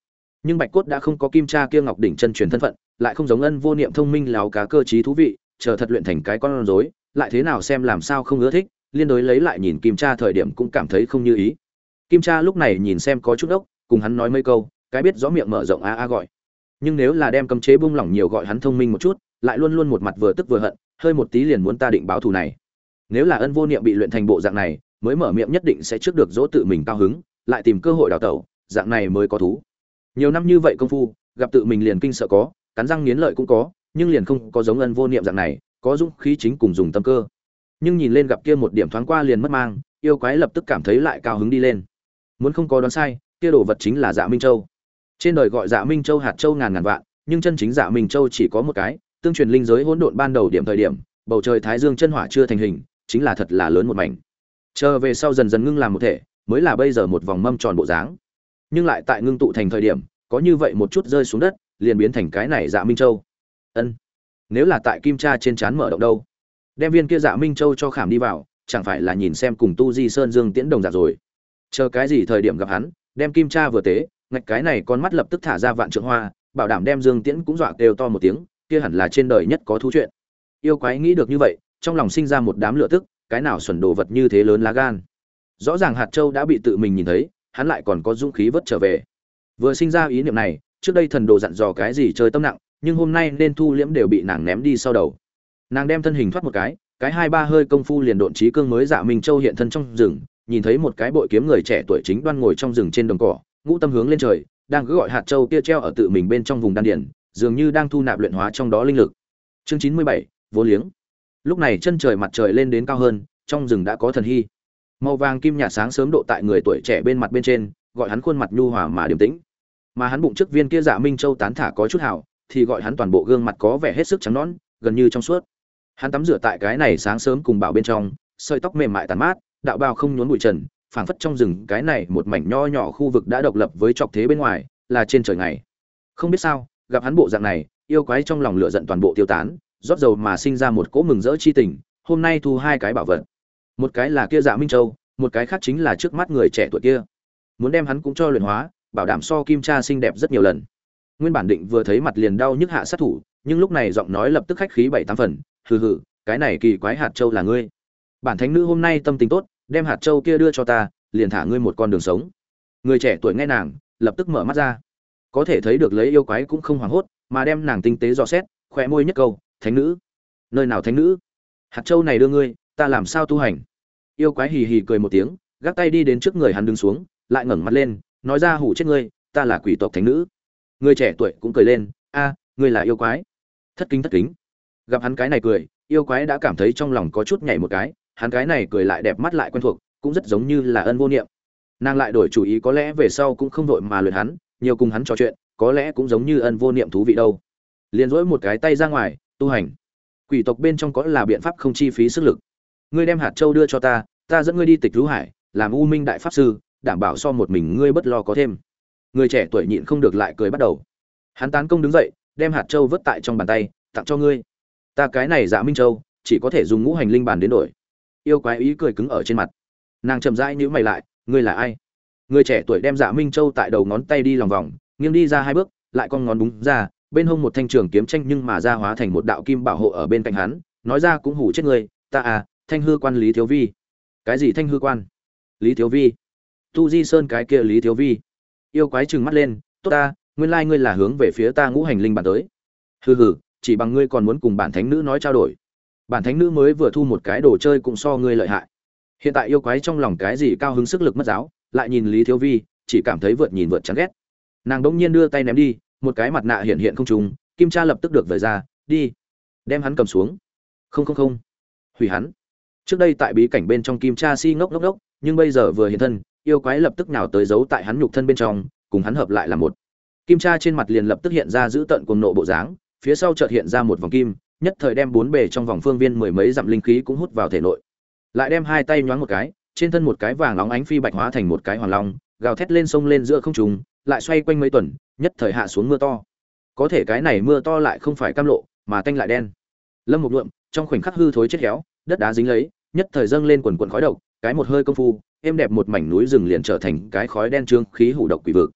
Nhưng Bạch Cốt đã không có Kim Cha kia Ngọc đỉnh chân truyền thân phận, lại không giống Ân Vô Niệm thông minh láo cá cơ trí thú vị, chờ thật luyện thành cái con rối, lại thế nào xem làm sao không ưa thích, liên đối lấy lại nhìn Kim Cha thời điểm cũng cảm thấy không như ý. Kim Cha lúc này nhìn xem có chút ốc, cùng hắn nói mấy câu, cái biết rõ miệng mở rộng a a gọi. Nhưng nếu là đem cấm chế bung lỏng nhiều gọi hắn thông minh một chút, lại luôn luôn một mặt vừa tức vừa hận, hơi một tí liền muốn ta định báo thù này. Nếu là Ân Vô Niệm bị luyện thành bộ dạng này, mới mở miệng nhất định sẽ trước được dỗ tự mình cao hứng, lại tìm cơ hội đào tẩu, dạng này mới có thú. Nhiều năm như vậy công phu, gặp tự mình liền kinh sợ có, cắn răng nghiến lợi cũng có, nhưng liền không có giống Ân Vô Niệm dạng này, có dũng khí chính cùng dùng tâm cơ. Nhưng nhìn lên gặp kia một điểm thoáng qua liền mất mang, yêu quái lập tức cảm thấy lại cao hứng đi lên. Muốn không có đoán sai, kia đồ vật chính là Dạ Minh Châu. Trên đời gọi Dạ Minh Châu hạt châu ngàn ngàn vạn, nhưng chân chính Dạ Minh Châu chỉ có một cái, tương truyền linh giới hỗn độn ban đầu điểm thời điểm, bầu trời thái dương chân hỏa chưa thành hình, chính là thật là lớn một mảnh. Chờ về sau dần dần ngưng làm một thể, mới là bây giờ một vòng mâm tròn bộ dáng. Nhưng lại tại ngưng tụ thành thời điểm, có như vậy một chút rơi xuống đất, liền biến thành cái này Dạ Minh Châu. Ân, nếu là tại Kim Cha trên trán mở động đâu, đem viên kia Dạ Minh Châu cho khảm đi vào, chẳng phải là nhìn xem cùng Tu Di Sơn Dương Tiễn đồng dạng rồi. Chờ cái gì thời điểm gặp hắn, đem Kim Cha vừa tế, ngạch cái này con mắt lập tức thả ra vạn trượng hoa, bảo đảm đem Dương Tiễn cũng dọa kêu to một tiếng, kia hẳn là trên đời nhất có thú chuyện. Yêu quái nghĩ được như vậy, trong lòng sinh ra một đám lửa tức, cái nào xuẩn đồ vật như thế lớn lá gan. Rõ ràng hạt châu đã bị tự mình nhìn thấy, hắn lại còn có dũng khí vớt trở về. Vừa sinh ra ý niệm này, trước đây thần đồ dặn dò cái gì chơi tâm nặng, nhưng hôm nay nên thu liễm đều bị nàng ném đi sau đầu. Nàng đem thân hình thoát một cái hai ba hơi công phu liền độn trí cương mới Dạ Minh Châu hiện thân trong rừng, nhìn thấy một cái bội kiếm người trẻ tuổi chính đoan ngồi trong rừng trên đồng cỏ, ngũ tâm hướng lên trời, đang cứ gọi hạt châu kia treo ở tự mình bên trong vùng đan điển, dường như đang thu nạp luyện hóa trong đó linh lực. Chương 97, vô liếng. Lúc này chân trời mặt trời lên đến cao hơn, trong rừng đã có thần hy. Màu vàng kim nhạt sáng sớm độ tại người tuổi trẻ bên mặt bên trên, gọi hắn khuôn mặt nhu hòa mà điềm tĩnh. Mà hắn bụng trước viên kia Dạ Minh Châu tán thả có chút hảo, thì gọi hắn toàn bộ gương mặt có vẻ hết sức trắng nõn, gần như trong suốt. Hắn tắm rửa tại cái này sáng sớm cùng bảo bên trong, sợi tóc mềm mại tàn mát, đạo bào không nhốn bụi trần, phảng phất trong rừng cái này một mảnh nho nhỏ khu vực đã độc lập với trọc thế bên ngoài, là trên trời ngày. Không biết sao, gặp hắn bộ dạng này, yêu quái trong lòng lửa giận toàn bộ tiêu tán, rót dầu mà sinh ra một cỗ mừng rỡ chi tình, hôm nay thu hai cái bảo vật. Một cái là kia Dạ Minh Châu, một cái khác chính là trước mắt người trẻ tuổi kia. Muốn đem hắn cũng cho luyện hóa, bảo đảm so Kim Cha xinh đẹp rất nhiều lần. Nguyên bản định vừa thấy mặt liền đau nhức hạ sát thủ, nhưng lúc này giọng nói lập tức khách khí 7-8 phần, hừ hừ, cái này kỳ quái hạt châu là ngươi. Bản thánh nữ hôm nay tâm tình tốt, đem hạt châu kia đưa cho ta, liền thả ngươi một con đường sống. Người trẻ tuổi nghe nàng, lập tức mở mắt ra. Có thể thấy được lấy yêu quái cũng không hoảng hốt, mà đem nàng tinh tế dò xét, khóe môi nhất câu, thánh nữ. Nơi nào thánh nữ? Hạt châu này đưa ngươi, ta làm sao tu hành? Yêu quái hì hì cười một tiếng, gác tay đi đến trước người hắn đứng xuống, lại ngẩng mặt lên, nói ra hủ chết ngươi, ta là quỷ tộc thánh nữ. Người trẻ tuổi cũng cười lên, a, ngươi là yêu quái. Thất kính thất kính. Gặp hắn cái này cười, yêu quái đã cảm thấy trong lòng có chút nhảy một cái, hắn cái này cười lại đẹp mắt lại quen thuộc, cũng rất giống như là Ân Vô Niệm. Nàng lại đổi chủ ý, có lẽ về sau cũng không vội mà luyện hắn, nhiều cùng hắn trò chuyện, có lẽ cũng giống như Ân Vô Niệm thú vị đâu. Liền duỗi một cái tay ra ngoài, tu hành. Quỷ tộc bên trong có là biện pháp không chi phí sức lực. Ngươi đem hạt châu đưa cho ta, ta dẫn ngươi đi Tịch Lũ Hải, làm U Minh đại pháp sư, đảm bảo so một mình ngươi bất lo có thêm. Người trẻ tuổi nhịn không được lại cười bắt đầu. Hắn tán công đứng dậy, đem hạt châu vứt tại trong bàn tay, tặng cho ngươi. Ta cái này Dạ Minh Châu, chỉ có thể dùng ngũ hành linh bàn đến đổi. Yêu quái ý cười cứng ở trên mặt. Nàng chậm rãi nhíu mày lại, ngươi là ai? Người trẻ tuổi đem Dạ Minh Châu tại đầu ngón tay đi lòng vòng, nghiêng đi ra 2 bước, lại con ngón búng ra, bên hông một thanh trường kiếm tranh nhưng mà ra hóa thành một đạo kim bảo hộ ở bên cạnh hắn, nói ra cũng hủ chết ngươi, ta à, Thanh Hư Quan Lý Thiếu Vi. Cái gì Thanh Hư Quan? Lý Thiếu Vi? Tu Di Sơn cái kia Lý Thiếu Vi? Yêu quái trừng mắt lên, tốt ta, nguyên lai ngươi là hướng về phía ta ngũ hành linh bản tới. Hừ hừ, chỉ bằng ngươi còn muốn cùng bản thánh nữ nói trao đổi. Bản thánh nữ mới vừa thu một cái đồ chơi cũng so ngươi lợi hại. Hiện tại yêu quái trong lòng cái gì cao hứng sức lực mất giáo, lại nhìn Lý Thiếu Vi, chỉ cảm thấy vượt nhìn vượt chán ghét. Nàng đống nhiên đưa tay ném đi, một cái mặt nạ hiện hiện không trùng, Kim Cha lập tức được vời ra, đi, đem hắn cầm xuống. Không không không, hủy hắn. Trước đây tại bí cảnh bên trong Kim Cha si ngốc ngốc ngốc, nhưng bây giờ vừa hiện thân, yêu quái lập tức nào tới giấu tại hắn nhục thân bên trong, cùng hắn hợp lại là một. Kim Cha trên mặt liền lập tức hiện ra giữ tận cuồng nộ bộ dáng, phía sau chợt hiện ra một vòng kim, nhất thời đem 4 bề trong vòng phương viên mười mấy dặm linh khí cũng hút vào thể nội. Lại đem 2 tay nhoáng một cái, trên thân một cái vàng óng ánh phi bạch hóa thành một cái hoàng long, gào thét lên sông lên giữa không trung, lại xoay quanh mấy tuần, nhất thời hạ xuống mưa to. Có thể cái này mưa to lại không phải cam lộ, mà tanh lại đen. Lâm Mục Lượm, trong khoảnh khắc hư thối chết héo, đất đá dính lấy, nhất thời dâng lên quần quần khói độc, cái một hơi công phu, êm đẹp một mảnh núi rừng liền trở thành cái khói đen trương khí hủ độc quỷ vực.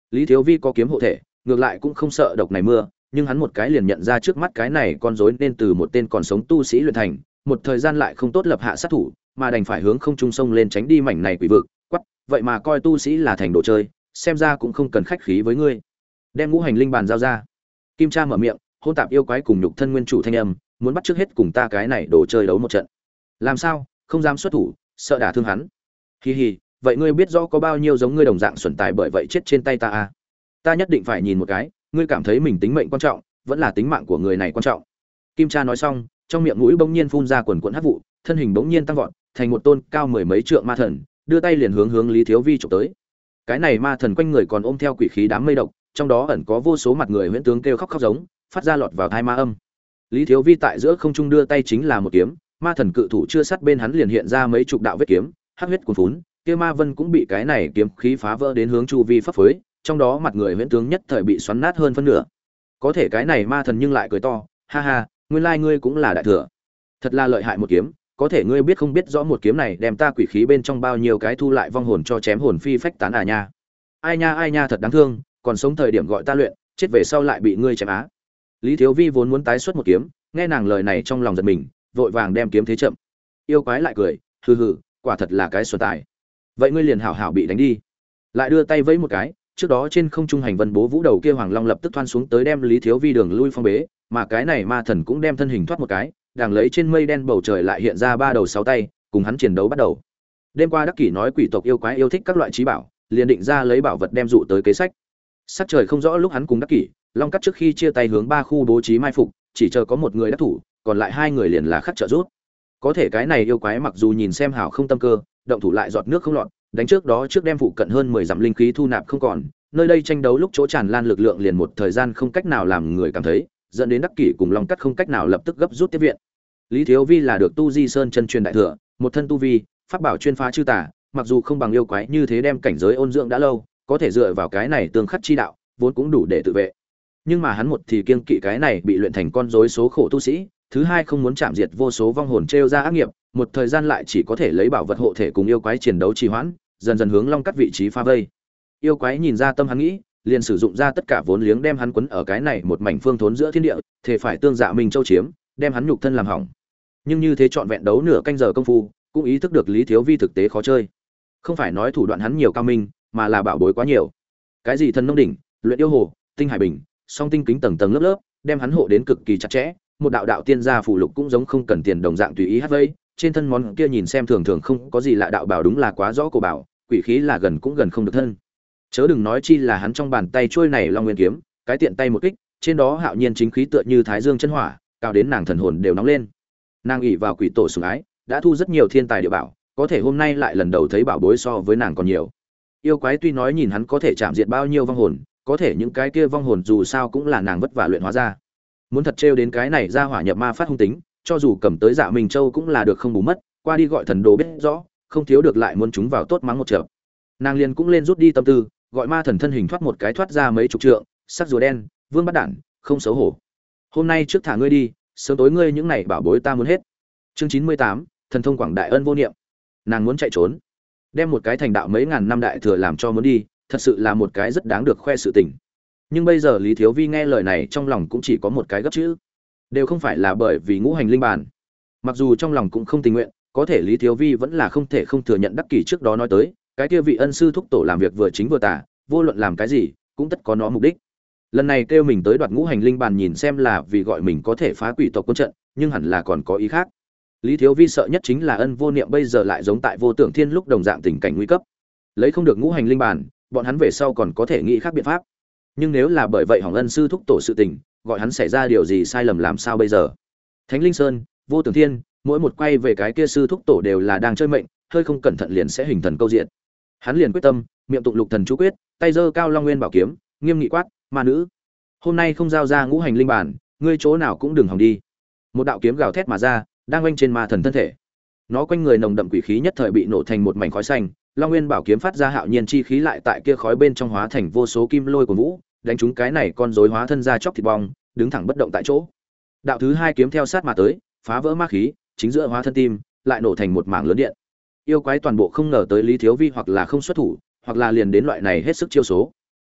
Lý Thiếu Vi có kiếm hộ thể, ngược lại cũng không sợ độc này mưa, nhưng hắn một cái liền nhận ra trước mắt cái này con rối nên từ một tên còn sống tu sĩ luyện thành, một thời gian lại không tốt lập hạ sát thủ, mà đành phải hướng không trung sông lên tránh đi mảnh này quỷ vực. Quắc, vậy mà coi tu sĩ là thành đồ chơi, xem ra cũng không cần khách khí với ngươi. Đem ngũ hành linh bàn giao ra. Kim Cha mở miệng, hôn tạp yêu quái cùng nhục thân nguyên chủ thanh âm, muốn bắt trước hết cùng ta cái này đồ chơi đấu một trận. Làm sao? Không dám xuất thủ, sợ đả thương hắn. Hi hi, vậy ngươi biết rõ có bao nhiêu giống ngươi đồng dạng xuẩn tài bởi vậy chết trên tay ta à? Ta nhất định phải nhìn một cái, ngươi cảm thấy mình tính mệnh quan trọng, vẫn là tính mạng của người này quan trọng. Kim Cha nói xong, trong miệng mũi bỗng nhiên phun ra quần quần hắc vụ, thân hình bỗng nhiên tăng vọt, thành một tôn cao mười mấy trượng ma thần, đưa tay liền hướng Lý Thiếu Vi chụp tới. Cái này ma thần quanh người còn ôm theo quỷ khí đám mây độc, trong đó ẩn có vô số mặt người huyễn tướng kêu khóc khóc giống, phát ra lọt vào tai ma âm. Lý Thiếu Vi tại giữa không trung đưa tay chính là một kiếm, ma thần cự thủ chưa sát bên hắn liền hiện ra mấy chục đạo vết kiếm, hắc huyết cuồn phún, kia ma vân cũng bị cái này kiếm khí phá vỡ đến hướng chu vi phấp phới, trong đó mặt người huyễn tướng nhất thời bị xoắn nát hơn phân nửa. Có thể cái này ma thần nhưng lại cười to, ha ha, nguyên lai ngươi cũng là đại thừa. Thật là lợi hại một kiếm, có thể ngươi biết không biết rõ một kiếm này đem ta quỷ khí bên trong bao nhiêu cái thu lại vong hồn cho chém hồn phi phách tán à nha. Ai nha thật đáng thương, còn sống thời điểm gọi ta luyện, chết về sau lại bị ngươi chém á. Lý Thiếu Vi vốn muốn tái xuất một kiếm, nghe nàng lời này trong lòng giật mình, vội vàng đem kiếm thế chậm. Yêu quái lại cười, hừ hừ, quả thật là cái xuân tài. Vậy ngươi liền hảo hảo bị đánh đi. Lại đưa tay vẫy một cái, trước đó trên không trung hành vân bố vũ đầu kia hoàng long lập tức thoăn xuống tới đem Lý Thiếu Vi đường lui phong bế, mà cái này ma thần cũng đem thân hình thoát một cái, đang lấy trên mây đen bầu trời lại hiện ra ba đầu sáu tay, cùng hắn chiến đấu bắt đầu. Đêm qua Đắc Kỷ nói quỷ tộc yêu quái yêu thích các loại trí bảo, liền định ra lấy bảo vật đem dụ tới kế sách. Sắc trời không rõ lúc hắn cùng Đắc Kỷ, Long Cắt trước khi chia tay hướng ba khu bố trí mai phục, chỉ chờ có một người đắc thủ, còn lại hai người liền là khắc trợ rút. Có thể cái này yêu quái mặc dù nhìn xem hảo không tâm cơ, động thủ lại giọt nước không lọt, đánh trước đó trước đem phụ cận hơn 10 dặm linh khí thu nạp không còn, nơi đây tranh đấu lúc chỗ tràn lan lực lượng liền một thời gian không cách nào làm người cảm thấy, dẫn đến Đắc Kỷ cùng Long Cắt không cách nào lập tức gấp rút tiếp viện. Lý Thiếu Vi là được tu Di Sơn chân truyền đại thừa, một thân tu vi, pháp bảo chuyên phá chư tà, mặc dù không bằng yêu quái như thế đem cảnh giới ôn dưỡng đã lâu, có thể dựa vào cái này tương khắc chi đạo, vốn cũng đủ để tự vệ. Nhưng mà hắn một thì kiêng kỵ cái này bị luyện thành con rối số khổ tu sĩ, thứ hai không muốn chạm diệt vô số vong hồn trêu ra ác nghiệp, một thời gian lại chỉ có thể lấy bảo vật hộ thể cùng yêu quái chiến đấu trì hoãn, dần dần hướng Long Cắt vị trí pha vây. Yêu quái nhìn ra tâm hắn nghĩ, liền sử dụng ra tất cả vốn liếng đem hắn quấn ở cái này một mảnh phương thốn giữa thiên địa, thể phải tương dạ mình châu chiếm, đem hắn nhục thân làm hỏng. Nhưng như thế trọn vẹn đấu nửa canh giờ công phu, cũng ý thức được Lý Thiếu Vi thực tế khó chơi. Không phải nói thủ đoạn hắn nhiều cao minh, mà là bảo bối quá nhiều. Cái gì thần nông đỉnh, luyện yêu hồ, tinh hải bình, song tinh kính tầng tầng lớp lớp, đem hắn hộ đến cực kỳ chặt chẽ, một đạo đạo tiên gia phụ lục cũng giống không cần tiền đồng dạng tùy ý hát vây, trên thân món kia nhìn xem thường thường không có gì lạ đạo bảo đúng là quá rõ cổ bảo, quỷ khí là gần cũng gần không được thân. Chớ đừng nói chi là hắn trong bàn tay trôi này Long Nguyên kiếm, cái tiện tay một kích, trên đó hạo nhiên chính khí tựa như thái dương chân hỏa, cao đến nàng thần hồn đều nóng lên. Nàng ỷ vào quỷ tổ sủng ái, đã thu rất nhiều thiên tài địa bảo, có thể hôm nay lại lần đầu thấy bảo bối so với nàng còn nhiều. Yêu quái tuy nói nhìn hắn có thể chạm diệt bao nhiêu vong hồn, có thể những cái kia vong hồn dù sao cũng là nàng vất vả luyện hóa ra. Muốn thật trêu đến cái này ra hỏa nhập ma phát hung tính, cho dù cầm tới Dạ Minh Châu cũng là được không bù mất, qua đi gọi thần đồ biết rõ, không thiếu được lại muốn chúng vào tốt mắng một trận. Nàng liền cũng lên rút đi tâm tư, gọi ma thần thân hình thoát một cái thoát ra mấy chục trượng, sắc rùa đen, vương bắt đản, không xấu hổ. Hôm nay trước thả ngươi đi, sớm tối ngươi những này bảo bối ta muốn hết. Chương 98, thần thông quảng đại ân vô niệm. Nàng muốn chạy trốn, đem một cái thành đạo mấy ngàn năm đại thừa làm cho muốn đi, thật sự là một cái rất đáng được khoe sự tình. Nhưng bây giờ Lý Thiếu Vi nghe lời này trong lòng cũng chỉ có một cái gấp chữ, đều không phải là bởi vì ngũ hành linh bàn. Mặc dù trong lòng cũng không tình nguyện, có thể Lý Thiếu Vi vẫn là không thể không thừa nhận Đắc Kỷ trước đó nói tới, cái kia vị ân sư thúc tổ làm việc vừa chính vừa tà, vô luận làm cái gì cũng tất có nó mục đích. Lần này kêu mình tới đoạt ngũ hành linh bàn nhìn xem là vì gọi mình có thể phá quỷ tộc quân trận, nhưng hẳn là còn có ý khác. Lý Thiếu Vi sợ nhất chính là ân vô niệm bây giờ lại giống tại vô tưởng thiên lúc đồng dạng tình cảnh nguy cấp, lấy không được ngũ hành linh bàn, bọn hắn về sau còn có thể nghĩ khác biện pháp. Nhưng nếu là bởi vậy hỏng ân sư thúc tổ sự tình, gọi hắn xảy ra điều gì sai lầm làm sao bây giờ? Thánh Linh Sơn, vô tưởng thiên, mỗi một quay về cái kia sư thúc tổ đều là đang chơi mệnh, hơi không cẩn thận liền sẽ hình thần câu diện. Hắn liền quyết tâm, miệng tụng lục thần chú quyết, tay giơ cao Long Nguyên bảo kiếm, nghiêm nghị quát, "Ma nữ, hôm nay không giao ra ngũ hành linh bản, ngươi chỗ nào cũng đừng hòng đi." Một đạo kiếm gào thét mà ra, đang quanh trên ma thần thân thể. Nó quanh người nồng đậm quỷ khí nhất thời bị nổ thành một mảnh khói xanh, Long Nguyên bảo kiếm phát ra hạo nhiên chi khí lại tại kia khói bên trong hóa thành vô số kim lôi của vũ, đánh trúng cái này con rối hóa thân ra chóc thịt bong, đứng thẳng bất động tại chỗ. Đạo thứ hai kiếm theo sát mà tới, phá vỡ ma khí, chính giữa hóa thân tim, lại nổ thành một mảng lớn điện. Yêu quái toàn bộ không ngờ tới Lý Thiếu Vi hoặc là không xuất thủ, hoặc là liền đến loại này hết sức chiêu số.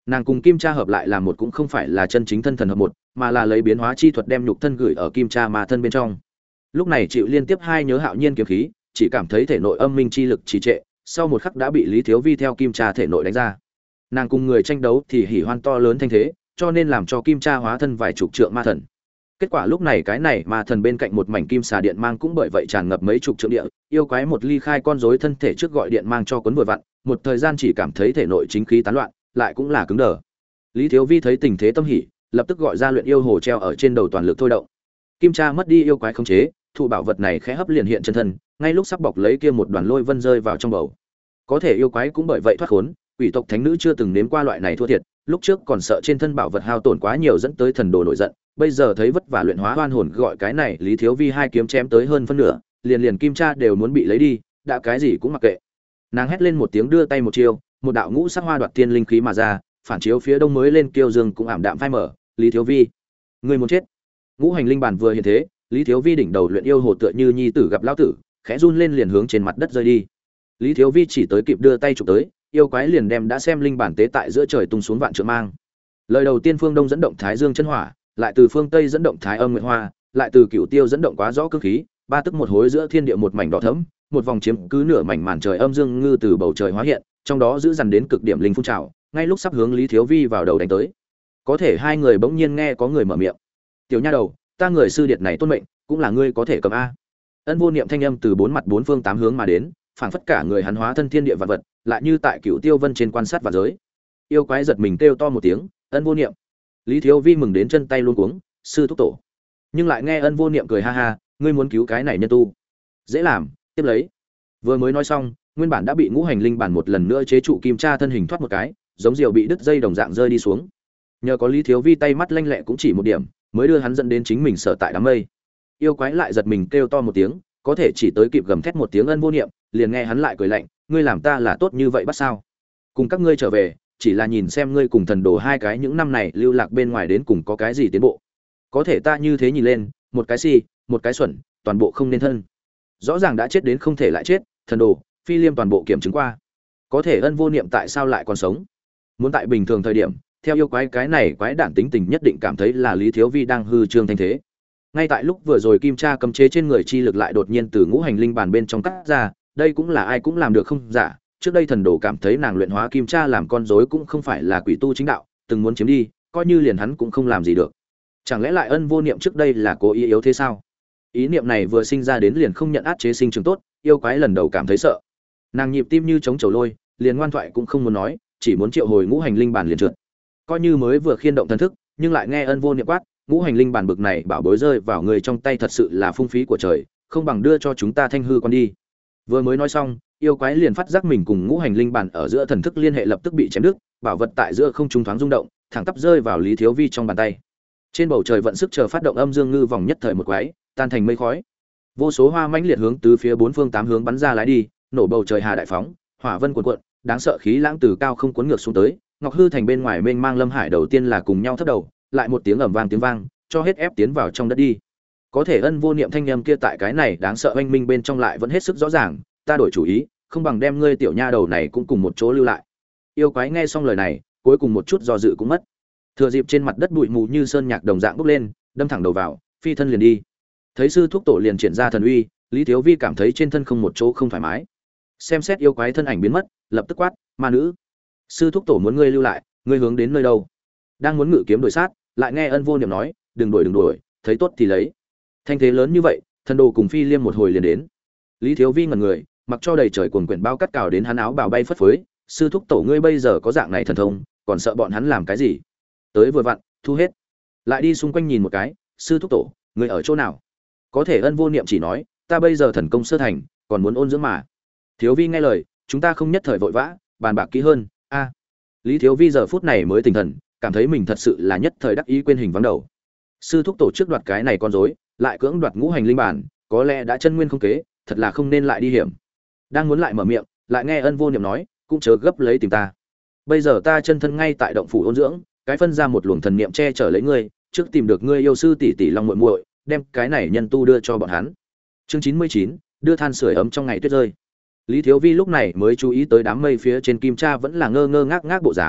Nàng cùng kim cha hợp lại làm một cũng không phải là chân chính thân thần hợp một, mà là lấy biến hóa chi thuật đem nhục thân gửi ở kim cha ma thân bên trong. Lúc này chịu liên tiếp hai nhớ hạo nhiên kiếm khí, chỉ cảm thấy thể nội âm minh chi lực trì trệ, sau một khắc đã bị Lý Thiếu Vi theo kim cha thể nội đánh ra. Nàng cùng người tranh đấu thì hỉ hoan to lớn thanh thế, cho nên làm cho kim cha hóa thân vài chục trượng ma thần. Kết quả lúc này cái này ma thần bên cạnh một mảnh kim xà điện mang cũng bởi vậy tràn ngập mấy chục trượng địa, yêu quái một ly khai con rối thân thể trước gọi điện mang cho cuốn vừa vặn, một thời gian chỉ cảm thấy thể nội chính khí tán loạn, lại cũng là cứng đờ. Lý Thiếu Vi thấy tình thế tâm hỉ, lập tức gọi ra luyện yêu hồ treo ở trên đầu toàn lực thôi động. Kim cha mất đi yêu quái khống chế, thụ bảo vật này khẽ hấp liền hiện chân thân, ngay lúc sắp bọc lấy kia một đoàn lôi vân rơi vào trong bầu. Có thể yêu quái cũng bởi vậy thoát khốn, quỷ tộc thánh nữ chưa từng nếm qua loại này thua thiệt, lúc trước còn sợ trên thân bảo vật hao tổn quá nhiều dẫn tới thần đồ nổi giận, bây giờ thấy vất vả luyện hóa oan hồn gọi cái này Lý Thiếu Vi hai kiếm chém tới hơn phân nửa, liền kim cha đều muốn bị lấy đi, đã cái gì cũng mặc kệ. Nàng hét lên một tiếng đưa tay một chiêu, một đạo ngũ sắc hoa đoạt tiên linh khí mà ra, phản chiếu phía đông mới lên kiêu dương cũng ảm đạm phai mở. Lý Thiếu Vi, người muốn chết. Ngũ hành linh bản vừa hiện thế, Lý Thiếu Vi đỉnh đầu luyện yêu hồ tựa như nhi tử gặp lão tử, khẽ run lên liền hướng trên mặt đất rơi đi. Lý Thiếu Vi chỉ tới kịp đưa tay chụp tới, yêu quái liền đem đã xem linh bản tế tại giữa trời tung xuống vạn trượng mang. Lời đầu tiên phương đông dẫn động thái dương chân hỏa, lại từ phương tây dẫn động thái âm nguyệt hoa, lại từ cửu tiêu dẫn động quá rõ cương khí, ba tức một hối giữa thiên địa một mảnh đỏ thẫm, một vòng chiếm cứ nửa mảnh màn trời âm dương ngư từ bầu trời hóa hiện, trong đó giữ dằn đến cực điểm linh phun trào, ngay lúc sắp hướng Lý Thiếu Vi vào đầu đánh tới. Có thể hai người bỗng nhiên nghe có người mở miệng. "Tiểu nha đầu, ta người sư điệt này tôn mệnh, cũng là ngươi có thể cầm a." Ân vô niệm thanh âm từ bốn mặt bốn phương tám hướng mà đến, phảng phất cả người hắn hóa thân thiên địa vạn vật, lại như tại Cửu Tiêu Vân trên quan sát vạn giới. Yêu quái giật mình kêu to một tiếng, "Ân vô niệm!" Lý Thiếu Vi mừng đến chân tay luống cuống, "Sư thúc tổ." Nhưng lại nghe Ân vô niệm cười ha ha, "Ngươi muốn cứu cái này nhân tu? Dễ làm, tiếp lấy." Vừa mới nói xong, nguyên bản đã bị ngũ hành linh bản một lần nữa chế trụ kim cha thân hình thoát một cái, giống diều bị đứt dây đồng dạng rơi đi xuống. Nhờ có Lý Thiếu Vi tay mắt lanh lẹ cũng chỉ một điểm, mới đưa hắn dẫn đến chính mình sở tại đám mây. Yêu quái lại giật mình kêu to một tiếng, có thể chỉ tới kịp gầm thét một tiếng Ân vô niệm, liền nghe hắn lại cười lạnh, "Ngươi làm ta là tốt như vậy bắt sao? Cùng các ngươi trở về, chỉ là nhìn xem ngươi cùng thần đồ hai cái những năm này lưu lạc bên ngoài đến cùng có cái gì tiến bộ. Có thể ta như thế nhìn lên, một cái si, một cái xuẩn, toàn bộ không nên thân. Rõ ràng đã chết đến không thể lại chết, thần đồ, phi liêm toàn bộ kiểm chứng qua. Có thể Ân vô niệm tại sao lại còn sống? Muốn tại bình thường thời điểm, theo yêu quái cái này quái đản tính tình nhất định cảm thấy là Lý Thiếu Vi đang hư trương thanh thế. Ngay tại lúc vừa rồi kim cha cấm chế trên người chi lực lại đột nhiên từ ngũ hành linh bản bên trong cắt ra, đây cũng là ai cũng làm được không giả. Trước đây thần đồ cảm thấy nàng luyện hóa kim cha làm con rối cũng không phải là quỷ tu chính đạo, từng muốn chiếm đi, coi như liền hắn cũng không làm gì được. Chẳng lẽ lại Ân vô niệm trước đây là cố ý yếu thế sao? Ý niệm này vừa sinh ra đến liền không nhận át chế sinh trưởng tốt, yêu quái lần đầu cảm thấy sợ. Nàng nhịp tim như chống chầu lôi, liền ngoan thoại cũng không muốn nói, chỉ muốn triệu hồi ngũ hành linh bản liền trượt. Coi như mới vừa khiên động thần thức, nhưng lại nghe Ân vô niệm quát, ngũ hành linh bản bực này bảo bối rơi vào người trong tay thật sự là phung phí của trời, không bằng đưa cho chúng ta thanh hư con đi. Vừa mới nói xong, yêu quái liền phát giác mình cùng ngũ hành linh bản ở giữa thần thức liên hệ lập tức bị chém đứt, bảo vật tại giữa không trung thoáng rung động, thẳng tắp rơi vào Lý Thiếu Vi trong bàn tay. Trên bầu trời vận sức chờ phát động âm dương ngư vòng nhất thời một quái, tan thành mây khói. Vô số hoa mãnh liệt hướng từ phía bốn phương tám hướng bắn ra lái đi, nổ bầu trời hà đại phóng, hỏa vân cuồn cuộn, đáng sợ khí lãng từ cao không cuốn ngược xuống tới. Ngọc hư thành bên ngoài mênh mang lâm hải đầu tiên là cùng nhau thấp đầu, lại một tiếng ầm vang tiếng vang, cho hết ép tiến vào trong đất đi. Có thể Ân vô niệm thanh âm kia tại cái này đáng sợ oanh minh bên trong lại vẫn hết sức rõ ràng, "Ta đổi chủ ý, không bằng đem ngươi tiểu nha đầu này cũng cùng một chỗ lưu lại." Yêu quái nghe xong lời này, cuối cùng một chút do dự cũng mất. Thừa dịp trên mặt đất bụi mù như sơn nhạc đồng dạng bốc lên, đâm thẳng đầu vào, phi thân liền đi. Thấy sư thúc tổ liền triển ra thần uy, Lý Thiếu Vi cảm thấy trên thân không một chỗ không thoải mái. Xem xét yêu quái thân ảnh biến mất, lập tức quát, "Ma nữ, sư thúc tổ muốn ngươi lưu lại, ngươi hướng đến nơi đâu?" Đang muốn ngự kiếm đuổi sát, lại nghe Ân vô niệm nói, đừng đuổi, thấy tốt thì lấy." Thanh thế lớn như vậy, thần đồ cùng phi liêm một hồi liền đến. Lý Thiếu Vi ngẩn người, mặc cho đầy trời cuồn quyển bao cắt cào đến hắn áo bào bay phất phới, "Sư thúc tổ ngươi bây giờ có dạng này thần thông, còn sợ bọn hắn làm cái gì? Tới vừa vặn, thu hết." Lại đi xung quanh nhìn một cái, "Sư thúc tổ, ngươi ở chỗ nào?" Có thể Ân vô niệm chỉ nói, "Ta bây giờ thần công sơ thành, còn muốn ôn dưỡng mà." Thiếu Vi nghe lời, "Chúng ta không nhất thời vội vã, bàn bạc kỹ hơn." A. Lý Thiếu Vi giờ phút này mới tỉnh thần, cảm thấy mình thật sự là nhất thời đắc ý quên hình vắng đầu. Sư thúc tổ trước đoạt cái này con rối, lại cưỡng đoạt ngũ hành linh bản, có lẽ đã chân nguyên không kế, thật là không nên lại đi hiểm. Đang muốn lại mở miệng, lại nghe Ân vô niệm nói, "Cũng chớ gấp lấy tìm ta. Bây giờ ta chân thân ngay tại động phủ ôn dưỡng, cái phân ra một luồng thần niệm che chở lấy ngươi, trước tìm được ngươi yêu sư tỷ tỷ Long muội muội, đem cái này nhân tu đưa cho bọn hắn." Chương 99, đưa than sưởi ấm trong ngày tuyết rơi. Lý Thiếu Vi lúc này mới chú ý tới đám mây phía trên kim cha vẫn là ngơ ngơ ngác ngác bộ dáng,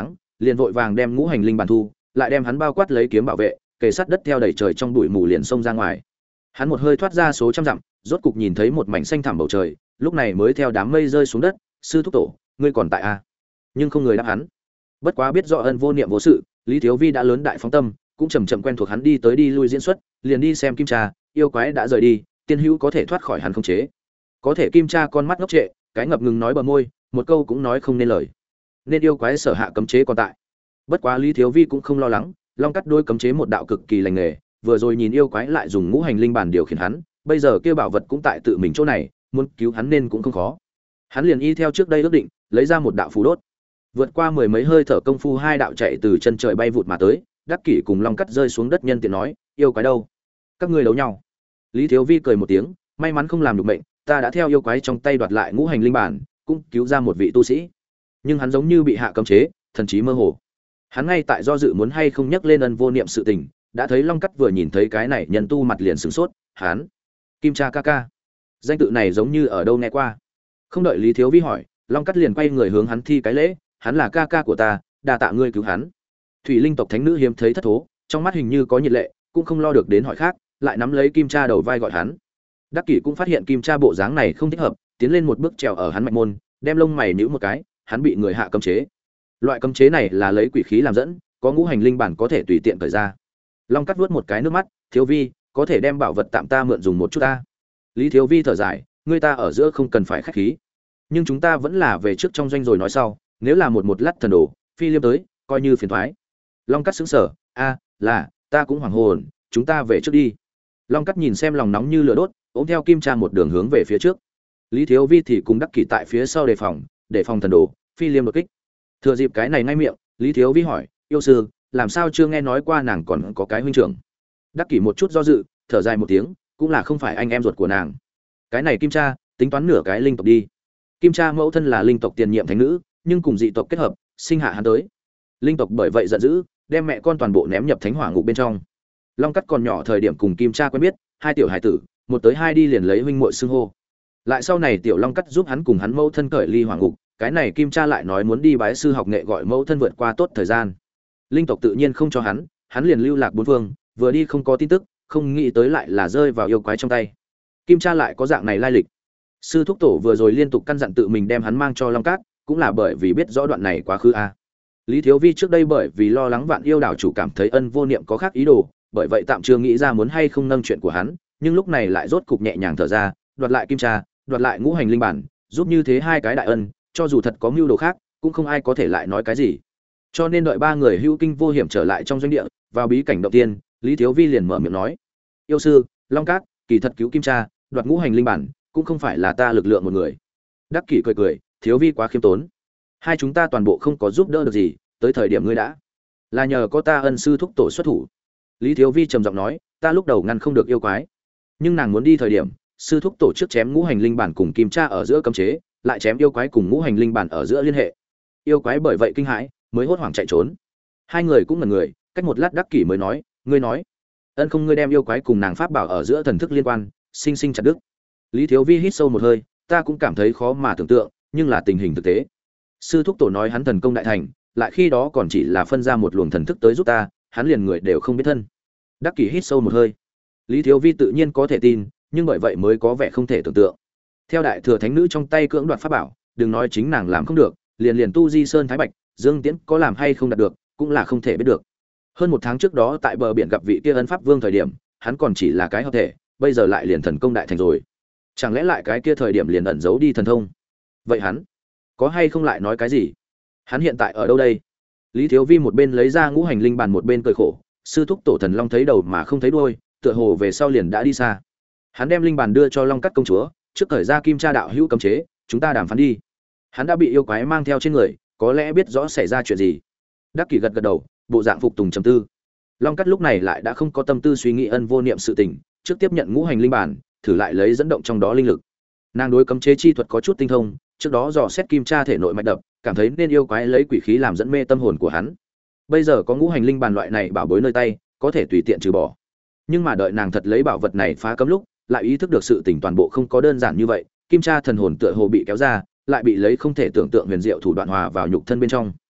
liền vội vàng đem ngũ hành linh bàn thu, lại đem hắn bao quát lấy kiếm bảo vệ, kề sát đất theo đẩy trời trong bụi mù liền xông ra ngoài. Hắn một hơi thoát ra số trăm dặm, rốt cục nhìn thấy một mảnh xanh thẳm bầu trời, lúc này mới theo đám mây rơi xuống đất, sư thúc tổ, ngươi còn tại a? Nhưng không người đáp hắn. Bất quá biết rõ ân vô niệm vô sự, Lý Thiếu Vi đã lớn đại phóng tâm, cũng chậm chậm quen thuộc hắn đi tới đi lui diễn xuất, liền đi xem Kim Cha, yêu quái đã rời đi, tiên hữu có thể thoát khỏi hắn khống chế. Có thể Kim Cha con mắt ngốc trệ, cái ngập ngừng nói bờ môi, một câu cũng nói không nên lời. Nên yêu quái sở hạ cấm chế còn tại. Bất quá Lý Thiếu Vi cũng không lo lắng, long cắt đôi cấm chế một đạo cực kỳ lành nghề, vừa rồi nhìn yêu quái lại dùng ngũ hành linh bản điều khiển hắn, bây giờ kia bảo vật cũng tại tự mình chỗ này, muốn cứu hắn nên cũng không khó. Hắn liền y theo trước đây ước định, lấy ra một đạo phù đốt. Vượt qua mười mấy hơi thở công phu, hai đạo chạy từ chân trời bay vụt mà tới, Đắc Kỷ cùng long cắt rơi xuống đất, nhân tiện nói, yêu quái đâu? Các ngươi đấu nhau. Lý Thiếu Vi cười một tiếng, may mắn không làm được mệnh, ta đã theo yêu quái trong tay đoạt lại ngũ hành linh bản, cũng cứu ra một vị tu sĩ. Nhưng hắn giống như bị hạ cấm chế, thần trí mơ hồ. Hắn ngay tại do dự muốn hay không nhắc lên ân vô niệm sự tình, đã thấy long cắt vừa nhìn thấy cái này nhân tu mặt liền sửng sốt, hắn, Kim Cha ca ca, danh tự này giống như ở đâu nghe qua. Không đợi Lý Thiếu Vi hỏi, long cắt liền quay người hướng hắn thi cái lễ, hắn là ca ca của ta, đa tạ ngươi cứu hắn. Thủy linh tộc thánh nữ hiếm thấy thất thố, trong mắt hình như có nhiệt lệ, cũng không lo được đến hỏi khác, lại nắm lấy Kim Cha đầu vai gọi hắn. Đắc Kỷ cũng phát hiện Kim Cha bộ dáng này không thích hợp, tiến lên một bước trèo ở hắn mạch môn, đem lông mày nhíu một cái, hắn bị người hạ cấm chế. Loại cấm chế này là lấy quỷ khí làm dẫn, có ngũ hành linh bản có thể tùy tiện cởi ra. Long cắt vuốt một cái nước mắt, Thiếu Vi, có thể đem bảo vật tạm ta mượn dùng một chút ta. Lý Thiếu Vi thở dài, ngươi ta ở giữa không cần phải khách khí, nhưng chúng ta vẫn là về trước trong doanh rồi nói sau, nếu là một lát thần đồ phi liêm tới, coi như phiền toái. Long cắt sững sờ, là, ta cũng hoảng hồn, chúng ta về trước đi. Long cắt nhìn xem lòng nóng như lửa đốt, ôm theo Kim Cha một đường hướng về phía trước. Lý Thiếu Vi thì cùng Đắc Kỷ tại phía sau đề phòng thần đồ phi liêm đột kích. Thừa dịp cái này ngay miệng, Lý Thiếu Vi hỏi, yêu sư, làm sao chưa nghe nói qua nàng còn có cái huynh trưởng? Đắc Kỷ một chút do dự, thở dài một tiếng, cũng là không phải anh em ruột của nàng. Cái này Kim Cha, tính toán nửa cái linh tộc đi. Kim Cha mẫu thân là linh tộc tiền nhiệm thánh nữ, nhưng cùng dị tộc kết hợp, sinh hạ hắn tới. Linh tộc bởi vậy giận dữ, đem mẹ con toàn bộ ném nhập thánh hỏa ngục bên trong. Long cắt còn nhỏ thời điểm cùng Kim Cha quen biết, hai tiểu hải tử, một tới hai đi liền lấy huynh muội xưng hô. Lại sau này tiểu Long cắt giúp hắn cùng hắn mẫu thân cởi ly hỏa ngục, cái này Kim Cha lại nói muốn đi bái sư học nghệ gọi mẫu thân vượt qua tốt thời gian. Linh tộc tự nhiên không cho hắn liền lưu lạc bốn phương, vừa đi không có tin tức, không nghĩ tới lại là rơi vào yêu quái trong tay. Kim Cha lại có dạng này lai lịch. Sư thúc tổ vừa rồi liên tục căn dặn tự mình đem hắn mang cho Long Cát, cũng là bởi vì biết rõ đoạn này quá khứ a. Lý Thiếu Vi trước đây bởi vì lo lắng Vạn Yêu đảo chủ cảm thấy ân vô niệm có khác ý đồ, bởi vậy tạm chưa nghĩ ra muốn hay không nâng chuyện của hắn, nhưng lúc này lại rốt cục nhẹ nhàng thở ra, đoạt lại Kim Cha, đoạt lại ngũ hành linh bản, giúp như thế hai cái đại ân, cho dù thật có mưu đồ khác, cũng không ai có thể lại nói cái gì. Cho nên đợi ba người hữu kinh vô hiểm trở lại trong doanh địa, vào bí cảnh động tiên, Lý Thiếu Vi liền mở miệng nói: "Yêu sư, Long Cát, kỳ thật cứu Kim Cha, đoạt ngũ hành linh bản, cũng không phải là ta lực lượng một người." Đắc Kỷ cười cười, Thiếu Vi quá khiêm tốn. Hai chúng ta toàn bộ không có giúp đỡ được gì, tới thời điểm ngươi đã là nhờ có ta ân sư thúc tổ xuất thủ. Lý Thiếu Vi trầm giọng nói, ta lúc đầu ngăn không được yêu quái, nhưng nàng muốn đi thời điểm, sư thúc tổ trước chém ngũ hành linh bản cùng Kim Cha ở giữa cấm chế, lại chém yêu quái cùng ngũ hành linh bản ở giữa liên hệ. Yêu quái bởi vậy kinh hãi, mới hốt hoảng chạy trốn. Hai người cũng ngẩn người, cách một lát Đắc Kỷ mới nói, ngươi nói, ân không ngươi đem yêu quái cùng nàng pháp bảo ở giữa thần thức liên quan, sinh sinh chặt đứt. Lý Thiếu Vi hít sâu một hơi, ta cũng cảm thấy khó mà tưởng tượng, nhưng là tình hình thực tế. Sư thúc tổ nói hắn thần công đại thành, lại khi đó còn chỉ là phân ra một luồng thần thức tới giúp ta, hắn liền người đều không biết thân. Đắc Kỷ hít sâu một hơi. Lý Thiếu Vi tự nhiên có thể tin, nhưng bởi vậy mới có vẻ không thể tưởng tượng. Theo đại thừa thánh nữ trong tay cưỡng đoạt pháp bảo, đừng nói chính nàng làm không được, liền tu Di Sơn Thái Bạch, Dương Tiễn có làm hay không đạt được, cũng là không thể biết được. Hơn một tháng trước đó tại bờ biển gặp vị kia ân pháp vương thời điểm, hắn còn chỉ là cái hợp thể, bây giờ lại liền thần công đại thành rồi. Chẳng lẽ lại cái kia thời điểm liền ẩn giấu đi thần thông? Vậy hắn có hay không lại nói cái gì? Hắn hiện tại ở đâu đây? Lý Thiếu Vi một bên lấy ra ngũ hành linh bàn, một bên cười khổ, sư thúc tổ thần long thấy đầu mà không thấy đuôi, tựa hồ về sau liền đã đi xa. Hắn đem linh bàn đưa cho Long Cắt công chúa, trước thời ra Kim Cha đạo hữu cấm chế, chúng ta đàm phán đi. Hắn đã bị yêu quái mang theo trên người, có lẽ biết rõ xảy ra chuyện gì. Đắc Kỷ gật gật đầu, bộ dạng phục tùng trầm tư. Long Cắt lúc này lại đã không có tâm tư suy nghĩ ân vô niệm sự tình, trước tiếp nhận ngũ hành linh bản, thử lại lấy dẫn động trong đó linh lực. Nàng đối cấm chế chi thuật có chút tinh thông, trước đó dò xét Kim Cha thể nội mạch đập, cảm thấy nên yêu quái lấy quỷ khí làm dẫn mê tâm hồn của hắn. Bây giờ có ngũ hành linh bản loại này bảo bối nơi tay, có thể tùy tiện trừ bỏ. Nhưng mà đợi nàng thật lấy bảo vật này phá cấm lúc, lại ý thức được sự tình toàn bộ không có đơn giản như vậy, Kim Cha thần hồn tựa hồ bị kéo ra, lại bị lấy không thể tưởng tượng huyền diệu thủ đoạn hòa vào nhục thân bên trong.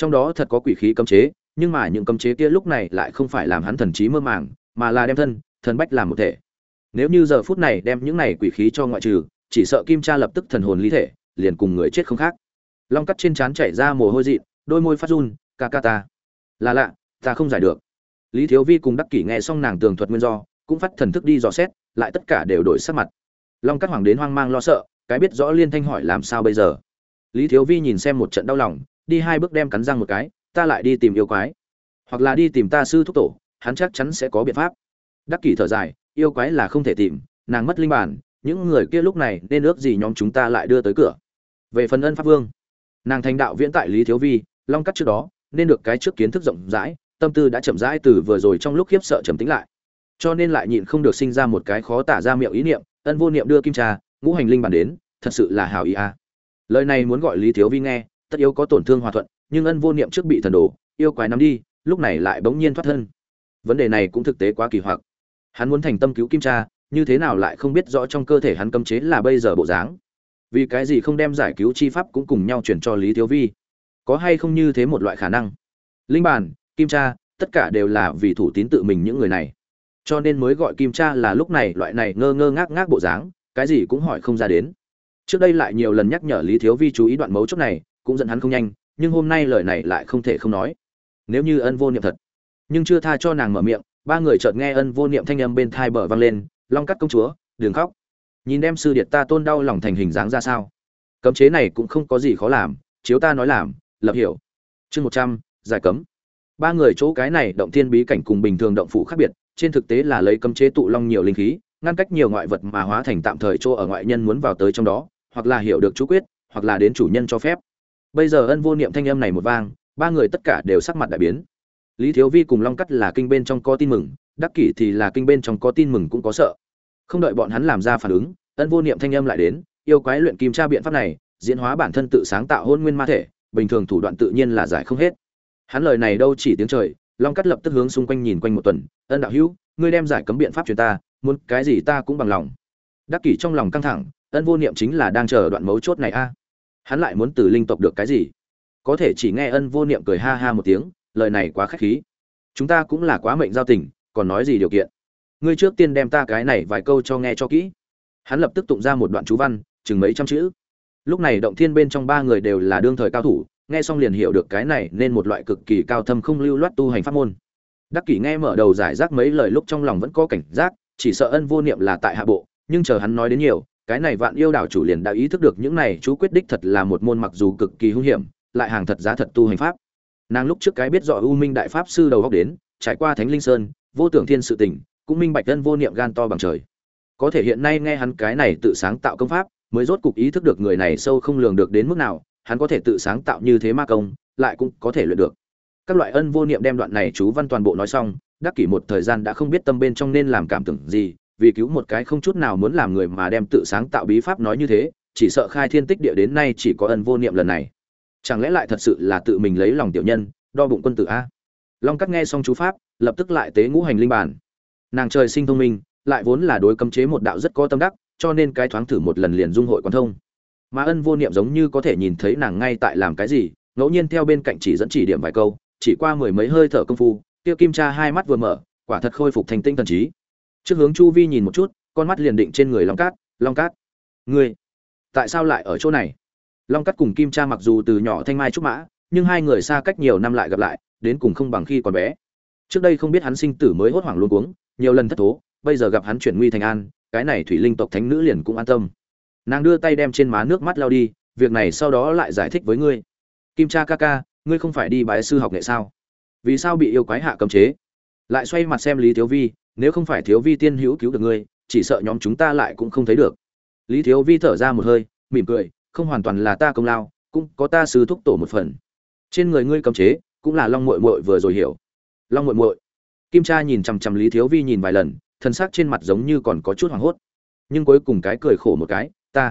Trong đó thật có quỷ khí cấm chế, nhưng mà những cấm chế kia lúc này lại không phải làm hắn thần trí mơ màng, mà là đem thần bách làm một thể. Nếu như giờ phút này đem những này quỷ khí cho ngoại trừ, chỉ sợ Kim Cha lập tức thần hồn ly thể, liền cùng người chết không khác. Long cắt trên trán chảy ra mồ hôi dị, đôi môi phát run, ca ca ta. Là lạ, ta không giải được. Lý Thiếu Vi cùng Đắc Kỷ nghe xong nàng tường thuật nguyên do, cũng phát thần thức đi dò xét, lại tất cả đều đổi sắc mặt. Long cắt hoàng đến hoang mang lo sợ, cái biết rõ liên thanh hỏi làm sao bây giờ. Lý Thiếu Vi nhìn xem một trận đau lòng, đi hai bước đem cắn răng một cái, ta lại đi tìm yêu quái, hoặc là đi tìm ta sư thúc tổ, hắn chắc chắn sẽ có biện pháp. Đắc Kỷ thở dài, yêu quái là không thể tìm, nàng mất linh bản, những người kia lúc này nên ước gì nhóm chúng ta lại đưa tới cửa. Về phần Ân Pháp Vương, nàng thành đạo viễn tại Lý Thiếu Vi, Long cắt trước đó, nên được cái trước kiến thức rộng rãi, tâm tư đã chậm rãi từ vừa rồi trong lúc khiếp sợ trầm tĩnh lại, cho nên lại nhịn không được sinh ra một cái khó tả ra miệng ý niệm, Ân Vô Niệm đưa Kim Trà, ngũ hành linh bản đến, thật sự là hảo ý a. Lời này muốn gọi Lý Thiếu Vi nghe, tất yếu có tổn thương hòa thuận, nhưng Ân Vô Niệm trước bị thần đồ yêu quái nắm đi, lúc này lại bỗng nhiên thoát thân. Vấn đề này cũng thực tế quá kỳ hoặc. Hắn muốn thành tâm cứu Kim Trà, như thế nào lại không biết rõ trong cơ thể hắn cấm chế là bây giờ bộ dáng? Vì cái gì không đem giải cứu chi pháp cũng cùng nhau chuyển cho Lý Thiếu Vi? Có hay không như thế một loại khả năng? Linh bản, Kim Trà, tất cả đều là vì thủ tín tự mình những người này, cho nên mới gọi Kim Trà là lúc này loại này ngơ ngơ ngác ngác bộ dáng, cái gì cũng hỏi không ra đến. Trước đây lại nhiều lần nhắc nhở Lý Thiếu Vi chú ý đoạn mấu chốt này, cũng dẫn hắn không nhanh, nhưng hôm nay lời này lại không thể không nói. Nếu như Ân Vô Niệm thật, nhưng chưa tha cho nàng mở miệng, ba người chợt nghe Ân Vô Niệm thanh âm bên thai bờ vang lên, Long cắt công chúa, đừng khóc. Nhìn đem sư điệt ta tôn đau lòng thành hình dáng ra sao? Cấm chế này cũng không có gì khó làm, chiếu ta nói làm, lập hiểu. Chương 100, giải cấm. Ba người chỗ cái này động thiên bí cảnh cùng bình thường động phủ khác biệt, trên thực tế là lấy cấm chế tụ long nhiều linh khí, ngăn cách nhiều ngoại vật mà hóa thành tạm thời chỗ ở ngoại nhân muốn vào tới trong đó, hoặc là hiểu được chú quyết, hoặc là đến chủ nhân cho phép. Bây giờ Ân Vô Niệm thanh âm này một vang, ba người tất cả đều sắc mặt đại biến. Lý Thiếu Vi cùng Long cắt là kinh bên trong có tin mừng, Đắc Kỷ thì là kinh bên trong có tin mừng cũng có sợ. Không đợi bọn hắn làm ra phản ứng, Ân Vô Niệm thanh âm lại đến, yêu quái luyện kim tra biện pháp này, diễn hóa bản thân tự sáng tạo hôn nguyên ma thể, bình thường thủ đoạn tự nhiên là giải không hết. Hắn lời này đâu chỉ tiếng trời, Long cắt lập tức hướng xung quanh nhìn quanh một tuần, Ân đạo hữu, ngươi đem giải cấm biện pháp truyền ta, muốn cái gì ta cũng bằng lòng. Đắc Kỷ trong lòng căng thẳng, Ân Vô Niệm chính là đang chờ đoạn mấu chốt này a. Hắn lại muốn từ linh tộc được cái gì? Có thể chỉ nghe Ân Vô Niệm cười ha ha một tiếng, lời này quá khách khí. Chúng ta cũng là quá mệnh giao tình, còn nói gì điều kiện? Ngươi trước tiên đem ta cái này vài câu cho nghe cho kỹ. Hắn lập tức tụng ra một đoạn chú văn, chừng mấy trăm chữ. Lúc này động thiên bên trong ba người đều là đương thời cao thủ, nghe xong liền hiểu được cái này nên một loại cực kỳ cao thâm không lưu loát tu hành pháp môn. Đắc Kỷ nghe mở đầu giải rác mấy lời lúc trong lòng vẫn có cảnh giác, chỉ sợ Ân Vô Niệm là tại hạ bộ, nhưng chờ hắn nói đến nhiều, cái này Vạn Yêu đảo chủ liền đã ý thức được những này chú quyết đích thật là một môn mặc dù cực kỳ hung hiểm, lại hàng thật giá thật tu hành pháp. Nàng lúc trước cái biết rõ U Minh đại pháp sư đầu óc đến, trải qua Thánh Linh Sơn, vô tưởng thiên sự tình, cũng minh bạch Ân Vô Niệm gan to bằng trời. Có thể hiện nay nghe hắn cái này tự sáng tạo công pháp, mới rốt cục ý thức được người này sâu không lường được đến mức nào, hắn có thể tự sáng tạo như thế ma công, lại cũng có thể luyện được. Các loại Ân Vô Niệm đem đoạn này chú văn toàn bộ nói xong, Đắc Kỷ một thời gian đã không biết tâm bên trong nên làm cảm tưởng gì, vì cứu một cái không chút nào muốn làm người mà đem tự sáng tạo bí pháp nói như thế, chỉ sợ khai thiên tích địa đến nay chỉ có Ân Vô Niệm lần này. Chẳng lẽ lại thật sự là tự mình lấy lòng tiểu nhân, đo bụng quân tử a? Long cắt nghe xong chú pháp, lập tức lại tế ngũ hành linh bản. Nàng trời sinh thông minh, lại vốn là đối cấm chế một đạo rất có tâm đắc, cho nên cái thoáng thử một lần liền dung hội quan thông. Mà Ân Vô Niệm giống như có thể nhìn thấy nàng ngay tại làm cái gì, ngẫu nhiên theo bên cạnh chỉ dẫn chỉ điểm vài câu, chỉ qua mười mấy hơi thở công phu, Tiêu Kim Tra hai mắt vừa mở, quả thật khôi phục thành tinh thần trí. Trước hướng chu vi nhìn một chút, con mắt liền định trên người Long Cát, ngươi tại sao lại ở chỗ này? Long Cát cùng Kim Tra mặc dù từ nhỏ thanh mai trúc mã, nhưng hai người xa cách nhiều năm lại gặp lại, đến cùng không bằng khi còn bé. Trước đây không biết hắn sinh tử mới hốt hoảng luống cuống, nhiều lần thất thố, bây giờ gặp hắn chuyển nguy thành an, cái này thủy linh tộc thánh nữ liền cũng an tâm. Nàng đưa tay đem trên má nước mắt lau đi, việc này sau đó lại giải thích với ngươi. Kim Tra ca ca, ngươi không phải đi bái sư học nghệ sao? Vì sao bị yêu quái hạ cấm chế? Lại xoay mặt xem Lý Thiếu Vi, nếu không phải Thiếu Vi tiên hữu cứu được ngươi, chỉ sợ nhóm chúng ta lại cũng không thấy được. Lý Thiếu Vi thở ra một hơi, mỉm cười, không hoàn toàn là ta công lao, cũng có ta sư thúc tổ một phần. Trên người ngươi cấm chế, cũng là Long muội muội vừa rồi hiểu. Long muội muội. Kim Tra nhìn chằm chằm Lý Thiếu Vi nhìn vài lần, thân xác trên mặt giống như còn có chút hoảng hốt, nhưng cuối cùng cái cười khổ một cái,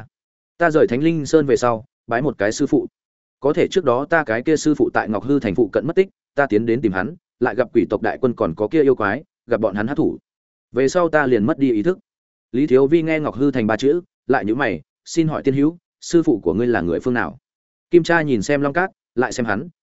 ta rời Thánh Linh Sơn về sau, bái một cái sư phụ. Có thể trước đó ta cái kia sư phụ tại Ngọc Hư thành phụ cận mất tích, ta tiến đến tìm hắn, lại gặp quỷ tộc đại quân còn có kia yêu quái, gặp bọn hắn hắc thủ. Về sau ta liền mất đi ý thức. Lý Thiếu Vi nghe Ngọc Hư thành ba chữ, lại nhíu mày, xin hỏi tiên hữu, sư phụ của ngươi là người phương nào? Kim Tra nhìn xem Long Cát, lại xem hắn,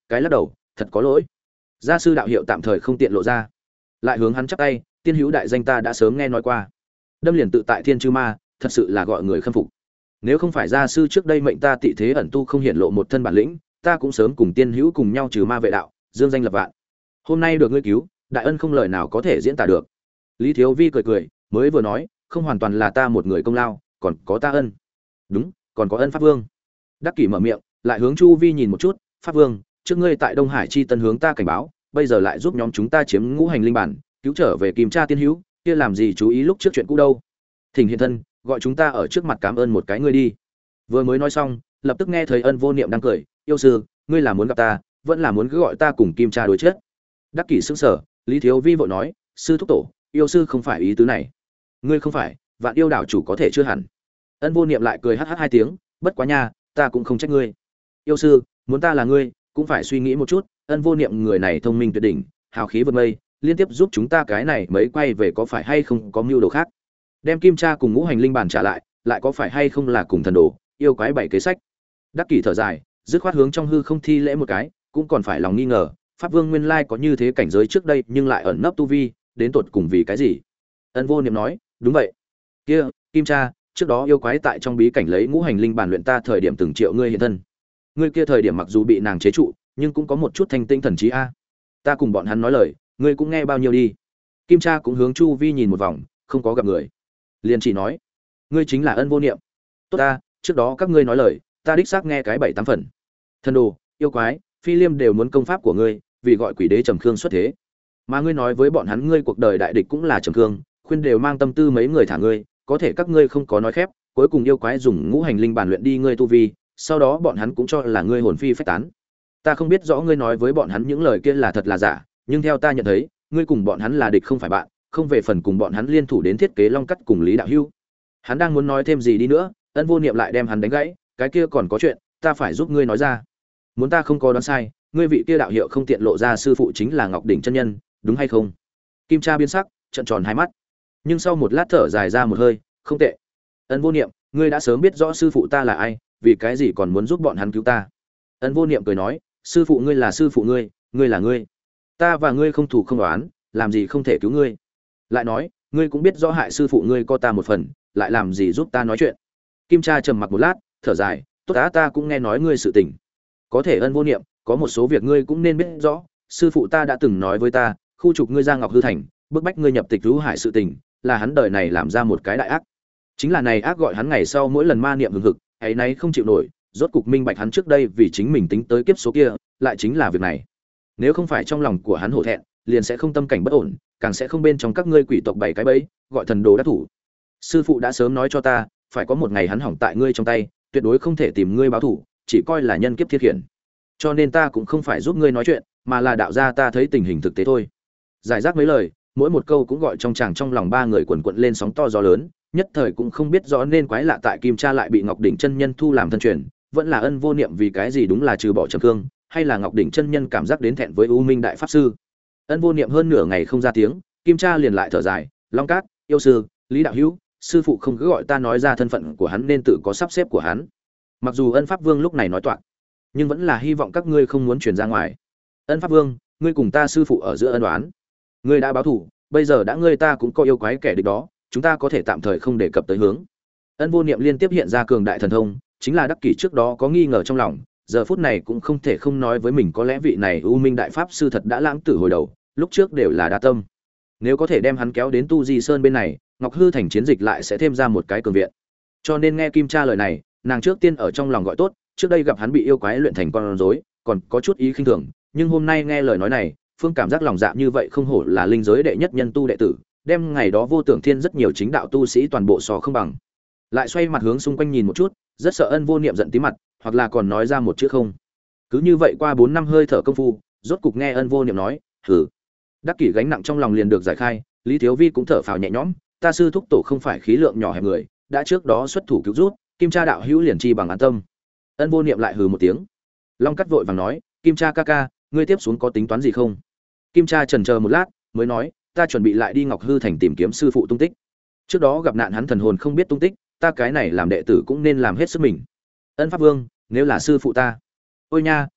cái lắc đầu, thật có lỗi. Gia sư đạo hiệu tạm thời không tiện lộ ra. Lại hướng hắn chắp tay, tiên hữu đại danh ta đã sớm nghe nói qua. Đâm liền tự tại thiên chư ma, thật sự là gọi người khâm phục. Nếu không phải gia sư trước đây mệnh ta tị thế ẩn tu không hiện lộ một thân bản lĩnh, ta cũng sớm cùng tiên hữu cùng nhau trừ ma vệ đạo, dương danh lập vạn. Hôm nay được ngươi cứu, đại ân không lời nào có thể diễn tả được. Lý Thiếu Vi cười cười, mới vừa nói, không hoàn toàn là ta một người công lao, còn có ta ân. Đúng, còn có ân pháp vương. Đắc Kỷ mở miệng, lại hướng Chu Vi nhìn một chút, pháp vương, trước ngươi tại Đông Hải chi tân hướng ta cảnh báo, bây giờ lại giúp nhóm chúng ta chiếm ngũ hành linh bản, cứu trở về Kim Cha tiên hữu, kia làm gì chú ý lúc trước chuyện cũ đâu. Thỉnh hiện thân, gọi chúng ta ở trước mặt cảm ơn một cái ngươi đi. Vừa mới nói xong, lập tức nghe thấy Ân Vô Niệm đang cười, yêu sư, ngươi là muốn gặp ta, vẫn là muốn cứ gọi ta cùng Kim Cha đối chết. Đắc Kỷ sững sờ, Lý Thiếu Vi vội nói, sư thúc tổ, yêu sư không phải ý tứ này. Ngươi không phải, Vạn Yêu đảo chủ có thể chưa hẳn. Ân Vô Niệm lại cười hắc hắc hai tiếng, bất quá nha, ta cũng không trách ngươi. Yêu sư, muốn ta là ngươi, cũng phải suy nghĩ một chút, Ân Vô Niệm người này thông minh tuyệt đỉnh, hào khí vượt mây, liên tiếp giúp chúng ta cái này mấy quay về có phải hay không có mưu đồ khác. Đem Kim Cha cùng ngũ hành linh bản trả lại, lại có phải hay không là cùng thần đồ, yêu quái bảy kế sách. Đắc Kỷ thở dài, dứt khoát hướng trong hư không thi lễ một cái, cũng còn phải lòng nghi ngờ, pháp vương nguyên lai có như thế cảnh giới trước đây nhưng lại ẩn nấp tu vi, đến tột cùng vì cái gì? Ân Vô Niệm nói, đúng vậy. Kia, Kim Cha, trước đó yêu quái tại trong bí cảnh lấy ngũ hành linh bản luyện ta thời điểm từng triệu ngươi hiện thân. Ngươi kia thời điểm mặc dù bị nàng chế trụ, nhưng cũng có một chút thanh tinh thần trí a. Ta cùng bọn hắn nói lời, ngươi cũng nghe bao nhiêu đi. Kim Cha cũng hướng chu vi nhìn một vòng, không có gặp người. Liền chỉ nói, ngươi chính là Ân Vô Niệm. Tốt ta, trước đó các ngươi nói lời, ta đích xác nghe cái 7-8 phần. Thần đồ, yêu quái, phi liêm đều muốn công pháp của ngươi, vì gọi quỷ đế Trầm Khương xuất thế. Mà ngươi nói với bọn hắn ngươi cuộc đời đại địch cũng là Trầm Khương, khuyên đều mang tâm tư mấy người thả ngươi, có thể các ngươi không có nói khép, cuối cùng yêu quái dùng ngũ hành linh bản luyện đi ngươi tu vi, sau đó bọn hắn cũng cho là ngươi hồn phi phách tán. Ta không biết rõ ngươi nói với bọn hắn những lời kia là thật là giả, nhưng theo ta nhận thấy, ngươi cùng bọn hắn là địch không phải bạn, không về phần cùng bọn hắn liên thủ đến thiết kế long cắt cùng Lý Đạo Hưu. Hắn đang muốn nói thêm gì đi nữa, Ân Vô Niệm lại đem hắn đánh gãy, cái kia còn có chuyện, ta phải giúp ngươi nói ra. Muốn ta không có đoán sai, ngươi vị kia đạo hiệu không tiện lộ ra sư phụ chính là Ngọc Đỉnh chân nhân, đúng hay không? Kim Cha biến sắc, trợn tròn hai mắt, nhưng sau một lát thở dài ra một hơi, không tệ. Ân Vô Niệm, ngươi đã sớm biết rõ sư phụ ta là ai, vì cái gì còn muốn giúp bọn hắn cứu ta? Ân Vô Niệm cười nói, sư phụ ngươi là sư phụ ngươi, ngươi là ngươi, ta và ngươi không thù không oán, làm gì không thể cứu ngươi. Lại nói, ngươi cũng biết rõ hại sư phụ ngươi có ta một phần, lại làm gì giúp ta nói chuyện. Kim Cha trầm mặc một lát, thở dài, tốt á, ta cũng nghe nói ngươi sự tình. Có thể Ân Vô Niệm, có một số việc ngươi cũng nên biết rõ, sư phụ ta đã từng nói với ta, khu trục ngươi ra Ngọc Hư Thành, bức bách ngươi nhập tịch Vũ Hải sự tình, là hắn đời này làm ra một cái đại ác. Chính là này ác gọi hắn ngày sau mỗi lần ma niệm hừng hực, ấy nay không chịu nổi, rốt cục minh bạch hắn trước đây vì chính mình tính tới kiếp số kia, lại chính là việc này. Nếu không phải trong lòng của hắn hổ thẹn, liền sẽ không tâm cảnh bất ổn, càng sẽ không bên trong các ngươi quỷ tộc bảy cái bẫy, gọi thần đồ đắc thủ. Sư phụ đã sớm nói cho ta, phải có một ngày hắn hỏng tại ngươi trong tay, tuyệt đối không thể tìm ngươi báo thủ, chỉ coi là nhân kiếp thiết khiển. Cho nên ta cũng không phải giúp ngươi nói chuyện, mà là đạo ra ta thấy tình hình thực tế thôi. Giải rác mấy lời, mỗi một câu cũng gọi trong lòng ba người quần quật lên sóng to gió lớn, nhất thời cũng không biết rõ nên quái lạ tại Kim Cha lại bị Ngọc Đỉnh chân nhân thu làm thân truyền, vẫn là Ân Vô Niệm vì cái gì đúng là trừ bỏ Trầm Khương, hay là Ngọc Đỉnh chân nhân cảm giác đến thẹn với U Minh đại pháp sư. Ân Vô Niệm hơn nửa ngày không ra tiếng, Kim Cha liền lại thở dài, Long Cát, yêu sư, Lý Đạo Hữu, sư phụ không cứ gọi ta nói ra thân phận của hắn nên tự có sắp xếp của hắn. Mặc dù Ân Pháp Vương lúc này nói toạc, nhưng vẫn là hy vọng các ngươi không muốn truyền ra ngoài. Ân Pháp Vương, ngươi cùng ta sư phụ ở giữa ân oán, ngươi đã báo thủ, bây giờ đã ngươi ta cũng có yêu quái kẻ địch đó, chúng ta có thể tạm thời không đề cập tới hướng. Ân Vô Niệm liên tiếp hiện ra cường đại thần thông, chính là Đắc Kỷ trước đó có nghi ngờ trong lòng, giờ phút này cũng không thể không nói với mình có lẽ vị này U Minh đại pháp sư thật đã lãng tử hồi đầu, lúc trước đều là đa tâm. Nếu có thể đem hắn kéo đến Tu Di Sơn bên này, Ngọc Hư Thành chiến dịch lại sẽ thêm ra một cái cường viện. Cho nên nghe Kim Cha lời này, nàng trước tiên ở trong lòng gọi tốt, trước đây gặp hắn bị yêu quái luyện thành con rối, còn có chút ý khinh thường, nhưng hôm nay nghe lời nói này, phương cảm giác lòng dạ như vậy không hổ là linh giới đệ nhất nhân tu đệ tử, đem ngày đó Vô Tưởng Thiên rất nhiều chính đạo tu sĩ toàn bộ sò không bằng. Lại xoay mặt hướng xung quanh nhìn một chút, rất sợ Ân Vô Niệm giận tí mặt, hoặc là còn nói ra một chữ không. Cứ như vậy qua 4 năm hơi thở công phu, rốt cục nghe Ân Vô Niệm nói, "Hừ." Đắc Kỷ gánh nặng trong lòng liền được giải khai, Lý Thiếu Vi cũng thở phào nhẹ nhõm, ta sư thúc tổ không phải khí lượng nhỏ hẹp người, đã trước đó xuất thủ cứu giúp, Kim Cha đạo hữu liền chi bằng an tâm. Ân Vô Niệm lại hừ một tiếng. Long Cắt vội vàng nói, Kim Cha ca ca, ngươi tiếp xuống có tính toán gì không? Kim Cha chần chờ một lát, mới nói, ta chuẩn bị lại đi Ngọc Hư Thành tìm kiếm sư phụ tung tích. Trước đó gặp nạn hắn thần hồn không biết tung tích, ta cái này làm đệ tử cũng nên làm hết sức mình. Ân Pháp Vương, nếu là sư phụ ta, ôi nha,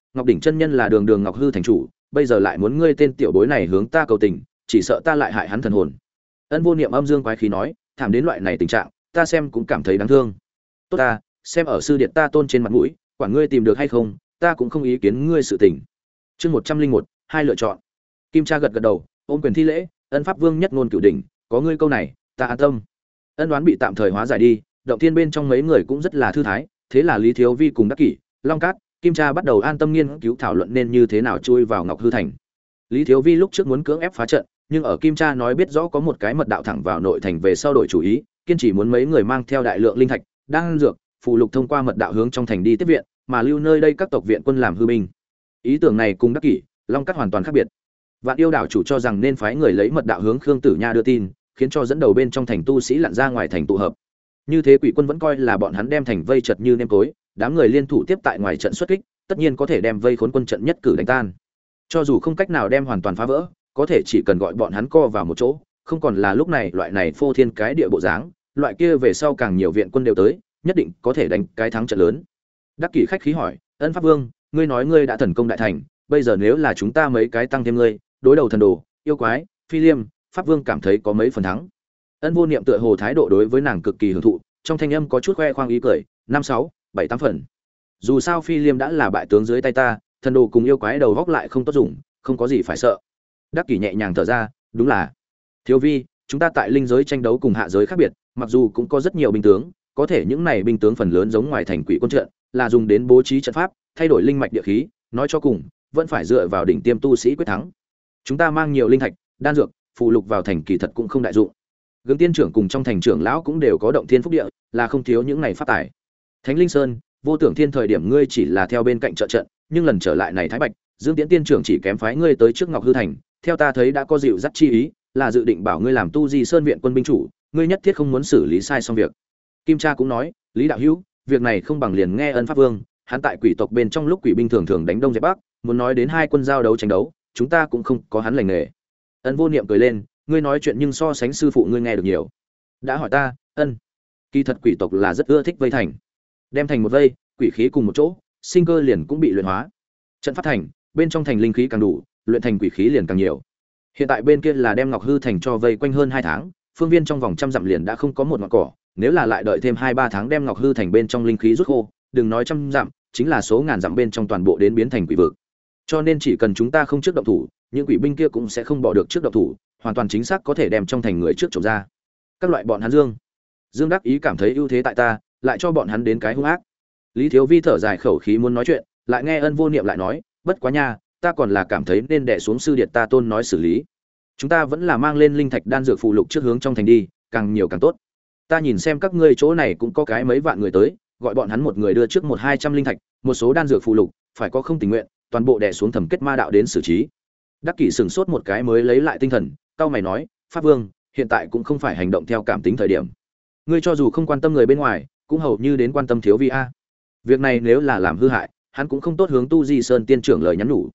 Ngọc đỉnh chân nhân là đường đường Ngọc Hư thành chủ, bây giờ lại muốn ngươi tên tiểu bối này hướng ta cầu tình, chỉ sợ ta lại hại hắn thần hồn. Ân Vô Niệm âm dương quái khí nói, thảm đến loại này tình trạng, ta xem cũng cảm thấy đáng thương. Tốt ta, xem ở sư điệt ta tôn trên mặt mũi, quản ngươi tìm được hay không, ta cũng không ý kiến ngươi sự tình. Chương 101, hai lựa chọn. Kim Cha gật gật đầu, ôm quyền thi lễ, Ân Pháp Vương nhất ngôn cửu đỉnh, có ngươi câu này, ta an tâm. Ân đoán bị tạm thời hóa giải đi, động thiên bên trong mấy người cũng rất là thư thái, thế là Lý Thiếu Vi cùng Đắc Kỷ, Long Cát, Kim Cha bắt đầu an tâm nghiên cứu thảo luận nên như thế nào chui vào Ngọc Hư thành. Lý Thiếu Vi lúc trước muốn cưỡng ép phá trận, nhưng ở Kim Cha nói biết rõ có một cái mật đạo thẳng vào nội thành về sau đổi chủ ý, kiên trì muốn mấy người mang theo đại lượng linh thạch, đan dược, phụ lục thông qua mật đạo hướng trong thành đi tiếp viện, mà lưu nơi đây các tộc viện quân làm hư binh. Ý tưởng này cùng Đắc Kỷ, Long Cát hoàn toàn khác biệt. Vạn Yêu đảo chủ cho rằng nên phái người lấy mật đạo hướng Khương Tử Nha đưa tin, khiến cho dẫn đầu bên trong thành tu sĩ lặn ra ngoài thành tụ hợp. Như thế quỷ quân vẫn coi là bọn hắn đem thành vây chật như nêm tối, đám người liên thủ tiếp tại ngoài trận xuất kích, tất nhiên có thể đem vây khốn quân trận nhất cử đánh tan. Cho dù không cách nào đem hoàn toàn phá vỡ, có thể chỉ cần gọi bọn hắn co vào một chỗ, không còn là lúc này loại này phô thiên cái địa bộ dáng, loại kia về sau càng nhiều viện quân đều tới, nhất định có thể đánh cái thắng trận lớn. Đắc Kỷ khách khí hỏi, Ân Pháp Vương, ngươi nói ngươi đã thần công đại thành, bây giờ nếu là chúng ta mấy cái tăng thêm ngươi, đối đầu thần đồ, yêu quái, phi liêm, Pháp Vương cảm thấy có mấy phần thắng. Ân Vô Niệm tựa hồ thái độ đối với nàng cực kỳ hưởng thụ, trong thanh âm có chút khoe khoang ý cười, 5 6, 7 8 phần. Dù sao phi liêm đã là bại tướng dưới tay ta, thần đồ cùng yêu quái đầu góc lại không tốt dùng, không có gì phải sợ. Đắc Kỷ nhẹ nhàng thở ra, đúng là Thiếu Vi, chúng ta tại linh giới tranh đấu cùng hạ giới khác biệt, mặc dù cũng có rất nhiều binh tướng, có thể những này binh tướng phần lớn giống ngoài thành quỷ quân trận, là dùng đến bố trí trận pháp, thay đổi linh mạch địa khí, nói cho cùng, vẫn phải dựa vào đỉnh tiêm tu sĩ quyết thắng. Chúng ta mang nhiều linh thạch, đan dược, phụ lục vào thành kỳ thật cũng không đại dụng. Gương tiên trưởng cùng trong thành trưởng lão cũng đều có động thiên phúc địa, là không thiếu những này pháp tài. Thánh Linh Sơn, Vô Tưởng Thiên thời điểm ngươi chỉ là theo bên cạnh trợ trận, nhưng lần trở lại này Thái Bạch, Dương Tiễn tiên trưởng chỉ kém phái ngươi tới trước Ngọc Hư thành, theo ta thấy đã có dịu dắt chi ý, là dự định bảo ngươi làm tu di sơn viện quân binh chủ, ngươi nhất thiết không muốn xử lý sai xong việc. Kim Cha cũng nói, Lý đạo hữu, việc này không bằng liền nghe Ân Pháp Vương, hắn tại quỷ tộc bên trong lúc quỷ binh thường thường đánh đông dẹp bắc, muốn nói đến hai quân giao đấu tranh đấu, chúng ta cũng không có hắn lành nghề. Ân Vô Niệm cười lên, ngươi nói chuyện nhưng so sánh sư phụ ngươi nghe được nhiều. Đã hỏi ta, Ân, kỳ thật quỷ tộc là rất ưa thích vây thành, đem thành một vây, quỷ khí cùng một chỗ, sinh cơ liền cũng bị luyện hóa. Trận pháp thành, bên trong thành linh khí càng đủ, luyện thành quỷ khí liền càng nhiều. Hiện tại bên kia là đem Ngọc Hư thành cho vây quanh hơn 2 tháng, phương viên trong vòng trăm dặm liền đã không có một ngọn cỏ, nếu là lại đợi thêm 2-3 tháng đem Ngọc Hư thành bên trong linh khí rút khô, đừng nói trăm dặm, chính là số ngàn dặm bên trong toàn bộ đến biến thành quỷ vực. Cho nên chỉ cần chúng ta không trước động thủ, những quỷ binh kia cũng sẽ không bỏ được trước động thủ, hoàn toàn chính xác có thể đem trong thành người trước trộm ra. Các loại bọn hắn Dương Đắc Ý cảm thấy ưu thế tại ta, lại cho bọn hắn đến cái hung ác. Lý Thiếu Vi thở dài khẩu khí muốn nói chuyện, lại nghe Ân Vô Niệm lại nói, bất quá nha, ta còn là cảm thấy nên đè xuống sư điệt ta tôn nói xử lý. Chúng ta vẫn là mang lên linh thạch đan dược phụ lục trước hướng trong thành đi, càng nhiều càng tốt. Ta nhìn xem các ngươi chỗ này cũng có cái mấy vạn người tới, gọi bọn hắn một người đưa trước 100-200 linh thạch, một số đan dược phụ lục, phải có không tình nguyện, toàn bộ đè xuống thẩm kết ma đạo đến xử trí. Đắc Kỷ sửng sốt một cái mới lấy lại tinh thần, cau mày nói, Pháp Vương, hiện tại cũng không phải hành động theo cảm tính thời điểm. Ngươi cho dù không quan tâm người bên ngoài, cũng hầu như đến quan tâm Thiếu Vi a. Việc này nếu là làm hư hại, hắn cũng không tốt hướng Tu Di Sơn tiên trưởng lời nhắn nhủ.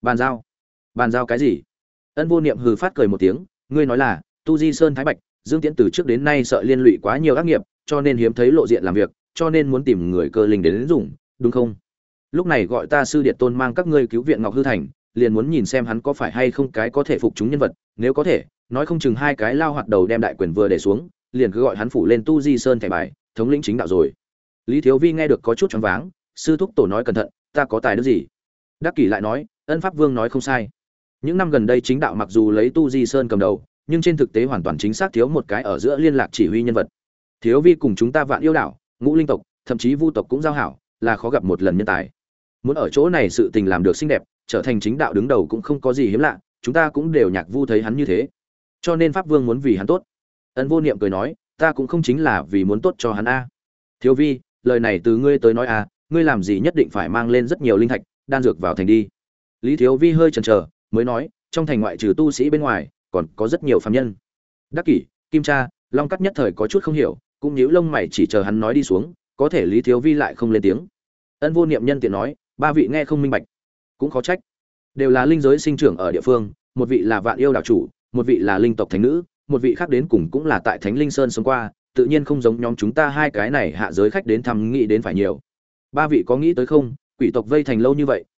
Bàn giao cái gì? Ân Vô Niệm hừ phát cười một tiếng, ngươi nói là Tu Di Sơn Thái Bạch, Dương Tiễn từ trước đến nay sợ liên lụy quá nhiều ác nghiệp, cho nên hiếm thấy lộ diện làm việc, cho nên muốn tìm người cơ linh đến dùng, đúng không? Lúc này gọi ta sư điệt tôn mang các ngươi cứu viện Ngọc Hư thành, liền muốn nhìn xem hắn có phải hay không cái có thể phục chúng nhân vật, nếu có thể, nói không chừng hai cái lao hoạt đầu đem đại quyền vừa để xuống, liền cứ gọi hắn phủ lên Tu Di Sơn thẻ bài, thống lĩnh chính đạo rồi. Lý Thiếu Vi nghe được có chút choáng váng, sư thúc tổ nói cẩn thận, ta có tài đức gì? Đắc Kỷ lại nói, Ân Pháp Vương nói không sai. Những năm gần đây chính đạo mặc dù lấy Tu Di Sơn cầm đầu, nhưng trên thực tế hoàn toàn chính xác thiếu một cái ở giữa liên lạc chỉ huy nhân vật. Thiếu Vi cùng chúng ta Vạn Yêu đảo, Ngũ Linh tộc, thậm chí Vu tộc cũng giao hảo, là khó gặp một lần nhân tài. Muốn ở chỗ này sự tình làm được xinh đẹp, trở thành chính đạo đứng đầu cũng không có gì hiếm lạ, chúng ta cũng đều nhạc vu thấy hắn như thế. Cho nên Pháp Vương muốn vì hắn tốt. Ân Vô Niệm cười nói, ta cũng không chính là vì muốn tốt cho hắn a. Thiếu Vi, lời này từ ngươi tới nói a, ngươi làm gì nhất định phải mang lên rất nhiều linh thạch, đan dược vào thành đi. Lý Thiếu Vi hơi chần chờ, mới nói, trong thành ngoại trừ tu sĩ bên ngoài, còn có rất nhiều phàm nhân. Đắc Kỷ, Kim Cha, Long Cắt nhất thời có chút không hiểu, cũng nhíu lông mày chỉ chờ hắn nói đi xuống, có thể Lý Thiếu Vi lại không lên tiếng. Ân Vô Niệm nhân tiện nói, ba vị nghe không minh bạch, cũng khó trách, đều là linh giới sinh trưởng ở địa phương, một vị là Vạn Yêu đảo chủ, một vị là linh tộc thánh nữ, một vị khác đến cùng cũng là tại Thánh Linh Sơn sống qua, tự nhiên không giống nhóm chúng ta hai cái này hạ giới khách đến thăm nghĩ đến phải nhiều. Ba vị có nghĩ tới không, quỷ tộc vây thành lâu như vậy,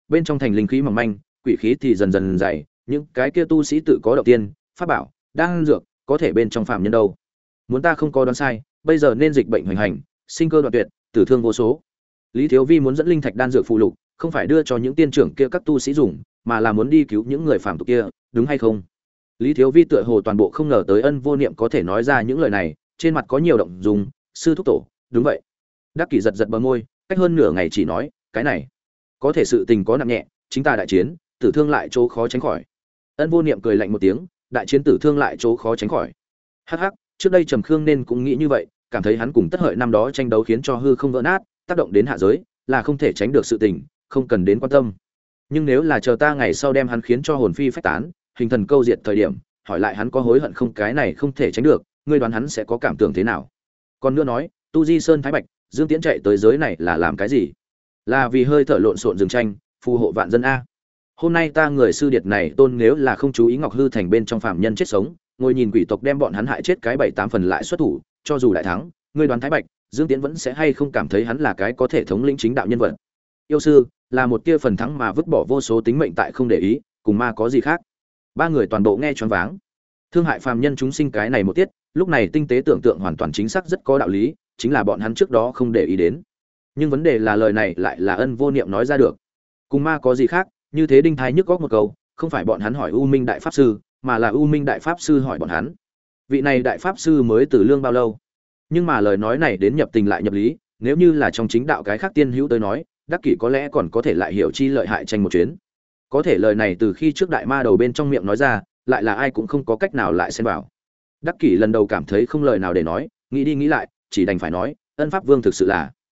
bên trong thành linh khí mỏng manh, quỷ khí thì dần dần dày, những cái kia tu sĩ tự có động tiên, pháp bảo, đang dược, có thể bên trong phạm nhân đâu. Muốn ta không có đoán sai, bây giờ nên dịch bệnh hoành hành, sinh cơ đoạn tuyệt, tử thương vô số. Lý Thiếu Vi muốn dẫn linh thạch đan dược phụ lục, không phải đưa cho những tiên trưởng kia các tu sĩ dùng, mà là muốn đi cứu những người phàm tục kia, đúng hay không? Lý Thiếu Vi tựa hồ toàn bộ không ngờ tới Ân Vô Niệm có thể nói ra những lời này, trên mặt có nhiều động dung, sư thúc tổ, đúng vậy. Đắc Kỷ giật giật bờ môi, cách hơn nửa ngày chỉ nói, cái này, có thể sự tình có nặng nhẹ, chính ta đại chiến, tử thương lại chỗ khó tránh khỏi. Ân Vô Niệm cười lạnh một tiếng, đại chiến tử thương lại chỗ khó tránh khỏi. Hắc hắc, trước đây Trầm Khương nên cũng nghĩ như vậy, cảm thấy hắn cùng Tất Hợi năm đó tranh đấu khiến cho hư không vỡ nát, tác động đến hạ giới, là không thể tránh được sự tình, không cần đến quan tâm. Nhưng nếu là chờ ta ngày sau đem hắn khiến cho hồn phi phách tán, hình thần câu diệt thời điểm, hỏi lại hắn có hối hận không, cái này không thể tránh được, ngươi đoán hắn sẽ có cảm tưởng thế nào? Còn nữa nói, Tu Di Sơn Thái Bạch, Dương Tiễn chạy tới giới này là làm cái gì? Là vì hơi thở lộn xộn rừng tranh, phù hộ vạn dân a. Hôm nay ta người sư điệt này tôn nếu là không chú ý Ngọc Hư thành bên trong phạm nhân chết sống, ngồi nhìn quỷ tộc đem bọn hắn hại chết cái 7-8 phần lại xuất thủ, cho dù đại thắng, ngươi đoán Thái Bạch, Dương Tiễn vẫn sẽ hay không cảm thấy hắn là cái có thể thống lĩnh chính đạo nhân vật? Yêu sư, là một tia phần thắng mà vứt bỏ vô số tính mệnh tại không để ý, cùng ma có gì khác? Ba người toàn bộ nghe choáng váng. Thương hại phàm nhân chúng sinh cái này một tiết, lúc này tinh tế tưởng tượng hoàn toàn chính xác rất có đạo lý, chính là bọn hắn trước đó không để ý đến. Nhưng vấn đề là lời này lại là Ân Vô Niệm nói ra được. Cùng ma có gì khác? Như thế đinh thái nhức góc một câu, không phải bọn hắn hỏi U Minh đại pháp sư, mà là U Minh đại pháp sư hỏi bọn hắn. Vị này đại pháp sư mới từ lương bao lâu? Nhưng mà lời nói này đến nhập tình lại nhập lý, nếu như là trong chính đạo cái khác tiên hữu tới nói, Đắc Kỷ có lẽ còn có thể lại hiểu chi lợi hại tranh một chuyến. Có thể lời này từ khi trước đại ma đầu bên trong miệng nói ra, lại là ai cũng không có cách nào lại xen vào. Đắc Kỷ lần đầu cảm thấy không lời nào để nói, nghĩ đi nghĩ lại, chỉ đành phải nói, Ân Pháp Vương thực sự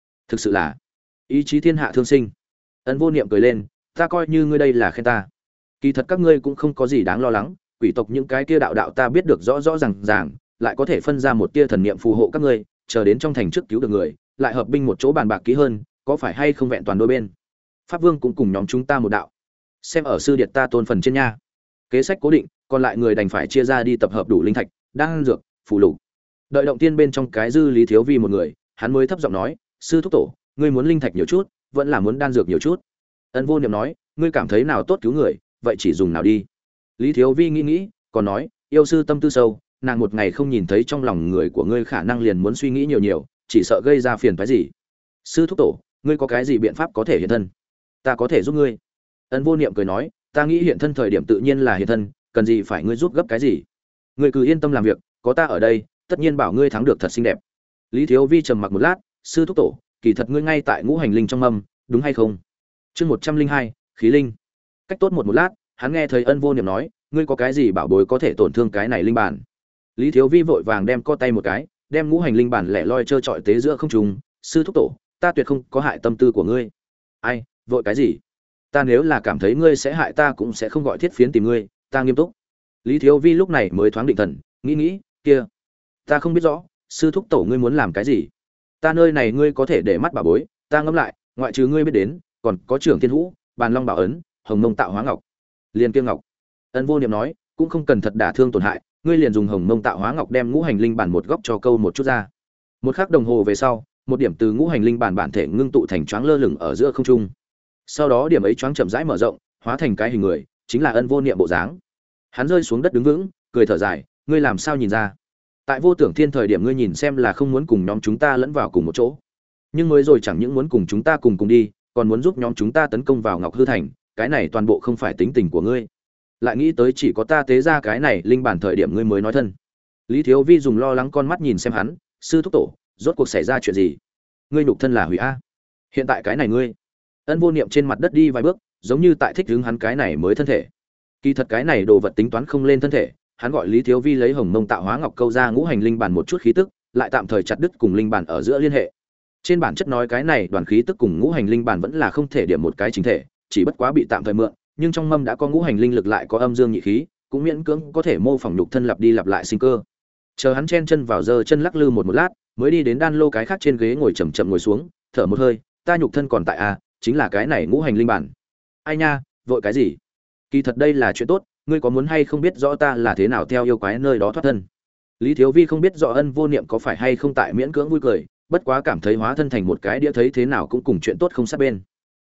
là ý chí thiên hạ thương sinh. Ân Vô Niệm cười lên, ta coi như ngươi đây là khen ta. Kỳ thật các ngươi cũng không có gì đáng lo lắng, quỷ tộc những cái kia đạo đạo ta biết được rõ rõ ràng, lại có thể phân ra một tia thần niệm phù hộ các ngươi, chờ đến trong thành trước cứu được người, lại hợp binh một chỗ bàn bạc kỹ hơn, có phải hay không vẹn toàn đôi bên. Pháp Vương cũng cùng nhóm chúng ta một đạo. Xem ở sư điệt ta tôn phần trên nha. Kế sách cố định, còn lại người đành phải chia ra đi tập hợp đủ linh thạch, đan dược, phù lục. Đợi động tiên bên trong cái dư Lý Thiếu Vi một người, hắn mới thấp giọng nói, sư thúc tổ, ngươi muốn linh thạch nhiều chút, vẫn là muốn đan dược nhiều chút? Ân Vô Niệm nói, ngươi cảm thấy nào tốt cứu người, vậy chỉ dùng nào đi. Lý Thiếu Vi nghĩ, còn nói, yêu sư tâm tư sâu, nàng một ngày không nhìn thấy trong lòng người của ngươi khả năng liền muốn suy nghĩ nhiều, chỉ sợ gây ra phiền phức gì. Sư thúc tổ, ngươi có cái gì biện pháp có thể hiện thân? Ta có thể giúp ngươi. Ân Vô Niệm cười nói, ta nghĩ hiện thân thời điểm tự nhiên là hiện thân, cần gì phải ngươi giúp gấp cái gì? Ngươi cứ yên tâm làm việc, có ta ở đây, tất nhiên bảo ngươi thắng được thật xinh đẹp. Lý Thiếu Vi trầm mặc một lát, sư thúc tổ, kỳ thật ngươi ngay tại ngũ hành linh trong mâm, đúng hay không? Chương 102, khí linh. Cách tốt một lát, hắn nghe thấy Ân Vô Niệm nói, ngươi có cái gì bảo bối có thể tổn thương cái này linh bản? Lý Thiếu Vi vội vàng đem co tay một cái, đem ngũ hành linh bản lẻ loi trơ trọi tế giữa không trung, sư thúc tổ, ta tuyệt không có hại tâm tư của ngươi. Ai, vội cái gì? Ta nếu là cảm thấy ngươi sẽ hại ta cũng sẽ không gọi thiết phiến tìm ngươi, ta nghiêm túc. Lý Thiếu Vi lúc này mới thoáng định thần, nghĩ, kia, ta không biết rõ, sư thúc tổ ngươi muốn làm cái gì? Ta nơi này ngươi có thể để mắt bảo bối, ta ngẫm lại, ngoại trừ ngươi biết đến, còn có Trưởng Thiên Hữu, Bàn Long Bảo Ấn, Hồng Mông Tạo Hóa Ngọc. Liên Kiêng Ngọc. Ân Vô Niệm nói, cũng không cần thật đả thương tổn hại, ngươi liền dùng Hồng Mông Tạo Hóa Ngọc đem ngũ hành linh bản một góc cho câu một chút ra. Một khắc đồng hồ về sau, một điểm từ ngũ hành linh bản bản thể ngưng tụ thành choáng lơ lửng ở giữa không trung. Sau đó điểm ấy choáng chậm rãi mở rộng, hóa thành cái hình người, chính là Ân Vô Niệm bộ dáng. Hắn rơi xuống đất đứng vững, cười thở dài, ngươi làm sao nhìn ra? Tại Vô Tưởng Thiên thời điểm ngươi nhìn xem là không muốn cùng nhóm chúng ta lẫn vào cùng một chỗ, nhưng mới rồi chẳng những muốn cùng chúng ta cùng đi, còn muốn giúp nhóm chúng ta tấn công vào Ngọc Hư thành, cái này toàn bộ không phải tính tình của ngươi. Lại nghĩ tới chỉ có ta tế ra cái này linh bản thời điểm ngươi mới nói thân. Lý Thiếu Vi dùng lo lắng con mắt nhìn xem hắn, sư thúc tổ, rốt cuộc xảy ra chuyện gì? Ngươi nhục thân là hủy a? Hiện tại cái này ngươi? Ân Vô Niệm trên mặt đất đi vài bước, giống như tại thích hứng hắn cái này mới thân thể. Kỳ thật cái này đồ vật tính toán không lên thân thể, hắn gọi Lý Thiếu Vi lấy Hồng Mông Tạo Hóa Ngọc câu ra ngũ hành linh bản một chút khí tức, lại tạm thời chặt đứt cùng linh bản ở giữa liên hệ. Trên bản chất nói cái này đoàn khí tức cùng ngũ hành linh bản vẫn là không thể điểm một cái chính thể, chỉ bất quá bị tạm thời mượn, nhưng trong mâm đã có ngũ hành linh lực lại có âm dương nhị khí, cũng miễn cưỡng có thể mô phỏng nhục thân lặp đi lặp lại sinh cơ. Chờ hắn chen chân vào giơ chân lắc lư một lát, mới đi đến đan lô cái khác trên ghế ngồi chậm chậm ngồi xuống, thở một hơi, ta nhục thân còn tại a, chính là cái này ngũ hành linh bản. Ai nha, vội cái gì? Kỳ thật đây là chuyện tốt, ngươi có muốn hay không biết rõ ta là thế nào theo yêu quái nơi đó thoát thân? Lý Thiếu Vi không biết rõ Ân Vô Niệm có phải hay không tại miễn cưỡng vui cười, bất quá cảm thấy hóa thân thành một cái đĩa thấy thế nào cũng cùng chuyện tốt không sát bên.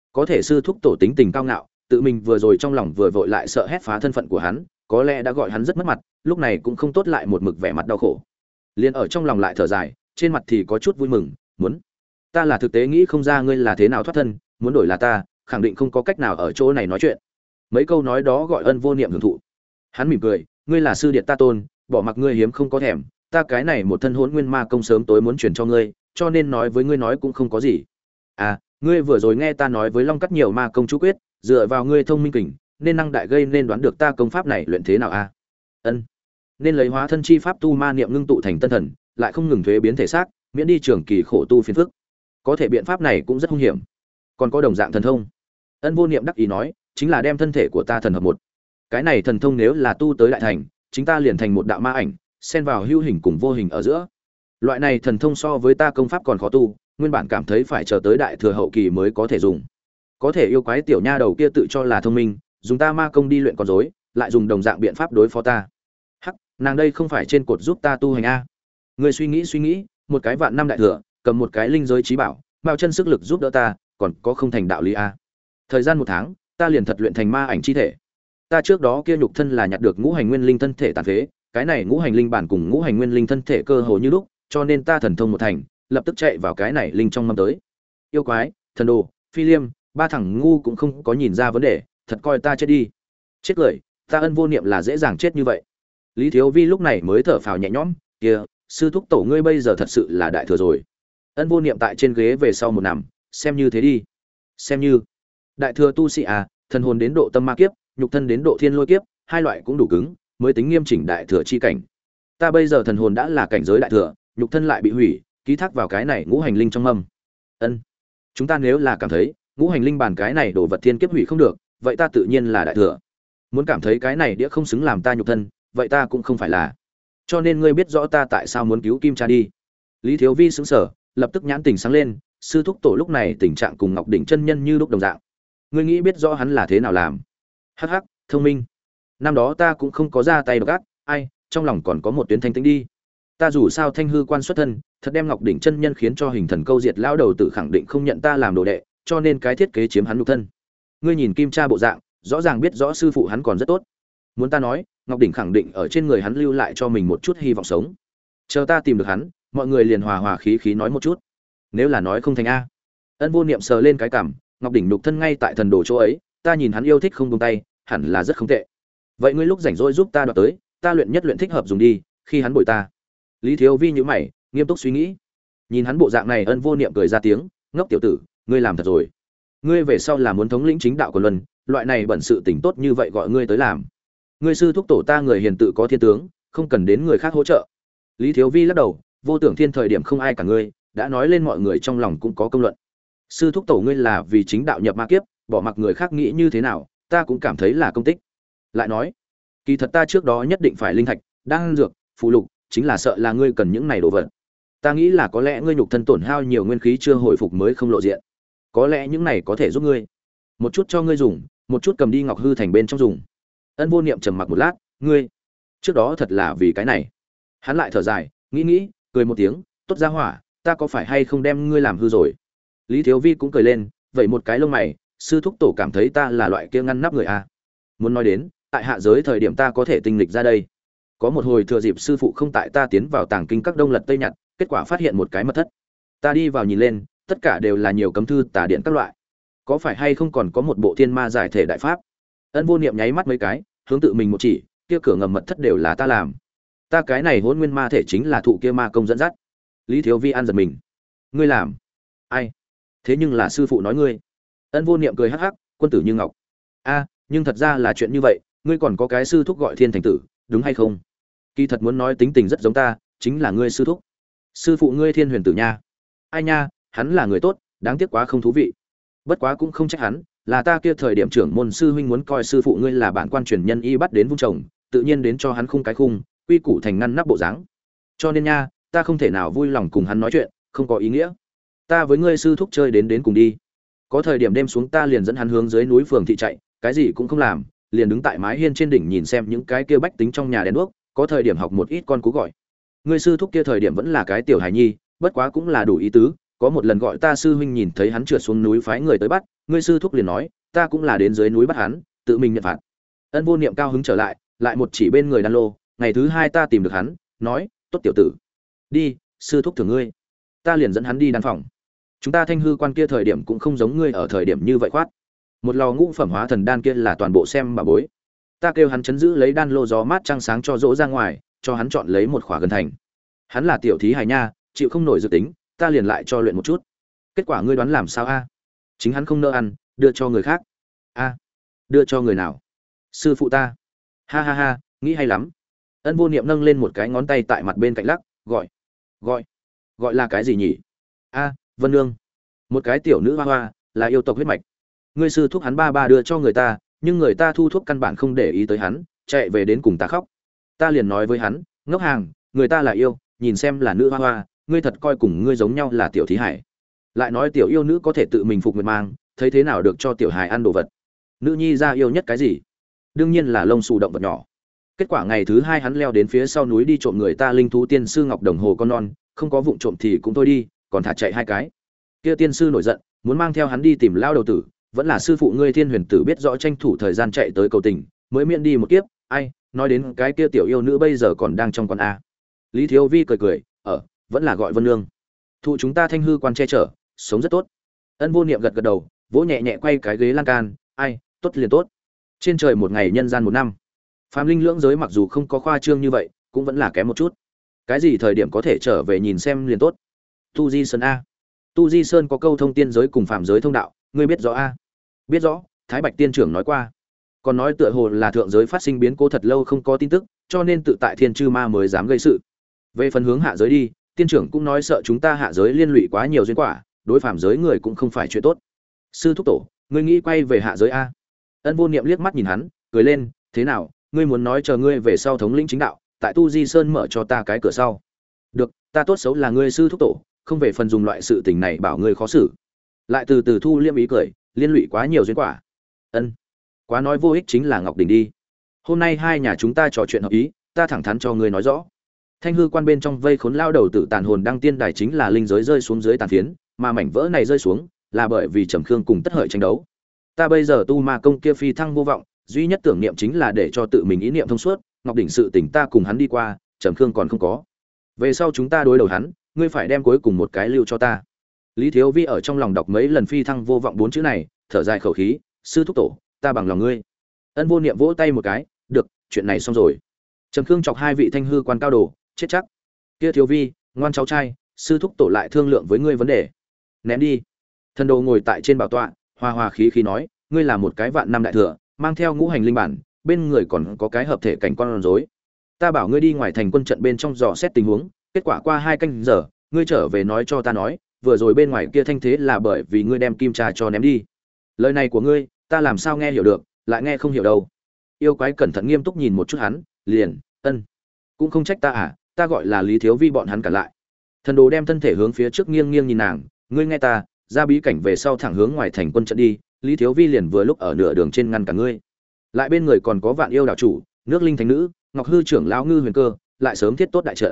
Có thể sư thúc tổ tính tình cao ngạo, tự mình vừa rồi trong lòng vừa vội lại sợ hét phá thân phận của hắn, có lẽ đã gọi hắn rất mất mặt, lúc này cũng không tốt lại một mực vẻ mặt đau khổ. Liền ở trong lòng lại thở dài, trên mặt thì có chút vui mừng, muốn. Ta là thực tế nghĩ không ra ngươi là thế nào thoát thân, muốn đổi là ta, khẳng định không có cách nào ở chỗ này nói chuyện. Mấy câu nói đó gọi Ân Vô Niệm hưởng thụ. Hắn mỉm cười, ngươi là sư điện ta tôn, bỏ mặc ngươi hiếm không có thèm, ta cái này một thân hỗn nguyên ma công sớm tối muốn truyền cho ngươi, cho nên nói với ngươi nói cũng không có gì. À, ngươi vừa rồi nghe ta nói với Long Cắt nhiều ma công chú quyết, dựa vào ngươi thông minh kình, nên năng đại gây nên đoán được ta công pháp này luyện thế nào a? Ân. Nên lấy hóa thân chi pháp tu ma niệm ngưng tụ thành tân thần, lại không ngừng thuế biến thể xác, miễn đi trường kỳ khổ tu phiền phức. Có thể biện pháp này cũng rất hung hiểm. Còn có đồng dạng thần thông. Ân Vô Niệm đắc ý nói, chính là đem thân thể của ta thần hợp một. Cái này thần thông nếu là tu tới đại thành, chính ta liền thành một đạo ma ảnh, xen vào hữu hình cùng vô hình ở giữa. Loại này thần thông so với ta công pháp còn khó tu, nguyên bản cảm thấy phải chờ tới đại thừa hậu kỳ mới có thể dùng. Có thể yêu quái tiểu nha đầu kia tự cho là thông minh, dùng ta ma công đi luyện con rối, lại dùng đồng dạng biện pháp đối phó ta. Hắc, nàng đây không phải trên cột giúp ta tu hành a? Ngươi suy nghĩ, một cái vạn năm đại thừa, cầm một cái linh giới trí bảo, bao chân sức lực giúp đỡ ta, còn có không thành đạo lý a? Thời gian 1 tháng, ta liền thật luyện thành ma ảnh chi thể. Ta trước đó kia nhục thân là nhặt được ngũ hành nguyên linh thân thể tàn phế, cái này ngũ hành linh bản cùng ngũ hành nguyên linh thân thể cơ hồ như lúc, cho nên ta thần thông một thành, lập tức chạy vào cái này linh trong mâm tới. Yêu quái, thần đồ, phi liêm, ba thằng ngu cũng không có nhìn ra vấn đề, thật coi ta chết đi. Chết cười, ta Ân Vô Niệm là dễ dàng chết như vậy. Lý Thiếu Vi lúc này mới thở phào nhẹ nhõm, kia, sư thúc tổ ngươi bây giờ thật sự là đại thừa rồi. Ân Vô Niệm tại trên ghế về sau một nằm, xem như thế đi. Xem như đại thừa tu sĩ à, thần hồn đến độ tâm ma kiếp, nhục thân đến độ thiên lôi kiếp, hai loại cũng đủ cứng, mới tính nghiêm chỉnh đại thừa chi cảnh. Ta bây giờ thần hồn đã là cảnh giới đại thừa, nhục thân lại bị hủy, ký thác vào cái này ngũ hành linh trong mâm. Ân, chúng ta nếu là cảm thấy ngũ hành linh bản cái này đồ vật thiên kiếp hủy không được, vậy ta tự nhiên là đại thừa. Muốn cảm thấy cái này đĩa không xứng làm ta nhục thân, vậy ta cũng không phải là. Cho nên ngươi biết rõ ta tại sao muốn cứu Kim Cha đi. Lý Thiếu Vi sững sờ, lập tức nhãn tình sáng lên, sư thúc tổ lúc này tình trạng cùng Ngọc Đỉnh chân nhân như lúc đồng dạng. Ngươi nghĩ biết rõ hắn là thế nào làm? Hắc hắc, thông minh. Năm đó ta cũng không có ra tay độc ác, ai, trong lòng còn có một tuyến thanh tĩnh đi. Ta dù sao thanh hư quan xuất thân, thật đem Ngọc Đỉnh chân nhân khiến cho hình thần câu diệt lão đầu tự khẳng định không nhận ta làm đồ đệ, cho nên cái thiết kế chiếm hắn nhục thân. Ngươi nhìn Kim Cha bộ dạng, rõ ràng biết rõ sư phụ hắn còn rất tốt. Muốn ta nói, Ngọc Đỉnh khẳng định ở trên người hắn lưu lại cho mình một chút hy vọng sống. Chờ ta tìm được hắn, mọi người liền hòa hòa khí khí nói một chút. Nếu là nói không thành a. Ân Vô Niệm sờ lên cái cằm, Ngọc Đỉnh nhục thân ngay tại thần đồ chỗ ấy, ta nhìn hắn yêu thích không buông tay, hẳn là rất không tệ. Vậy ngươi lúc rảnh rỗi giúp ta đoạt tới, ta luyện nhất luyện thích hợp dùng đi, khi hắn bồi ta. Lý Thiếu Vi nhíu mày, nghiêm túc suy nghĩ. Nhìn hắn bộ dạng này, Ân Vô Niệm cười ra tiếng, ngốc tiểu tử, ngươi làm thật rồi. Ngươi về sau là muốn thống lĩnh chính đạo của luân, loại này bẩn sự tình tốt như vậy gọi ngươi tới làm. Ngươi sư thúc tổ ta người hiền tự có thiên tướng, không cần đến người khác hỗ trợ. Lý Thiếu Vi lắc đầu, vô tưởng thiên thời điểm không ai cả ngươi, đã nói lên mọi người trong lòng cũng có công luận. Sư thúc tổ ngươi là vì chính đạo nhập ma kiếp, bỏ mặc người khác nghĩ như thế nào, ta cũng cảm thấy là công tích. Lại nói, kỳ thật ta trước đó nhất định phải linh thạch, đan dược, phụ lục, chính là sợ là ngươi cần những này đồ vật. Ta nghĩ là có lẽ ngươi nhục thân tổn hao nhiều nguyên khí chưa hồi phục mới không lộ diện. Có lẽ những này có thể giúp ngươi. Một chút cho ngươi dùng, một chút cầm đi Ngọc Hư thành bên trong dùng. Ân Vô Niệm trầm mặc một lát, ngươi, trước đó thật là vì cái này. Hắn lại thở dài, nghĩ, cười một tiếng, tốt ra hỏa, ta có phải hay không đem ngươi làm hư rồi. Lý Thiếu Vi cũng cười lên, vậy một cái lông mày, sư thúc tổ cảm thấy ta là loại kia ngăn nắp người à. Muốn nói đến, tại hạ giới thời điểm ta có thể tinh lịch ra đây. Có một hồi thừa dịp sư phụ không tại, ta tiến vào tàng kinh các đông lật tây nhặt, kết quả phát hiện một cái mật thất. Ta đi vào nhìn lên, tất cả đều là nhiều cấm thư tà điện các loại. Có phải hay không còn có một bộ thiên ma giải thể đại pháp? Ân Vô Niệm nháy mắt mấy cái, hướng tự mình một chỉ, kia cửa ngầm mật thất đều là ta làm. Ta cái này hỗn nguyên ma thể chính là thụ kia ma công dẫn dắt. Lý Thiếu Vi ăn giật mình. Ngươi làm? Ai? Thế nhưng là sư phụ nói ngươi. Ân Vô Niệm cười hắc hắc, quân tử như ngọc. A, nhưng thật ra là chuyện như vậy, ngươi còn có cái sư thúc gọi Thiên Thành Tử, đúng hay không? Kỳ thật muốn nói tính tình rất giống ta, chính là ngươi sư thúc. Sư phụ ngươi Thiên Huyền Tử nha. Ai nha, hắn là người tốt, đáng tiếc quá không thú vị. Bất quá cũng không trách hắn, là ta kia thời điểm trưởng môn sư huynh muốn coi sư phụ ngươi là bản quan truyền nhân y bắt đến vung chồng, tự nhiên đến cho hắn khung cái khung, quy củ thành ngăn nắp bộ dáng. Cho nên nha, ta không thể nào vui lòng cùng hắn nói chuyện, không có ý nghĩa. Ta với ngươi sư thúc chơi đến cùng đi. Có thời điểm đêm xuống ta liền dẫn hắn hướng dưới núi phường thị chạy, cái gì cũng không làm, liền đứng tại mái hiên trên đỉnh nhìn xem những cái kia bách tính trong nhà đèn đuốc, có thời điểm học một ít con cú gọi. Ngươi sư thúc kia thời điểm vẫn là cái tiểu hài nhi, bất quá cũng là đủ ý tứ, có một lần gọi ta sư huynh nhìn thấy hắn trượt xuống núi phái người tới bắt, ngươi sư thúc liền nói, ta cũng là đến dưới núi bắt hắn, tự mình nhận phạt. Ân Vô Niệm cao hứng trở lại, lại một chỉ bên người đan lô, ngày thứ hai ta tìm được hắn, nói, tốt tiểu tử, đi, sư thúc thưởng ngươi. Ta liền dẫn hắn đi đan phòng. Chúng ta Thanh Hư Quan kia thời điểm cũng không giống ngươi ở thời điểm như vậy khoát. Một lò ngũ phẩm hóa thần đan kia là toàn bộ xem bà bối. Ta kêu hắn chấn giữ lấy đan lô gió mát trăng sáng cho dỗ ra ngoài, cho hắn chọn lấy một khỏa gần thành. Hắn là tiểu thí hài nha, chịu không nổi dự tính, ta liền lại cho luyện một chút. Kết quả ngươi đoán làm sao a? Chính hắn không nỡ ăn, đưa cho người khác. A, đưa cho người nào? Sư phụ ta. Ha ha ha, nghĩ hay lắm. Ân Vô Niệm nâng lên một cái ngón tay tại mặt bên cạnh lắc, gọi là cái gì nhỉ? A, Vân Nương. Một cái tiểu nữ hoa hoa, là yêu tộc huyết mạch. Ngươi sư thúc hắn ba ba đưa cho người ta, nhưng người ta thu thuốc căn bản không để ý tới hắn, chạy về đến cùng ta khóc. Ta liền nói với hắn, ngốc hàng, người ta là yêu, nhìn xem là nữ hoa hoa, ngươi thật coi cùng ngươi giống nhau là tiểu thí hải. Lại nói tiểu yêu nữ có thể tự mình phục nguyệt mang, thấy thế nào được cho tiểu hài ăn đồ vật. Nữ nhi ra yêu nhất cái gì? Đương nhiên là lông xù động vật nhỏ. Kết quả ngày thứ hai hắn leo đến phía sau núi đi trộm người ta linh thú tiên sư ngọc đồng hồ con non, không có vụng trộm thì cũng thôi đi, còn thả chạy hai cái. Kia tiên sư nổi giận, muốn mang theo hắn đi tìm lao đầu tử, vẫn là sư phụ ngươi Thiên Huyền Tử biết rõ tranh thủ thời gian chạy tới cầu tình, mới miễn đi một kiếp. Ai, nói đến cái kia tiểu yêu nữ bây giờ còn đang trong con a. Lý Thiếu Vi cười cười, vẫn là gọi Vân Nương. Thụ chúng ta Thanh Hư Quan che chở, sống rất tốt. Ân Vô Niệm gật gật đầu, vỗ nhẹ nhẹ quay cái ghế lan can, ai, tốt liền tốt. Trên trời một ngày nhân gian một năm. Phàm linh lưỡng giới mặc dù không có khoa trương như vậy, cũng vẫn là kém một chút. Cái gì thời điểm có thể trở về nhìn xem liền tốt. Tu Di Sơn a. Tu Di Sơn có câu thông tiên giới cùng phàm giới thông đạo, ngươi biết rõ a? Biết rõ, Thái Bạch tiên trưởng nói qua. Còn nói tựa hồ là thượng giới phát sinh biến cố thật lâu không có tin tức, cho nên tự tại Thiên Chư Ma mới dám gây sự. Về phần hướng hạ giới đi, tiên trưởng cũng nói sợ chúng ta hạ giới liên lụy quá nhiều duyên quả, đối phàm giới người cũng không phải chuyện tốt. Sư thúc tổ, ngươi nghĩ quay về hạ giới a? Ân Vô Niệm liếc mắt nhìn hắn, cười lên, thế nào, ngươi muốn nói chờ ngươi về sau thống lĩnh chính đạo, tại Tu Di Sơn mở cho ta cái cửa sau. Được, ta tốt xấu là ngươi sư thúc tổ, không về phần dùng loại sự tình này bảo ngươi khó xử. Lại từ từ thu liêm ý cười, liên lụy quá nhiều duyên quả. Ân, quá nói vô ích chính là Ngọc Đỉnh đi. Hôm nay hai nhà chúng ta trò chuyện hợp ý, ta thẳng thắn cho ngươi nói rõ. Thanh Hư Quan bên trong vây khốn lao đầu tử tàn hồn đăng tiên đài chính là linh giới rơi xuống dưới tàn phiến, mà mảnh vỡ này rơi xuống là bởi vì Trầm Khương cùng Tất Hợi tranh đấu. Ta bây giờ tu ma công kia phi thăng vô vọng, duy nhất tưởng niệm chính là để cho tự mình ý niệm thông suốt, Ngọc Đỉnh sự tình ta cùng hắn đi qua, Trầm Khương còn không có. Về sau chúng ta đối đầu hắn, ngươi phải đem cuối cùng một cái lưu cho ta. Lý Thiếu Vi ở trong lòng đọc mấy lần phi thăng vô vọng bốn chữ này, thở dài khẩu khí, sư thúc tổ, ta bằng lòng ngươi. Ân Vô Niệm vỗ tay một cái, được, chuyện này xong rồi. Trầm Khương chọc hai vị Thanh Hư Quan cao đồ, chết chắc. Kia Thiếu Vi, ngoan cháu trai, sư thúc tổ lại thương lượng với ngươi vấn đề. Ném đi. Thần đồ ngồi tại trên bảo tọa, hòa hòa khí khí nói, ngươi là một cái vạn năm đại thừa, mang theo ngũ hành linh bản, bên người còn có cái hợp thể cảnh con rối. Ta bảo ngươi đi ngoài thành quân trận bên trong dò xét tình huống, kết quả qua 2 canh giờ, ngươi trở về nói cho ta nói, vừa rồi bên ngoài kia thanh thế là bởi vì ngươi đem kim trà cho ném đi. Lời này của ngươi, ta làm sao nghe hiểu được, lại nghe không hiểu đâu. Yêu quái cẩn thận nghiêm túc nhìn một chút hắn, liền, cũng không trách ta à, ta gọi là Lý Thiếu Vi bọn hắn cản lại. Thần đồ đem thân thể hướng phía trước nghiêng nghiêng nhìn nàng, ngươi nghe ta, ra bí cảnh về sau thẳng hướng ngoài thành quân trận đi. Lý Thiếu Vi liền vừa lúc ở nửa đường trên ngăn cả ngươi. Lại bên người còn có Vạn Yêu đạo chủ, Nước Linh thánh nữ, Ngọc Hư trưởng lão Ngư Huyền Cơ, lại sớm thiết tốt đại trận.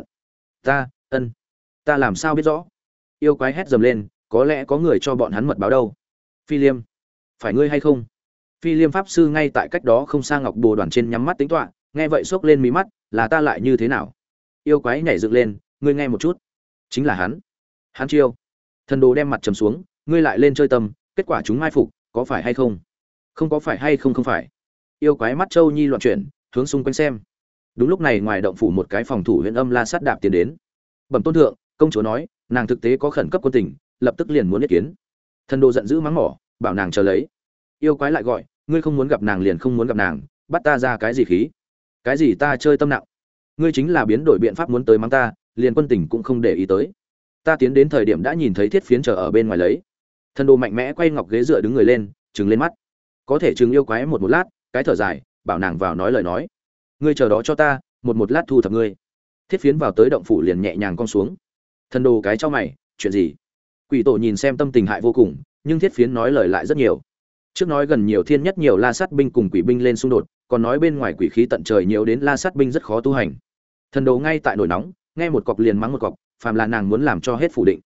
Ta làm sao biết rõ? Yêu quái hét dầm lên, có lẽ có người cho bọn hắn mật báo đâu. Phi Liêm, phải ngươi hay không? Phi Liêm pháp sư ngay tại cách đó không xa Ngọc Bồ đoàn trên nhắm mắt tính toán, nghe vậy xốc lên mí mắt, là ta lại như thế nào? Yêu quái nhảy dựng lên, ngươi nghe một chút. Chính là hắn. Hắn chiêu. Thần đồ đem mặt trầm xuống, ngươi lại lên chơi tâm, kết quả chúng mai phục, có phải hay không? Không có phải hay không không phải. Yêu quái mắt châu nhi loạn chuyển, hướng xung quanh xem. Đúng lúc này ngoài động phủ một cái phòng thủ Huyền Âm La Sát đạp tiến đến. Bẩm tôn thượng, công chúa nói, nàng thực tế có khẩn cấp quân tình, lập tức liền muốn ý kiến. Thần đồ giận dữ mắng mỏ, bảo nàng chờ lấy. Yêu quái lại gọi, ngươi không muốn gặp nàng liền không muốn gặp nàng, bắt ta ra cái gì khí? Cái gì ta chơi tâm nặng? Ngươi chính là biến đổi biện pháp muốn tới mắng ta, liền quân tình cũng không để ý tới. Ta tiến đến thời điểm đã nhìn thấy thiết phiến chờ ở bên ngoài lấy. Thần đồ mạnh mẽ quay ngọc ghế dựa đứng người lên, trừng lên mắt. Có thể trừng yêu quái một lát, cái thở dài, bảo nàng vào nói lời nói. Ngươi chờ đó cho ta, một lát thu thập ngươi. Thiết phiến vào tới động phủ liền nhẹ nhàng cong xuống. Thần đồ cái cho mày, chuyện gì? Quỷ tổ nhìn xem tâm tình hại vô cùng, nhưng thiết phiến nói lời lại rất nhiều. Trước nói gần nhiều thiên nhất nhiều la sát binh cùng quỷ binh lên xung đột, còn nói bên ngoài quỷ khí tận trời nhiều đến la sát binh rất khó tu hành. Thần đồ ngay tại nổi nóng, nghe một cọc liền mắng một cọc, phàm là nàng muốn làm cho hết phủ định.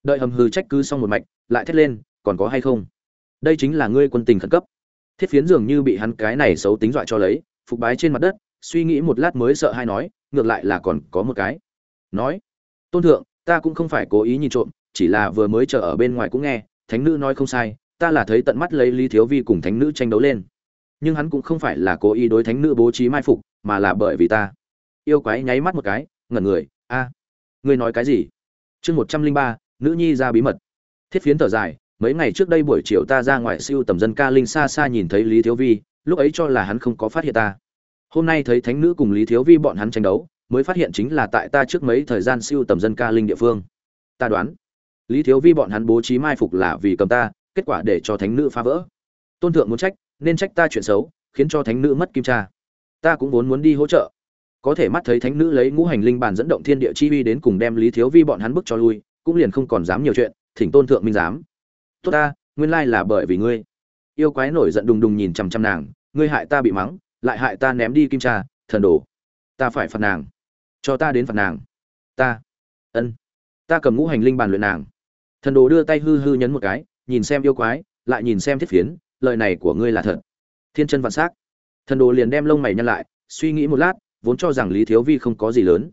Đợi hầm hừ trách cứ xong một mạch, lại thét lên, còn có hay không? Đây chính là ngươi quân tình khẩn cấp. Thiết Phiến dường như bị hắn cái này xấu tính dọa cho lấy, phục bái trên mặt đất, suy nghĩ một lát mới sợ hai nói, ngược lại là còn có một cái. Nói, tôn thượng, ta cũng không phải cố ý nhìn trộm, chỉ là vừa mới chờ ở bên ngoài cũng nghe, thánh nữ nói không sai, ta là thấy tận mắt lấy Lý Thiếu Vi cùng thánh nữ tranh đấu lên. Nhưng hắn cũng không phải là cố ý đối thánh nữ bố trí mai phục, mà là bởi vì ta. Yêu quái nháy mắt một cái, ngẩn người, a, ngươi nói cái gì? Chương 103, nữ nhi ra bí mật. Thiết Phiến thở dài, mấy ngày trước đây buổi chiều ta ra ngoài siêu tầm dân ca linh xa xa nhìn thấy Lý Thiếu Vi, lúc ấy cho là hắn không có phát hiện ta. Hôm nay thấy thánh nữ cùng Lý Thiếu Vi bọn hắn tranh đấu, mới phát hiện chính là tại ta trước mấy thời gian siêu tầm dân ca linh địa phương. Ta đoán, Lý Thiếu Vi bọn hắn bố trí mai phục là vì cầm ta, kết quả để cho thánh nữ phá vỡ. Tôn thượng muốn trách, nên trách ta chuyện xấu, khiến cho thánh nữ mất kim tra. Ta cũng vốn muốn đi hỗ trợ, có thể mắt thấy thánh nữ lấy ngũ hành linh bàn dẫn động thiên địa chi uy đến cùng đem Lý Thiếu Vi bọn hắn bức cho lui, cũng liền không còn dám nhiều chuyện, thỉnh tôn thượng minh giám. Tốt ta, nguyên lai là bởi vì ngươi. Yêu quái nổi giận đùng đùng nhìn chằm chằm nàng, ngươi hại ta bị mắng, lại hại ta ném đi kim tra, thần đồ. Ta phải phạt nàng. Cho ta đến phạt nàng. Ta. Ân. Ta cầm ngũ hành linh bàn luyện nàng. Thần đồ đưa tay hư hư nhấn một cái, nhìn xem yêu quái, lại nhìn xem Thiết Phiến, lời này của ngươi là thật. Thiên chân vạn sắc. Thần đồ liền đem lông mày nhăn lại, suy nghĩ một lát, vốn cho rằng Lý Thiếu Vi không có gì lớn,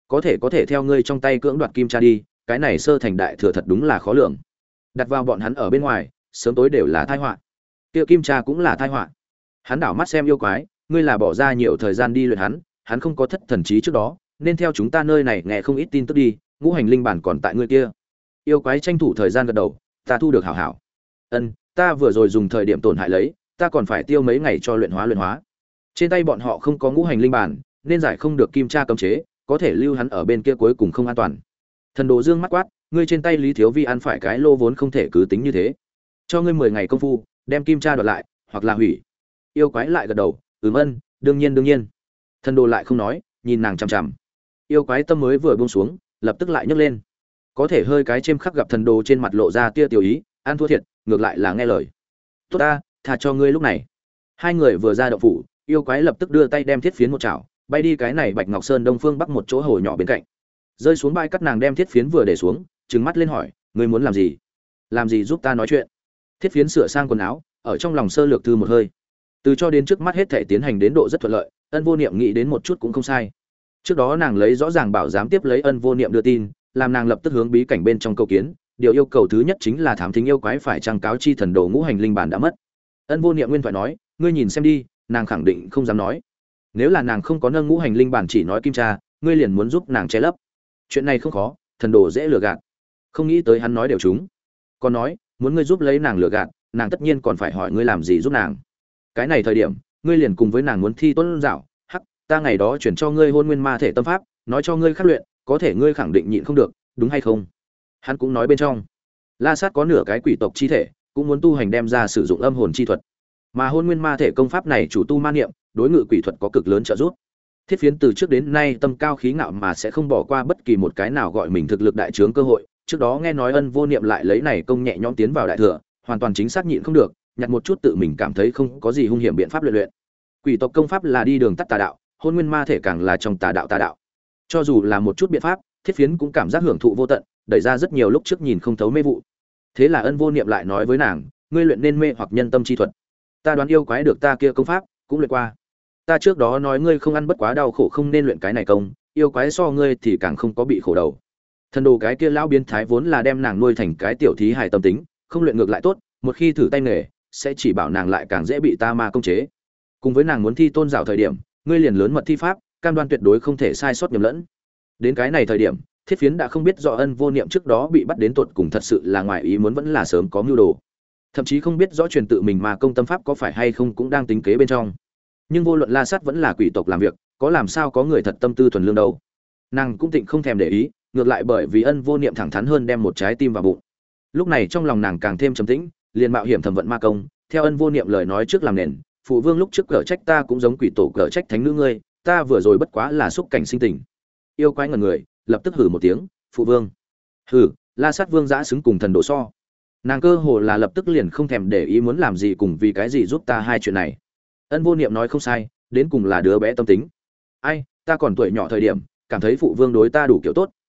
có thể theo ngươi trong tay cưỡng đoạt kim tra đi, cái này sơ thành đại thừa thật đúng là khó lường. Đặt vào bọn hắn ở bên ngoài, sớm tối đều là tai họa. Tiêu kim tra cũng là tai họa. Hắn đảo mắt xem yêu quái, ngươi là bỏ ra nhiều thời gian đi luyện hắn, hắn không có thất thần trí trước đó, nên theo chúng ta nơi này nghe không ít tin tức đi, ngũ hành linh bản còn tại ngươi kia. Yêu quái tranh thủ thời gian gật đầu, ta thu được hảo hảo. Ân, ta vừa rồi dùng thời điểm tổn hại lấy, ta còn phải tiêu mấy ngày cho luyện hóa. Trên tay bọn họ không có ngũ hành linh bản, nên giải không được kim tra cấm chế, có thể lưu hắn ở bên kia cuối cùng không an toàn. Thần Đồ Dương mắt quát, ngươi trên tay Lý Thiếu Vi ăn phải cái lô vốn không thể cứ tính như thế. Cho ngươi 10 ngày công phu, đem kim tra đoạt lại, hoặc là hủy. Yêu quái lại gật đầu, ân, đương nhiên. Thần Đồ lại không nói, nhìn nàng chằm chằm. Yêu quái tâm mới vừa buông xuống, lập tức lại nhấc lên. Có thể hơi cái chêm khắc gặp Thần Đồ trên mặt lộ ra tia tiểu ý, ăn thua thiệt, ngược lại là nghe lời. Tốt ta, tha cho ngươi lúc này. Hai người vừa ra động phủ, yêu quái lập tức đưa tay đem Thiết Phiến một chảo, bay đi cái này Bạch Ngọc Sơn đông phương bắc một chỗ hồ nhỏ bên cạnh. Rơi xuống bãi cắt nàng đem Thiết Phiến vừa để xuống, trừng mắt lên hỏi, ngươi muốn làm gì? Làm gì giúp ta nói chuyện? Thiết Phiến sửa sang quần áo, ở trong lòng sơ lược thư một hơi. Từ cho đến trước mắt hết thể tiến hành đến độ rất thuận lợi, Ân Vô Niệm nghĩ đến một chút cũng không sai. Trước đó nàng lấy rõ ràng bảo giám tiếp lấy Ân Vô Niệm đưa tin, làm nàng lập tức hướng bí cảnh bên trong cầu kiến, điều yêu cầu thứ nhất chính là thám thính yêu quái phải trang cáo chi thần đồ ngũ hành linh bản đã mất. Ân Vô Niệm nguyên thoại nói, ngươi nhìn xem đi, nàng khẳng định không dám nói. Nếu là nàng không có nâng ngũ hành linh bản chỉ nói kim tra, ngươi liền muốn giúp nàng che lấp. Chuyện này không khó, thần đồ dễ lừa gạt. Không nghĩ tới hắn nói đều trúng. Còn nói, muốn ngươi giúp lấy nàng lừa gạt, nàng tất nhiên còn phải hỏi ngươi làm gì giúp nàng. Cái này thời điểm, ngươi liền cùng với nàng muốn thi tôn dạo, hắc, ta ngày đó chuyển cho ngươi hôn nguyên ma thể tâm pháp, nói cho ngươi khắc luyện, có thể ngươi khẳng định nhịn không được, đúng hay không? Hắn cũng nói bên trong, La Sát có nửa cái quỷ tộc chi thể, cũng muốn tu hành đem ra sử dụng âm hồn chi thuật. Mà hôn nguyên ma thể công pháp này chủ tu ma niệm, đối ngự quỷ thuật có cực lớn trợ giúp. Thiết Phiến từ trước đến nay tâm cao khí ngạo mà sẽ không bỏ qua bất kỳ một cái nào gọi mình thực lực đại trướng cơ hội. Trước đó nghe nói Ân Vô Niệm lại lấy này công nhẹ nhõm tiến vào đại thừa, hoàn toàn chính xác nhịn không được, nhặt một chút tự mình cảm thấy không có gì hung hiểm biện pháp luyện. Quỷ tộc công pháp là đi đường tắt tà đạo, hôn nguyên ma thể càng là trong tà đạo. Cho dù là một chút biện pháp, Thiết Phiến cũng cảm giác hưởng thụ vô tận, đẩy ra rất nhiều lúc trước nhìn không thấu mê vụ. Thế là Ân Vô Niệm lại nói với nàng, ngươi luyện nên mê hoặc nhân tâm chi thuật. Ta đoán yêu quái được ta kia công pháp, cũng luyện qua. Ta trước đó nói ngươi không ăn bất quá đau khổ không nên luyện cái này công, yêu quái so ngươi thì càng không có bị khổ đầu. Thần đồ cái kia lão biến thái vốn là đem nàng nuôi thành cái tiểu thí hài tâm tính, không luyện ngược lại tốt, một khi thử tay nghề, sẽ chỉ bảo nàng lại càng dễ bị ta ma công chế. Cùng với nàng muốn thi tôn giáo thời điểm, ngươi liền lớn mật thi pháp, cam đoan tuyệt đối không thể sai sót nhầm lẫn. Đến cái này thời điểm, Thiết Phiến đã không biết rõ Ân Vô Niệm trước đó bị bắt đến tột cùng thật sự là ngoài ý muốn vẫn là sớm có mưu đồ. Thậm chí không biết rõ truyền tự mình mà công tâm pháp có phải hay không cũng đang tính kế bên trong. Nhưng vô luận La Sát vẫn là quỷ tộc làm việc, có làm sao có người thật tâm tư thuần lương đâu. Nàng cũng tịnh không thèm để ý, ngược lại bởi vì Ân Vô Niệm thẳng thắn hơn đem một trái tim vào bụng. Lúc này trong lòng nàng càng thêm trầm tĩnh, liền mạo hiểm thẩm vận ma công, theo Ân Vô Niệm lời nói trước làm nền, phụ vương lúc trước cở trách ta cũng giống quỷ tổ cở trách thánh nữ ngươi, ta vừa rồi bất quá là xúc cảnh sinh tình. Yêu quái ngẩn người, lập tức hử một tiếng, phụ vương. Hử, La Sát vương dã xứng cùng thần đồ so. Nàng cơ hồ là lập tức liền không thèm để ý muốn làm gì cùng vì cái gì giúp ta hai chuyện này. Ân Vô Niệm nói không sai, đến cùng là đứa bé tâm tính. Ai, ta còn tuổi nhỏ thời điểm, cảm thấy phụ vương đối ta đủ kiểu tốt,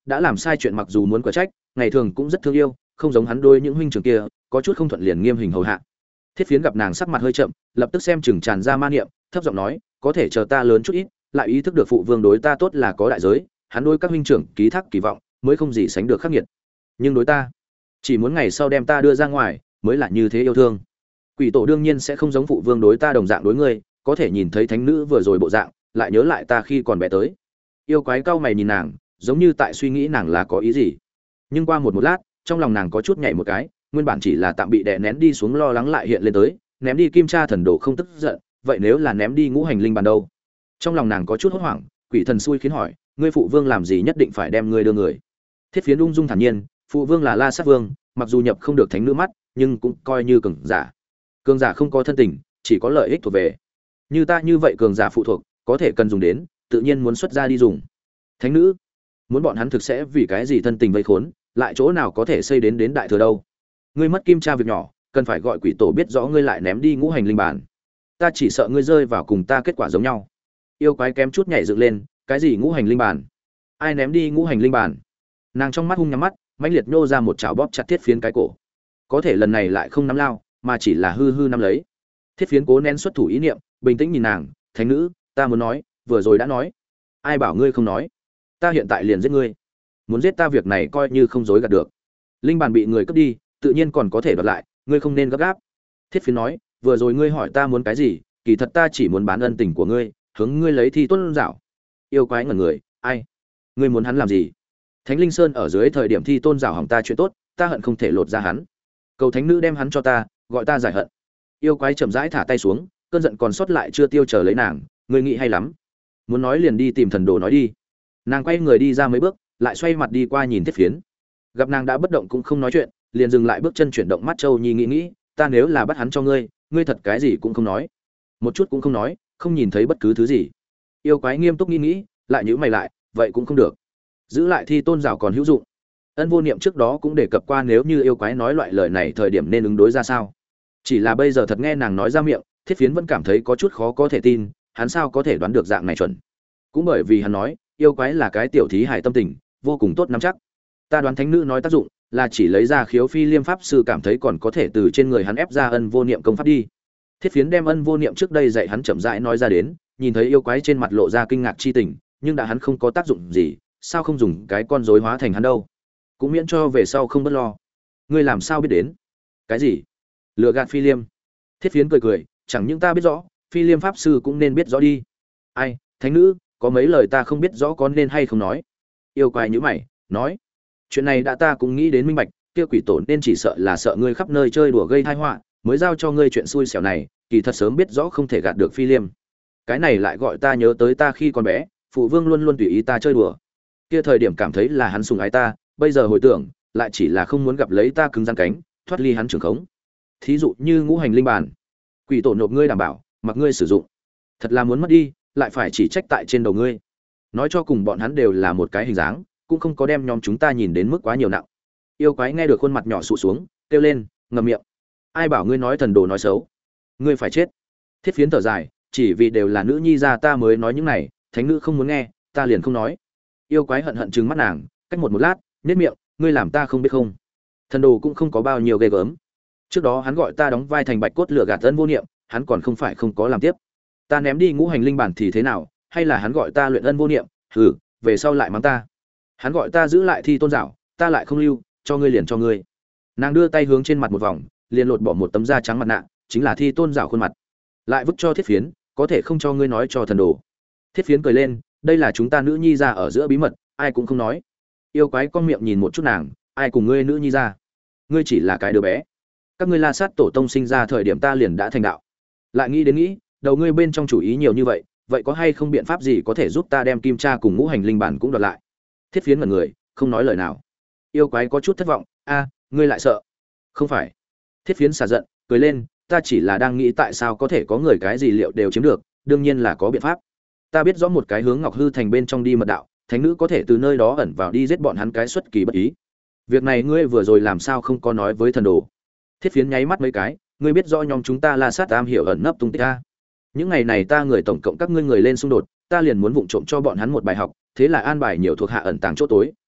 đã làm sai chuyện mặc dù muốn quả trách, ngày thường cũng rất thương yêu, không giống hắn đôi những huynh trưởng kia, có chút không thuận liền nghiêm hình hầu hạ. Thiết Phiến gặp nàng sắc mặt hơi chậm, lập tức xem chừng tràn ra ma niệm, thấp giọng nói, có thể chờ ta lớn chút ít, lại ý thức được phụ vương đối ta tốt là có đại giới, hắn đối các huynh trưởng ký thác kỳ vọng, mới không gì sánh được khắc nghiệt. Nhưng đối ta, chỉ muốn ngày sau đem ta đưa ra ngoài, mới là như thế yêu thương. Quỷ tổ đương nhiên sẽ không giống phụ vương đối ta đồng dạng đối ngươi, có thể nhìn thấy thánh nữ vừa rồi bộ dạng, lại nhớ lại ta khi còn bé tới. Yêu quái cau mày nhìn nàng, giống như tại suy nghĩ nàng là có ý gì. Nhưng qua một lát, trong lòng nàng có chút nhảy một cái, nguyên bản chỉ là tạm bị đè nén đi xuống lo lắng lại hiện lên tới, ném đi kim tra thần đồ không tức giận, vậy nếu là ném đi ngũ hành linh bàn đâu? Trong lòng nàng có chút hốt hoảng, quỷ thần xui khiến hỏi, ngươi phụ vương làm gì nhất định phải đem ngươi đưa người? Thiết Phiến ung dung thản nhiên, phụ vương là La Sát Vương, mặc dù nhập không được thánh nữ mắt, nhưng cũng coi như cường giả. Cường giả không có thân tình, chỉ có lợi ích thuộc về. Như ta như vậy cường giả phụ thuộc, có thể cần dùng đến, tự nhiên muốn xuất ra đi dùng. Thánh nữ, muốn bọn hắn thực sẽ vì cái gì thân tình vây khốn, lại chỗ nào có thể xây đến đại thừa đâu? Ngươi mất kim tra việc nhỏ, cần phải gọi quỷ tổ biết rõ ngươi lại ném đi ngũ hành linh bản. Ta chỉ sợ ngươi rơi vào cùng ta kết quả giống nhau. Yêu quái kém chút nhảy dựng lên, cái gì ngũ hành linh bản? Ai ném đi ngũ hành linh bản? Nàng trong mắt hung nhắm mắt, mãnh liệt nhô ra một chảo bóp chặt Thiết Phiến cái cổ. Có thể lần này lại không nắm lao, mà chỉ là hư hư nắm lấy. Thiết Phiến cố nén xuất thủ ý niệm, bình tĩnh nhìn nàng, thánh nữ, ta muốn nói, vừa rồi đã nói. Ai bảo ngươi không nói? Ta hiện tại liền giết ngươi. Muốn giết ta việc này coi như không dối gạt được. Linh bàn bị người cướp đi, tự nhiên còn có thể đoạt lại, ngươi không nên gấp gáp. Thiết Phiến nói, vừa rồi ngươi hỏi ta muốn cái gì, kỳ thật ta chỉ muốn bán ân tình của ngươi, hướng ngươi lấy Thi Tôn Giảo. Yêu quái ngẩn người, ai? Ngươi muốn hắn làm gì? Thánh Linh Sơn ở dưới thời điểm Thi Tôn Giảo hỏng ta chuyện tốt, ta hận không thể lột ra hắn. Cầu thánh nữ đem hắn cho ta, gọi ta giải hận. Yêu quái chậm rãi thả tay xuống, cơn giận còn sót lại chưa tiêu chờ lấy nàng, ngươi nghĩ hay lắm. Muốn nói liền đi tìm thần đồ nói đi. Nàng quay người đi ra mấy bước, lại xoay mặt đi qua nhìn Thiết Phiến. Gặp nàng đã bất động cũng không nói chuyện, liền dừng lại bước chân chuyển động mắt Châu Nhi nghĩ, ta nếu là bắt hắn cho ngươi, ngươi thật cái gì cũng không nói, một chút cũng không nói, không nhìn thấy bất cứ thứ gì. Yêu quái nghiêm túc nghĩ, lại nhíu mày lại, vậy cũng không được. Giữ lại Thi Tôn Giảo còn hữu dụng. Ân Vô Niệm trước đó cũng đề cập qua nếu như yêu quái nói loại lời này thời điểm nên ứng đối ra sao. Chỉ là bây giờ thật nghe nàng nói ra miệng, Thiết Phiến vẫn cảm thấy có chút khó có thể tin, hắn sao có thể đoán được dạng này chuẩn. Cũng bởi vì hắn nói, yêu quái là cái tiểu thí hài tâm tình, vô cùng tốt nắm chắc. Ta đoán thánh nữ nói tác dụng là chỉ lấy ra khiếu phi liêm pháp sư cảm thấy còn có thể từ trên người hắn ép ra ân vô niệm công pháp đi. Thiết Phiến đem ân vô niệm trước đây dạy hắn chậm rãi nói ra đến, nhìn thấy yêu quái trên mặt lộ ra kinh ngạc chi tình, nhưng đã hắn không có tác dụng gì, sao không dùng cái con rối hóa thành hắn đâu? Cũng miễn cho về sau không bất lo. Ngươi làm sao biết đến? Cái gì? Lừa gạt phi liêm? Thiết Phiến cười, chẳng những ta biết rõ, phi liêm pháp sư cũng nên biết rõ đi. Ai, thánh nữ, có mấy lời ta không biết rõ có nên hay không nói. Yêu quái nhíu mày, nói, chuyện này đã ta cũng nghĩ đến minh bạch, kia quỷ tổ nên chỉ sợ là sợ ngươi khắp nơi chơi đùa gây tai họa, mới giao cho ngươi chuyện xui xẻo này, kỳ thật sớm biết rõ không thể gạt được phi liêm. Cái này lại gọi ta nhớ tới ta khi còn bé, phụ vương luôn luôn tùy ý ta chơi đùa. Kia thời điểm cảm thấy là hắn sủng ái ta, bây giờ hồi tưởng, lại chỉ là không muốn gặp lấy ta cứng rắn cánh, thoát ly hắn trường khống. Thí dụ như ngũ hành linh bàn, quỷ tổ nộp ngươi đảm bảo, mặc ngươi sử dụng. Thật là muốn mất đi, lại phải chỉ trách tại trên đầu ngươi. Nói cho cùng bọn hắn đều là một cái hình dáng, cũng không có đem nhóm chúng ta nhìn đến mức quá nhiều nặng. Yêu quái nghe được khuôn mặt nhỏ sụ xuống, kêu lên, ngậm miệng. Ai bảo ngươi nói thần đồ nói xấu? Ngươi phải chết. Thiết Phiến thở dài, chỉ vì đều là nữ nhi ra ta mới nói những này, thánh nữ không muốn nghe, ta liền không nói. Yêu quái hận hận trừng mắt nàng, cách một lát, nhếch miệng, ngươi làm ta không biết không? Thần đồ cũng không có bao nhiêu ghê gớm. Trước đó hắn gọi ta đóng vai thành bạch cốt lửa gạt ân vô niệm, hắn còn không phải không có làm tiếp. Ta ném đi ngũ hành linh bản thì thế nào, hay là hắn gọi ta luyện ân vô niệm, hừ, về sau lại mắng ta. Hắn gọi ta giữ lại Thi Tôn Giảo, ta lại không lưu, cho ngươi liền cho ngươi. Nàng đưa tay hướng trên mặt một vòng, liền lột bỏ một tấm da trắng mặt nạ, chính là Thi Tôn Giảo khuôn mặt. Lại vứt cho Thiết Phiến, có thể không cho ngươi nói cho thần đồ. Thiết Phiến cười lên, đây là chúng ta nữ nhi ra ở giữa bí mật, ai cũng không nói. Yêu quái con miệng nhìn một chút nàng, ai cùng ngươi nữ nhi ra? Ngươi chỉ là cái đứa bé. Các ngươi La Sát tổ tông sinh ra thời điểm ta liền đã thành đạo. Lại nghĩ đến nghĩ, đầu ngươi bên trong chủ ý nhiều như vậy, vậy có hay không biện pháp gì có thể giúp ta đem kim tra cùng ngũ hành linh bản cũng đoạt lại? Thiết Phiến ngẩn người, không nói lời nào. Yêu quái có chút thất vọng, a, ngươi lại sợ? Không phải. Thiết Phiến xả giận, cười lên, ta chỉ là đang nghĩ tại sao có thể có người cái gì liệu đều chiếm được, đương nhiên là có biện pháp. Ta biết rõ một cái hướng Ngọc Hư thành bên trong đi mật đạo, thánh nữ có thể từ nơi đó ẩn vào đi giết bọn hắn cái xuất kỳ bất ý. Việc này ngươi vừa rồi làm sao không có nói với thần đồ? Thiết Phiến nháy mắt mấy cái, ngươi biết rõ nhóm chúng ta La Sát am hiểu ẩn nấp tung tích a. Những ngày này ta người tổng cộng các ngươi người lên xung đột, ta liền muốn vụng trộm cho bọn hắn một bài học, thế là an bài nhiều thuộc hạ ẩn tàng chỗ tối,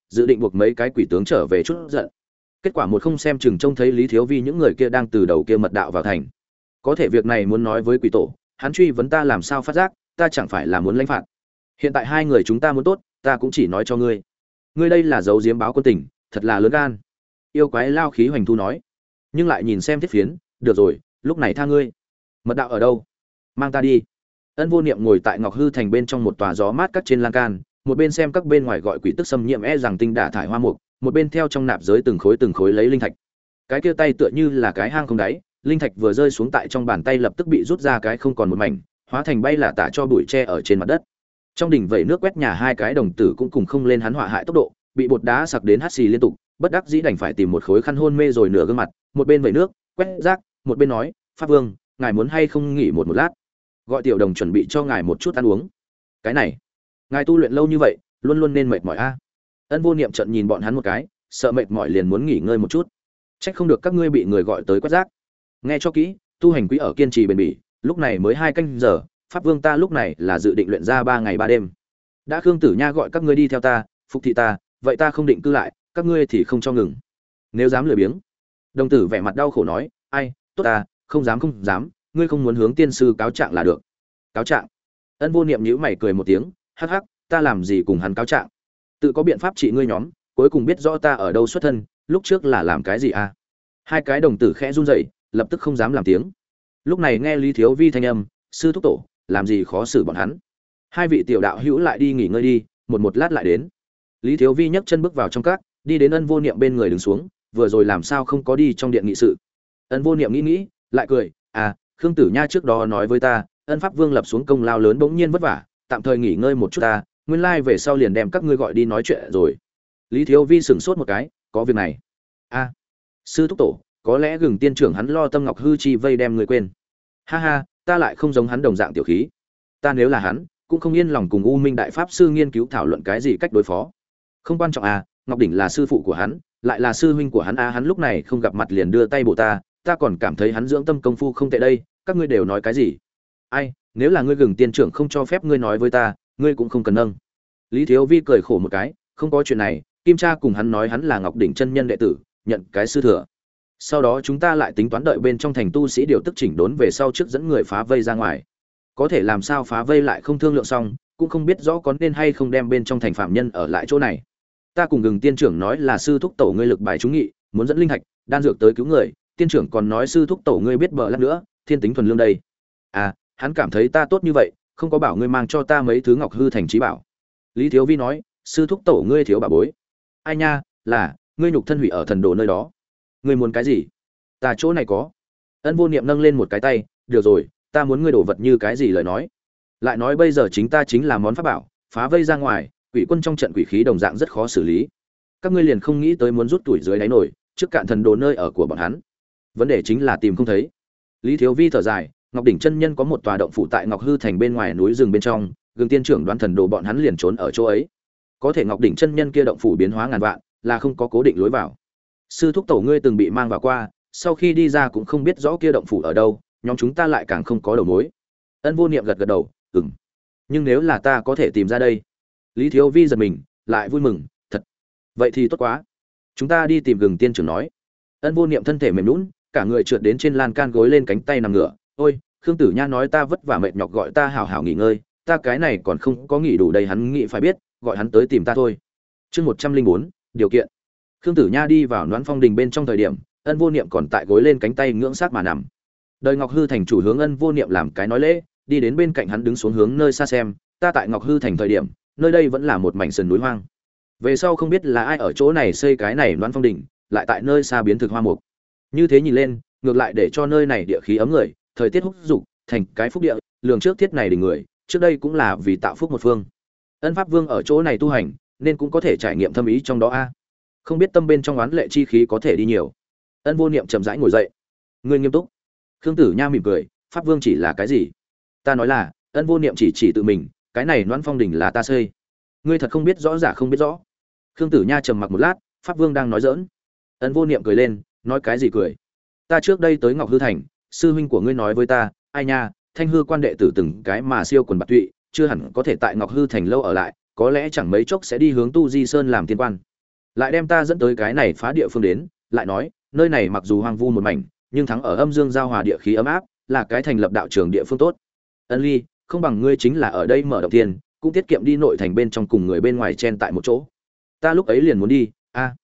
dự định buộc mấy cái quỷ tướng trở về chút giận. Kết quả một không xem chừng trông thấy Lý Thiếu Vi những người kia đang từ đầu kia mật đạo vào thành. Có thể việc này muốn nói với quỷ tổ, hắn truy vấn ta làm sao phát giác, ta chẳng phải là muốn lãnh phạt. Hiện tại hai người chúng ta muốn tốt, ta cũng chỉ nói cho ngươi. Ngươi đây là giấu giếm báo quân tình, thật là lớn gan. Yêu quái lao khí hoành thu nói. Nhưng lại nhìn xem thiết phiến, được rồi, lúc này tha ngươi. Mật đạo ở đâu? Mang ta đi. Ân Vô Niệm ngồi tại Ngọc Hư Thành bên trong một tòa gió mát cắt trên lan can, một bên xem các bên ngoài gọi quỷ tức xâm nhiễm rằng tinh đả thải hoa mục, một bên theo trong nạp giới từng khối lấy linh thạch. Cái kia tay tựa như là cái hang không đáy, linh thạch vừa rơi xuống tại trong bàn tay lập tức bị rút ra cái không còn một mảnh, hóa thành bay là tả cho bụi tre ở trên mặt đất. Trong đỉnh vẩy nước quét nhà hai cái đồng tử cũng cùng không lên hắn họa hại tốc độ, bị bột đá sặc đến hắt xì liên tục, bất đắc dĩ đành phải tìm một khối khăn hôn mê rồi nửa gương mặt, một bên vẩy nước, quét rác, một bên nói, "Pháp Vương, ngài muốn hay không nghỉ một lát? Gọi tiểu đồng chuẩn bị cho ngài một chút ăn uống." Cái này, ngài tu luyện lâu như vậy, luôn luôn nên mệt mỏi a. Ân Vô Niệm trợn nhìn bọn hắn một cái, sợ mệt mỏi liền muốn nghỉ ngơi một chút. Trách không được các ngươi bị người gọi tới quét rác. Nghe cho kỹ, tu hành quý ở kiên trì bền bỉ, lúc này mới 2 canh giờ, Pháp Vương ta lúc này là dự định luyện ra 3 ngày 3 đêm. Đã Khương Tử Nha gọi các ngươi đi theo ta, phục thị ta, vậy ta không định cư lại, các ngươi thì không cho ngừng. Nếu dám lười biếng. Đồng tử vẻ mặt đau khổ nói, "Ai, tốt ta, không dám, ngươi không muốn hướng tiên sư cáo trạng là được." Cáo trạng? Ân Vô Niệm nhíu mày cười một tiếng, "Hắc hắc, ta làm gì cùng hắn cáo trạng? Tự có biện pháp trị ngươi nhóm, cuối cùng biết rõ ta ở đâu xuất thân, lúc trước là làm cái gì a?" Hai cái đồng tử khẽ run rẩy, lập tức không dám làm tiếng. Lúc này nghe Lý Thiếu Vi thanh âm, "Sư thúc tổ, làm gì khó xử bọn hắn. Hai vị tiểu đạo hữu lại đi nghỉ ngơi đi, một lát lại đến." Lý Thiếu Vi nhấc chân bước vào trong các, đi đến Ân Vô Niệm bên người đứng xuống, vừa rồi làm sao không có đi trong điện nghị sự. Ân Vô Niệm nghĩ, lại cười, "À, Khương Tử Nha trước đó nói với ta, Ân Pháp Vương lập xuống công lao lớn bỗng nhiên vất vả, tạm thời nghỉ ngơi một chút ta, nguyên lai về sau liền đem các ngươi gọi đi nói chuyện rồi." Lý Thiếu Vi sững sốt một cái, "Có việc này?" "A, sư thúc tổ, có lẽ Gừng tiên trưởng hắn lo Tâm Ngọc hư chi vây đem người quên." "Ha ha, ta lại không giống hắn đồng dạng tiểu khí. Ta nếu là hắn, cũng không yên lòng cùng U Minh đại pháp sư nghiên cứu thảo luận cái gì cách đối phó. Không quan trọng à, Ngọc đỉnh là sư phụ của hắn, lại là sư huynh của hắn à, hắn lúc này không gặp mặt liền đưa tay bổ ta, ta còn cảm thấy hắn dưỡng tâm công phu không tệ đây, các ngươi đều nói cái gì?" "Ai, nếu là ngươi Gừng tiên trưởng không cho phép ngươi nói với ta, ngươi cũng không cần nâng." Lý Thiếu Vi cười khổ một cái, "Không có chuyện này, Kim Cha cùng hắn nói hắn là Ngọc đỉnh chân nhân đệ tử, nhận cái sư thừa. Sau đó chúng ta lại tính toán đợi bên trong thành tu sĩ điều tức chỉnh đốn về sau trước dẫn người phá vây ra ngoài. Có thể làm sao phá vây lại không thương lượng xong, cũng không biết rõ có nên hay không đem bên trong thành phạm nhân ở lại chỗ này. Ta cùng Gừng tiên trưởng nói là sư thúc tổ ngươi lực bài trúng nghị, muốn dẫn linh thạch, đan dược tới cứu người, tiên trưởng còn nói sư thúc tổ ngươi biết bợ lát nữa, thiên tính thuần lương đây. À, hắn cảm thấy ta tốt như vậy, không có bảo ngươi mang cho ta mấy thứ Ngọc hư thành trí bảo." Lý Thiếu Vi nói, "Sư thúc tổ ngươi thiếu bảo bối." "Ai nha, là ngươi nhục thân hủy ở thần đồ nơi đó. Ngươi muốn cái gì? Ta chỗ này có." Ân Vô Niệm nâng lên một cái tay, "Được rồi, ta muốn ngươi đổ vật như cái gì lời nói. Lại nói bây giờ chính ta chính là món pháp bảo, phá vây ra ngoài, quỷ quân trong trận quỷ khí đồng dạng rất khó xử lý. Các ngươi liền không nghĩ tới muốn rút tuổi dưới đáy nổi, trước cạn thần đồ nơi ở của bọn hắn. Vấn đề chính là tìm không thấy." Lý Thiếu Vi thở dài, Ngọc đỉnh chân nhân có một tòa động phủ tại Ngọc hư thành bên ngoài núi rừng bên trong, Gừng tiên trưởng đoán thần đồ bọn hắn liền trốn ở chỗ ấy. Có thể Ngọc đỉnh chân nhân kia động phủ biến hóa ngàn vạn, là không có cố định lối vào. Sư thúc tổ ngươi từng bị mang vào qua, sau khi đi ra cũng không biết rõ kia động phủ ở đâu, nhóm chúng ta lại càng không có đầu mối. Ân Vô Niệm gật gật đầu, "Ừm. Nhưng nếu là ta có thể tìm ra đây." Lý Thiếu Vi giật mình, lại vui mừng, "Thật? Vậy thì tốt quá. Chúng ta đi tìm Gừng tiên trưởng nói." Ân Vô Niệm thân thể mềm nhũn, cả người trượt đến trên lan can gối lên cánh tay nằm ngửa, "Ôi, Khương Tử Nha nói ta vất vả mệt nhọc gọi ta hảo hảo nghỉ ngơi, ta cái này còn không có nghỉ đủ đây, hắn nghĩ phải biết, gọi hắn tới tìm ta thôi." Chương 104, điều kiện. Khương Tử Nha đi vào Noãn Phong đình bên trong thời điểm, Ân Vô Niệm còn tại gối lên cánh tay ngưỡng sát mà nằm. Đời Ngọc hư thành chủ hướng Ân Vô Niệm làm cái nói lễ, đi đến bên cạnh hắn đứng xuống hướng nơi xa xem, "Ta tại Ngọc hư thành thời điểm, nơi đây vẫn là một mảnh sườn núi hoang. Về sau không biết là ai ở chỗ này xây cái này Noãn Phong đỉnh, lại tại nơi xa biến thực hoa mục. Như thế nhìn lên, ngược lại để cho nơi này địa khí ấm người, thời tiết húc dục, thành cái phúc địa, lường trước thiết này đỉnh người, trước đây cũng là vì tạo phúc một phương. Ân Pháp Vương ở chỗ này tu hành, nên cũng có thể trải nghiệm thâm ý trong đó a. Không biết tâm bên trong oán lệ chi khí có thể đi nhiều." Ân Vô Niệm chậm rãi ngồi dậy, "Ngươi nghiêm túc?" Khương Tử Nha mỉm cười, "Pháp Vương chỉ là cái gì?" "Ta nói là." Ân Vô Niệm chỉ tự mình, "Cái này Noãn Phong đỉnh là ta xây." "Ngươi thật không biết rõ giả không biết rõ." Khương Tử Nha trầm mặc một lát, "Pháp Vương đang nói giỡn." Ân Vô Niệm cười lên, "Nói cái gì cười? Ta trước đây tới Ngọc hư thành, sư huynh của ngươi nói với ta, ai nha, Thanh hư quan đệ tử từng cái mà siêu quần bạc tụy, chưa hẳn có thể tại Ngọc hư thành lâu ở lại, có lẽ chẳng mấy chốc sẽ đi hướng Tu Di Sơn làm tiên quan. lại đem ta dẫn tới cái này phá địa phương đến, lại nói nơi này mặc dù hoang vu một mảnh, nhưng thắng ở âm dương giao hòa địa khí ấm áp, là cái thành lập đạo trường địa phương tốt. Ân Ly, không bằng ngươi chính là ở đây mở động tiền, cũng tiết kiệm đi nội thành bên trong cùng người bên ngoài chen tại một chỗ. Ta lúc ấy liền muốn đi,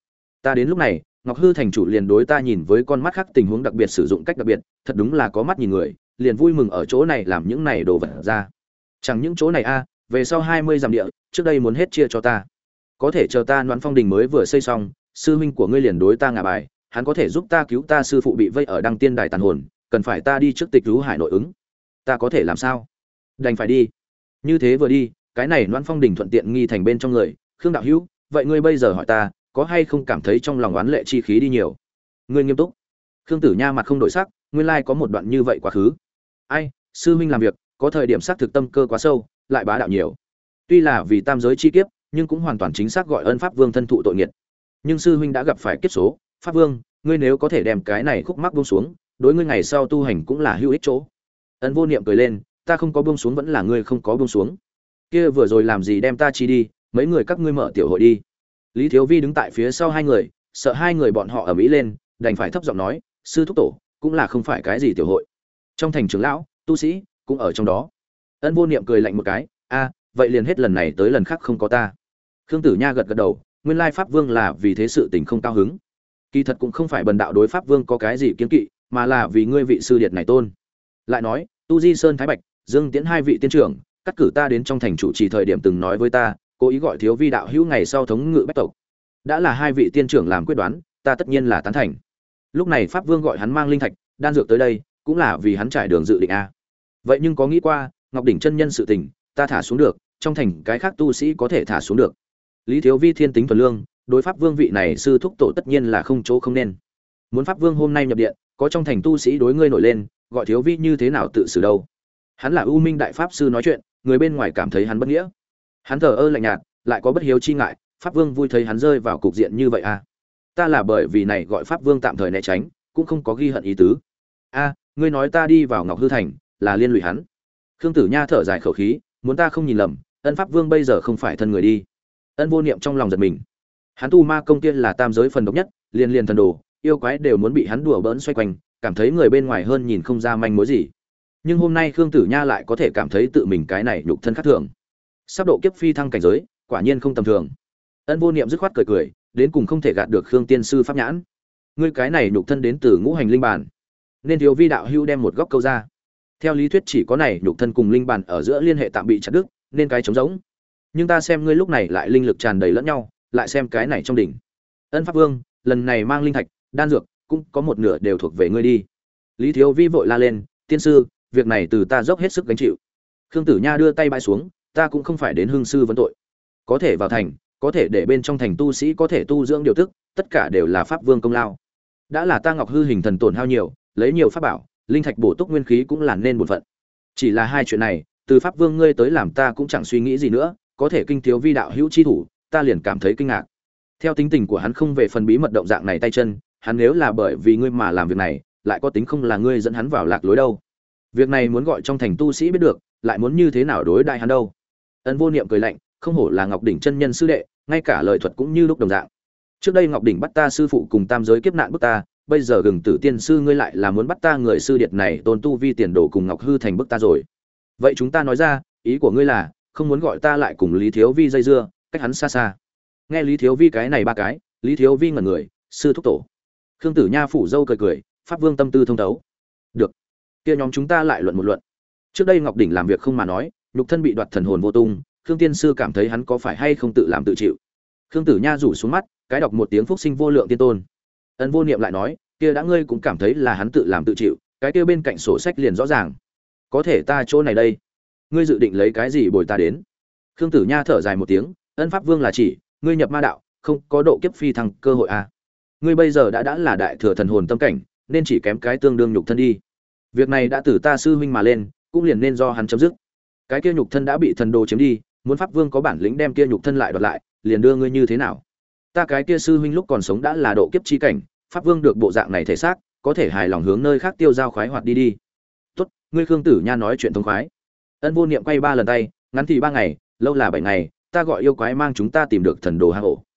ta đến lúc này, Ngọc Hư thành chủ liền đối ta nhìn với con mắt khác, tình huống đặc biệt sử dụng cách đặc biệt, thật đúng là có mắt nhìn người, liền vui mừng ở chỗ này làm những này đồ vật ra. Chẳng những chỗ này về sau 20 dặm địa, trước đây muốn hết chia cho ta. Có thể chờ ta Noãn Phong đình mới vừa xây xong, sư huynh của ngươi liền đối ta ngả bài, hắn có thể giúp ta cứu ta sư phụ bị vây ở Đăng Tiên đài tàn hồn, cần phải ta đi trước tịch Vũ Hải nội ứng. Ta có thể làm sao? Đành phải đi. Như thế vừa đi, cái này Noãn Phong đình thuận tiện nghi thành bên trong người, Khương đạo hữu, vậy ngươi bây giờ hỏi ta, có hay không cảm thấy trong lòng oán lệ chi khí đi nhiều? Ngươi nghiêm túc. Khương Tử Nha mặt không đổi sắc, nguyên lai có một đoạn như vậy quá khứ. Ai, sư huynh làm việc, có thời điểm xác thực tâm cơ quá sâu, lại bá đạo nhiều. Tuy là vì tam giới chi kiếp, nhưng cũng hoàn toàn chính xác gọi ân pháp vương thân thụ tội nghiệt. Nhưng sư huynh đã gặp phải kiếp số, pháp vương, ngươi nếu có thể đem cái này khúc mắc buông xuống, đối ngươi ngày sau tu hành cũng là hữu ích chỗ. Ân Vô Niệm cười lên, ta không có buông xuống vẫn là ngươi không có buông xuống. Kia vừa rồi làm gì đem ta chi đi, mấy người các ngươi mở tiểu hội đi. Lý Thiếu Vi đứng tại phía sau hai người, sợ hai người bọn họ ầm ĩ lên, đành phải thấp giọng nói, sư thúc tổ, cũng là không phải cái gì tiểu hội. Trong thành trưởng lão, tu sĩ cũng ở trong đó. Ân Vô Niệm cười lạnh một cái, vậy liền hết lần này tới lần khác không có ta. Khương Tử Nha gật gật đầu, nguyên lai pháp vương là vì thế sự tình không cao hứng. Kỳ thật cũng không phải bần đạo đối pháp vương có cái gì kiêng kỵ, mà là vì ngươi vị sư điệt này tôn. Lại nói, Tu Di Sơn Thái Bạch, Dương Tiễn hai vị tiên trưởng, cắt cử ta đến trong thành chủ trì thời điểm từng nói với ta, cố ý gọi Thiếu Vi đạo hữu ngày sau thống ngự bách tộc. Đã là hai vị tiên trưởng làm quyết đoán, ta tất nhiên là tán thành. Lúc này pháp vương gọi hắn mang linh thạch, đan dược tới đây, cũng là vì hắn trải đường dự định Vậy nhưng có nghĩ qua, Ngọc đỉnh chân nhân sự tình, ta thả xuống được, trong thành cái khác tu sĩ có thể thả xuống được. Lý Thiếu Vi thiên tính thuần lương, đối pháp vương vị này sư thúc tổ tất nhiên là không chỗ không nên. Muốn pháp vương hôm nay nhập điện, có trong thành tu sĩ đối ngươi nổi lên, gọi Thiếu Vi như thế nào tự xử đâu? Hắn là U Minh đại pháp sư nói chuyện, người bên ngoài cảm thấy hắn bất nghĩa. Hắn thờ ơ lạnh nhạt, lại có bất hiếu chi ngại, pháp vương vui thấy hắn rơi vào cục diện như vậy Ta là bởi vì này gọi pháp vương tạm thời né tránh, cũng không có ghi hận ý tứ. Ngươi nói ta đi vào Ngọc Hư thành, là liên lụy hắn. Khương Tử Nha thở dài khẩu khí, muốn ta không nhìn lầm, ân pháp vương bây giờ không phải thân người đi. Ân Vô Niệm trong lòng giật mình. Hắn tu ma công tiên là tam giới phần độc nhất, liên thần đồ, yêu quái đều muốn bị hắn đùa bỡn xoay quanh, cảm thấy người bên ngoài hơn nhìn không ra manh mối gì. Nhưng hôm nay Khương Tử Nha lại có thể cảm thấy tự mình cái này nhục thân khác thường. Sắp độ kiếp phi thăng cảnh giới, quả nhiên không tầm thường. Ân Vô Niệm dứt khoát cười cười, đến cùng không thể gạt được Khương tiên sư pháp nhãn. Ngươi cái này nhục thân đến từ ngũ hành linh bản, nên Thiếu Vi đạo hưu đem một góc câu ra. Theo lý thuyết chỉ có này nhục thân cùng linh bản ở giữa liên hệ tạm bị chặt đứt, nên cái trống rỗng. Nhưng ta xem ngươi lúc này lại linh lực tràn đầy lẫn nhau, lại xem cái này trong đỉnh. Ân pháp vương, lần này mang linh thạch, đan dược, cũng có một nửa đều thuộc về ngươi đi. Lý Thiếu Vi vội la lên, tiên sư, việc này từ ta dốc hết sức gánh chịu. Khương Tử Nha đưa tay bãi xuống, ta cũng không phải đến hương sư vấn tội. Có thể vào thành, có thể để bên trong thành tu sĩ có thể tu dưỡng điều tức, tất cả đều là pháp vương công lao. Đã là ta Ngọc Hư hình thần tổn hao nhiều, lấy nhiều pháp bảo, linh thạch bổ túc nguyên khí cũng là nên bổn phận. Chỉ là hai chuyện này, từ pháp vương ngươi tới làm ta cũng chẳng suy nghĩ gì nữa, có thể kinh Thiếu Vi đạo hữu chi thủ, ta liền cảm thấy kinh ngạc. Theo tính tình của hắn không về phần bí mật động dạng này tay chân, hắn nếu là bởi vì ngươi mà làm việc này, lại có tính không là ngươi dẫn hắn vào lạc lối đâu. Việc này muốn gọi trong thành tu sĩ biết được, lại muốn như thế nào đối đại hắn đâu. Ân Vô Niệm cười lạnh, không hổ là Ngọc đỉnh chân nhân sư đệ, ngay cả lời thuật cũng như lúc đồng dạng. Trước đây Ngọc đỉnh bắt ta sư phụ cùng tam giới kiếp nạn bức ta, bây giờ Gừng Tử tiên sư ngươi lại là muốn bắt ta người sư điệt này tôn tu vi tiền đồ cùng Ngọc Hư thành bức ta rồi. Vậy chúng ta nói ra, ý của ngươi là không muốn gọi ta lại cùng Lý Thiếu Vi dây dưa, cách hắn xa xa. Nghe Lý Thiếu Vi cái này ba cái, Lý Thiếu Vi ngẩn người, sư thúc tổ. Khương Tử Nha phủ dâu cười cười, pháp vương tâm tư thông thấu. Được, kia nhóm chúng ta lại luận một luận. Trước đây Ngọc đỉnh làm việc không mà nói, nhục thân bị đoạt thần hồn vô tung, Khương tiên sư cảm thấy hắn có phải hay không tự làm tự chịu. Khương Tử Nha rủ xuống mắt, cái đọc một tiếng phúc sinh vô lượng tiên tôn. Ân Vô Niệm lại nói, kia đã ngươi cũng cảm thấy là hắn tự làm tự chịu, cái kia bên cạnh sổ sách liền rõ ràng. Có thể ta chỗ này đây, ngươi dự định lấy cái gì bồi ta đến? Khương Tử Nha thở dài một tiếng, ân pháp vương là chỉ ngươi nhập ma đạo, không có độ kiếp phi thăng cơ hội Ngươi bây giờ đã là đại thừa thần hồn tâm cảnh, nên chỉ kém cái tương đương nhục thân đi. Việc này đã từ ta sư huynh mà lên, cũng liền nên do hắn chấm dứt. Cái kia nhục thân đã bị thần đồ chiếm đi, muốn pháp vương có bản lĩnh đem kia nhục thân lại đoạt lại, liền đưa ngươi như thế nào? Ta cái kia sư huynh lúc còn sống đã là độ kiếp chi cảnh, pháp vương được bộ dạng này thể xác, có thể hài lòng hướng nơi khác tiêu giao khoái hoạt đi. Tốt, ngươi Khương Tử Nha nói chuyện thông khoái. Ân Vô Niệm quay 3 lần tay, ngắn thì 3 ngày, lâu là 7 ngày, ta gọi yêu quái mang chúng ta tìm được thần đồ hang ổ.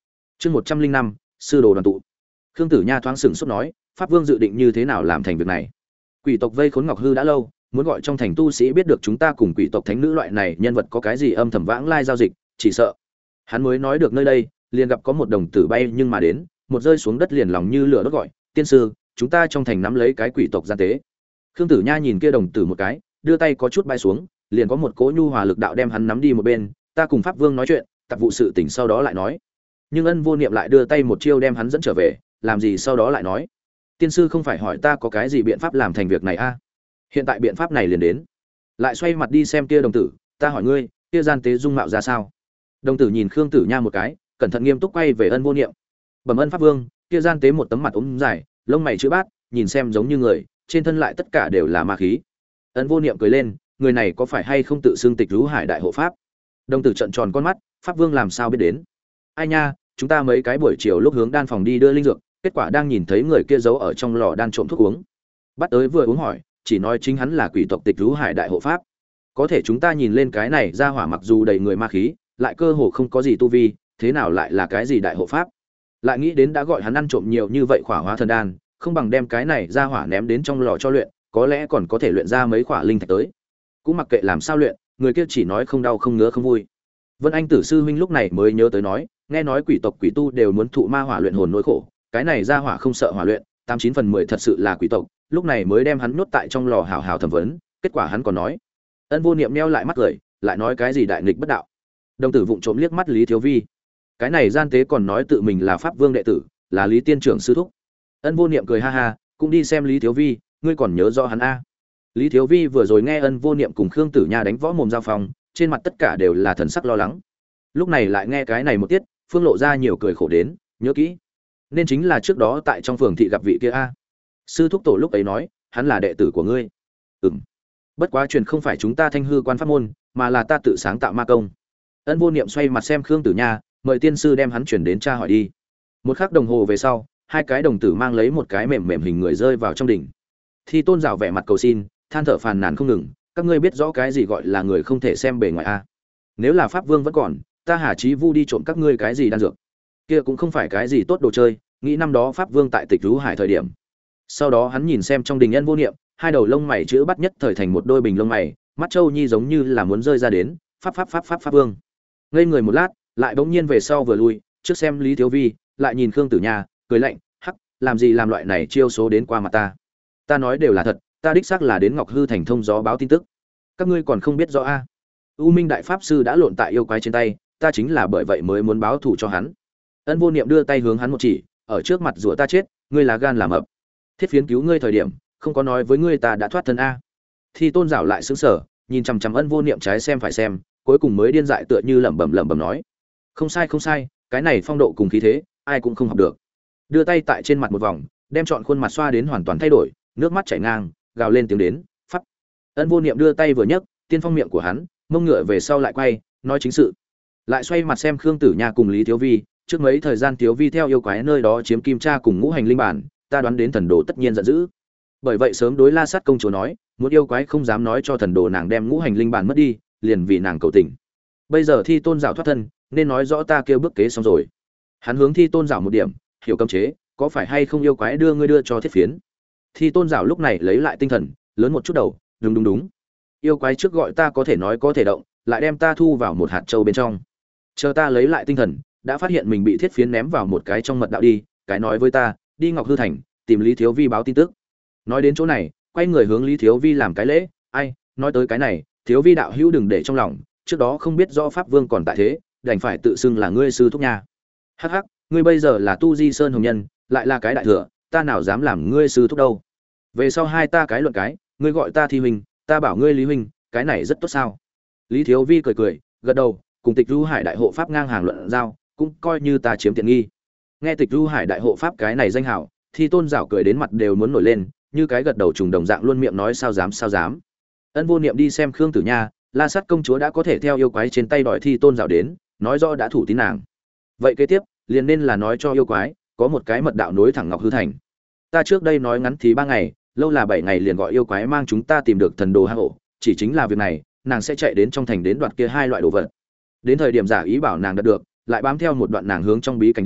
Chương 105, sư đồ đoàn tụ. Khương Tử Nha thoáng sững sốt nói, Pháp Vương dự định như thế nào làm thành việc này? Quỷ tộc vây khốn Ngọc Hư đã lâu, muốn gọi trong thành tu sĩ biết được chúng ta cùng quỷ tộc thánh nữ loại này nhân vật có cái gì âm thầm vãng lai giao dịch, chỉ sợ. Hắn mới nói được nơi đây, liền gặp có một đồng tử bay nhưng mà đến, một rơi xuống đất liền lòng như lửa đốt gọi, "Tiên sư, chúng ta trong thành nắm lấy cái quỷ tộc gian tế." Khương Tử Nha nhìn kia đồng tử một cái, đưa tay có chút bay xuống, liền có một cỗ nhu hòa lực đạo đem hắn nắm đi một bên, "Ta cùng Pháp Vương nói chuyện, tập vụ sự tình sau đó lại nói." Nhưng Ân Vô Niệm lại đưa tay một chiêu đem hắn dẫn trở về, làm gì sau đó lại nói, "Tiên sư không phải hỏi ta có cái gì biện pháp làm thành việc này a? Hiện tại biện pháp này liền đến." Lại xoay mặt đi xem kia đồng tử, "Ta hỏi ngươi, kia gian tế dung mạo ra sao?" Đồng tử nhìn Khương Tử Nha một cái, cẩn thận nghiêm túc quay về Ân Vô Niệm. "Bẩm Ân Pháp Vương, kia gian tế một tấm mặt ốm dài, lông mày chữ bát, nhìn xem giống như người, trên thân lại tất cả đều là ma khí." Ân Vô Niệm cười lên, "Người này có phải hay không tự xưng Tịch Lũ Hải đại hộ pháp?" Đồng tử trợn tròn con mắt, "Pháp Vương làm sao biết đến?" "Ai nha, chúng ta mấy cái buổi chiều lúc hướng đan phòng đi đưa linh dược, kết quả đang nhìn thấy người kia giấu ở trong lò đan trộm thuốc uống. Bắt tới vừa uống hỏi, chỉ nói chính hắn là quỷ tộc Tịch Lũ Hải đại hộ pháp. Có thể chúng ta nhìn lên cái này ra hỏa mặc dù đầy người ma khí, lại cơ hồ không có gì tu vi, thế nào lại là cái gì đại hộ pháp? Lại nghĩ đến đã gọi hắn ăn trộm nhiều như vậy khỏa hóa thần đan, không bằng đem cái này ra hỏa ném đến trong lò cho luyện, có lẽ còn có thể luyện ra mấy khỏa linh thạch tới." Cũng mặc kệ làm sao luyện, người kia chỉ nói không đau không ngứa không vui. Vân Anh Tử sư huynh lúc này mới nhớ tới nói, nghe nói quỷ tộc quỷ tu đều muốn thụ ma hỏa luyện hồn nỗi khổ, cái này ra hỏa không sợ hỏa luyện, 89/10 thật sự là quỷ tộc, lúc này mới đem hắn nhốt tại trong lò hào hào thẩm vấn, kết quả hắn còn nói. Ân Vô Niệm nheo lại mắt cười, lại nói cái gì đại nghịch bất đạo. Đồng tử vụng trộm liếc mắt Lý Thiếu Vi. Cái này gian tế còn nói tự mình là Pháp Vương đệ tử, là Lý tiên trưởng sư thúc. Ân Vô Niệm cười ha ha, cũng đi xem Lý Thiếu Vi, ngươi còn nhớ rõ hắn a? Lý Thiếu Vi vừa rồi nghe Ân Vô Niệm cùng Khương Tử Nha đánh võ mồm giao phòng, trên mặt tất cả đều là thần sắc lo lắng. Lúc này lại nghe cái này một tiết, Phương Lộ ra nhiều cười khổ đến, nhớ kỹ, nên chính là trước đó tại trong phường thị gặp vị kia a. Sư thúc tổ lúc ấy nói, hắn là đệ tử của ngươi. Ừm. Bất quá truyền không phải chúng ta Thanh Hư Quan pháp môn, mà là ta tự sáng tạo ma công. Ân Vô Niệm xoay mặt xem Khương Tử Nha, mời tiên sư đem hắn chuyển đến tra hỏi đi. Một khắc đồng hồ về sau, hai cái đồng tử mang lấy một cái mềm mềm hình người rơi vào trong đỉnh. Thi Tôn rảo vẻ mặt cầu xin, than thở phàn nàn không ngừng, các ngươi biết rõ cái gì gọi là người không thể xem bề ngoài a? Nếu là Pháp Vương vẫn còn, ta Hà Chí Vu đi trộm các ngươi cái gì đan dược? Kia cũng không phải cái gì tốt đồ chơi, nghĩ năm đó Pháp Vương tại Tịch Lũ Hải thời điểm. Sau đó hắn nhìn xem trong đình Ân Vô Niệm, hai đầu lông mày chữ bắt nhất thời thành một đôi bình lông mày, mắt Châu Nhi giống như là muốn rơi ra đến, Pháp Vương. Ngây người một lát, lại bỗng nhiên về sau vừa lui, trước xem Lý Thiếu Vi, lại nhìn Khương Tử Nha, cười lạnh, hắc, làm gì làm loại này chiêu số đến qua mặt ta? Ta nói đều là thật, ta đích xác là đến Ngọc Hư thành thông gió báo tin tức. Các ngươi còn không biết rõ a? U Minh đại pháp sư đã lộn tại yêu quái trên tay, ta chính là bởi vậy mới muốn báo thù cho hắn. Ân Vô Niệm đưa tay hướng hắn một chỉ, ở trước mặt rủa ta chết, ngươi là gan làm ập. Thiết phiến cứu ngươi thời điểm, không có nói với ngươi ta đã thoát thân a. Thi Tôn rảo lại sững sờ, nhìn chằm chằm Ân Vô Niệm trái xem phải xem, cuối cùng mới điên dại tựa như lẩm bẩm nói, không sai, cái này phong độ cùng khí thế, ai cũng không học được. Đưa tay tại trên mặt một vòng, đem trọn khuôn mặt xoa đến hoàn toàn thay đổi, nước mắt chảy ngang, gào lên tiếng đến, phắp. Ân Vô Niệm đưa tay vừa nhấc, tiên phong miệng của hắn, mông ngựa về sau lại quay, nói chính sự. Lại xoay mặt xem Khương Tử Nha cùng Lý Thiếu Vi, trước mấy thời gian Thiếu Vi theo yêu quái nơi đó chiếm kim tra cùng ngũ hành linh bản, ta đoán đến thần đồ tất nhiên giận dữ. Bởi vậy sớm đối La Sát công chúa nói, muốn yêu quái không dám nói cho thần đồ nàng đem ngũ hành linh bản mất đi, liền vì nàng cầu tình. Bây giờ Thi Tôn rảo thoát thân, nên nói rõ ta kêu bước kế xong rồi. Hắn hướng Thi Tôn rảo một điểm, hiểu cấm chế, có phải hay không yêu quái đưa ngươi đưa cho thiết phiến. Thi Tôn rảo lúc này lấy lại tinh thần, lớn một chút đầu, đúng. Yêu quái trước gọi ta có thể nói có thể động, lại đem ta thu vào một hạt châu bên trong. Chờ ta lấy lại tinh thần, đã phát hiện mình bị thiết phiến ném vào một cái trong mật đạo đi, cái nói với ta, đi Ngọc Hư thành, tìm Lý Thiếu Vi báo tin tức. Nói đến chỗ này, quay người hướng Lý Thiếu Vi làm cái lễ, ai, nói tới cái này, Thiếu Vi đạo hữu đừng để trong lòng, trước đó không biết rõ Pháp Vương còn tại thế, đành phải tự xưng là ngươi sư thúc nha. Hắc, ngươi bây giờ là Tu Di Sơn hồng nhân, lại là cái đại thừa, ta nào dám làm ngươi sư thúc đâu. Về sau hai ta cái luận cái, ngươi gọi ta Thi huynh, ta bảo ngươi Lý huynh, cái này rất tốt sao? Lý Thiếu Vi cười, gật đầu, cùng Tịch Lũ Hải đại hộ pháp ngang hàng luận giao, cũng coi như ta chiếm tiện nghi. Nghe Tịch Lũ Hải đại hộ pháp cái này danh hảo, Thi Tôn rảo cười đến mặt đều muốn nổi lên, như cái gật đầu trùng đồng dạng luôn miệng nói sao dám. Ân Vô Niệm đi xem Khương Tử Nha, La Sát công chúa đã có thể theo yêu quái trên tay đòi Thi Tôn rảo đến, nói rõ đã thủ tín nàng. Vậy kế tiếp, liền nên là nói cho yêu quái, có một cái mật đạo nối thẳng Ngọc Hư thành. Ta trước đây nói ngắn thì 3 ngày, lâu là 7 ngày liền gọi yêu quái mang chúng ta tìm được thần đồ hang ổ, chỉ chính là việc này, nàng sẽ chạy đến trong thành đến đoạt kia hai loại đồ vật. Đến thời điểm giả ý bảo nàng đạt được, lại bám theo một đoạn nàng hướng trong bí cảnh đi,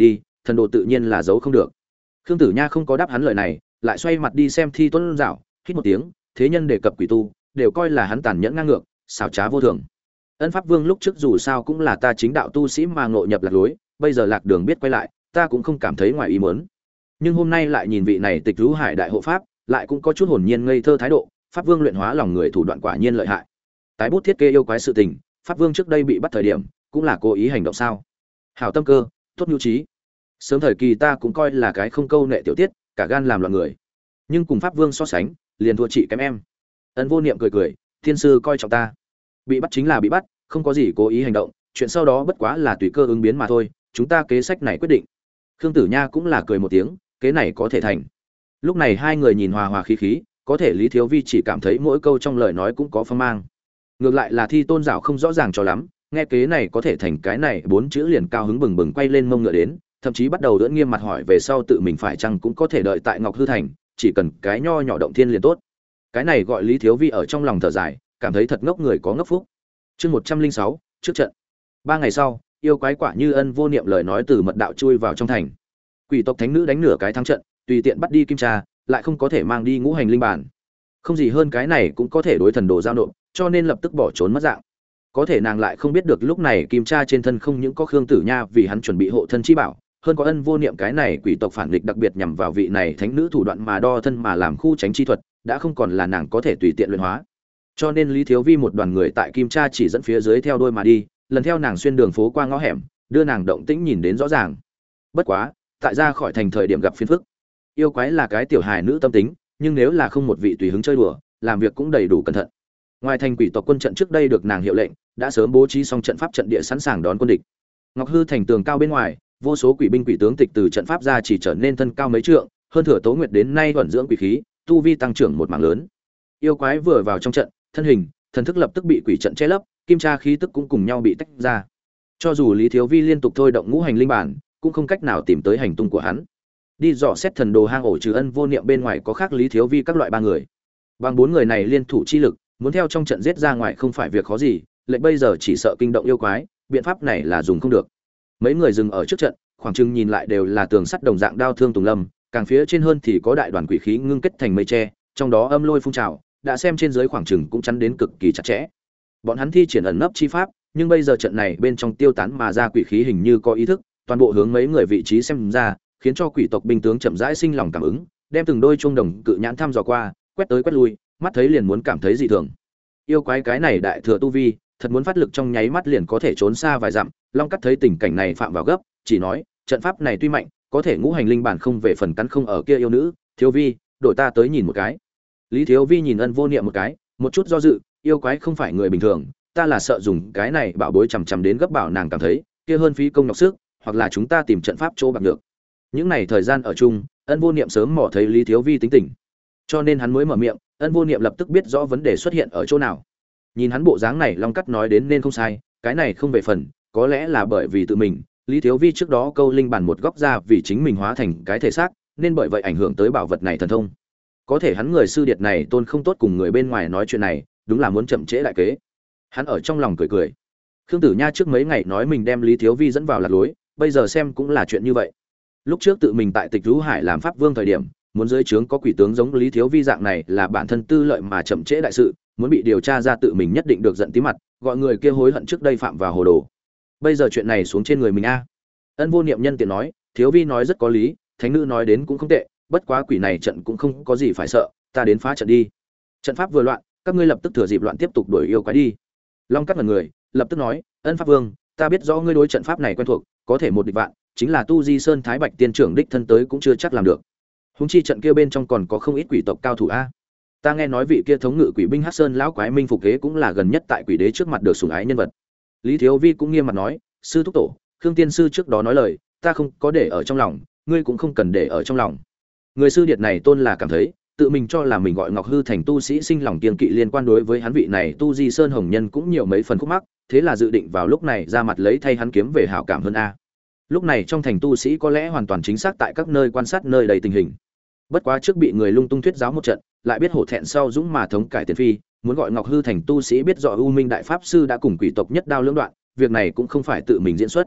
thần đồ tự nhiên là giấu không được. Khương Tử Nha không có đáp hắn lời này, lại xoay mặt đi xem Thi Tôn Dạo, hít một tiếng, thế nhân đề cập quỷ tu, đều coi là hắn tàn nhẫn ngang ngược, xảo trá vô thường. Ân Pháp Vương lúc trước dù sao cũng là ta chính đạo tu sĩ mà ngộ nhập lạc lối, bây giờ lạc đường biết quay lại, ta cũng không cảm thấy ngoài ý muốn. Nhưng hôm nay lại nhìn vị này Tịch Rú Hải đại hộ pháp, lại cũng có chút hồn nhiên ngây thơ thái độ, Pháp Vương luyện hóa lòng người thủ đoạn quả nhiên lợi hại. Tái bút thiết kế yêu quái sự tình, Pháp Vương trước đây bị bắt thời điểm, cũng là cố ý hành động sao? Hảo tâm cơ, tốt nhu trí. Sớm thời kỳ ta cũng coi là cái không câu nệ tiểu tiết, cả gan làm loạn người. Nhưng cùng Pháp Vương so sánh, liền thua chị kém em. Ân Vô Niệm cười cười, thiên sư coi trọng ta. Bị bắt chính là bị bắt, không có gì cố ý hành động, chuyện sau đó bất quá là tùy cơ ứng biến mà thôi, chúng ta kế sách này quyết định. Khương Tử Nha cũng là cười một tiếng, kế này có thể thành. Lúc này hai người nhìn hòa hòa khí khí, có thể Lý Thiếu Vi chỉ cảm thấy mỗi câu trong lời nói cũng có phong mang. Ngược lại là Thi Tôn Dạo không rõ ràng cho lắm, nghe kế này có thể thành cái này bốn chữ liền cao hứng bừng bừng quay lên mông ngựa đến, thậm chí bắt đầu đỡ nghiêm mặt hỏi về sau tự mình phải chăng cũng có thể đợi tại Ngọc Hư Thành, chỉ cần cái nho nhỏ động thiên liền tốt. Cái này gọi Lý Thiếu Vi ở trong lòng thở dài, cảm thấy thật ngốc người có ngốc phúc. Chương 106, trước trận. 3 ngày sau, yêu quái quả như Ân Vô Niệm lời nói từ mật đạo chui vào trong thành. Quỷ tộc thánh nữ đánh nửa cái thắng trận, tùy tiện bắt đi kim trà, lại không có thể mang đi ngũ hành linh bản. Không gì hơn cái này cũng có thể đối thần đồ giao nộp, cho nên lập tức bỏ trốn mất dạng. Có thể nàng lại không biết được lúc này kim tra trên thân không những có Khương Tử Nha vì hắn chuẩn bị hộ thân chi bảo, hơn có Ân Vô Niệm cái này quỷ tộc phản nghịch đặc biệt nhằm vào vị này thánh nữ thủ đoạn mà đo thân mà làm khu tránh chi thuật, đã không còn là nàng có thể tùy tiện luyện hóa. Cho nên Lý Thiếu Vi một đoàn người tại kim tra chỉ dẫn phía dưới theo đôi mà đi, lần theo nàng xuyên đường phố qua ngõ hẻm, đưa nàng động tĩnh nhìn đến rõ ràng. Bất quá, tại ra khỏi thành thời điểm gặp phiền phức. Yêu quái là cái tiểu hài nữ tâm tính, nhưng nếu là không một vị tùy hứng chơi đùa, làm việc cũng đầy đủ cẩn thận. Ngoài thành quỷ tộc quân trận trước đây được nàng hiệu lệnh, đã sớm bố trí xong trận pháp trận địa sẵn sàng đón quân địch. Ngọc Hư thành tường cao bên ngoài, vô số quỷ binh quỷ tướng tịch từ trận pháp ra chỉ trở nên thân cao mấy trượng, hơn thừa Tố Nguyệt đến nay thuần dưỡng quỷ khí, tu vi tăng trưởng một mảng lớn. Yêu quái vừa vào trong trận, thân hình, thần thức lập tức bị quỷ trận che lấp, kim tra khí tức cũng cùng nhau bị tách ra. Cho dù Lý Thiếu Vi liên tục thôi động ngũ hành linh bản, cũng không cách nào tìm tới hành tung của hắn. Đi dò xét thần đồ hang ổ trừ Ân Vô Niệm bên ngoài có khác Lý Thiếu Vi các loại 3 người. Bằng 4 người này liên thủ chi lực, muốn theo trong trận giết ra ngoài không phải việc khó gì, lệnh bây giờ chỉ sợ kinh động yêu quái, biện pháp này là dùng không được. Mấy người dừng ở trước trận, khoảng chừng nhìn lại đều là tường sắt đồng dạng đao thương tùng lâm, càng phía trên hơn thì có đại đoàn quỷ khí ngưng kết thành mây tre, trong đó âm lôi phun trào, đã xem trên dưới khoảng chừng cũng chắn đến cực kỳ chặt chẽ. Bọn hắn thi triển ẩn nấp chi pháp, nhưng bây giờ trận này bên trong tiêu tán mà ra quỷ khí hình như có ý thức, toàn bộ hướng mấy người vị trí xem ra, khiến cho quỷ tộc binh tướng chậm rãi sinh lòng cảm ứng, đem từng đôi chuông đồng cự nhãn thăm dò qua, quét tới quét lui, mắt thấy liền muốn cảm thấy dị thường. Yêu quái cái này đại thừa tu vi, thật muốn phát lực trong nháy mắt liền có thể trốn xa vài dặm. Long Cắt thấy tình cảnh này phạm vào gấp, chỉ nói, trận pháp này tuy mạnh, có thể ngũ hành linh bản không về phần cắn không ở kia yêu nữ, Thiếu Vi, đổi ta tới nhìn một cái. Lý Thiếu Vi nhìn Ân Vô Niệm một cái, một chút do dự, yêu quái không phải người bình thường, ta là sợ dùng cái này bảo bối chằm chằm đến gấp bảo nàng cảm thấy, kia hơn phí công nhọc sức, hoặc là chúng ta tìm trận pháp chỗ bạc được. Những này thời gian ở chung, Ân Vô Niệm sớm mò thấy Lý Thiếu Vi tính tình, cho nên hắn mới mở miệng. Ân Vô Niệm lập tức biết rõ vấn đề xuất hiện ở chỗ nào. Nhìn hắn bộ dáng này, Long Cắt nói đến nên không sai, cái này không về phần, có lẽ là bởi vì tự mình, Lý Thiếu Vi trước đó câu linh bản một góc ra vì chính mình hóa thành cái thể xác, nên bởi vậy ảnh hưởng tới bảo vật này thần thông. Có thể hắn người sư điệt này tôn không tốt cùng người bên ngoài nói chuyện này, đúng là muốn chậm trễ lại kế. Hắn ở trong lòng cười cười. Khương Tử Nha trước mấy ngày nói mình đem Lý Thiếu Vi dẫn vào lạc lối, bây giờ xem cũng là chuyện như vậy. Lúc trước tự mình tại Tịch Rú Hải làm pháp vương thời điểm, muốn dưới trướng có quỷ tướng giống Lý Thiếu Vi dạng này là bản thân tư lợi mà chậm trễ đại sự, muốn bị điều tra ra tự mình nhất định được giận tí mặt, gọi người kia hối hận trước đây phạm vào hồ đồ. Bây giờ chuyện này xuống trên người mình a. Ân Vô Niệm nhân tiện nói, Thiếu Vi nói rất có lý, thánh nữ nói đến cũng không tệ, bất quá quỷ này trận cũng không có gì phải sợ, ta đến phá trận đi. Trận pháp vừa loạn, các ngươi lập tức thừa dịp loạn tiếp tục đuổi yêu quái đi. Long Cắt ngẩn người, lập tức nói, Ân Pháp Vương, ta biết rõ ngươi đối trận pháp này quen thuộc, có thể một địch vạn, chính là Tu Di Sơn Thái Bạch tiên trưởng đích thân tới cũng chưa chắc làm được. Húng chi trận kia bên trong còn có không ít quỷ tộc cao thủ a. Ta nghe nói vị kia thống ngự quỷ binh Hắc Sơn lão quái Minh Phục Kế cũng là gần nhất tại quỷ đế trước mặt được sủng ái nhân vật. Lý Thiếu Vi cũng nghiêm mặt nói, sư thúc tổ, Khương tiên sư trước đó nói lời, ta không có để ở trong lòng, ngươi cũng không cần để ở trong lòng. Người sư điệt này tôn là cảm thấy, tự mình cho là mình gọi Ngọc Hư thành tu sĩ sinh lòng kiên kỵ liên quan đối với hắn vị này Tu Di Sơn hồng nhân cũng nhiều mấy phần khúc mắc, thế là dự định vào lúc này ra mặt lấy thay hắn kiếm về hảo cảm hơn a. Lúc này trong thành tu sĩ có lẽ hoàn toàn chính xác tại các nơi quan sát nơi đầy tình hình. Bất quá trước bị người lung tung thuyết giáo một trận, lại biết hổ thẹn sau dũng mà thống cải tiền phi, muốn gọi Ngọc Hư thành tu sĩ biết rõ U Minh đại pháp sư đã cùng quỷ tộc nhất đao lưỡng đoạn, việc này cũng không phải tự mình diễn xuất.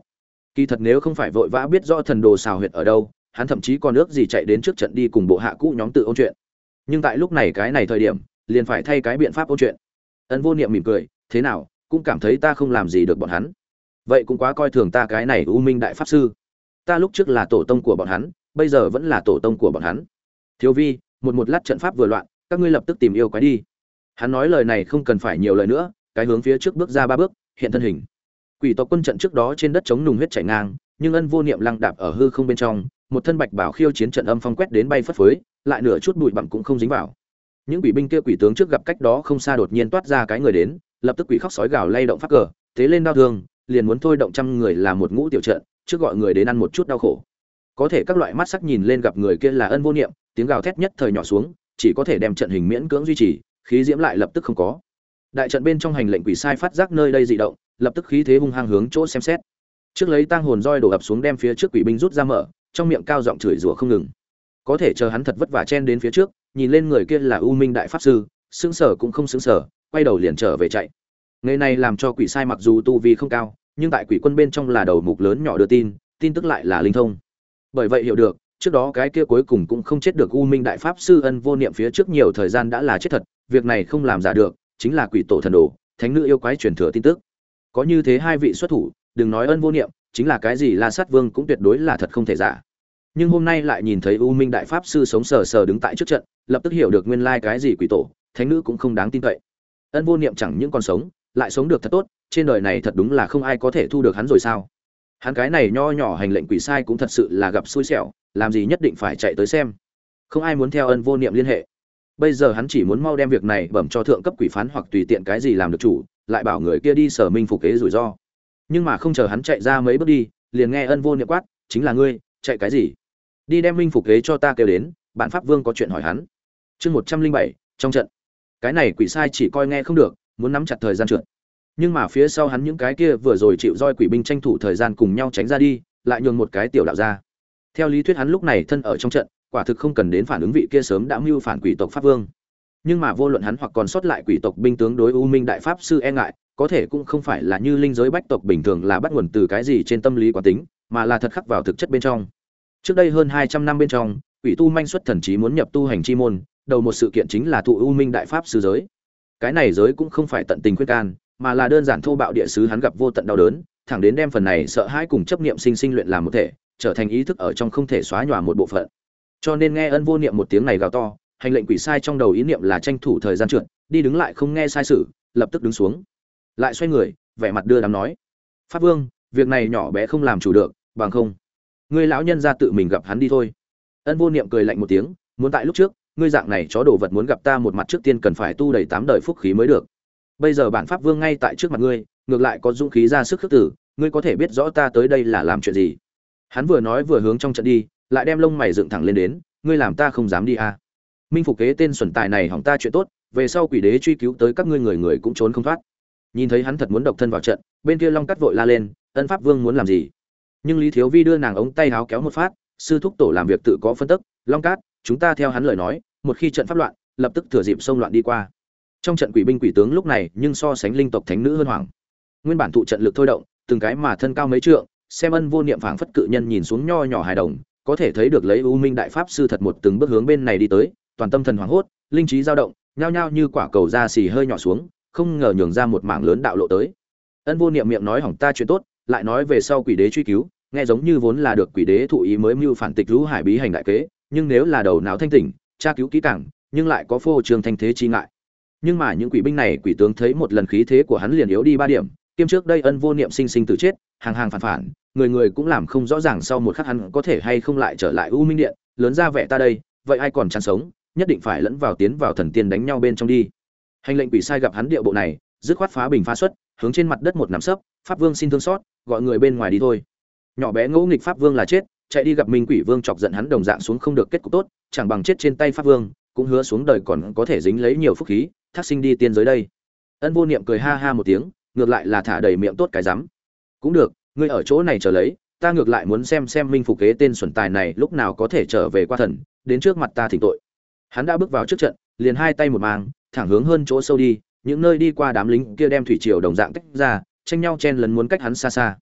Kỳ thật nếu không phải vội vã biết rõ thần đồ xào huyệt ở đâu, hắn thậm chí còn ước gì chạy đến trước trận đi cùng bộ hạ cũ nhóm tự ôn chuyện. Nhưng tại lúc này cái này thời điểm, liền phải thay cái biện pháp ôn chuyện. Ân Vô Niệm mỉm cười, thế nào, cũng cảm thấy ta không làm gì được bọn hắn. Vậy cũng quá coi thường ta cái này U Minh đại pháp sư. Ta lúc trước là tổ tông của bọn hắn, bây giờ vẫn là tổ tông của bọn hắn. Thiếu vi, một lát trận pháp vừa loạn, các ngươi lập tức tìm yêu quái đi. Hắn nói lời này không cần phải nhiều lời nữa, cái hướng phía trước bước ra 3 bước, hiện thân hình. Quỷ tộc quân trận trước đó trên đất chống nùng huyết chảy ngang, nhưng Ân Vô Niệm lăng đạp ở hư không bên trong, một thân bạch bảo khiêu chiến trận âm phong quét đến bay phất phới, lại nửa chút bụi bặm cũng không dính vào. Những quỷ binh kia quỷ tướng trước gặp cách đó không xa đột nhiên toát ra cái người đến, lập tức quỷ khóc sói gào lay động pháp cờ, thế lên đao thương, liền muốn thôi động trăm người làm một ngũ tiểu trận, trước gọi người đến ăn một chút đau khổ. Có thể các loại mắt sắc nhìn lên gặp người kia là Ân Vô Niệm, tiếng gào thét nhất thời nhỏ xuống, chỉ có thể đem trận hình miễn cưỡng duy trì, khí diễm lại lập tức không có. Đại trận bên trong hành lệnh quỷ sai phát giác nơi đây dị động, lập tức khí thế hung hăng hướng chỗ xem xét. Trước lấy tang hồn roi đổ ập xuống đem phía trước quỷ binh rút ra mở, trong miệng cao giọng chửi rủa không ngừng. Có thể chờ hắn thật vất vả chen đến phía trước, nhìn lên người kia là U Minh đại pháp sư, sững sờ cũng không sững sờ, quay đầu liền trở về chạy. Ngày này làm cho quỷ sai mặc dù tu vi không cao, nhưng tại quỷ quân bên trong là đầu mục lớn nhỏ đưa tin, tin tức lại là linh thông. Bởi vậy hiểu được, trước đó cái kia cuối cùng cũng không chết được U Minh đại pháp sư Ân Vô Niệm phía trước nhiều thời gian đã là chết thật, việc này không làm giả được, chính là quỷ tổ thần đồ, thánh nữ yêu quái truyền thừa tin tức. Có như thế hai vị xuất thủ, đừng nói Ân Vô Niệm, chính là cái gì La Sát Vương cũng tuyệt đối là thật không thể giả. Nhưng hôm nay lại nhìn thấy U Minh đại pháp sư sống sờ sờ đứng tại trước trận, lập tức hiểu được nguyên lai cái gì quỷ tổ, thánh nữ cũng không đáng tin cậy. Ân Vô Niệm chẳng những còn sống, lại sống được thật tốt, trên đời này thật đúng là không ai có thể thu được hắn rồi sao? Hắn cái này nho nhỏ hành lệnh quỷ sai cũng thật sự là gặp xui xẻo, làm gì nhất định phải chạy tới xem. Không ai muốn theo Ân Vô Niệm liên hệ. Bây giờ hắn chỉ muốn mau đem việc này bẩm cho thượng cấp quỷ phán hoặc tùy tiện cái gì làm được chủ, lại bảo người kia đi sở minh phục kế rủi ro. Nhưng mà không chờ hắn chạy ra mấy bước đi, liền nghe Ân Vô Niệm quát, chính là ngươi, chạy cái gì? Đi đem minh phục kế cho ta kêu đến, bản pháp vương có chuyện hỏi hắn. Chương 107, trong trận. Cái này quỷ sai chỉ coi nghe không được, muốn nắm chặt thời gian trượt. Nhưng mà phía sau hắn những cái kia vừa rồi chịu roi quỷ binh tranh thủ thời gian cùng nhau tránh ra đi, lại nhường một cái tiểu đạo ra. Theo lý thuyết hắn lúc này thân ở trong trận, quả thực không cần đến phản ứng vị kia sớm đã mưu phản quỷ tộc pháp vương. Nhưng mà vô luận hắn hoặc còn sót lại quỷ tộc binh tướng đối U Minh đại pháp sư e ngại, có thể cũng không phải là như linh giới bách tộc bình thường là bắt nguồn từ cái gì trên tâm lý quán tính, mà là thật khắc vào thực chất bên trong. Trước đây hơn 200 năm bên trong, quỷ tu manh xuất thần trí muốn nhập tu hành chi môn, đầu một sự kiện chính là thụ U Minh đại pháp sư giới. Cái này giới cũng không phải tận tình khuyên can, mà là đơn giản thô bạo địa sứ hắn gặp vô tận đau đớn, thẳng đến đem phần này sợ hãi cùng chấp niệm sinh luyện làm một thể, trở thành ý thức ở trong không thể xóa nhòa một bộ phận. Cho nên nghe Ân Vô Niệm một tiếng này gào to, hành lệnh quỷ sai trong đầu ý niệm là tranh thủ thời gian trượt, đi đứng lại không nghe sai sử, lập tức đứng xuống, lại xoay người, vẻ mặt đưa đám nói: "Pháp vương, việc này nhỏ bé không làm chủ được, bằng không, ngươi lão nhân ra tự mình gặp hắn đi thôi." Ân Vô Niệm cười lạnh một tiếng, muốn tại lúc trước, ngươi dạng này chó đồ vật muốn gặp ta một mặt trước tiên cần phải tu đầy 8 đời phúc khí mới được. Bây giờ bản pháp vương ngay tại trước mặt ngươi, ngược lại có dũng khí ra sức khước tử, ngươi có thể biết rõ ta tới đây là làm chuyện gì. Hắn vừa nói vừa hướng trong trận đi, lại đem lông mày dựng thẳng lên đến, ngươi làm ta không dám đi à? Minh phục kế tên xuẩn tài này hỏng ta chuyện tốt, về sau quỷ đế truy cứu tới các ngươi người cũng trốn không thoát. Nhìn thấy hắn thật muốn độc thân vào trận, bên kia Long Cắt vội la lên, Ân pháp vương muốn làm gì? Nhưng Lý Thiếu Vi đưa nàng ống tay áo kéo một phát, sư thúc tổ làm việc tự có phân tức, Long Cát, chúng ta theo hắn lời nói, một khi trận pháp loạn, lập tức thừa dịp xông loạn đi qua. Trong trận quỷ binh quỷ tướng lúc này, nhưng so sánh linh tộc thánh nữ hơn hoàng. Nguyên bản thụ trận lực thôi động, từng cái mà thân cao mấy trượng, xem Ân Vô Niệm phảng phất cự nhân nhìn xuống nho nhỏ hài đồng, có thể thấy được lấy U Minh đại pháp sư thật một từng bước hướng bên này đi tới, toàn tâm thần hoảng hốt, linh trí dao động, nhao nhao như quả cầu da xì hơi nhỏ xuống, không ngờ nhường ra một mảng lớn đạo lộ tới. Ân Vô Niệm miệng nói hỏng ta chuyện tốt, lại nói về sau quỷ đế truy cứu, nghe giống như vốn là được quỷ đế thụ ý mới mưu phản tịch lũ hải bí hành đại kế, nhưng nếu là đầu não thanh tỉnh, tra cứu kỹ càng, nhưng lại có phô trương thanh thế chi ngại. Nhưng mà những quỷ binh này quỷ tướng thấy một lần khí thế của hắn liền yếu đi 3 điểm, kiêm trước đây Ân Vô Niệm sinh sinh tử chết, hàng phản, người cũng làm không rõ ràng sau một khắc hắn có thể hay không lại trở lại U Minh Điện, lớn ra vẻ ta đây, vậy ai còn chán sống, nhất định phải lẫn vào tiến vào thần tiên đánh nhau bên trong đi. Hành lệnh quỷ sai gặp hắn điệu bộ này, dứt khoát phá bình phá xuất, hướng trên mặt đất một nằm sấp, pháp vương xin thương xót, gọi người bên ngoài đi thôi. Nhỏ bé ngỗ nghịch pháp vương là chết, chạy đi gặp Minh Quỷ Vương chọc giận hắn đồng dạng xuống không được kết cục tốt, chẳng bằng chết trên tay pháp vương, cũng hứa xuống đời còn có thể dính lấy nhiều phúc khí, thác sinh đi tiên giới đây. Ân Vô Niệm cười ha ha một tiếng, ngược lại là thả đầy miệng tốt cái rắm. Cũng được, ngươi ở chỗ này chờ lấy, ta ngược lại muốn xem Minh phục kế tên xuẩn tài này lúc nào có thể trở về qua thần, đến trước mặt ta thỉnh tội. Hắn đã bước vào trước trận, liền hai tay một mang, thẳng hướng hơn chỗ sâu đi, những nơi đi qua đám lính kia đem thủy triều đồng dạng tách ra, tranh nhau chen lấn muốn cách hắn xa xa.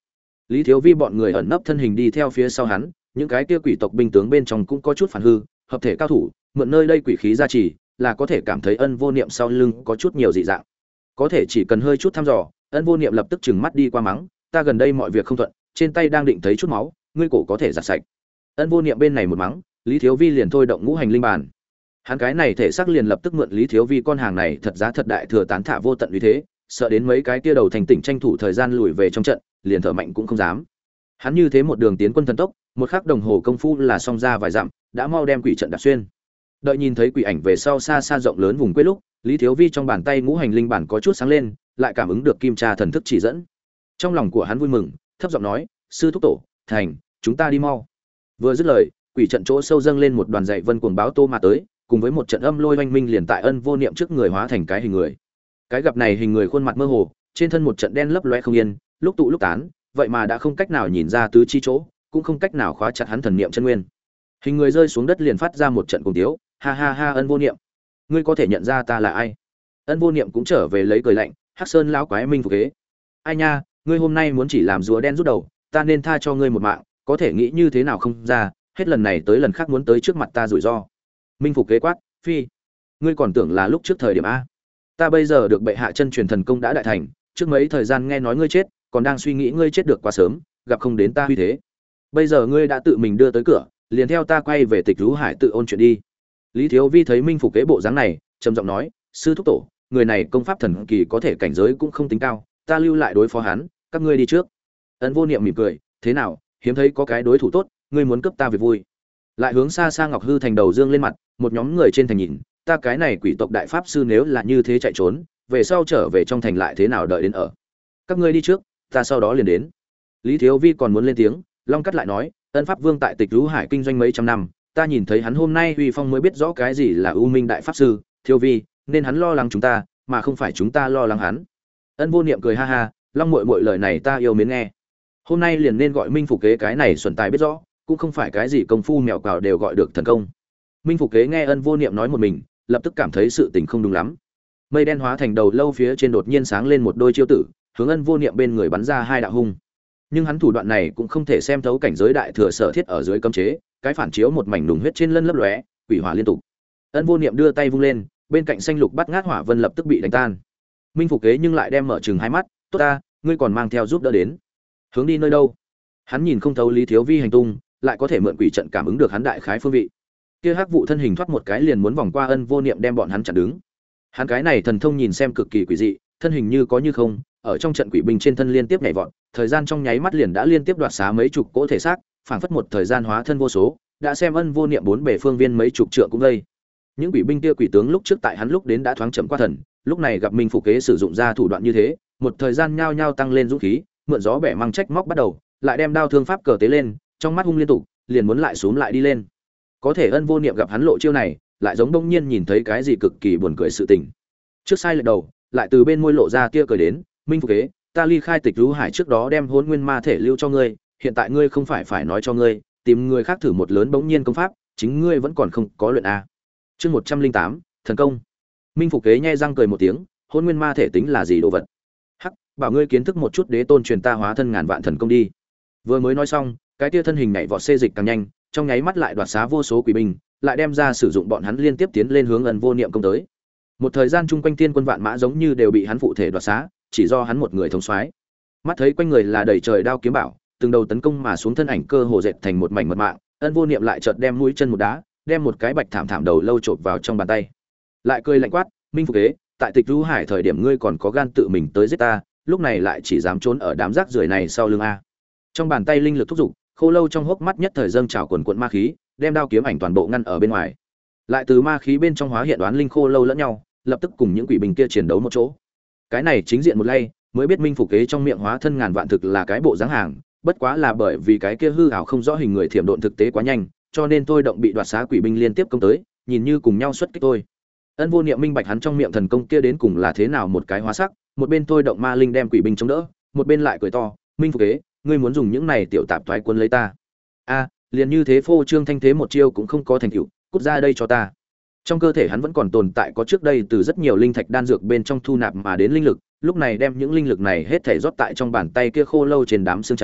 Lý Thiếu Vi bọn người ẩn nấp thân hình đi theo phía sau hắn, những cái kia quỷ tộc binh tướng bên trong cũng có chút phản hư, hợp thể cao thủ, mượn nơi đây quỷ khí gia trì, là có thể cảm thấy Ân Vô Niệm sau lưng có chút nhiều dị dạng. Có thể chỉ cần hơi chút thăm dò, Ân Vô Niệm lập tức trừng mắt đi qua mắng, ta gần đây mọi việc không thuận, trên tay đang định thấy chút máu, ngươi cổ có thể giặt sạch. Ân Vô Niệm bên này một mắng, Lý Thiếu Vi liền thôi động ngũ hành linh bàn. Hắn cái này thể xác liền lập tức mượn Lý Thiếu Vi con hàng này thật giá thật đại thừa tán thả vô tận uy thế, sợ đến mấy cái kia đầu thành tỉnh tranh thủ thời gian lùi về trong trận, liền thở mạnh cũng không dám. Hắn như thế một đường tiến quân thần tốc, một khắc đồng hồ công phu là xong ra vài dặm, đã mau đem quỷ trận đạp xuyên. Đợi nhìn thấy quỷ ảnh về sau xa xa rộng lớn vùng quê lúc, Lý Thiếu Vi trong bàn tay ngũ hành linh bản có chút sáng lên, lại cảm ứng được kim tra thần thức chỉ dẫn. Trong lòng của hắn vui mừng, thấp giọng nói, sư thúc tổ, thành, chúng ta đi mau. Vừa dứt lời, quỷ trận chỗ sâu dâng lên một đoàn dậy vân cuồng báo tô mà tới, cùng với một trận âm lôi oanh minh liền tại Ân Vô Niệm trước người hóa thành cái hình người. Cái gặp này hình người khuôn mặt mơ hồ, trên thân một trận đen lấp loé không yên, lúc tụ lúc tán, vậy mà đã không cách nào nhìn ra tứ chi chỗ, cũng không cách nào khóa chặt hắn thần niệm chân nguyên. Hình người rơi xuống đất liền phát ra một trận cuồng tiếu, ha ha ha, Ân Vô Niệm, ngươi có thể nhận ra ta là ai? Ân Vô Niệm cũng trở về lấy cười lạnh, Hắc Sơn lão quái minh phục kế. Ai nha, ngươi hôm nay muốn chỉ làm rùa đen rút đầu, ta nên tha cho ngươi một mạng, có thể nghĩ như thế nào không ra, hết lần này tới lần khác muốn tới trước mặt ta rủi ro. Minh phục kế quát, phi, ngươi còn tưởng là lúc trước thời điểm a? Ta bây giờ được bệ hạ chân truyền thần công đã đại thành, trước mấy thời gian nghe nói ngươi chết, còn đang suy nghĩ ngươi chết được quá sớm, gặp không đến ta huy thế. Bây giờ ngươi đã tự mình đưa tới cửa, liền theo ta quay về Tịch Rú Hải tự ôn chuyện đi. Lý Thiếu Vi thấy Minh phục kế bộ dáng này, trầm giọng nói, sư thúc tổ, người này công pháp thần kỳ có thể cảnh giới cũng không tính cao, ta lưu lại đối phó hắn, các ngươi đi trước. Ân Vô Niệm mỉm cười, thế nào, hiếm thấy có cái đối thủ tốt, ngươi muốn cướp ta việc vui. Lại hướng xa xa Ngọc Hư thành đầu dương lên mặt, một nhóm người trên thành nhìn, ta cái này quỷ tộc đại pháp sư nếu là như thế chạy trốn, về sau trở về trong thành lại thế nào đợi đến ở. Các ngươi đi trước, ta sau đó liền đến. Lý Thiếu Vi còn muốn lên tiếng, Long cắt lại nói, Ân Pháp Vương tại Tịch Rú Hải kinh doanh mấy trăm năm, ta nhìn thấy hắn hôm nay uy phong mới biết rõ cái gì là U Minh đại pháp sư, Thiếu Vi, nên hắn lo lắng chúng ta, mà không phải chúng ta lo lắng hắn. Ân Vô Niệm cười ha ha, Long muội muội lời này ta yêu mến nghe. Hôm nay liền nên gọi Minh phục kế cái này xuẩn tài biết rõ, cũng không phải cái gì công phu mèo cào đều gọi được thần công. Minh phục kế nghe Ân Vô Niệm nói một mình, lập tức cảm thấy sự tình không đúng lắm. Mây đen hóa thành đầu lâu phía trên đột nhiên sáng lên một đôi chiêu tử, hướng Ân Vô Niệm bên người bắn ra hai đạo hung. Nhưng hắn thủ đoạn này cũng không thể xem thấu cảnh giới đại thừa sở thiết ở dưới cấm chế, cái phản chiếu một mảnh nùng huyết trên lân lấp lóe, quỷ hỏa liên tục. Ân Vô Niệm đưa tay vung lên, bên cạnh xanh lục bắt ngát hỏa vân lập tức bị đánh tan. Minh phục kế nhưng lại đem mở trừng hai mắt, tốt ta, ngươi còn mang theo giúp đỡ đến, hướng đi nơi đâu? Hắn nhìn không thấu Lý Thiếu Vi hành tung, lại có thể mượn quỷ trận cảm ứng được hắn đại khái phương vị. Kia hắc vụ thân hình thoát một cái liền muốn vòng qua Ân Vô Niệm đem bọn hắn chặn đứng. Hắn cái này thần thông nhìn xem cực kỳ quỷ dị, thân hình như có như không, ở trong trận quỷ binh trên thân liên tiếp nhảy vọt, thời gian trong nháy mắt liền đã liên tiếp đoạt xá mấy chục cỗ thể xác, phảng phất một thời gian hóa thân vô số, đã xem Ân Vô Niệm bốn bề phương viên mấy chục trượng cũng đây. Những quỷ binh kia quỷ tướng lúc trước tại hắn lúc đến đã thoáng chậm qua thần, lúc này gặp Minh phục kế sử dụng ra thủ đoạn như thế, một thời gian nhao nhao tăng lên dũng khí, mượn gió bẻ măng trách móc bắt đầu, lại đem đao thương pháp cờ tế lên, trong mắt hung liên tục, liền muốn lại xuống lại đi lên. Có thể Ân Vô Niệm gặp hắn lộ chiêu này, lại giống đông nhiên nhìn thấy cái gì cực kỳ buồn cười sự tình. Trước sai lệch đầu, lại từ bên môi lộ ra tia cười đến, Minh phục kế, ta ly khai Tịch Rú Hải trước đó đem Hỗn Nguyên Ma thể lưu cho ngươi, hiện tại ngươi không phải nói cho ngươi, tìm người khác thử một lớn bỗng nhiên công pháp, chính ngươi vẫn còn không có luyện a. Chương 108, thần công. Minh phục kế nhe răng cười một tiếng, Hỗn Nguyên Ma thể tính là gì đồ vật? Hắc, bảo ngươi kiến thức một chút đế tôn truyền ta hóa thân ngàn vạn thần công đi. Vừa mới nói xong, cái tia thân hình nhảy vọt xê dịch càng nhanh, trong nháy mắt lại đoạt xá vô số quỷ binh, lại đem ra sử dụng bọn hắn liên tiếp tiến lên hướng Ân Vô Niệm công tới. Một thời gian chung quanh thiên quân vạn mã giống như đều bị hắn phụ thể đoạt xá, chỉ do hắn một người thống soái. Mắt thấy quanh người là đầy trời đao kiếm bảo, từng đầu tấn công mà xuống thân ảnh cơ hồ dệt thành một mảnh mật mạng, Ân Vô Niệm lại chợt đem mũi chân một đá, đem một cái bạch thảm thảm đầu lâu chộp vào trong bàn tay. Lại cười lạnh quát, Minh phục kế, tại Tịch Rú Hải thời điểm ngươi còn có gan tự mình tới giết ta, lúc này lại chỉ dám trốn ở đám rác rưởi này sau lưng a. Trong bàn tay linh lực thúc giục, khô lâu trong hốc mắt nhất thời dâng trào quần quần ma khí, đem đao kiếm ảnh toàn bộ ngăn ở bên ngoài. Lại từ ma khí bên trong hóa hiện đoán linh khô lâu lẫn nhau, lập tức cùng những quỷ binh kia chiến đấu một chỗ. Cái này chính diện một lay, mới biết Minh phục kế trong miệng hóa thân ngàn vạn thực là cái bộ dáng hàng, bất quá là bởi vì cái kia hư ảo không rõ hình người thiểm độn thực tế quá nhanh, cho nên tôi động bị đoạt xá quỷ binh liên tiếp công tới, nhìn như cùng nhau xuất kích tôi. Ân Vô Niệm minh bạch hắn trong miệng thần công kia đến cùng là thế nào một cái hóa sắc, một bên tôi động ma linh đem quỷ binh chống đỡ, một bên lại cười to, Minh phục kế, ngươi muốn dùng những này tiểu tạp toái quân lấy ta? A, liền như thế phô trương thanh thế một chiêu cũng không có thành tựu, cút ra đây cho ta. Trong cơ thể hắn vẫn còn tồn tại có trước đây từ rất nhiều linh thạch đan dược bên trong thu nạp mà đến linh lực, lúc này đem những linh lực này hết thảy rót tại trong bàn tay kia khô lâu trên đám xương trắng,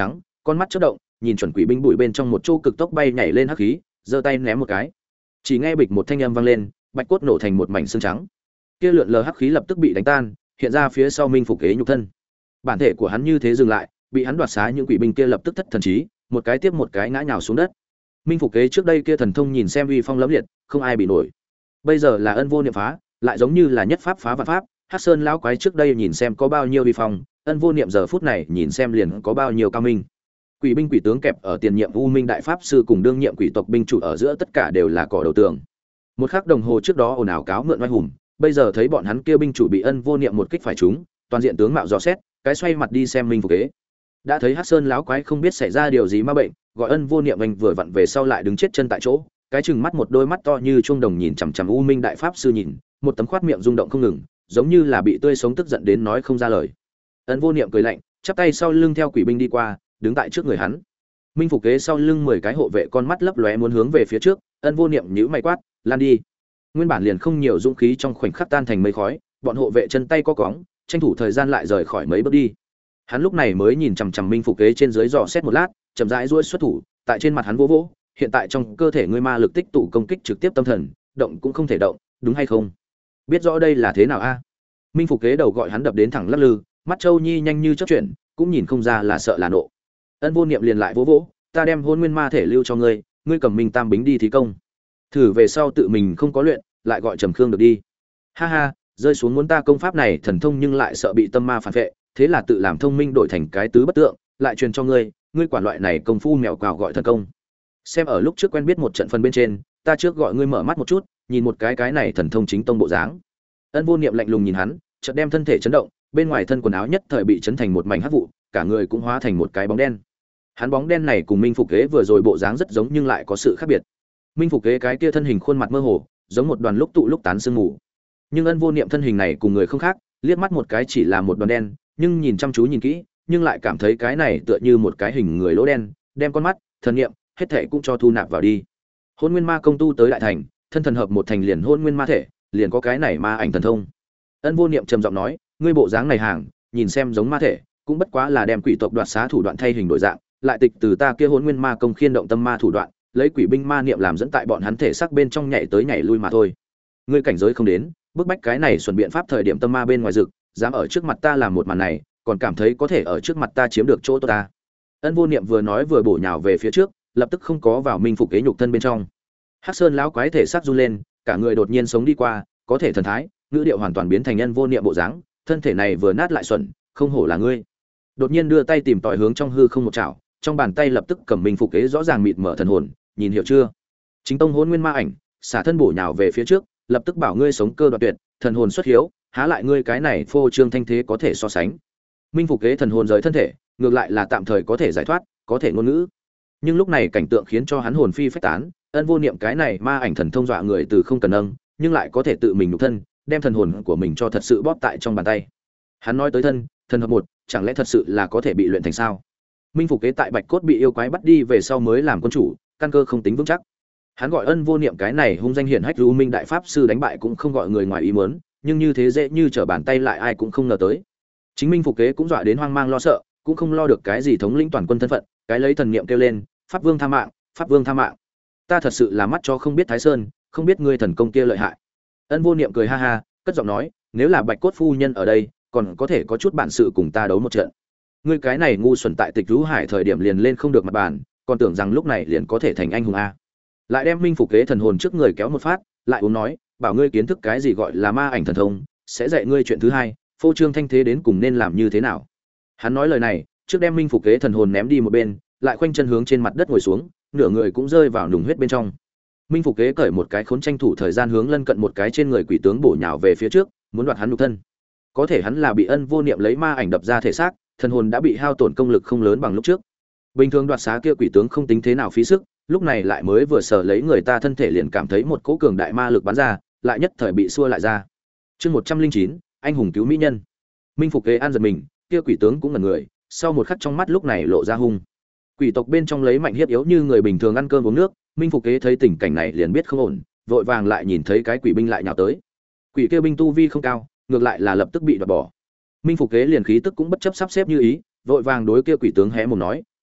con mắt chớp động, nhìn chuẩn quỷ binh bụi bên trong một chỗ cực tốc bay nhảy lên hắc khí, giơ tay ném một cái. Chỉ nghe bịch một thanh âm vang lên, bạch cốt nổ thành một mảnh xương trắng. Kia lượn lờ hắc khí lập tức bị đánh tan, hiện ra phía sau Minh Phục Kế nhục thân. Bản thể của hắn như thế dừng lại, bị hắn đoạt xá những quỷ binh kia lập tức thất thần trí, một cái tiếp một cái ngã nhào xuống đất. Minh Phục Kế trước đây kia thần thông nhìn xem uy phong lẫm liệt, không ai bị nổi. Bây giờ là ân vô niệm phá, lại giống như là nhất pháp phá vạn pháp. Hắc Sơn lão quái trước đây nhìn xem có bao nhiêu uy phong, ân vô niệm giờ phút này nhìn xem liền có bao nhiêu cao minh. Quỷ binh quỷ tướng kẹp ở tiền nhiệm U Minh đại pháp sư cùng đương nhiệm quỷ tộc binh chủ ở giữa tất cả đều là cỏ đầu tường. Một khắc đồng hồ trước đó ồn ào cáo mượn oai hùng, bây giờ thấy bọn hắn kia binh chủ bị ân vô niệm một kích phải trúng, toàn diện tướng mạo dò xét, cái xoay mặt đi xem Minh Phục Kế. Đã thấy Hắc Sơn lão quái không biết xảy ra điều gì ma bệnh, gọi ân vô niệm anh vừa vặn về sau lại đứng chết chân tại chỗ, cái chừng mắt một đôi mắt to như chuông đồng nhìn chằm chằm U Minh đại pháp sư nhìn, một tấm khoát miệng rung động không ngừng, giống như là bị tươi sống tức giận đến nói không ra lời. Ân vô niệm cười lạnh, chắp tay sau lưng theo quỷ binh đi qua, đứng tại trước người hắn. Minh Phục Kế sau lưng 10 cái hộ vệ con mắt lấp lóe muốn hướng về phía trước, ân vô niệm nhíu mày quát, "Lan đi." Nguyên bản liền không nhiều dũng khí trong khoảnh khắc tan thành mây khói, bọn hộ vệ chân tay co cóng, tranh thủ thời gian lại rời khỏi mấy bước đi. Hắn lúc này mới nhìn chằm chằm Minh Phục Kế trên dưới dò xét một lát, chậm rãi duỗi xuất thủ, tại trên mặt hắn vỗ vỗ, "Hiện tại trong cơ thể ngươi ma lực tích tụ công kích trực tiếp tâm thần, động cũng không thể động, đúng hay không? Biết rõ đây là thế nào a?" Minh Phục Kế đầu gọi hắn đập đến thẳng lắc lư, mắt Châu Nhi nhanh như chớp chuyển, cũng nhìn không ra là sợ là nộ. Ân vô niệm liền lại vỗ vỗ, "Ta đem hôn nguyên ma thể lưu cho ngươi, ngươi cầm Minh Tam Bính đi thí công. Thử về sau tự mình không có luyện, lại gọi Trầm Khương được đi." Ha ha, rơi xuống muốn ta công pháp này thần thông nhưng lại sợ bị tâm ma phản vệ, thế là tự làm thông minh đổi thành cái tứ bất tượng, lại truyền cho ngươi, ngươi quản loại này công phu mèo quào gọi thần công. Xem ở lúc trước quen biết một trận phần bên trên, ta trước gọi ngươi mở mắt một chút, nhìn một cái này thần thông chính tông bộ dáng. Ân vô niệm lạnh lùng nhìn hắn, chợt đem thân thể chấn động, bên ngoài thân quần áo nhất thời bị chấn thành một mảnh hắc vụ, cả người cũng hóa thành một cái bóng đen. Hắn bóng đen này cùng Minh Phục Kế vừa rồi bộ dáng rất giống nhưng lại có sự khác biệt. Minh Phục Kế cái kia thân hình khuôn mặt mơ hồ, giống một đoàn lúc tụ lúc tán sương mù. Nhưng ân vô niệm thân hình này cùng người không khác, liếc mắt một cái chỉ là một đoàn đen, nhưng nhìn chăm chú nhìn kỹ, nhưng lại cảm thấy cái này tựa như một cái hình người lỗ đen, đem con mắt, thần niệm, hết thảy cũng cho thu nạp vào đi. Hôn Nguyên Ma công tu tới đại thành, thân thần hợp một thành liền Hôn Nguyên Ma thể, liền có cái này ma ảnh thần thông. Ân vô niệm trầm giọng nói, ngươi bộ dáng này hàng, nhìn xem giống ma thể, cũng bất quá là đem quỷ tộc đoạt xá thủ đoạn thay hình đổi dạng, lại tịch từ ta kia Hôn Nguyên Ma công khiên động tâm ma thủ đoạn, lấy quỷ binh ma niệm làm dẫn tại bọn hắn thể xác bên trong nhảy tới nhảy lui mà thôi. Ngươi cảnh giới không đến, bức bách cái này xuẩn biện pháp thời điểm tâm ma bên ngoài rực, dám ở trước mặt ta làm một màn này, còn cảm thấy có thể ở trước mặt ta chiếm được chỗ tốt ta. Ân vô niệm vừa nói vừa bổ nhào về phía trước, lập tức không có vào Minh Phục Kế nhục thân bên trong. Hắc Sơn lão quái thể xác run lên, cả người đột nhiên sống đi qua, có thể thần thái, ngữ điệu hoàn toàn biến thành Ân vô niệm bộ dáng, thân thể này vừa nát lại xuẩn, không hổ là ngươi. Đột nhiên đưa tay tìm tòi hướng trong hư không một chảo, trong bàn tay lập tức cầm Minh Phục Kế rõ ràng mịt mở thần hồn, nhìn hiểu chưa? Chính tông Hôn Nguyên Ma ảnh, xả thân bổ nhào về phía trước, lập tức bảo ngươi sống cơ đoạn tuyệt, thần hồn xuất hiếu, há lại ngươi cái này phô trương thanh thế có thể so sánh. Minh Phục Kế thần hồn rời thân thể, ngược lại là tạm thời có thể giải thoát, có thể ngôn ngữ. Nhưng lúc này cảnh tượng khiến cho hắn hồn phi phách tán, ân vô niệm cái này ma ảnh thần thông dọa người từ không cần nâng, nhưng lại có thể tự mình nhục thân, đem thần hồn của mình cho thật sự bóp tại trong bàn tay. Hắn nói tới thân, thần hợp một, chẳng lẽ thật sự là có thể bị luyện thành sao? Minh Phục Kế tại Bạch Cốt bị yêu quái bắt đi về sau mới làm quân chủ, căn cơ không tính vững chắc. Hắn gọi ân vô niệm cái này hung danh hiển hách U Minh đại pháp sư đánh bại cũng không gọi người ngoài ý muốn, nhưng như thế dễ như trở bàn tay lại ai cũng không ngờ tới. Chính Minh Phục Kế cũng dọa đến hoang mang lo sợ, cũng không lo được cái gì thống lĩnh toàn quân thân phận, cái lấy thần niệm kêu lên, "Pháp vương tha mạng, Pháp vương tha mạng." Ta thật sự là mắt cho không biết Thái Sơn, không biết ngươi thần công kia lợi hại. Ân vô niệm cười ha ha, cất giọng nói, "Nếu là Bạch Cốt phu nhân ở đây, còn có thể có chút bản sự cùng ta đấu một trận. Ngươi cái này ngu xuẩn tại Tịch Vũ Hải thời điểm liền lên không được mặt bàn, còn tưởng rằng lúc này liền có thể thành anh hùng a." Lại đem Minh Phục Kế thần hồn trước người kéo một phát, lại uống nói, "Bảo ngươi kiến thức cái gì gọi là ma ảnh thần thông, sẽ dạy ngươi chuyện thứ hai, phô trương thanh thế đến cùng nên làm như thế nào." Hắn nói lời này, trước đem Minh Phục Kế thần hồn ném đi một bên, lại khoanh chân hướng trên mặt đất ngồi xuống, nửa người cũng rơi vào nùng huyết bên trong. Minh Phục Kế cởi một cái khốn tranh thủ thời gian hướng lân cận một cái trên người quỷ tướng bổ nhào về phía trước, muốn đoạt hắn nhục thân. Có thể hắn là bị ân vô niệm lấy ma ảnh đập ra thể xác, thần hồn đã bị hao tổn công lực không lớn bằng lúc trước. Bình thường đoạt xá kia quỷ tướng không tính thế nào phí sức, lúc này lại mới vừa sở lấy người ta thân thể liền cảm thấy một cỗ cường đại ma lực bắn ra, lại nhất thời bị xua lại ra. Chương 109, anh hùng cứu mỹ nhân. Minh Phục Kế an giật mình, kia quỷ tướng cũng ngẩn người, sau một khắc trong mắt lúc này lộ ra hung. Quỷ tộc bên trong lấy mạnh hiếp yếu như người bình thường ăn cơm uống nước, Minh Phục Kế thấy tình cảnh này liền biết không ổn, vội vàng lại nhìn thấy cái quỷ binh lại nhào tới. Quỷ kia binh tu vi không cao, ngược lại là lập tức bị đoạt bỏ. Minh Phục Kế liền khí tức cũng bất chấp sắp xếp như ý, vội vàng đối kia quỷ tướng hé mồm nói,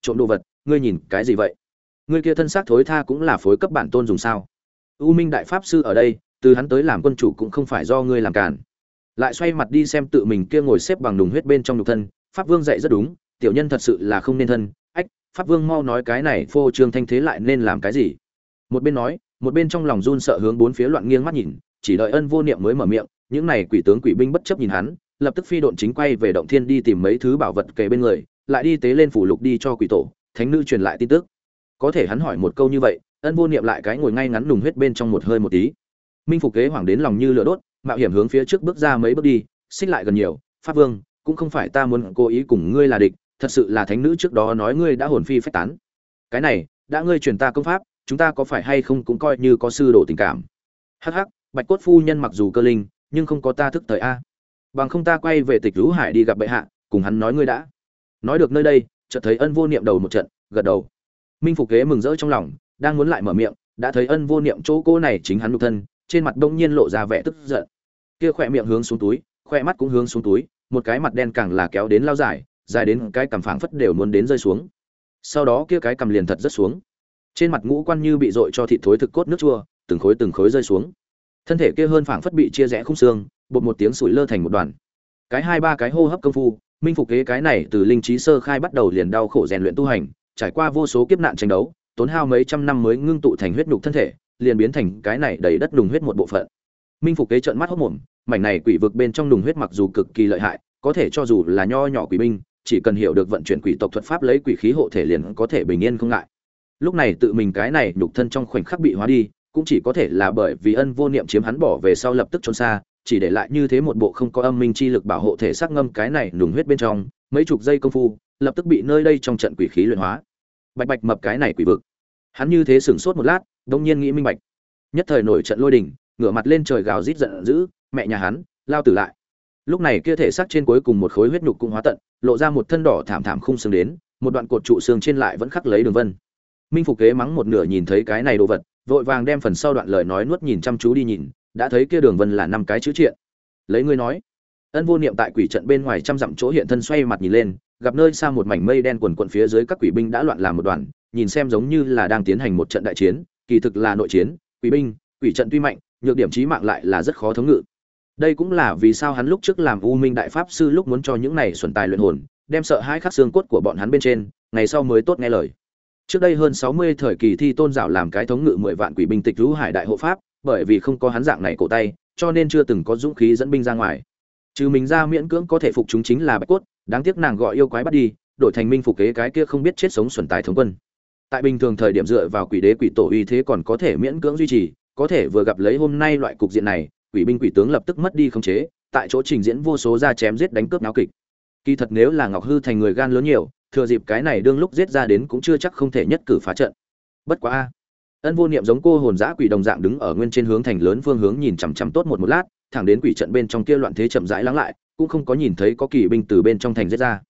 trộm đồ vật, ngươi nhìn cái gì vậy? Ngươi kia thân xác thối tha cũng là phối cấp bản tôn dùng sao? U Minh đại pháp sư ở đây, từ hắn tới làm quân chủ cũng không phải do ngươi làm cản. Lại xoay mặt đi xem tự mình kia ngồi xếp bằng đùng huyết bên trong nhục thân, pháp vương dạy rất đúng, tiểu nhân thật sự là không nên thân. Ách, pháp vương mau nói cái này phô trương thanh thế lại nên làm cái gì? Một bên nói, một bên trong lòng run sợ hướng bốn phía loạn nghiêng mắt nhìn, chỉ đợi Ân Vô Niệm mới mở miệng, những này quỷ tướng quỷ binh bất chấp nhìn hắn, lập tức phi độn chính quay về động thiên đi tìm mấy thứ bảo vật kề bên người, lại đi tế lên phủ lục đi cho quỷ tổ, thánh nữ truyền lại tin tức. Có thể hắn hỏi một câu như vậy, Ân Vô Niệm lại cái ngồi ngay ngắn nùng huyết bên trong một hơi một tí. Minh Phục Kế Hoàng đến lòng như lửa đốt, mạo hiểm hướng phía trước bước ra mấy bước đi, xích lại gần nhiều, "Pháp Vương, cũng không phải ta muốn cố ý cùng ngươi là địch, thật sự là thánh nữ trước đó nói ngươi đã hồn phi phách tán. Cái này, đã ngươi truyền ta công pháp, chúng ta có phải hay không cũng coi như có sư đồ tình cảm." Hắc hắc, Bạch Cốt phu nhân mặc dù cơ linh, nhưng không có ta thức thời a. Bằng không ta quay về Tịch Vũ Hải đi gặp bệ hạ, cùng hắn nói ngươi đã. Nói được nơi đây, chợt thấy Ân Vô Niệm đầu một trận, gật đầu. Minh Phục Kế mừng rỡ trong lòng, đang muốn lại mở miệng, đã thấy Ân Vô Niệm chỗ cô này chính hắn nhục thân, trên mặt đông nhiên lộ ra vẻ tức giận. Kia khỏe miệng hướng xuống túi, khỏe mắt cũng hướng xuống túi, một cái mặt đen càng là kéo đến lao dài, dài đến cái cằm phảng phất đều muốn đến rơi xuống. Sau đó kia cái cằm liền thật rất xuống. Trên mặt ngũ quan như bị dội cho thịt thối thực cốt nước chua, từng khối rơi xuống. Thân thể kia hơn phảng phất bị chia rẽ khung xương, bột một tiếng sủi lơ thành một đoàn. Cái hai ba cái hô hấp công phu, Minh Phục Kế cái này từ linh trí sơ khai bắt đầu liền đau khổ rèn luyện tu hành, trải qua vô số kiếp nạn tranh đấu, tốn hao mấy trăm năm mới ngưng tụ thành huyết nhục thân thể, liền biến thành cái này đầy đất đùng huyết một bộ phận. Minh Phục Kế trợn mắt hốt mồm, mảnh này quỷ vực bên trong đùng huyết mặc dù cực kỳ lợi hại, có thể cho dù là nho nhỏ quỷ binh, chỉ cần hiểu được vận chuyển quỷ tộc thuật pháp lấy quỷ khí hộ thể liền có thể bình yên không ngại. Lúc này tự mình cái này nhục thân trong khoảnh khắc bị hóa đi, cũng chỉ có thể là bởi vì Ân Vô Niệm chiếm hắn bỏ về sau lập tức trốn xa, chỉ để lại như thế một bộ không có âm minh chi lực bảo hộ thể xác ngâm cái này nùng huyết bên trong, mấy chục giây công phu, lập tức bị nơi đây trong trận quỷ khí luyện hóa. Bạch bạch mập cái này quỷ vực. Hắn như thế sửng sốt một lát, đột nhiên nghĩ minh bạch. Nhất thời nổi trận lôi đình, ngửa mặt lên trời gào rít giận dữ, mẹ nhà hắn, lao tử lại. Lúc này kia thể xác trên cuối cùng một khối huyết nhục cũng hóa tận, lộ ra một thân đỏ thảm thảm khung xương đến, một đoạn cột trụ xương trên lại vẫn khắc lấy đường vân. Minh Phục Kế mắng một nửa nhìn thấy cái này đồ vật, vội vàng đem phần sau đoạn lời nói nuốt nhìn chăm chú đi nhìn, đã thấy kia đường vân là 5 cái chữ triện. Lấy ngươi nói. Ân Vô Niệm tại quỷ trận bên ngoài trăm dặm chỗ hiện thân xoay mặt nhìn lên, gặp nơi xa một mảnh mây đen quần quần phía dưới các quỷ binh đã loạn làm một đoàn, nhìn xem giống như là đang tiến hành một trận đại chiến, kỳ thực là nội chiến, quỷ binh, quỷ trận tuy mạnh, nhược điểm chí mạng lại là rất khó thống ngự. Đây cũng là vì sao hắn lúc trước làm U Minh đại pháp sư lúc muốn cho những này xuẩn tài luyện hồn, đem sợ hãi khắc xương cốt của bọn hắn bên trên, ngày sau mới tốt nghe lời. Trước đây hơn 60 thời kỳ thi tôn giáo làm cái thống ngự 10 vạn quỷ binh Tịch Vũ Hải đại hộ pháp, bởi vì không có hắn dạng này cổ tay, cho nên chưa từng có dũng khí dẫn binh ra ngoài. Trừ mình ra miễn cưỡng có thể phục chúng chính là Bạch Cốt, đáng tiếc nàng gọi yêu quái bắt đi, đổi thành Minh Phục Kế cái kia không biết chết sống xuẩn tài thống quân. Tại bình thường thời điểm dựa vào quỷ đế quỷ tổ uy thế còn có thể miễn cưỡng duy trì, có thể vừa gặp lấy hôm nay loại cục diện này, quỷ binh quỷ tướng lập tức mất đi khống chế, tại chỗ trình diễn vô số ra chém giết đánh cướp náo kịch. Kỳ thật nếu là Ngọc Hư thành người gan lớn nhiều, thừa dịp cái này đương lúc giết ra đến cũng chưa chắc không thể nhất cử phá trận. Bất quá a. Ân Vô Niệm giống cô hồn dã quỷ đồng dạng đứng ở nguyên trên hướng thành lớn phương hướng nhìn chằm chằm tốt một lát, thẳng đến quỷ trận bên trong kia loạn thế chậm rãi lắng lại, cũng không có nhìn thấy có kỳ binh từ bên trong thành giết ra.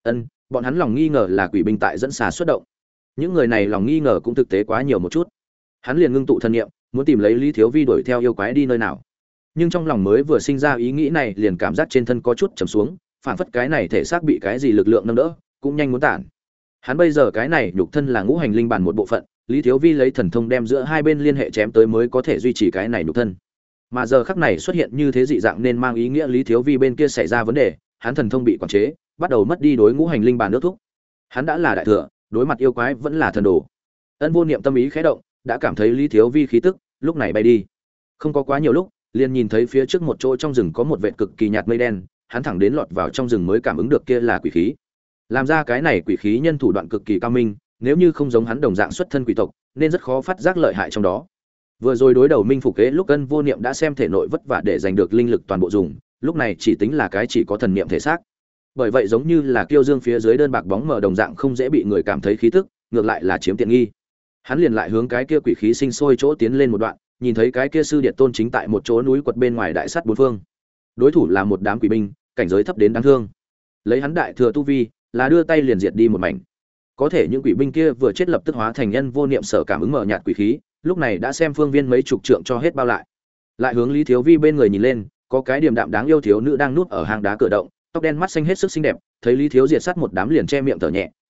Bọn hắn lòng nghi ngờ là quỷ binh tại dẫn xà xuất động. Những người này lòng nghi ngờ cũng thực tế quá nhiều một chút. Hắn liền ngưng tụ thân niệm, muốn tìm lấy Lý Thiếu Vi đuổi theo yêu quái đi nơi nào. Nhưng trong lòng mới vừa sinh ra ý nghĩ này, liền cảm giác trên thân có chút trầm xuống, phản phất cái này thể xác bị cái gì lực lượng nâng đỡ, cũng nhanh muốn tản. Hắn bây giờ cái này nhục thân là ngũ hành linh bản một bộ phận, Lý Thiếu Vi lấy thần thông đem giữa hai bên liên hệ chém tới mới có thể duy trì cái này nhục thân. Mà giờ khắc này xuất hiện như thế dị dạng nên mang ý nghĩa Lý Thiếu Vi bên kia xảy ra vấn đề, hắn thần thông bị quản chế, bắt đầu mất đi đối ngũ hành linh bản nước thúc. Hắn đã là đại thừa, đối mặt yêu quái vẫn là thần đồ. Ân Vô Niệm tâm ý khẽ động, đã cảm thấy Lý Thiếu Vi khí tức, lúc này bay đi. Không có quá nhiều lúc, liền nhìn thấy phía trước một chỗ trong rừng có một vệt cực kỳ nhạt mây đen, hắn thẳng đến lọt vào trong rừng mới cảm ứng được kia là quỷ khí. Làm ra cái này quỷ khí nhân thủ đoạn cực kỳ cao minh, nếu như không giống hắn đồng dạng xuất thân quỷ tộc, nên rất khó phát giác lợi hại trong đó. Vừa rồi đối đầu Minh Phục Kế lúc Ân Vô Niệm đã xem thể nội vất vả để giành được linh lực toàn bộ dùng, lúc này chỉ tính là cái chỉ có thần niệm thể xác. Bởi vậy giống như là kiêu dương phía dưới đơn bạc bóng mờ đồng dạng không dễ bị người cảm thấy khí tức, ngược lại là chiếm tiện nghi. Hắn liền lại hướng cái kia quỷ khí sinh sôi chỗ tiến lên một đoạn, nhìn thấy cái kia sư điệt tôn chính tại một chỗ núi quật bên ngoài đại sắt bốn phương. Đối thủ là một đám quỷ binh, cảnh giới thấp đến đáng thương. Lấy hắn đại thừa tu vi, là đưa tay liền diệt đi một mảnh. Có thể những quỷ binh kia vừa chết lập tức hóa thành Nhân Vô Niệm sở cảm ứng mờ nhạt quỷ khí, lúc này đã xem phương viên mấy chục trượng cho hết bao lại. Lại hướng Lý Thiếu Vi bên người nhìn lên, có cái điềm đạm đáng yêu thiếu nữ đang núp ở hang đá cửa động, tóc đen mắt xanh hết sức xinh đẹp, thấy Lý Thiếu diệt sát một đám liền che miệng thở nhẹ,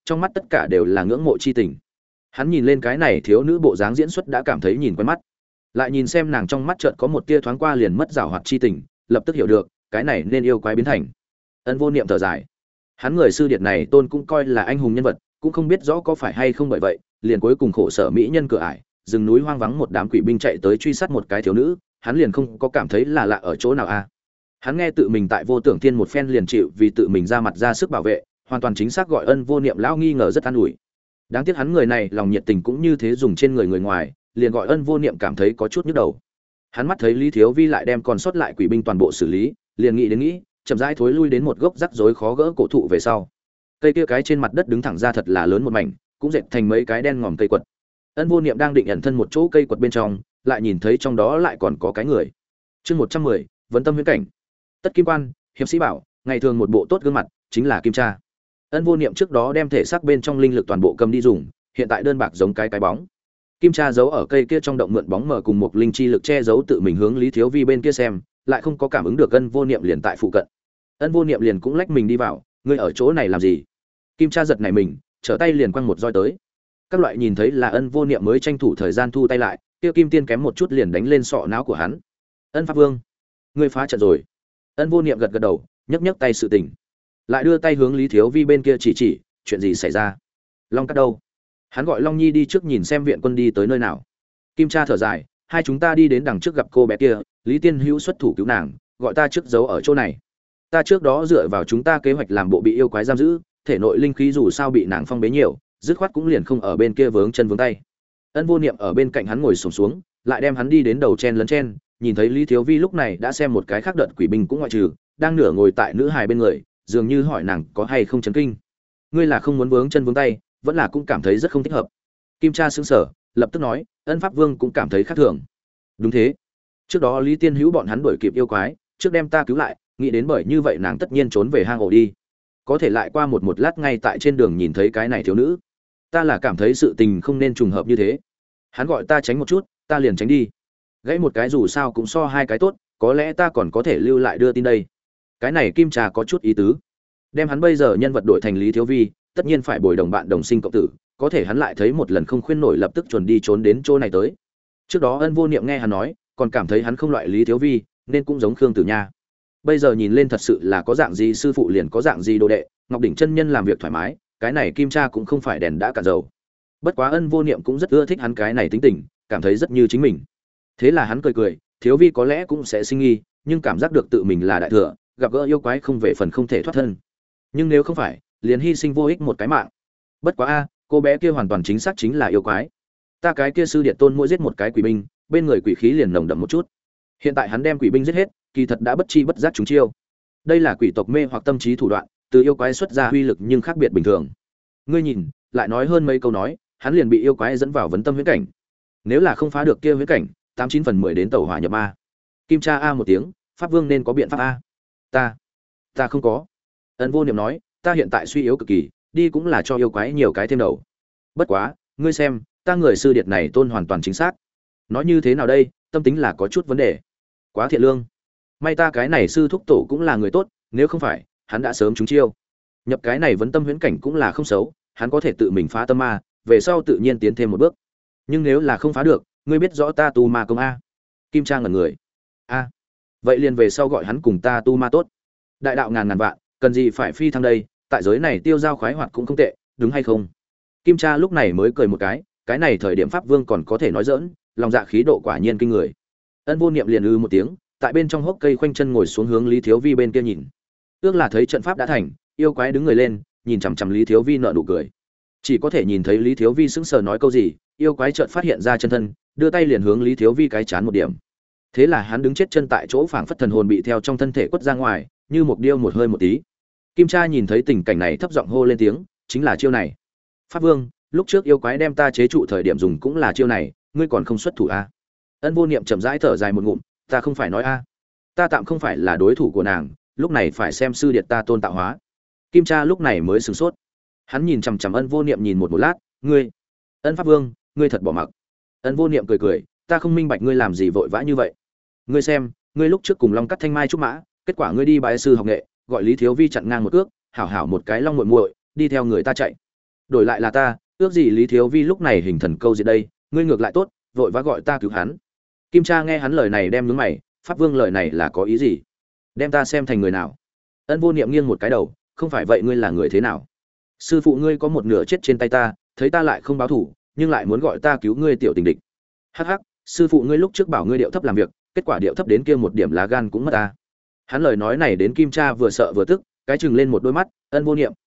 trong mắt tất cả đều là ngưỡng mộ chi tình. Hắn nhìn lên cái này thiếu nữ bộ dáng diễn xuất đã cảm thấy nhìn quen mắt, lại nhìn xem nàng trong mắt chợt có một tia thoáng qua liền mất giảo hoạt chi tình, lập tức hiểu được cái này nên yêu quái biến thành. Ân Vô Niệm thở dài, hắn người sư điệt này tôn cũng coi là anh hùng nhân vật, cũng không biết rõ có phải hay không, bởi vậy liền cuối cùng khổ sở mỹ nhân cửa ải, rừng núi hoang vắng một đám quỷ binh chạy tới truy sát một cái thiếu nữ, hắn liền không có cảm thấy là lạ ở chỗ nào a. Hắn nghe tự mình tại Vô Tưởng Thiên một phen liền chịu vì tự mình ra mặt ra sức bảo vệ, hoàn toàn chính xác gọi Ân Vô Niệm lão nghi ngờ rất an ủi. Đáng tiếc hắn người này lòng nhiệt tình cũng như thế dùng trên người ngoài, liền gọi Ân Vô Niệm cảm thấy có chút nhức đầu. Hắn mắt thấy Lý Thiếu Vi lại đem còn sót lại quỷ binh toàn bộ xử lý, liền nghĩ, chậm rãi thối lui đến một gốc rắc rối khó gỡ cổ thụ về sau. Cây kia cái trên mặt đất đứng thẳng ra thật là lớn một mảnh, cũng dệt thành mấy cái đen ngòm cây quật. Ân Vô Niệm đang định ẩn thân một chỗ cây quật bên trong, lại nhìn thấy trong đó lại còn có cái người. Chương 110, vấn tâm huyễn cảnh. Tất Kim Quan, hiệp sĩ bảo, ngày thường một bộ tốt gương mặt, chính là Kim Cha. Ân Vô Niệm trước đó đem thể xác bên trong linh lực toàn bộ cầm đi dùng, hiện tại đơn bạc giống cái bóng. Kim Cha giấu ở cây kia trong động mượn bóng mờ cùng một linh chi lực che giấu tự mình hướng Lý Thiếu Vi bên kia xem, lại không có cảm ứng được Ân Vô Niệm liền tại phụ cận. Ân Vô Niệm liền cũng lách mình đi vào, ngươi ở chỗ này làm gì? Kim Cha giật nảy mình, trở tay liền quăng một roi tới. Các loại nhìn thấy là Ân Vô Niệm mới tranh thủ thời gian thu tay lại, kia Kim Tiên kém một chút liền đánh lên sọ não của hắn. Ân Pháp Vương, ngươi phá trận rồi. Ân Vô Niệm gật gật đầu, nhấc tay sự tình, lại đưa tay hướng Lý Thiếu Vi bên kia chỉ, chuyện gì xảy ra? Long Cát đâu? Hắn gọi Long Nhi đi trước nhìn xem viện quân đi tới nơi nào. Kim Cha thở dài, hai chúng ta đi đến đằng trước gặp cô bé kia, Lý Tiên Hữu xuất thủ cứu nàng, gọi ta trước giấu ở chỗ này. Ta trước đó dựa vào chúng ta kế hoạch làm bộ bị yêu quái giam giữ, thể nội linh khí dù sao bị nàng phong bế nhiều, dứt khoát cũng liền không ở bên kia vướng chân vướng tay. Ân Vô Niệm ở bên cạnh hắn ngồi xổm xuống, lại đem hắn đi đến đầu chen lấn chen, nhìn thấy Lý Thiếu Vi lúc này đã xem một cái khác đợt quỷ binh cũng ngoại trừ, đang nửa ngồi tại nữ hài bên người, dường như hỏi nàng có hay không chấn kinh. Ngươi là không muốn vướng chân vướng tay, vẫn là cũng cảm thấy rất không thích hợp. Kim Cha sững sờ, lập tức nói, Ân Pháp Vương cũng cảm thấy khác thường. Đúng thế, trước đó Lý Tiên Hữu bọn hắn đuổi kịp yêu quái, trước đem ta cứu lại, nghĩ đến bởi như vậy nàng tất nhiên trốn về hang ổ đi. Có thể lại qua một lát ngay tại trên đường nhìn thấy cái này thiếu nữ, ta là cảm thấy sự tình không nên trùng hợp như thế. Hắn gọi ta tránh một chút, ta liền tránh đi. Gãy một cái dù sao cũng so hai cái tốt, có lẽ ta còn có thể lưu lại đưa tin đây. Cái này Kim Trà có chút ý tứ. Đem hắn bây giờ nhân vật đổi thành Lý Thiếu Vi, tất nhiên phải bồi đồng bạn đồng sinh cộng tử, có thể hắn lại thấy một lần không khuyên nổi lập tức chuẩn đi trốn đến chỗ này tới. Trước đó Ân Vô Niệm nghe hắn nói, còn cảm thấy hắn không loại Lý Thiếu Vi, nên cũng giống Khương Tử Nha. Bây giờ nhìn lên thật sự là có dạng gì sư phụ liền có dạng gì đồ đệ, Ngọc Đỉnh chân nhân làm việc thoải mái, cái này Kim Cha cũng không phải đèn đã cạn dầu. Bất quá Ân Vô Niệm cũng rất ưa thích hắn cái này tính tình, cảm thấy rất như chính mình. Thế là hắn cười, Thiếu Vi có lẽ cũng sẽ sinh nghi, nhưng cảm giác được tự mình là đại thừa, gặp gỡ yêu quái không về phần không thể thoát thân. Nhưng nếu không phải, liền hy sinh vô ích một cái mạng. Bất quá cô bé kia hoàn toàn chính xác chính là yêu quái. Ta cái kia sư điệt tôn mỗi giết một cái quỷ binh, bên người quỷ khí liền nồng đậm một chút. Hiện tại hắn đem quỷ binh giết hết, kỳ thật đã bất chi bất giác chúng chiêu. Đây là quỷ tộc mê hoặc tâm trí thủ đoạn, từ yêu quái xuất ra uy lực nhưng khác biệt bình thường. Ngươi nhìn, lại nói hơn mấy câu nói, hắn liền bị yêu quái dẫn vào vấn tâm huyễn cảnh. Nếu là không phá được kia huyễn cảnh, 89/10 đến tẩu hỏa nhập ma. Kim Cha a một tiếng, Pháp Vương nên có biện pháp a. Ta không có. Ân Vô Niệm nói, ta hiện tại suy yếu cực kỳ, đi cũng là cho yêu quái nhiều cái thêm đầu. Bất quá, ngươi xem, ta người sư điệt này tôn hoàn toàn chính xác. Nói như thế nào đây, tâm tính là có chút vấn đề. Quá thiện lương. May ta cái này sư thúc tổ cũng là người tốt, nếu không phải, hắn đã sớm trúng chiêu. Nhập cái này vấn tâm huyễn cảnh cũng là không xấu, hắn có thể tự mình phá tâm ma, về sau tự nhiên tiến thêm một bước. Nhưng nếu là không phá được, ngươi biết rõ ta tu ma công a. Kim Trang ngẩn người. A. Vậy liền về sau gọi hắn cùng ta tu ma tốt. Đại đạo ngàn ngàn vạn, cần gì phải phi thăng đây, tại giới này tiêu giao khoái hoạt cũng không tệ, đúng hay không? Kim Cha lúc này mới cười một cái này thời điểm Pháp Vương còn có thể nói giỡn, lòng dạ khí độ quả nhiên kinh người. Ân Vô Niệm liền một tiếng, tại bên trong hốc cây khoanh chân ngồi xuống hướng Lý Thiếu Vi bên kia nhìn. Ước là thấy trận pháp đã thành, yêu quái đứng người lên, nhìn chằm chằm Lý Thiếu Vi nở nụ cười. Chỉ có thể nhìn thấy Lý Thiếu Vi sững sờ nói câu gì, yêu quái chợt phát hiện ra chân thân, đưa tay liền hướng Lý Thiếu Vi cái chán một điểm. Thế là hắn đứng chết chân tại chỗ, phảng phất thần hồn bị theo trong thân thể quất ra ngoài, như một điêu một hơi một tí. Kim Cha nhìn thấy tình cảnh này thấp giọng hô lên tiếng, chính là chiêu này. Pháp Vương, lúc trước yêu quái đem ta chế trụ thời điểm dùng cũng là chiêu này, ngươi còn không xuất thủ a? Ân Vô Niệm chậm rãi thở dài một ngụm, ta không phải nói a, ta tạm không phải là đối thủ của nàng, lúc này phải xem sư điệt ta tôn tạo hóa. Kim Cha lúc này mới sửng sốt, hắn nhìn chằm chằm Ân Vô Niệm nhìn một lát, ngươi, Ân Pháp Vương, ngươi thật bỏ mặc. Ân Vô Niệm cười, ta không minh bạch ngươi làm gì vội vã như vậy. Ngươi xem, ngươi lúc trước cùng Long Cắt Thanh Mai trúc mã, kết quả ngươi đi bái sư học nghệ, gọi Lý Thiếu Vi chặn ngang một cước, hảo hảo một cái long muội muội, đi theo người ta chạy. đổi lại là ta, ước gì Lý Thiếu Vi lúc này hình thần câu diệt đây, ngươi ngược lại tốt, vội vã gọi ta cứu hắn. Kim Cha nghe hắn lời này đem nhướng mày, Pháp Vương lời này là có ý gì? Đem ta xem thành người nào? Ân Vô Niệm nghiêng một cái đầu, không phải vậy ngươi là người thế nào? Sư phụ ngươi có một nửa chết trên tay ta, thấy ta lại không báo thủ, nhưng lại muốn gọi ta cứu ngươi tiểu tình địch. Hắc hắc, sư phụ ngươi lúc trước bảo ngươi điệu thấp làm việc, kết quả điệu thấp đến kia một điểm lá gan cũng mất ta. Hắn lời nói này đến Kim Cha vừa sợ vừa tức, cái chừng lên một đôi mắt, Ân Vô Niệm,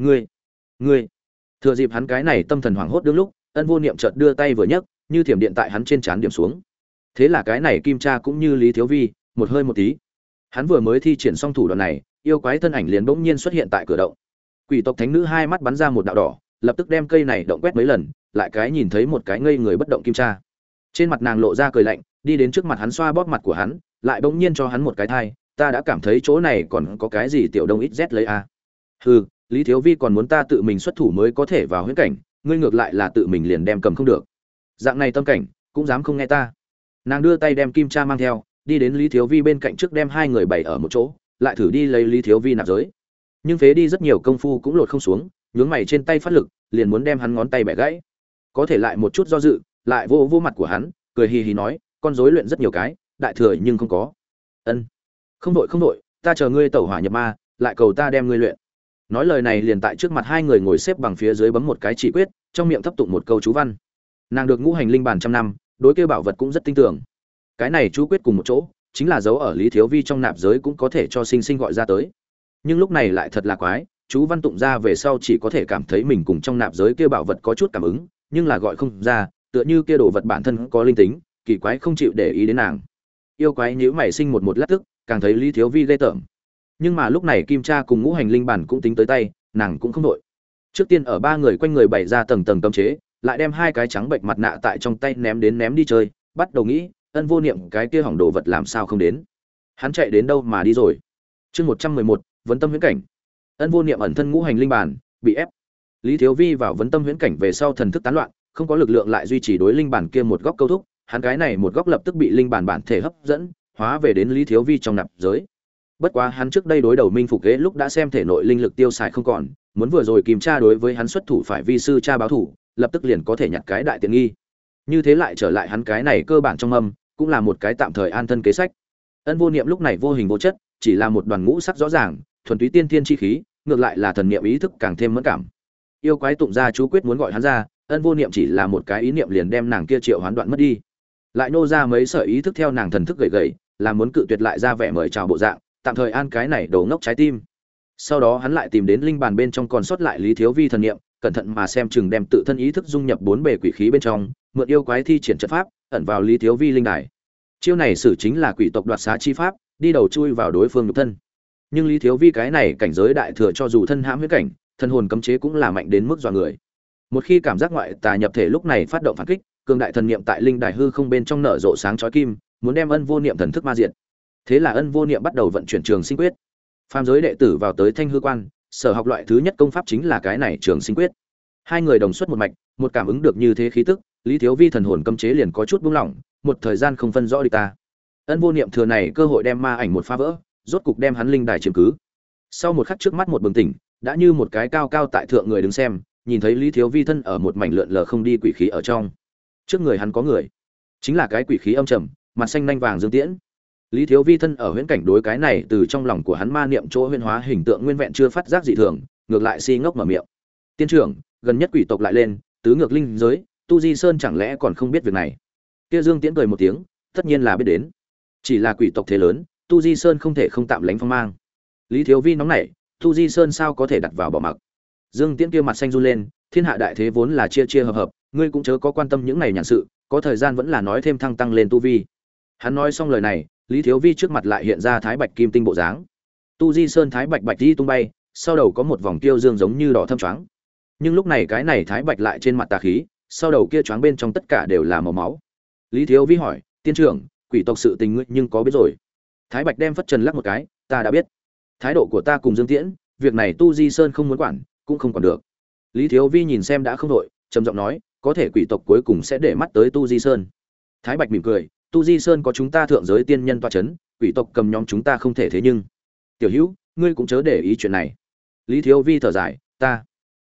ngươi. Thừa dịp hắn cái này tâm thần hoảng hốt đương lúc, Ân Vô Niệm chợt đưa tay vừa nhấc, như thiểm điện tại hắn trên trán điểm xuống. Thế là cái này Kim Cha cũng như Lý Thiếu Vi, một hơi một tí. Hắn vừa mới thi triển xong thủ đoạn này, yêu quái thân ảnh liền bỗng nhiên xuất hiện tại cửa động. Quỷ tộc thánh nữ hai mắt bắn ra một đạo đỏ, lập tức đem cây này động quét mấy lần, lại cái nhìn thấy một cái ngây người bất động Kim Cha. Trên mặt nàng lộ ra cười lạnh, đi đến trước mặt hắn xoa bóp mặt của hắn, lại bỗng nhiên cho hắn một cái thai, ta đã cảm thấy chỗ này còn có cái gì tiểu đông ít rét lấy a. Hừ, Lý Thiếu Vi còn muốn ta tự mình xuất thủ mới có thể vào huyễn cảnh, ngươi ngược lại là tự mình liền đem cầm không được. Dạng này tâm cảnh, cũng dám không nghe ta. Nàng đưa tay đem Kim Cha mang theo, đi đến Lý Thiếu Vi bên cạnh trước đem hai người bày ở một chỗ, lại thử đi lấy Lý Thiếu Vi nạp giới. Nhưng phế đi rất nhiều công phu cũng lột không xuống, nhướng mày trên tay phát lực, liền muốn đem hắn ngón tay bẻ gãy. Có thể lại một chút do dự, lại vô vô mặt của hắn, cười hì hì nói, con rối luyện rất nhiều cái, đại thừa nhưng không có. Ân, không đội, ta chờ ngươi tẩu hỏa nhập ma, lại cầu ta đem ngươi luyện. Nói lời này liền tại trước mặt hai người ngồi xếp bằng phía dưới bấm một cái chỉ quyết, trong miệng thấp tụng một câu chú văn. Nàng được ngũ hành linh bàn trăm năm, đối kêu bảo vật cũng rất tin tưởng. Cái này chú quyết cùng một chỗ, chính là dấu ở Lý Thiếu Vi trong nạp giới cũng có thể cho sinh sinh gọi ra tới. Nhưng lúc này lại thật là quái, chú văn tụng ra về sau chỉ có thể cảm thấy mình cùng trong nạp giới kia bảo vật có chút cảm ứng, nhưng là gọi không ra, tựa như kia đồ vật bản thân có linh tính, kỳ quái không chịu để ý đến nàng. Yêu quái nhíu mày sinh một lát tức, càng thấy Lý Thiếu Vi ghê tởm. Nhưng mà lúc này Kim Cha cùng ngũ hành linh bản cũng tính tới tay, nàng cũng không đội. Trước tiên ở ba người quanh người bày ra tầng tầng cấm chế, lại đem hai cái trắng bệnh mặt nạ tại trong tay ném đến ném đi chơi, bắt đầu nghĩ, Ân Vô Niệm cái kia hỏng đồ vật làm sao không đến. Hắn chạy đến đâu mà đi rồi? Chương 111, vấn tâm huyễn cảnh. Ân Vô Niệm ẩn thân ngũ hành linh bản, bị ép. Lý Thiếu Vi vào vấn tâm huyễn cảnh về sau thần thức tán loạn, không có lực lượng lại duy trì đối linh bản kia một góc câu thúc, hắn cái này một góc lập tức bị linh bản bản thể hấp dẫn, hóa về đến Lý Thiếu Vi trong nạp giới. Bất quá hắn trước đây đối đầu Minh Phục Ghế lúc đã xem thể nội linh lực tiêu xài không còn, muốn vừa rồi Kim Cha đối với hắn xuất thủ phải vi sư cha báo thủ, lập tức liền có thể nhặt cái đại tiện nghi. Như thế lại trở lại hắn cái này cơ bản trong âm, cũng là một cái tạm thời an thân kế sách. Ân Vô Niệm lúc này vô hình vô chất, chỉ là một đoàn ngũ sắc rõ ràng, thuần túy tiên thiên chi khí, ngược lại là thần niệm ý thức càng thêm mẫn cảm. Yêu quái tụng ra chú quyết muốn gọi hắn ra, Ân Vô Niệm chỉ là một cái ý niệm liền đem nàng kia triệu hoán đoạn mất đi. Lại nô ra mấy sợi ý thức theo nàng thần thức gầy gầy, là muốn cự tuyệt lại ra vẻ mời chào bộ dạng, tạm thời an cái này đầu ngốc trái tim. Sau đó hắn lại tìm đến linh bàn bên trong còn sót lại Lý Thiếu Vi thần niệm, cẩn thận mà xem chừng đem tự thân ý thức dung nhập bốn bề quỷ khí bên trong, mượn yêu quái thi triển trận pháp, ẩn vào Lý Thiếu Vi linh đài. Chiêu này sử chính là quỷ tộc đoạt xá chi pháp, đi đầu chui vào đối phương nhục thân. Nhưng Lý Thiếu Vi cái này cảnh giới đại thừa cho dù thân hãm huyết cảnh, thân hồn cấm chế cũng là mạnh đến mức dọa người. Một khi cảm giác ngoại tà nhập thể lúc này phát động phản kích, cường đại thần niệm tại linh đài hư không bên trong nở rộ sáng chói kim, muốn đem Ân Vô Niệm thần thức ma diệt. Thế là Ân Vô Niệm bắt đầu vận chuyển Trường Sinh Quyết. Phàm giới đệ tử vào tới Thanh Hư Quan, sở học loại thứ nhất công pháp chính là cái này Trường Sinh Quyết. Hai người đồng xuất một mạch, một cảm ứng được như thế khí tức, Lý Thiếu Vi thần hồn cấm chế liền có chút buông lỏng, một thời gian không phân rõ địch ta. Ân Vô Niệm thừa này cơ hội đem ma ảnh một phá vỡ, rốt cục đem hắn linh đài chiếm cứ. Sau một khắc trước mắt một bừng tỉnh, đã như một cái cao cao tại thượng người đứng xem, nhìn thấy Lý Thiếu Vi thân ở một mảnh lượn lờ không đi quỷ khí ở trong. Trước người hắn có người, chính là cái quỷ khí âm trầm, mặt xanh nanh vàng Dương Tiễn. Lý Thiếu Vi thân ở huyễn cảnh đối cái này từ trong lòng của hắn ma niệm chỗ huyễn hóa hình tượng nguyên vẹn chưa phát giác dị thường, ngược lại si ngốc mở miệng. Tiên trưởng, gần nhất quỷ tộc lại lên, tứ ngược linh giới, Tu Di Sơn chẳng lẽ còn không biết việc này? Kia Dương Tiễn cười một tiếng, tất nhiên là biết đến. Chỉ là quỷ tộc thế lớn, Tu Di Sơn không thể không tạm lánh phong mang. Lý Thiếu Vi nóng nảy, Tu Di Sơn sao có thể đặt vào bỏ mặc? Dương Tiễn kia mặt xanh run lên, thiên hạ đại thế vốn là chia chia hợp hợp, ngươi cũng chớ có quan tâm những này nhàn sự, có thời gian vẫn là nói thêm thăng tăng lên tu vi. Hắn nói xong lời này, Lý Thiếu Vi trước mặt lại hiện ra thái bạch kim tinh bộ dáng. Tu Di Sơn thái bạch bạch đi tung bay, sau đầu có một vòng tiêu dương giống như đỏ thâm choáng. Nhưng lúc này cái này thái bạch lại trên mặt tà khí, sau đầu kia choáng bên trong tất cả đều là màu máu. Lý Thiếu Vi hỏi, tiên trưởng, quỷ tộc sự tình ngươi nhưng có biết rồi? Thái bạch đem phất trần lắc một cái, ta đã biết. Thái độ của ta cùng Dương Tiễn, việc này Tu Di Sơn không muốn quản, cũng không quản được. Lý Thiếu Vi nhìn xem đã không đội, trầm giọng nói, có thể quỷ tộc cuối cùng sẽ để mắt tới Tu Di Sơn. Thái bạch mỉm cười, Tu Di Sơn có chúng ta thượng giới tiên nhân tọa chấn, quỷ tộc cầm nhóm chúng ta không thể thế nhưng. Tiểu Hữu, ngươi cũng chớ để ý chuyện này. Lý Thiếu Vi thở dài, ta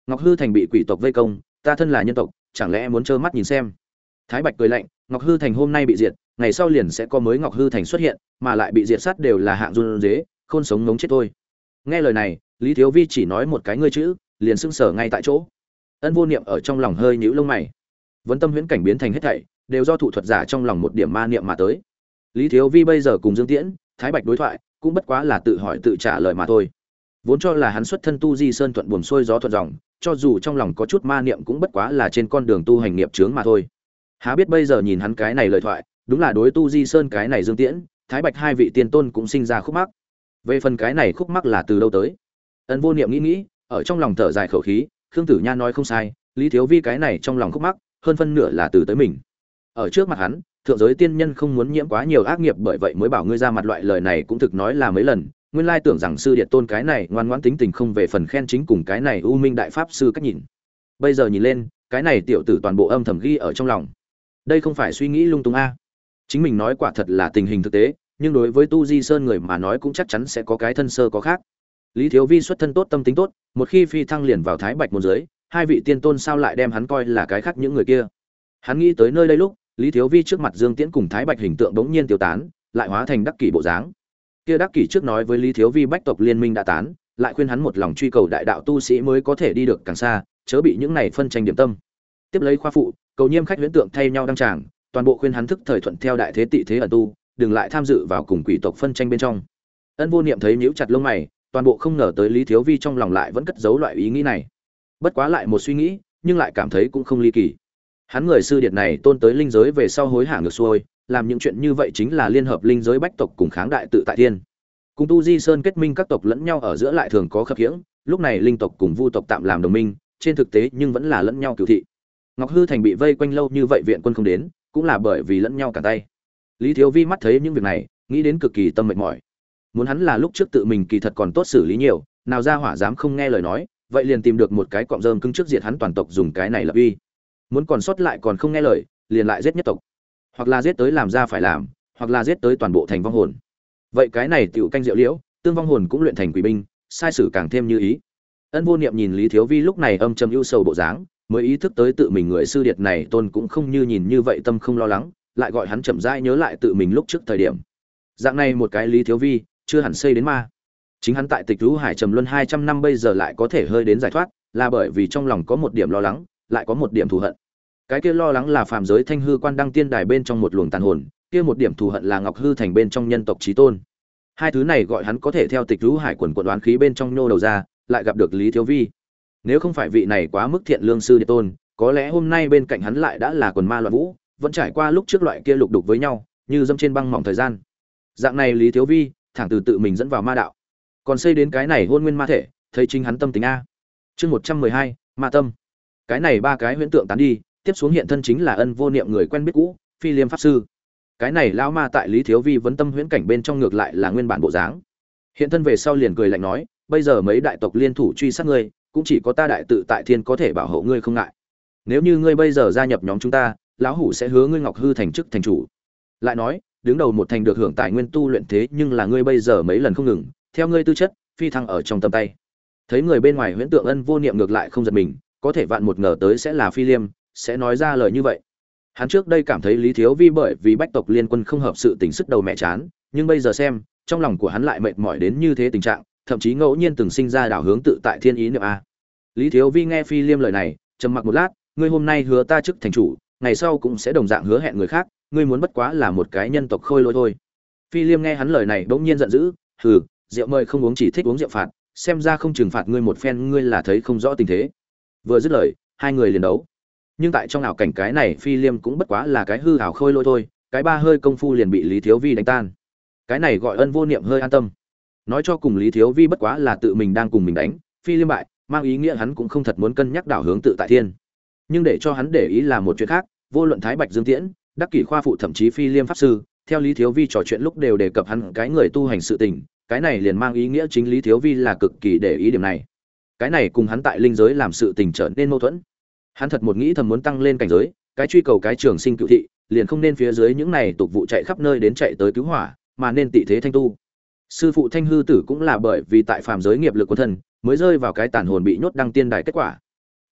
Ngọc Hư Thành bị quỷ tộc vây công, ta thân là nhân tộc, chẳng lẽ muốn trơ mắt nhìn xem? Thái Bạch cười lạnh, Ngọc Hư Thành hôm nay bị diệt, ngày sau liền sẽ có mới Ngọc Hư Thành xuất hiện, mà lại bị diệt sát đều là hạng run dế, khôn sống ngống chết thôi. Nghe lời này, Lý Thiếu Vi chỉ nói một cái ngươi chữ, liền sững sờ ngay tại chỗ. Ân Vô Niệm ở trong lòng hơi nhíu lông mày. Vấn tâm huyễn cảnh biến thành hết thảy, đều do thủ thuật giả trong lòng một điểm ma niệm mà tới. Lý Thiếu Vi bây giờ cùng Dương Tiễn, Thái Bạch đối thoại, cũng bất quá là tự hỏi tự trả lời mà thôi. Vốn cho là hắn xuất thân tu di sơn thuận buồm xuôi gió thuận dòng, cho dù trong lòng có chút ma niệm cũng bất quá là trên con đường tu hành nghiệp chướng mà thôi. Há biết bây giờ nhìn hắn cái này lời thoại, đúng là đối tu di sơn cái này Dương Tiễn, Thái Bạch hai vị tiên tôn cũng sinh ra khúc mắc. Về phần cái này khúc mắc là từ đâu tới? Ân Vô Niệm nghĩ, ở trong lòng thở dài khẩu khí, Khương Tử Nha nói không sai, Lý Thiếu Vi cái này trong lòng khúc mắc, hơn phân nửa là từ tới mình. Ở trước mặt hắn, thượng giới tiên nhân không muốn nhiễm quá nhiều ác nghiệp, bởi vậy mới bảo ngươi ra mặt, loại lời này cũng thực nói là mấy lần, nguyên lai tưởng rằng sư điệt tôn cái này ngoan ngoãn tính tình không về phần khen chính cùng cái này u minh đại pháp sư cách nhìn. Bây giờ nhìn lên, cái này tiểu tử toàn bộ âm thầm ghi ở trong lòng. Đây không phải suy nghĩ lung tung a. Chính mình nói quả thật là tình hình thực tế, nhưng đối với tu di sơn người mà nói cũng chắc chắn sẽ có cái thân sơ có khác. Lý Thiếu Vi xuất thân tốt, tâm tính tốt, một khi phi thăng liền vào Thái Bạch môn giới, hai vị tiên tôn sao lại đem hắn coi là cái khác những người kia. Hắn nghĩ tới nơi đây lúc, Lý Thiếu Vi trước mặt Dương Tiễn cùng Thái Bạch hình tượng bỗng nhiên tiêu tán, lại hóa thành Đắc Kỷ bộ dáng. Kia Đắc Kỷ trước nói với Lý Thiếu Vi bách tộc liên minh đã tán, lại khuyên hắn một lòng truy cầu đại đạo tu sĩ mới có thể đi được càng xa, chớ bị những này phân tranh điểm tâm. Tiếp lấy khoa phụ, cầu nhiêm khách huyễn tượng thay nhau đăng tràng, toàn bộ khuyên hắn thức thời thuận theo đại thế tị thế ẩn tu, đừng lại tham dự vào cùng quỷ tộc phân tranh bên trong. Ân Vô Niệm thấy nhíu chặt lông mày, toàn bộ không ngờ tới Lý Thiếu Vi trong lòng lại vẫn cất giấu loại ý nghĩ này. Bất quá lại một suy nghĩ, nhưng lại cảm thấy cũng không ly kỳ. Hắn người sư điệt này tôn tới linh giới về sau hối hả ngược xuôi, làm những chuyện như vậy chính là liên hợp linh giới bách tộc cùng kháng đại tự tại thiên. Cùng tu di sơn kết minh các tộc lẫn nhau ở giữa lại thường có khập khiễng, lúc này linh tộc cùng vu tộc tạm làm đồng minh, trên thực tế nhưng vẫn là lẫn nhau cửu thị. Ngọc Hư Thành bị vây quanh lâu như vậy viện quân không đến, cũng là bởi vì lẫn nhau cả tay. Lý Thiếu Vi mắt thấy những việc này, nghĩ đến cực kỳ tâm mệt mỏi. Muốn hắn là lúc trước tự mình kỳ thật còn tốt xử lý nhiều, nào ra hỏa dám không nghe lời nói, vậy liền tìm được một cái cọng rơm cứng trước diệt hắn toàn tộc dùng cái này lập uy. Muốn còn sót lại còn không nghe lời, liền lại giết nhất tộc. Hoặc là giết tới làm ra phải làm, hoặc là giết tới toàn bộ thành vong hồn. Vậy cái này tiểu canh diệu liễu, tương vong hồn cũng luyện thành quỷ binh, sai sử càng thêm như ý. Ân Vô Niệm nhìn Lý Thiếu Vi lúc này âm trầm ưu sầu bộ dáng, mới ý thức tới tự mình người sư điệt này tôn cũng không như nhìn như vậy tâm không lo lắng, lại gọi hắn chậm rãi nhớ lại tự mình lúc trước thời điểm. Dạng này một cái Lý Thiếu Vi, chưa hẳn xây đến ma. Chính hắn tại Tịch Vũ Hải trầm luân 200 năm bây giờ lại có thể hơi đến giải thoát, là bởi vì trong lòng có một điểm lo lắng, lại có một điểm thù hận. Cái kia lo lắng là phàm giới Thanh Hư Quan đăng tiên đài bên trong một luồng tàn hồn, kia một điểm thù hận là Ngọc Hư Thành bên trong nhân tộc chí tôn. Hai thứ này gọi hắn có thể theo Tịch Vũ Hải quần quật đoán khí bên trong nhô đầu ra, lại gặp được Lý Thiếu Vi. Nếu không phải vị này quá mức thiện lương sư điệt tôn, có lẽ hôm nay bên cạnh hắn lại đã là quần ma loạn vũ, vẫn trải qua lúc trước loại kia lục đục với nhau, như dẫm trên băng mỏng thời gian. Dạng này Lý Thiếu Vi, thẳng từ tự mình dẫn vào ma đạo. Còn xây đến cái này hôn nguyên ma thể, thấy chính hắn tâm tính a. Chương 112, ma tâm. Cái này ba cái huyễn tượng tán đi, tiếp xuống hiện thân chính là Ân Vô Niệm người quen biết cũ, Phi Liêm pháp sư. Cái này lão ma tại Lý Thiếu Vi vấn tâm huyễn cảnh bên trong ngược lại là nguyên bản bộ dáng. Hiện thân về sau liền cười lạnh nói, bây giờ mấy đại tộc liên thủ truy sát ngươi, cũng chỉ có ta đại tự tại thiên có thể bảo hộ ngươi không ngại. Nếu như ngươi bây giờ gia nhập nhóm chúng ta, lão hủ sẽ hứa ngươi Ngọc Hư Thành chức thành chủ. Lại nói, đứng đầu một thành được hưởng tài nguyên tu luyện thế nhưng là ngươi bây giờ mấy lần không ngừng, theo ngươi tư chất, phi thăng ở trong tầm tay. Thấy người bên ngoài huyễn tượng Ân Vô Niệm ngược lại không giật mình, có thể vạn một ngờ tới sẽ là Phi Liêm, sẽ nói ra lời như vậy. Hắn trước đây cảm thấy Lý Thiếu Vi bởi vì bách tộc liên quân không hợp sự tình sức đầu mẹ chán, nhưng bây giờ xem, trong lòng của hắn lại mệt mỏi đến như thế tình trạng, thậm chí ngẫu nhiên từng sinh ra đảo hướng tự tại thiên ý niệm a. Lý Thiếu Vi nghe Phi Liêm lời này, trầm mặc một lát, ngươi hôm nay hứa ta chức thành chủ, ngày sau cũng sẽ đồng dạng hứa hẹn người khác, ngươi muốn bất quá là một cái nhân tộc khôi lỗi thôi. Phi Liêm nghe hắn lời này bỗng nhiên giận dữ, hừ, rượu mời không uống chỉ thích uống rượu phạt, xem ra không trừng phạt ngươi một phen ngươi là thấy không rõ tình thế. Vừa dứt lời, hai người liền đấu. Nhưng tại trong ảo cảnh cái này Phi Liêm cũng bất quá là cái hư ảo khôi lỗi thôi, cái ba hơi công phu liền bị Lý Thiếu Vi đánh tan. Cái này gọi Ân Vô Niệm hơi an tâm. Nói cho cùng Lý Thiếu Vi bất quá là tự mình đang cùng mình đánh, Phi Liêm bại, mang ý nghĩa hắn cũng không thật muốn cân nhắc đảo hướng tự tại thiên. Nhưng để cho hắn để ý là một chuyện khác, vô luận Thái Bạch Dương Tiễn, Đắc Kỷ khoa phụ thậm chí Phi Liêm pháp sư, theo Lý Thiếu Vi trò chuyện lúc đều đề cập hắn cái người tu hành sự tình, cái này liền mang ý nghĩa chính Lý Thiếu Vi là cực kỳ để ý điểm này. Cái này cùng hắn tại linh giới làm sự tình trở nên mâu thuẫn. Hắn thật một nghĩ thầm muốn tăng lên cảnh giới, cái truy cầu cái trường sinh cựu thị, liền không nên phía dưới những này tục vụ chạy khắp nơi đến chạy tới cứu hỏa, mà nên tị thế thanh tu. Sư phụ Thanh Hư Tử cũng là bởi vì tại phàm giới nghiệp lực quân thân, mới rơi vào cái tàn hồn bị nhốt đăng tiên đài kết quả,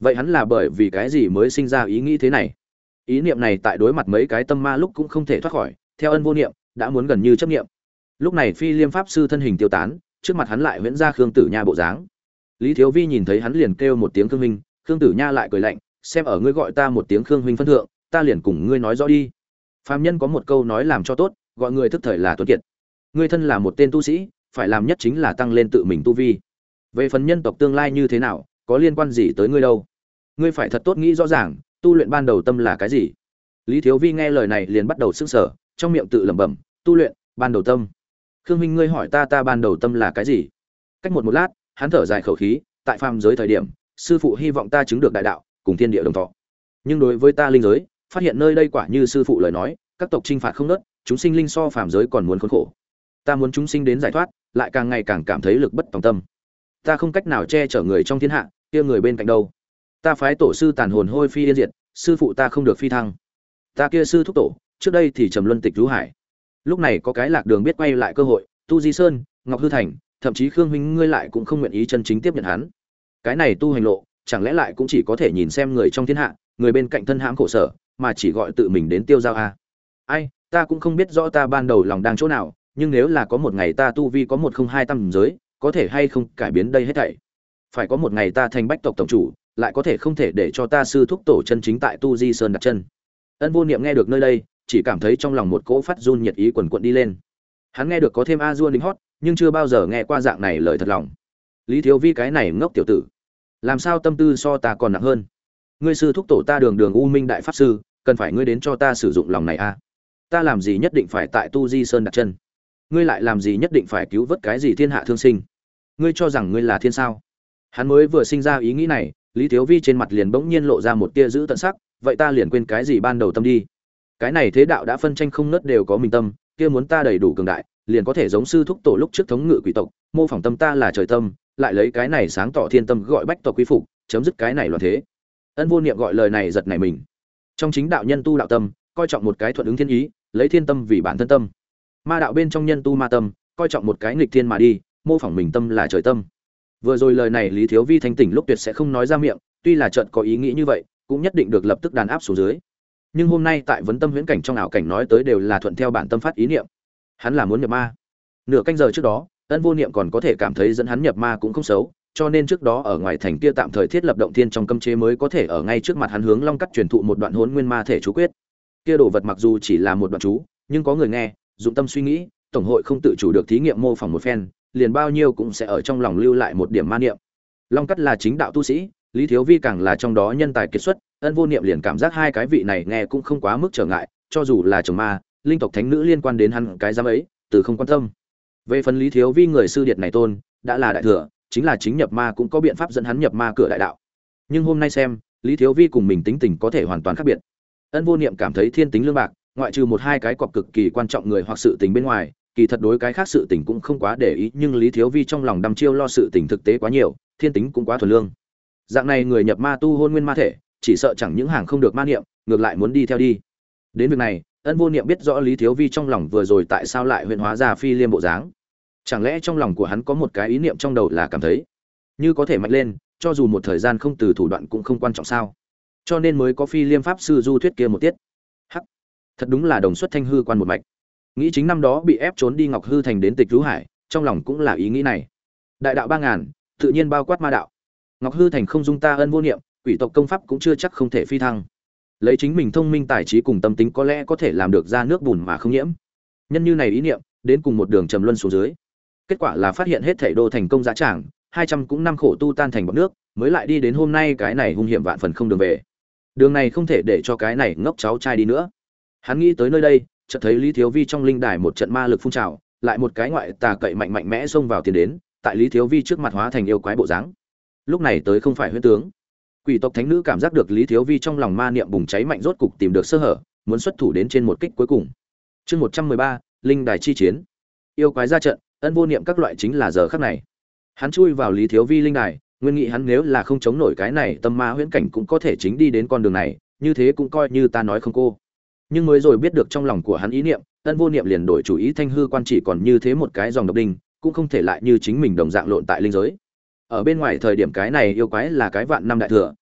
Vậy hắn là bởi vì cái gì mới sinh ra ý nghĩ thế này? Ý niệm này tại đối mặt mấy cái tâm ma lúc cũng không thể thoát khỏi, theo Ân Vô Niệm, đã muốn gần như chấp niệm. Lúc này Phi Liêm pháp sư thân hình tiêu tán, trước mặt hắn lại huyễn ra Khương Tử Nha bộ dáng. Lý Thiếu Vi nhìn thấy hắn liền kêu một tiếng Khương huynh, Khương Tử Nha lại cười lạnh, xem ở ngươi gọi ta một tiếng Khương huynh phân thượng, ta liền cùng ngươi nói rõ đi. Phàm nhân có một câu nói làm cho tốt, gọi người thức thời là tuấn kiệt. Ngươi thân là một tên tu sĩ, phải làm nhất chính là tăng lên tự mình tu vi. Về phần nhân tộc tương lai như thế nào, có liên quan gì tới ngươi đâu? Ngươi phải thật tốt nghĩ rõ ràng, tu luyện ban đầu tâm là cái gì? Lý Thiếu Vi nghe lời này liền bắt đầu sững sờ, trong miệng tự lẩm bẩm, tu luyện, ban đầu tâm. Khương huynh ngươi hỏi ta ban đầu tâm là cái gì? Cách một lát, hắn thở dài khẩu khí, tại phàm giới thời điểm, sư phụ hy vọng ta chứng được đại đạo, cùng thiên địa đồng thọ. Nhưng đối với ta linh giới, phát hiện nơi đây quả như sư phụ lời nói, các tộc chinh phạt không ngớt, chúng sinh linh so phàm giới còn muốn khốn khổ. Ta muốn chúng sinh đến giải thoát, lại càng ngày càng cảm thấy lực bất tòng tâm. Ta không cách nào che chở người trong thiên hạ, kia người bên cạnh đâu? Ta phái tổ sư tàn hồn hôi phi yên diệt, sư phụ ta không được phi thăng. Ta kia sư thúc tổ, trước đây thì trầm luân tịch rú hải. Lúc này có cái lạc đường biết quay lại cơ hội, Tu Di Sơn, Ngọc Hư Thành, thậm chí Khương huynh ngươi lại cũng không nguyện ý chân chính tiếp nhận hắn. Cái này tu hành lộ, chẳng lẽ lại cũng chỉ có thể nhìn xem người trong thiên hạ, người bên cạnh thân hãm khổ sở, mà chỉ gọi tự mình đến tiêu giao a? Ai, ta cũng không biết rõ ta ban đầu lòng đang chỗ nào, nhưng nếu là có một ngày ta tu vi có 102 tầng giới, có thể hay không cải biến đây hết thảy. Phải có một ngày ta thành bách tộc tổng chủ, lại có thể không thể để cho ta sư thúc tổ chân chính tại Tu Di Sơn đặt chân. Ân Vô Niệm nghe được nơi đây, chỉ cảm thấy trong lòng một cỗ phát run nhiệt ý quần quật đi lên. Hắn nghe được có thêm a dua lính hót, nhưng chưa bao giờ nghe qua dạng này lời thật lòng. Lý Thiếu Vi cái này ngốc tiểu tử, làm sao tâm tư so ta còn nặng hơn? Ngươi sư thúc tổ ta đường đường U Minh đại pháp sư, cần phải ngươi đến cho ta sử dụng lòng này a? Ta làm gì nhất định phải tại Tu Di Sơn đặt chân? Ngươi lại làm gì nhất định phải cứu vớt cái gì thiên hạ thương sinh? Ngươi cho rằng ngươi là thiên sao? Hắn mới vừa sinh ra ý nghĩ này, Lý Thiếu Vi trên mặt liền bỗng nhiên lộ ra một tia dữ tận sắc, vậy ta liền quên cái gì ban đầu tâm đi. Cái này thế đạo đã phân tranh không nớt đều có mình tâm, kia muốn ta đầy đủ cường đại, liền có thể giống sư thúc tổ lúc trước thống ngự quỷ tộc, mô phỏng tâm ta là trời tâm, lại lấy cái này sáng tỏ thiên tâm gọi bách tộc quy phục, chấm dứt cái này loạn thế. Ân Vô Niệm gọi lời này giật nảy mình. Trong chính đạo nhân tu đạo tâm, coi trọng một cái thuận ứng thiên ý, lấy thiên tâm vì bản thân tâm. Ma đạo bên trong nhân tu ma tâm, coi trọng một cái nghịch thiên mà đi, mô phỏng mình tâm là trời tâm. Vừa rồi lời này Lý Thiếu Vi thanh tỉnh lúc tuyệt sẽ không nói ra miệng, tuy là chợt có ý nghĩ như vậy, cũng nhất định được lập tức đàn áp xuống dưới. Nhưng hôm nay tại vấn tâm huyễn cảnh trong ảo cảnh nói tới đều là thuận theo bản tâm phát ý niệm. Hắn là muốn nhập ma. Nửa canh giờ trước đó, Ân Vô Niệm còn có thể cảm thấy dẫn hắn nhập ma cũng không xấu, cho nên trước đó ở ngoài thành kia tạm thời thiết lập động thiên trong cấm chế mới có thể ở ngay trước mặt hắn hướng Long Cắt truyền thụ một đoạn Hỗn Nguyên Ma Thể chú quyết. Kia đồ vật mặc dù chỉ là một đoạn chú, nhưng có người nghe, dụng tâm suy nghĩ, tổng hội không tự chủ được thí nghiệm mô phỏng một phen, liền bao nhiêu cũng sẽ ở trong lòng lưu lại một điểm ma niệm. Long Cắt là chính đạo tu sĩ, Lý Thiếu Vi càng là trong đó nhân tài kiệt xuất, Ân Vô Niệm liền cảm giác hai cái vị này nghe cũng không quá mức trở ngại, cho dù là chồng ma, linh tộc thánh nữ liên quan đến hắn cái giám ấy, từ không quan tâm. Về phần Lý Thiếu Vi người sư điệt này tôn, đã là đại thừa, chính là chính nhập ma cũng có biện pháp dẫn hắn nhập ma cửa đại đạo. Nhưng hôm nay xem, Lý Thiếu Vi cùng mình tính tình có thể hoàn toàn khác biệt. Ân Vô Niệm cảm thấy thiên tính lương bạc, ngoại trừ một hai cái cọc cực kỳ quan trọng người hoặc sự tình bên ngoài, kỳ thật đối cái khác sự tình cũng không quá để ý, nhưng Lý Thiếu Vi trong lòng đăm chiêu lo sự tình thực tế quá nhiều, thiên tính cũng quá thuần lương. Dạng này người nhập ma tu hôn nguyên ma thể, chỉ sợ chẳng những hàng không được ma niệm, ngược lại muốn đi theo đi. Đến việc này, Ân Vô Niệm biết rõ Lý Thiếu Vi trong lòng vừa rồi tại sao lại huyễn hóa ra Phi Liêm bộ dáng. Chẳng lẽ trong lòng của hắn có một cái ý niệm trong đầu là cảm thấy, như có thể mạnh lên, cho dù một thời gian không từ thủ đoạn cũng không quan trọng sao? Cho nên mới có Phi Liêm pháp sư du thuyết kia một tiết. Hắc, thật đúng là đồng xuất thanh hư quan một mạch. Nghĩ chính năm đó bị ép trốn đi Ngọc Hư Thành đến Tịch Rú Hải, trong lòng cũng là ý nghĩ này. Đại đạo 3000, tự nhiên bao quát ma đạo. Ngọc Hư Thành không dung ta Ân Vô Niệm, quỷ tộc công pháp cũng chưa chắc không thể phi thăng. Lấy chính mình thông minh tài trí cùng tâm tính có lẽ có thể làm được ra nước bùn mà không nhiễm. Nhân như này ý niệm, đến cùng một đường trầm luân xuống dưới. Kết quả là phát hiện hết thảy đô thành công dã tràng, 200 cũng năm khổ tu tan thành bọt nước, mới lại đi đến hôm nay cái này hung hiểm vạn phần không đường về. Đường này không thể để cho cái này ngốc cháu trai đi nữa. Hắn nghĩ tới nơi đây, chợt thấy Lý Thiếu Vi trong linh đài một trận ma lực phun trào, lại một cái ngoại tà cậy mạnh mẽ xông vào tiền đến, tại Lý Thiếu Vi trước mặt hóa thành yêu quái bộ dáng. Lúc này tới không phải huyễn tướng. Quỷ tộc thánh nữ cảm giác được Lý Thiếu Vi trong lòng ma niệm bùng cháy mạnh, rốt cục tìm được sơ hở, muốn xuất thủ đến trên một kích cuối cùng. Chương 113, linh đài chi chiến. Yêu quái ra trận, Ân Vô Niệm các loại chính là giờ khắc này. Hắn chui vào Lý Thiếu Vi linh đài, nguyên nghĩ hắn nếu là không chống nổi cái này tâm ma huyễn cảnh cũng có thể chính đi đến con đường này, như thế cũng coi như ta nói không cô. Nhưng mới rồi biết được trong lòng của hắn ý niệm, Ân Vô Niệm liền đổi chủ ý, thanh hư quan chỉ còn như thế một cái dòng độc đinh, cũng không thể lại như chính mình đồng dạng lộn tại linh giới. Ở bên ngoài thời điểm cái này yêu quái là cái vạn năm đại thừa,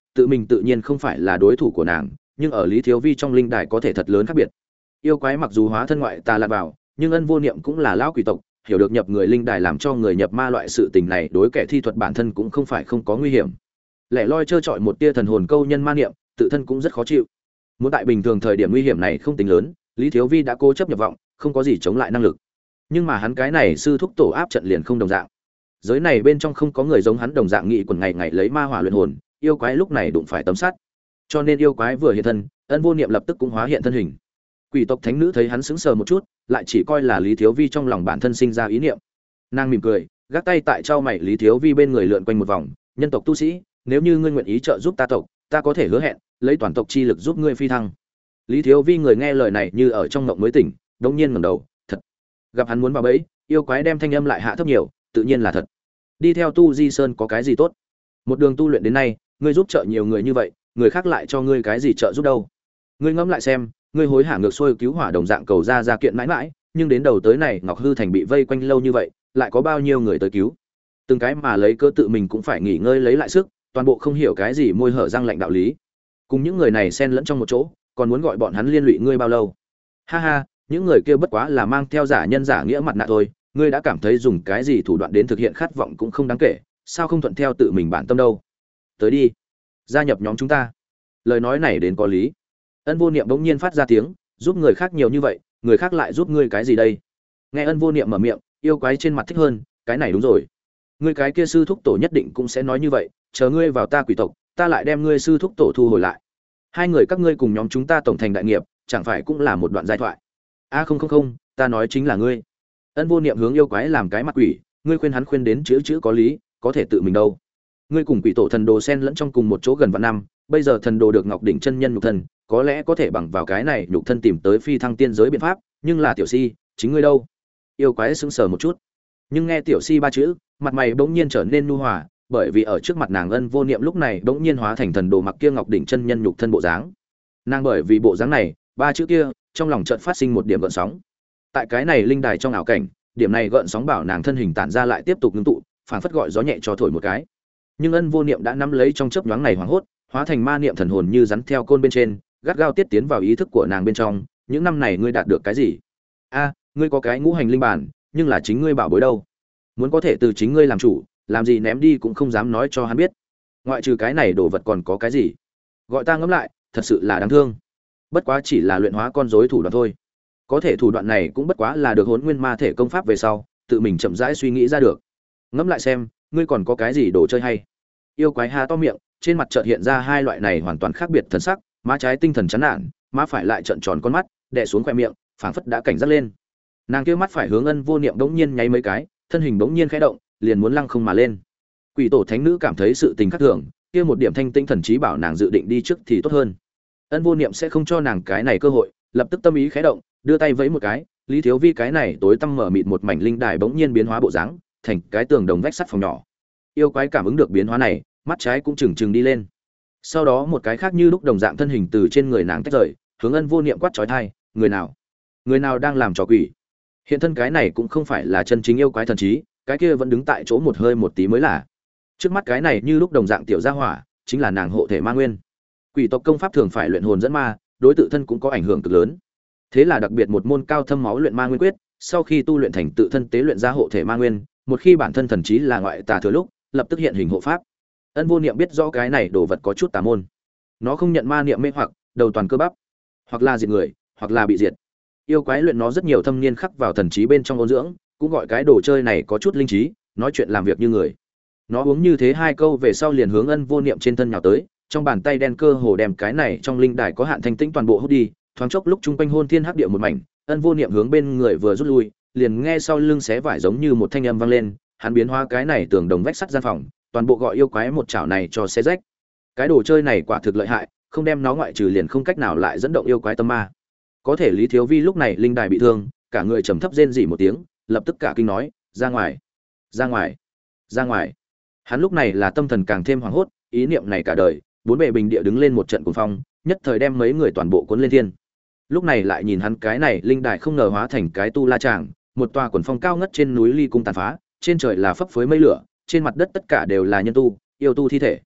tự mình tự nhiên không phải là đối thủ của nàng, nhưng ở Lý Thiếu Vi trong linh đài có thể thật lớn khác biệt. Yêu quái mặc dù hóa thân ngoại tà lặn vào, nhưng Ân Vô Niệm cũng là lão quỷ tộc, hiểu được nhập người linh đài làm cho người nhập ma loại sự tình này đối kẻ thi thuật bản thân cũng không phải không có nguy hiểm. Lẻ loi trơ trọi một tia thần hồn câu nhân ma niệm, tự thân cũng rất khó chịu. Muốn tại bình thường thời điểm nguy hiểm này không tính lớn, Lý Thiếu Vi đã cố chấp nhập vọng, không có gì chống lại năng lực. Nhưng mà hắn cái này sư thúc tổ áp trận liền không đồng dạng. Giới này bên trong không có người giống hắn đồng dạng nghị quần ngày ngày lấy ma hỏa luyện hồn, yêu quái lúc này đụng phải tấm sắt. Cho nên yêu quái vừa hiện thân, Ân Vô Niệm lập tức cũng hóa hiện thân hình. Quỷ tộc thánh nữ thấy hắn sững sờ một chút, lại chỉ coi là Lý Thiếu Vi trong lòng bản thân sinh ra ý niệm. Nàng mỉm cười, gác tay tại trao mày Lý Thiếu Vi bên người lượn quanh một vòng, nhân tộc tu sĩ, nếu như ngươi nguyện ý trợ giúp ta tộc, ta có thể hứa hẹn, lấy toàn tộc chi lực giúp ngươi phi thăng. Lý Thiếu Vi người nghe lời này như ở trong mộng mới tỉnh, đột nhiên ngẩng đầu, thật. Gặp hắn muốn vào bẫy, yêu quái đem thanh âm lại hạ thấp nhiều, tự nhiên là thật. Đi theo Tu Di Sơn có cái gì tốt? Một đường tu luyện đến nay, ngươi giúp trợ nhiều người như vậy, người khác lại cho ngươi cái gì trợ giúp đâu? Ngươi ngẫm lại xem, ngươi hối hả ngược xuôi cứu hỏa đồng dạng cầu ra kiện mãi mãi, nhưng đến đầu tới này Ngọc Hư Thành bị vây quanh lâu như vậy, lại có bao nhiêu người tới cứu? Từng cái mà lấy cơ tự mình cũng phải nghỉ ngơi lấy lại sức, toàn bộ không hiểu cái gì môi hở răng lạnh đạo lý. Cùng những người này xen lẫn trong một chỗ, còn muốn gọi bọn hắn liên lụy ngươi bao lâu? Ha ha, những người kia bất quá là mang theo giả nhân giả nghĩa mặt nạ thôi, ngươi đã cảm thấy dùng cái gì thủ đoạn đến thực hiện khát vọng cũng không đáng kể, sao không thuận theo tự mình bản tâm đâu? Tới đi, gia nhập nhóm chúng ta. Lời nói này đến có lý. Ân Vô Niệm bỗng nhiên phát ra tiếng, giúp người khác nhiều như vậy, người khác lại giúp ngươi cái gì đây? Nghe Ân Vô Niệm mở miệng, yêu quái trên mặt thích hơn, cái này đúng rồi. Ngươi cái kia sư thúc tổ nhất định cũng sẽ nói như vậy, chờ ngươi vào ta quỷ tộc, ta lại đem ngươi sư thúc tổ thu hồi lại. Hai người các ngươi cùng nhóm chúng ta tổng thành đại nghiệp, chẳng phải cũng là một đoạn giai thoại? A không không không, ta nói chính là ngươi. Ân Vô Niệm hướng yêu quái làm cái mặt quỷ, ngươi khuyên hắn khuyên đến chữ có lý, có thể tự mình đâu? Ngươi cùng quỷ tổ thần đồ xen lẫn trong cùng một chỗ gần vạn năm, bây giờ thần đồ được Ngọc đỉnh chân nhân nhục thân, có lẽ có thể bằng vào cái này nhục thân tìm tới phi thăng tiên giới biện pháp, nhưng là tiểu si, chính ngươi đâu? Yêu quái sững sờ một chút, nhưng nghe tiểu si ba chữ, mặt mày bỗng nhiên trở nên nhu hòa, bởi vì ở trước mặt nàng Ân Vô Niệm lúc này bỗng nhiên hóa thành thần đồ mặc kia Ngọc đỉnh chân nhân nhục thân bộ dáng. Nàng bởi vì bộ dáng này, ba chữ kia, trong lòng chợt phát sinh một điểm gợn sóng. Tại cái này linh đài trong ảo cảnh, điểm này gợn sóng bảo nàng thân hình tản ra lại tiếp tục ngưng tụ, phảng phất gọi gió nhẹ cho thổi một cái. Nhưng Ân Vô Niệm đã nắm lấy trong chớp nhoáng này hoảng hốt, hóa thành ma niệm thần hồn như rắn theo côn bên trên, gắt gao tiết tiến vào ý thức của nàng bên trong. Những năm này ngươi đạt được cái gì? A, ngươi có cái ngũ hành linh bản, nhưng là chính ngươi bảo bối đâu? Muốn có thể từ chính ngươi làm chủ, làm gì ném đi cũng không dám nói cho hắn biết. Ngoại trừ cái này đồ vật còn có cái gì? Gọi ta ngẫm lại, thật sự là đáng thương. Bất quá chỉ là luyện hóa con rối thủ đoạn thôi. Có thể thủ đoạn này cũng bất quá là được Hỗn Nguyên Ma thể công pháp về sau, tự mình chậm rãi suy nghĩ ra được. Ngẫm lại xem, ngươi còn có cái gì đồ chơi hay? Yêu quái há to miệng, trên mặt chợt hiện ra hai loại này hoàn toàn khác biệt thần sắc, má trái tinh thần chán nản, má phải lại trợn tròn con mắt, đè xuống khóe miệng, phảng phất đã cảnh giác lên. Nàng kia mắt phải hướng Ân Vô Niệm bỗng nhiên nháy mấy cái, thân hình bỗng nhiên khẽ động, liền muốn lăng không mà lên. Quỷ tổ thánh nữ cảm thấy sự tình khác thường, kia một điểm thanh tinh thần trí bảo nàng dự định đi trước thì tốt hơn. Ân Vô Niệm sẽ không cho nàng cái này cơ hội, lập tức tâm ý khẽ động, đưa tay vẫy một cái, Lý Thiếu Vi cái này tối tăm mở mịt một mảnh linh đài bỗng nhiên biến hóa bộ dáng, thành cái tường đồng vách sắt phòng nhỏ. Yêu quái cảm ứng được biến hóa này, mắt trái cũng chừng chừng đi lên. Sau đó một cái khác như lúc đồng dạng thân hình từ trên người nàng tách rời, hướng Ân Vô Niệm quát chói tai, người nào? Người nào đang làm trò quỷ? Hiện thân cái này cũng không phải là chân chính yêu quái thần trí, cái kia vẫn đứng tại chỗ một hơi một tí mới là. Trước mắt cái này như lúc đồng dạng tiểu gia hỏa, chính là nàng hộ thể ma nguyên. Quỷ tộc công pháp thường phải luyện hồn dẫn ma, đối tự thân cũng có ảnh hưởng cực lớn. Thế là đặc biệt một môn cao thâm máu luyện ma nguyên quyết, sau khi tu luyện thành tự thân tế luyện ra hộ thể ma nguyên, một khi bản thân thần trí là ngoại tà thừa lúc, lập tức hiện hình hộ pháp. Ân Vô Niệm biết rõ cái này đồ vật có chút tà môn. Nó không nhận ma niệm mê hoặc, đầu toàn cơ bắp, hoặc là diệt người, hoặc là bị diệt. Yêu quái luyện nó rất nhiều thâm niên khắc vào thần trí bên trong ôn dưỡng, cũng gọi cái đồ chơi này có chút linh trí, nói chuyện làm việc như người. Nó uống như thế hai câu về sau liền hướng Ân Vô Niệm trên thân nhào tới, trong bàn tay đen cơ hồ đem cái này trong linh đài có hạn thanh tĩnh toàn bộ hút đi, thoáng chốc lúc trung quanh hôn thiên hắc địa một mảnh, Ân Vô Niệm hướng bên người vừa rút lui, liền nghe sau lưng xé vải giống như một thanh âm vang lên, hắn biến hóa cái này tường đồng vách sắt gian phòng, toàn bộ gọi yêu quái một chảo này cho xé rách. Cái đồ chơi này quả thực lợi hại, không đem nó ngoại trừ liền không cách nào lại dẫn động yêu quái tâm ma. Có thể Lý Thiếu Vi lúc này linh đài bị thương, cả người trầm thấp rên rỉ một tiếng, lập tức cả kinh nói, ra ngoài, ra ngoài, ra ngoài. Hắn lúc này là tâm thần càng thêm hoảng hốt, ý niệm này cả đời, bốn bề bình địa đứng lên một trận cuồng phong, nhất thời đem mấy người toàn bộ cuốn lên thiên. Lúc này lại nhìn hắn cái này linh đài không ngờ hóa thành cái tu la tràng, một tòa quần phong cao ngất trên núi ly cung tàn phá, trên trời là phấp phới mây lửa, trên mặt đất tất cả đều là nhân tu, yêu tu thi thể.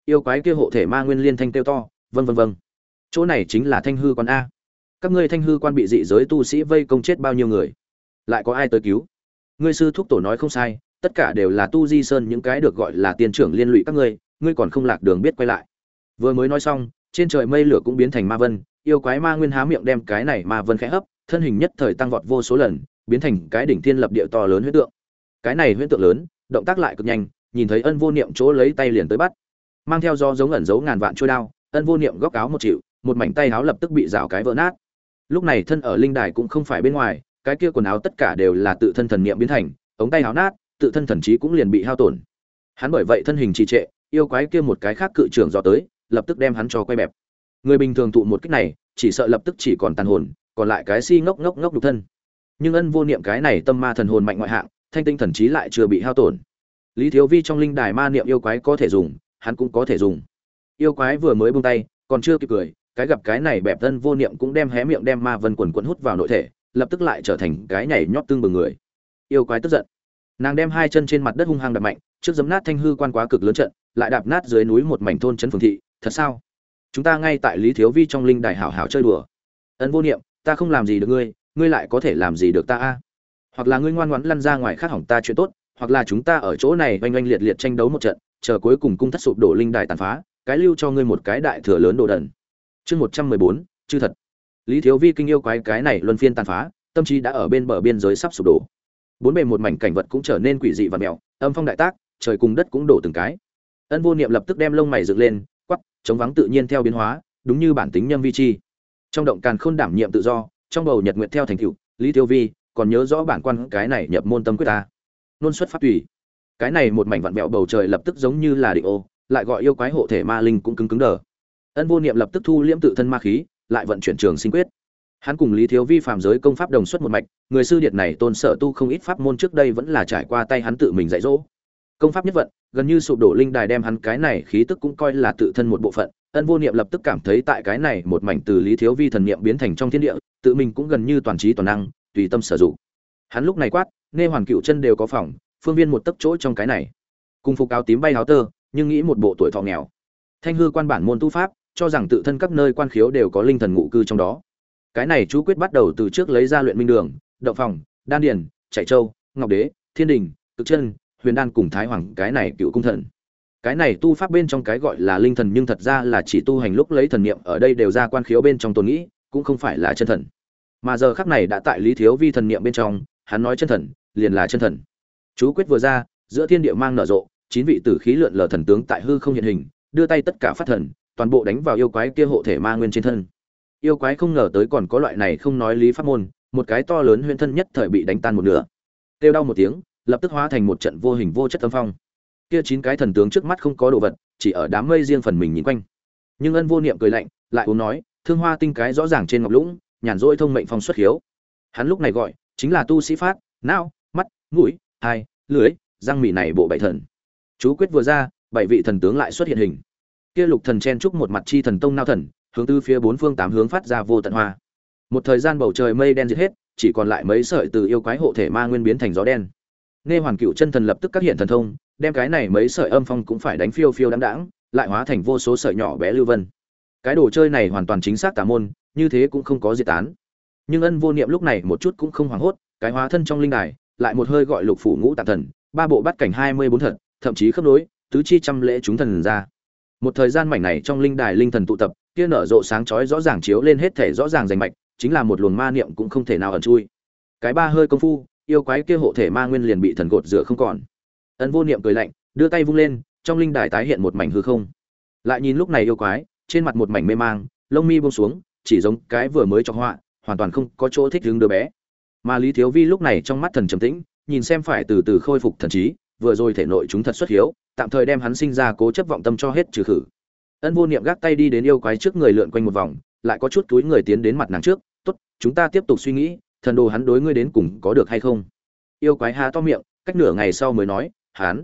yêu quái kia hộ thể ma nguyên liên thanh kêu to, vâng vâng vâng, chỗ này chính là Thanh hư quan a. Các ngươi Thanh hư quan bị dị giới tu sĩ vây công chết bao nhiêu người, lại có ai tới cứu? Ngươi sư thúc tổ nói không sai, tất cả đều là tu di sơn những cái được gọi là tiên trưởng liên lụy các ngươi, ngươi còn không lạc đường biết quay lại. Vừa mới nói xong, trên trời mây lửa cũng biến thành ma vân, yêu quái ma nguyên há miệng đem cái này ma vân khẽ hấp, thân hình nhất thời tăng vọt vô số lần, biến thành cái đỉnh thiên lập địa to lớn huyễn tượng. Cái này huyễn tượng lớn, động tác lại cực nhanh, nhìn thấy Ân Vô Niệm chỗ lấy tay liền tới bắt. Mang theo do giống ẩn giấu ngàn vạn trôi đao, Ân Vô Niệm góc áo một chịu, một mảnh tay áo lập tức bị rào cái vỡ nát. Lúc này thân ở linh đài cũng không phải bên ngoài, cái kia quần áo tất cả đều là tự thân thần niệm biến thành, ống tay áo nát, tự thân thần trí cũng liền bị hao tổn. Hắn bởi vậy thân hình trì trệ, yêu quái kia một cái khác cự trưởng dò tới, lập tức đem hắn cho quay bẹp. Người bình thường thụ một kích này, chỉ sợ lập tức chỉ còn tàn hồn, còn lại cái si ngốc ngốc ngốc nhục thân. Nhưng Ân Vô Niệm cái này tâm ma thần hồn mạnh ngoại hạng, thanh tinh thần trí lại chưa bị hao tổn. Lý Thiếu Vi trong linh đài ma niệm yêu quái có thể dùng, hắn cũng có thể dùng. Yêu quái vừa mới buông tay, còn chưa kịp cười, cái gặp cái này bẹp Ân Vô Niệm cũng đem hé miệng đem ma vân quần quần hút vào nội thể, lập tức lại trở thành cái nhảy nhót tương bừng người. Yêu quái tức giận, nàng đem hai chân trên mặt đất hung hăng đạp mạnh, trước giấm nát Thanh hư quan quá cực lớn trận, lại đạp nát dưới núi một mảnh thôn trấn phường thị. Thật sao? Chúng ta ngay tại Lý Thiếu Vi trong linh đài hảo hảo chơi đùa. Ân Vô Niệm, ta không làm gì được ngươi, ngươi lại có thể làm gì được ta a? Hoặc là ngươi ngoan ngoãn lăn ra ngoài khác hỏng ta chuyện tốt, hoặc là chúng ta ở chỗ này oanh oanh liệt liệt tranh đấu một trận, chờ cuối cùng cung thất sụp đổ linh đài tàn phá, cái lưu cho ngươi một cái đại thừa lớn đồ đần. Chương 114, chư thật. Lý Thiếu Vi kinh yêu quái cái này luân phiên tàn phá, tâm trí đã ở bên bờ biên giới sắp sụp đổ. Bốn bề một mảnh cảnh vật cũng trở nên quỷ dị và mèo, âm phong đại tác, trời cùng đất cũng đổ từng cái. Ân Vô Niệm lập tức đem lông mày dựng lên, quắc, chống vắng tự nhiên theo biến hóa, đúng như bản tính nhâm vi chi. Trong động càn khôn đảm nhiệm tự do, trong bầu nhật nguyệt theo thành tựu, Lý Thiếu Vi còn nhớ rõ bản quan cái này nhập môn tâm quyết ta. Nôn xuất pháp tùy. Cái này một mảnh vặn vẹo bầu trời lập tức giống như là định ô, lại gọi yêu quái hộ thể ma linh cũng cứng cứng đờ. Ân Vô Niệm lập tức thu liễm tự thân ma khí, lại vận chuyển trường sinh quyết. Hắn cùng Lý Thiếu Vi phàm giới công pháp đồng xuất một mạch, người sư điệt này tôn sở tu không ít pháp môn trước đây vẫn là trải qua tay hắn tự mình dạy dỗ. Công pháp nhất vận, gần như sụp đổ linh đài đem hắn cái này khí tức cũng coi là tự thân một bộ phận. Ân Vô Niệm lập tức cảm thấy tại cái này một mảnh từ Lý Thiếu Vi thần niệm biến thành trong thiên địa, tự mình cũng gần như toàn trí toàn năng, tùy tâm sử dụng. Hắn lúc này quát, nghe hoàn cựu chân đều có phòng, phương viên một tấc chỗ trong cái này. Cùng phục áo tím bay áo tơ, nhưng nghĩ một bộ tuổi thọ nghèo. Thanh hư quan bản môn tu pháp, cho rằng tự thân các nơi quan khiếu đều có linh thần ngụ cư trong đó. Cái này chú quyết bắt đầu từ trước lấy ra luyện minh đường, động phòng, đan điền, chạy châu, ngọc đế, thiên đình, cực chân, huyền đan cùng thái hoàng, cái này cựu cung thần. Cái này tu pháp bên trong cái gọi là linh thần nhưng thật ra là chỉ tu hành lúc lấy thần niệm ở đây đều ra quan khiếu bên trong tồn nghĩ, cũng không phải là chân thần. Mà giờ khắc này đã tại Lý Thiếu Vi thần niệm bên trong, hắn nói chân thần, liền là chân thần. Chú quyết vừa ra, giữa thiên địa mang nở rộ, 9 vị tử khí lượn lờ thần tướng tại hư không hiện hình, đưa tay tất cả phát thần, toàn bộ đánh vào yêu quái kia hộ thể ma nguyên trên thân. Yêu quái không ngờ tới còn có loại này không nói lý pháp môn, một cái to lớn huyền thân nhất thời bị đánh tan một nửa. Kêu đau một tiếng, lập tức hóa thành một trận vô hình vô chất âm phong. Kia 9 cái thần tướng trước mắt không có đồ vật, chỉ ở đám mây riêng phần mình nhìn quanh. Nhưng Ân Vô Niệm cười lạnh, lại uống nói, thương hoa tinh cái rõ ràng trên ngọc lũng, nhàn rỗi thông mệnh phong xuất hiếu. Hắn lúc này gọi, chính là tu sĩ phát, não, mắt, mũi, tai, lưỡi, răng mỉ này bộ bảy thần. Chú quyết vừa ra, 7 vị thần tướng lại xuất hiện hình. Kia lục thần chen trúc một mặt chi thần tông nao thần, hướng từ phía bốn phương tám hướng phát ra vô tận hoa. Một thời gian bầu trời mây đen diệt hết, chỉ còn lại mấy sợi từ yêu quái hộ thể ma nguyên biến thành gió đen. Nghe hoàn cựu chân thần lập tức các hiện thần thông, đem cái này mấy sợi âm phong cũng phải đánh phiêu phiêu đáng đáng, lại hóa thành vô số sợi nhỏ bé lưu vân. Cái đồ chơi này hoàn toàn chính xác tà môn, như thế cũng không có diệt tán. Nhưng Ân Vô Niệm lúc này một chút cũng không hoảng hốt, cái hóa thân trong linh đài, lại một hơi gọi lục phủ ngũ tạng thần, ba bộ bát cảnh 24 thật, thậm chí khớp nối, tứ chi trăm lễ chúng thần ra. Một thời gian mảnh này trong linh đài linh thần tụ tập, kia nở rộ sáng chói rõ ràng chiếu lên hết thể rõ ràng rành mạch, chính là một luồng ma niệm cũng không thể nào ẩn chui. Cái ba hơi công phu, yêu quái kia hộ thể ma nguyên liền bị thần gột rửa không còn. Ân Vô Niệm cười lạnh, đưa tay vung lên, trong linh đài tái hiện một mảnh hư không. Lại nhìn lúc này yêu quái, trên mặt một mảnh mê mang, lông mi buông xuống, chỉ giống cái vừa mới cho họa, hoàn toàn không có chỗ thích hứng đứa bé. Mà Lý Thiếu Vi lúc này trong mắt thần trầm tĩnh, nhìn xem phải từ từ khôi phục thần trí, vừa rồi thể nội chúng thật xuất hiếu, tạm thời đem hắn sinh ra cố chấp vọng tâm cho hết trừ khử. Ân Vô Niệm gác tay đi đến yêu quái trước người lượn quanh một vòng, lại có chút túi người tiến đến mặt nàng trước, "Tốt, chúng ta tiếp tục suy nghĩ, thần đồ hắn đối ngươi đến cùng có được hay không?" Yêu quái há to miệng, cách nửa ngày sau mới nói,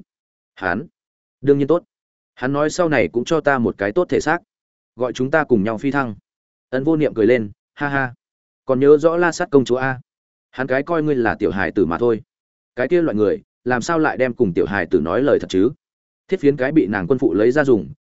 "Hắn, đương nhiên tốt. Hắn nói sau này cũng cho ta một cái tốt thể xác, gọi chúng ta cùng nhau phi thăng." Ân Vô Niệm cười lên, "Ha ha, còn nhớ rõ La Sát công chúa a? Hắn cái coi ngươi là tiểu hài tử mà thôi. Cái kia loại người, làm sao lại đem cùng tiểu hài tử nói lời thật chứ?" Thiết phiến cái bị nàng quân phụ lấy ra dùng,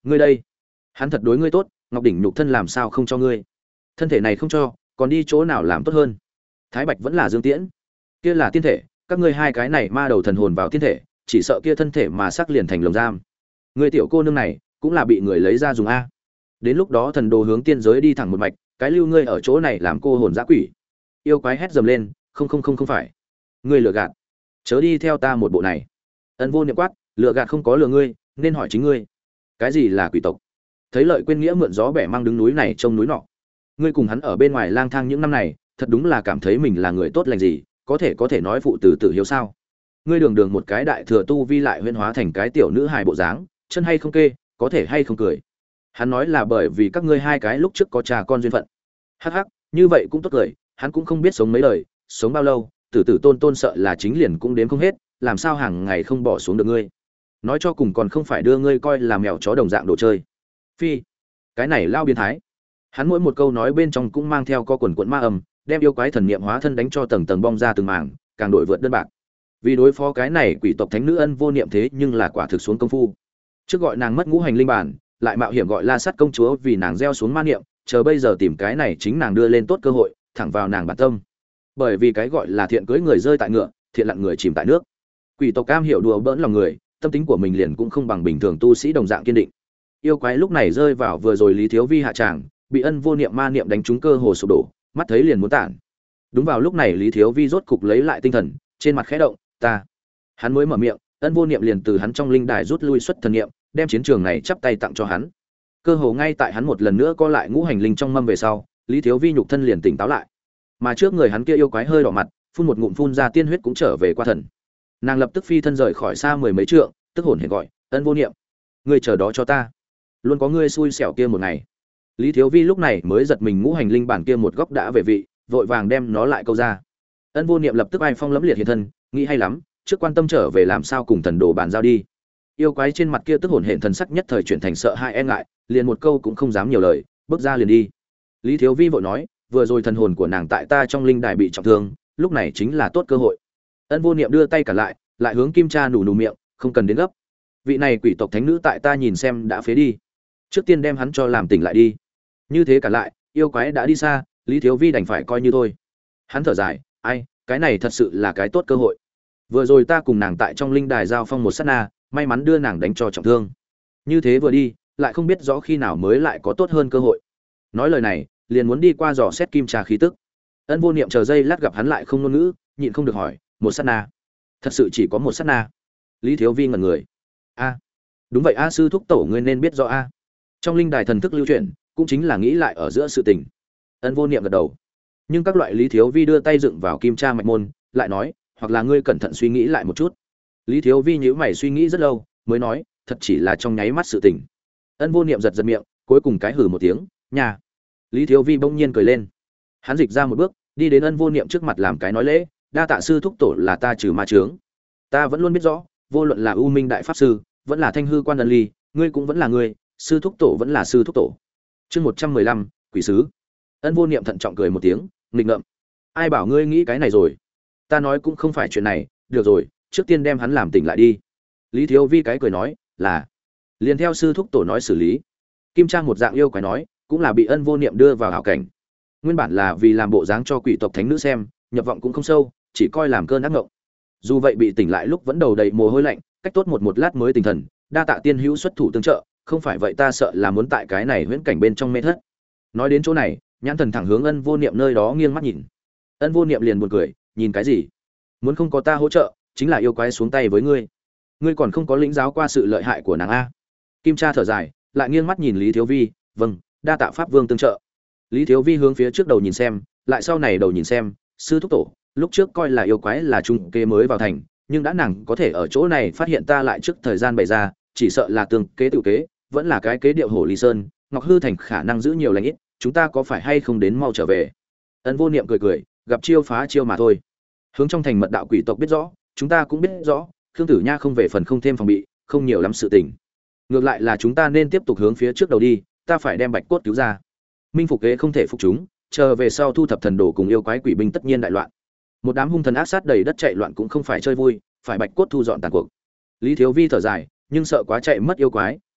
Ngươi đây, hắn thật đối ngươi tốt, Ngọc đỉnh nhục thân làm sao không cho ngươi? Thân thể này không cho, còn đi chỗ nào làm tốt hơn? Thái Bạch vẫn là Dương Tiễn, kia là tiên thể, các ngươi hai cái này ma đầu thần hồn vào tiên thể, chỉ sợ kia thân thể mà sắc liền thành lồng giam. Ngươi tiểu cô nương này, cũng là bị người lấy ra dùng a. Đến lúc đó thần đồ hướng tiên giới đi thẳng một mạch, cái lưu ngươi ở chỗ này làm cô hồn dã quỷ. Yêu quái hét dầm lên, không phải. Ngươi lừa gạt. Chớ đi theo ta một bộ này. Ân Vô Niệm quát, lừa gạt không có lừa ngươi, nên hỏi chính ngươi. Cái gì là quỷ tộc? Thấy Lợi quên nghĩa mượn gió bẻ mang đứng núi này trông núi nọ. Ngươi cùng hắn ở bên ngoài lang thang những năm này, thật đúng là cảm thấy mình là người tốt lành gì, có thể nói phụ tử tự hiếu sao? Ngươi đường một cái đại thừa tu vi lại huyễn hóa thành cái tiểu nữ hài bộ dáng, chân hay không kê, có thể hay không cười. Hắn nói là bởi vì các ngươi hai cái lúc trước có cha con duyên phận. Hắc hắc, như vậy cũng tốt cười, hắn cũng không biết sống mấy đời, sống bao lâu, tử tôn sợ là chính liền cũng đếm không hết, làm sao hàng ngày không bỏ xuống được ngươi. Nói cho cùng còn không phải đưa ngươi coi là mèo chó đồng dạng đồ chơi. Phi, cái này lao biến thái. Hắn mỗi một câu nói bên trong cũng mang theo co quần quẫn ma âm, đem yêu quái thần niệm hóa thân đánh cho tầng tầng bong ra từng mảng, càng đổi vượt đơn bạc. Vì đối phó cái này quỷ tộc thánh nữ Ân Vô Niệm thế nhưng là quả thực xuống công phu. Trước gọi nàng mất ngũ hành linh bản, lại mạo hiểm gọi La Sắt công chúa vì nàng gieo xuống ma niệm, chờ bây giờ tìm cái này chính nàng đưa lên tốt cơ hội, thẳng vào nàng bản tâm. Bởi vì cái gọi là thiện cưới người rơi tại ngựa, thiện lặn người chìm tại nước. Quỷ tộc cam hiểu đùa bỡn lòng người, tâm tính của mình liền cũng không bằng bình thường tu sĩ đồng dạng kiên định. Yêu quái lúc này rơi vào vừa rồi Lý Thiếu Vi hạ tràng, bị Ân Vô Niệm ma niệm đánh trúng cơ hồ sụp đổ, mắt thấy liền muốn tản. Đúng vào lúc này Lý Thiếu Vi rốt cục lấy lại tinh thần, trên mặt khẽ động, ta. Hắn mới mở miệng, Ân Vô Niệm liền từ hắn trong linh đài rút lui xuất thần niệm, đem chiến trường này chắp tay tặng cho hắn. Cơ hồ ngay tại hắn một lần nữa co lại ngũ hành linh trong mâm về sau, Lý Thiếu Vi nhục thân liền tỉnh táo lại. Mà trước người hắn kia yêu quái hơi đỏ mặt, phun một ngụm phun ra tiên huyết cũng trở về qua thần. Nàng lập tức phi thân rời khỏi xa mười mấy trượng, tức hồn hển gọi, Ân Vô Niệm, ngươi chờ đó cho ta, luôn có ngươi xui xẻo kia một ngày. Lý Thiếu Vi lúc này mới giật mình ngũ hành linh bản kia một góc đã về vị, vội vàng đem nó lại câu ra. Ân Vô Niệm lập tức ai phong lẫm liệt hiện thân, nghĩ hay lắm, trước quan tâm trở về làm sao cùng thần đồ bàn giao đi. Yêu quái trên mặt kia tức hồn hển thần sắc nhất thời chuyển thành sợ hãi e ngại, liền một câu cũng không dám nhiều lời, bước ra liền đi. Lý Thiếu Vi vội nói, vừa rồi thần hồn của nàng tại ta trong linh đài bị trọng thương, lúc này chính là tốt cơ hội. Ân Vô Niệm đưa tay cả lại hướng Kim Cha nù nù miệng, không cần đến gấp. Vị này quỷ tộc thánh nữ tại ta nhìn xem đã phế đi, trước tiên đem hắn cho làm tỉnh lại đi. Như thế cả lại, yêu quái đã đi xa, Lý Thiếu Vi đành phải coi như thôi. Hắn thở dài, ai, cái này thật sự là cái tốt cơ hội. Vừa rồi ta cùng nàng tại trong linh đài giao phong một sát na, may mắn đưa nàng đánh cho trọng thương. Như thế vừa đi, lại không biết rõ khi nào mới lại có tốt hơn cơ hội. Nói lời này, liền muốn đi qua dò xét Kim Trà khí tức. Ân Vô Niệm chờ giây lát gặp hắn lại không ngôn ngữ, nhịn không được hỏi, một sát na? Thật sự chỉ có một sát na? Lý Thiếu Vi ngẩn người. A, đúng vậy a, sư thúc tổ ngươi nên biết rõ a. Trong linh đài thần thức lưu chuyển, cũng chính là nghĩ lại ở giữa sự tình. Ân Vô Niệm gật đầu. Nhưng các loại Lý Thiếu Vi đưa tay dựng vào Kim Tra mạch môn, lại nói, hoặc là ngươi cẩn thận suy nghĩ lại một chút. Lý Thiếu Vi nhíu mày suy nghĩ rất lâu, mới nói, thật chỉ là trong nháy mắt sự tình. Ân Vô Niệm giật giật miệng, cuối cùng cái hừ một tiếng, nhà. Lý Thiếu Vi bỗng nhiên cười lên. Hắn dịch ra một bước, đi đến Ân Vô Niệm trước mặt làm cái nói lễ, đa tạ sư thúc tổ là ta trừ ma chướng. Ta vẫn luôn biết rõ, vô luận là U Minh đại pháp sư, vẫn là Thanh hư quan ân ly, ngươi cũng vẫn là ngươi, sư thúc tổ vẫn là sư thúc tổ. Chương 115, quỷ sứ. Ân Vô Niệm thận trọng cười một tiếng, nghịch ngợm. Ai bảo ngươi nghĩ cái này rồi? Ta nói cũng không phải chuyện này, được rồi, trước tiên đem hắn làm tỉnh lại đi. Lý Thiếu Vi cái cười nói, là liền theo sư thúc tổ nói xử lý. Kim Trang một dạng yêu quái nói, cũng là bị Ân Vô Niệm đưa vào hảo cảnh. Nguyên bản là vì làm bộ dáng cho quỷ tộc thánh nữ xem, nhập vọng cũng không sâu, chỉ coi làm cơn ác ngộng. Dù vậy bị tỉnh lại lúc vẫn đầu đầy mồ hôi lạnh, cách tốt một lát mới tỉnh thần, đa tạ tiên hữu xuất thủ tương trợ, không phải vậy ta sợ là muốn tại cái này huyễn cảnh bên trong mê thất. Nói đến chỗ này, nhãn thần thẳng hướng Ân Vô Niệm nơi đó nghiêng mắt nhìn. Ân Vô Niệm liền buồn cười, nhìn cái gì? Muốn không có ta hỗ trợ, chính là yêu quái xuống tay với ngươi. Ngươi còn không có lĩnh giáo qua sự lợi hại của nàng a. Kim Cha thở dài, lại nghiêng mắt nhìn Lý Thiếu Vi, vâng, đa tạ pháp vương tương trợ. Lý Thiếu Vi hướng phía trước đầu nhìn xem, lại sau này đầu nhìn xem, sư thúc tổ, lúc trước coi là yêu quái là trung kế mới vào thành, nhưng đã nàng có thể ở chỗ này phát hiện ta lại trước thời gian bày ra, chỉ sợ là tương kế tự kế, vẫn là cái kế điệu hổ Lý Sơn, Ngọc Hư thành khả năng giữ nhiều lành ít, chúng ta có phải hay không đến mau trở về. Ân Vô Niệm cười cười, gặp chiêu phá chiêu mà thôi. Hướng trong thành mật đạo quỷ tộc biết rõ, chúng ta cũng biết rõ, Khương Tử Nha không về phần không thêm phòng bị, không nhiều lắm sự tình. Ngược lại là chúng ta nên tiếp tục hướng phía trước đầu đi, ta phải đem Bạch Cốt cứu ra. Minh phục kế không thể phục chúng, chờ về sau thu thập thần đồ cùng yêu quái quỷ binh tất nhiên đại loạn. Một đám hung thần ác sát đầy đất chạy loạn cũng không phải chơi vui, phải Bạch Cốt thu dọn tàn cuộc. Lý Thiếu Vi thở dài, nhưng sợ quá chạy mất yêu quái,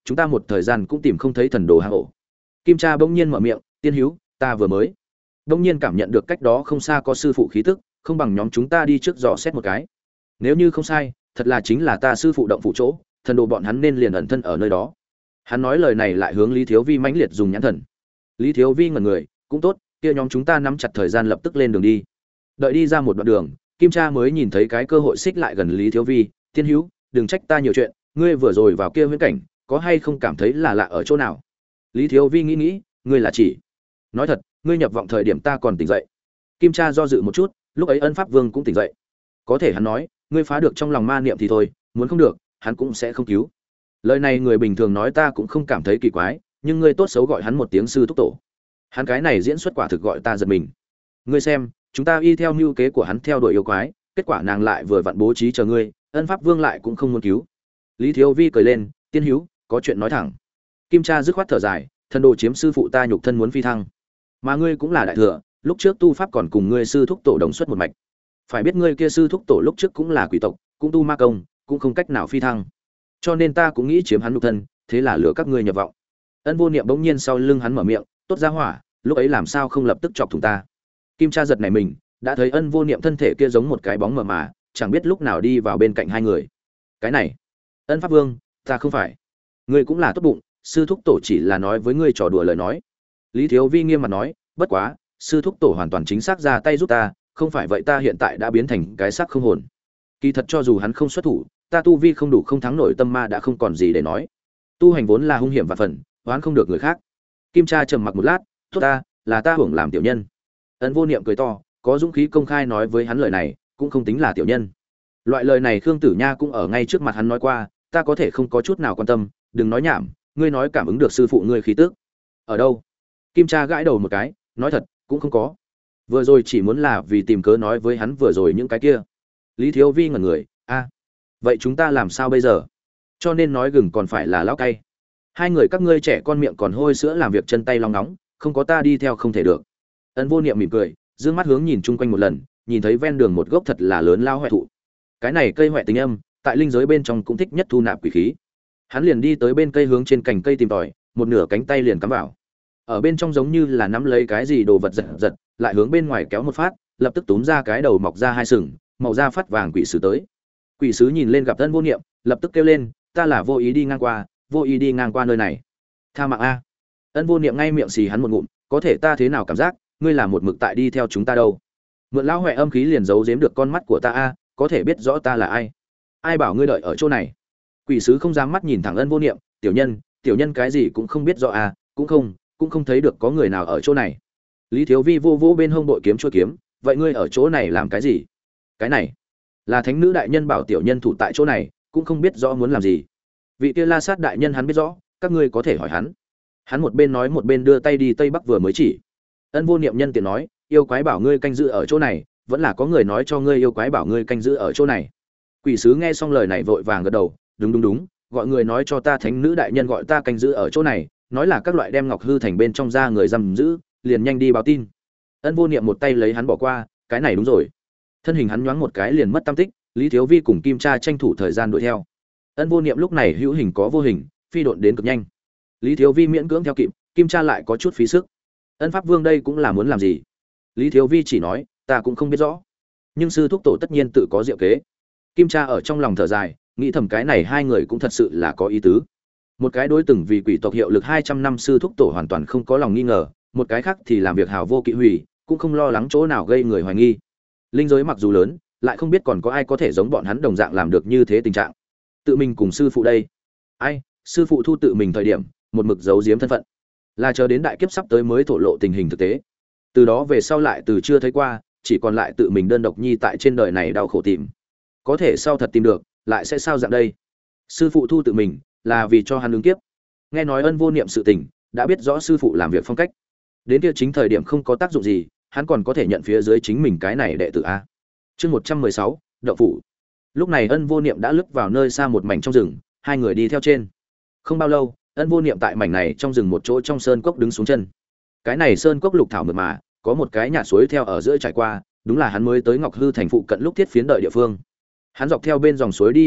chúng ta một thời gian cũng tìm không thấy thần đồ hang ổ. Kim Cha bỗng nhiên mở miệng, tiên hữu, ta vừa mới bỗng nhiên cảm nhận được cách đó không xa có sư phụ khí tức, không bằng nhóm chúng ta đi trước dò xét một cái. Nếu như không sai, thật là chính là ta sư phụ động phủ chỗ, thần đồ bọn hắn nên liền ẩn thân ở nơi đó. Hắn nói lời này lại hướng Lý Thiếu Vi mãnh liệt dùng nhãn thần. Lý Thiếu Vi ngẩn người, cũng tốt, kia nhóm chúng ta nắm chặt thời gian lập tức lên đường đi. Đợi đi ra một đoạn đường, Kim Cha mới nhìn thấy cái cơ hội xích lại gần Lý Thiếu Vi, tiên hữu, đừng trách ta nhiều chuyện, ngươi vừa rồi vào kia huyễn cảnh, có hay không cảm thấy là lạ ở chỗ nào? Lý Thiếu Vi nghĩ, ngươi là chỉ? Nói thật, ngươi nhập vọng thời điểm ta còn tỉnh dậy. Kim Cha do dự một chút, lúc ấy Ân Pháp Vương cũng tỉnh dậy. Có thể hắn nói, ngươi phá được trong lòng ma niệm thì thôi, muốn không được, hắn cũng sẽ không cứu. Lời này người bình thường nói ta cũng không cảm thấy kỳ quái, nhưng ngươi tốt xấu gọi hắn một tiếng sư thúc tổ. Hắn cái này diễn xuất quả thực gọi ta giật mình. Ngươi xem, chúng ta y theo mưu kế của hắn theo đuổi yêu quái, kết quả nàng lại vừa vặn bố trí chờ ngươi, Ân Pháp Vương lại cũng không muốn cứu. Lý Thiếu Vi cười lên, tiên hữu, có chuyện nói thẳng. Kim Cha dứt khoát thở dài, thần đồ chiếm sư phụ ta nhục thân muốn phi thăng, mà ngươi cũng là đại thừa, lúc trước tu pháp còn cùng ngươi sư thúc tổ đồng xuất một mạch. Phải biết ngươi kia sư thúc tổ lúc trước cũng là quỷ tộc, cũng tu ma công, cũng không cách nào phi thăng. Cho nên ta cũng nghĩ chiếm hắn nhục thân, thế là lừa các ngươi nhập vọng. Ân Vô Niệm bỗng nhiên sau lưng hắn mở miệng, tốt ra hỏa, lúc ấy làm sao không lập tức chọc thủng ta. Kim Cha giật nảy mình, đã thấy Ân Vô Niệm thân thể kia giống một cái bóng mờ mà, chẳng biết lúc nào đi vào bên cạnh hai người. Cái này, Ân Pháp Vương, ta không phải. Ngươi cũng là tốt bụng, sư thúc tổ chỉ là nói với ngươi trò đùa lời nói. Lý Thiếu Vi nghiêm mặt nói, bất quá, sư thúc tổ hoàn toàn chính xác ra tay giúp ta, không phải vậy ta hiện tại đã biến thành cái xác không hồn. Kỳ thật cho dù hắn không xuất thủ, ta tu vi không đủ không thắng nổi tâm ma đã không còn gì để nói. Tu hành vốn là hung hiểm và phần, oán không được người khác. Kim Cha trầm mặc một lát, tốt ta, là ta hưởng làm tiểu nhân. Ân Vô Niệm cười to, có dũng khí công khai nói với hắn lời này, cũng không tính là tiểu nhân. Loại lời này Khương Tử Nha cũng ở ngay trước mặt hắn nói qua, ta có thể không có chút nào quan tâm, đừng nói nhảm, ngươi nói cảm ứng được sư phụ ngươi khí tức. Ở đâu? Kim Cha gãi đầu một cái, nói thật, cũng không có. Vừa rồi chỉ muốn là vì tìm cớ nói với hắn vừa rồi những cái kia. Lý Thiếu Vi ngẩn người, a, vậy chúng ta làm sao bây giờ? Cho nên nói gừng còn phải là lão cay. Hai người các ngươi trẻ con miệng còn hôi sữa làm việc chân tay long nóng, không có ta đi theo không thể được. Ân Vô Niệm mỉm cười, dương mắt hướng nhìn chung quanh một lần, nhìn thấy ven đường một gốc thật là lớn lao hoại thụ. Cái này cây hoại tình âm, tại linh giới bên trong cũng thích nhất thu nạp quỷ khí. Hắn liền đi tới bên cây hướng trên cành cây tìm tòi, một nửa cánh tay liền cắm vào. Ở bên trong giống như là nắm lấy cái gì đồ vật giật giật, lại hướng bên ngoài kéo một phát, lập tức túm ra cái đầu mọc ra hai sừng, màu da phát vàng quỷ sứ tới. Quỷ sứ nhìn lên gặp Ân Vô Niệm, lập tức kêu lên, ta là vô ý đi ngang qua, vô ý đi ngang qua nơi này. Tha mạng a. Ân Vô Niệm ngay miệng xì hắn một ngụm, có thể ta thế nào cảm giác, ngươi là một mực tại đi theo chúng ta đâu? Mượn lão hoè âm khí liền giấu giếm được con mắt của ta a, có thể biết rõ ta là ai? Ai bảo ngươi đợi ở chỗ này? Quỷ sứ không dám mắt nhìn thẳng Ân Vô Niệm, tiểu nhân cái gì cũng không biết rõ a, cũng không thấy được có người nào ở chỗ này. Lý Thiếu Vi vô vô bên hông bội kiếm chua kiếm, vậy ngươi ở chỗ này làm cái gì? Cái này là thánh nữ đại nhân bảo tiểu nhân thủ tại chỗ này, cũng không biết rõ muốn làm gì. Vị kia La Sát đại nhân hắn biết rõ, các ngươi có thể hỏi hắn. Hắn một bên nói một bên đưa tay đi tây bắc vừa mới chỉ. Ân Vô Niệm nhân tiện nói, yêu quái bảo ngươi canh giữ ở chỗ này, vẫn là có người nói cho ngươi yêu quái bảo ngươi canh giữ ở chỗ này. Quỷ sứ nghe xong lời này vội vàng gật đầu, đúng, gọi người nói cho ta thánh nữ đại nhân gọi ta canh giữ ở chỗ này, nói là các loại đem Ngọc Hư thành bên trong ra người giam giữ, liền nhanh đi báo tin. Ân Vô Niệm một tay lấy hắn bỏ qua, cái này đúng rồi. Thân hình hắn nhoáng một cái liền mất tâm tích, Lý Thiếu Vi cùng Kim Cha tranh thủ thời gian đuổi theo. Ân Vô Niệm lúc này hữu hình có vô hình, phi độn đến cực nhanh. Lý Thiếu Vi miễn cưỡng theo kịp, Kim Cha lại có chút phí sức. Ân Pháp Vương đây cũng là muốn làm gì? Lý Thiếu Vi chỉ nói, ta cũng không biết rõ. Nhưng sư thúc tổ tất nhiên tự có diệu kế. Kim Cha ở trong lòng thở dài, nghĩ thầm cái này hai người cũng thật sự là có ý tứ. Một cái đối từng vì quỷ tộc hiệu lực 200 năm sư thúc tổ hoàn toàn không có lòng nghi ngờ, một cái khác thì làm việc hào vô kỵ hủy, cũng không lo lắng chỗ nào gây người hoài nghi. Linh giới mặc dù lớn, lại không biết còn có ai có thể giống bọn hắn đồng dạng làm được như thế tình trạng. Tự mình cùng sư phụ đây, ai, sư phụ thu tự mình thời điểm, một mực giấu giếm thân phận, là chờ đến đại kiếp sắp tới mới thổ lộ tình hình thực tế. Từ đó về sau lại từ chưa thấy qua, chỉ còn lại tự mình đơn độc nhi tại trên đời này đau khổ tìm. Có thể sau thật tìm được, lại sẽ sao dạng đây? Sư phụ thu tự mình, là vì cho hắn ứng kiếp. Nghe nói Ân Vô Niệm sự tình, đã biết rõ sư phụ làm việc phong cách. Đến kia chính thời điểm không có tác dụng gì, hắn còn có thể nhận phía dưới chính mình cái này đệ tử a. Chương 116, Đậu phủ. Lúc này Ân Vô Niệm đã lướt vào nơi xa một mảnh trong rừng, hai người đi theo trên. Không bao lâu, Ân Vô Niệm tại mảnh này trong rừng một chỗ trong sơn cốc đứng xuống chân. Cái này sơn cốc lục thảo mượt mà, có một cái nhạt suối theo ở giữa trải qua, đúng là hắn mới tới Ngọc Hư thành phụ cận lúc thiết phiến đợi địa phương. Hắn dọc theo bên dòng suối đi vài bước,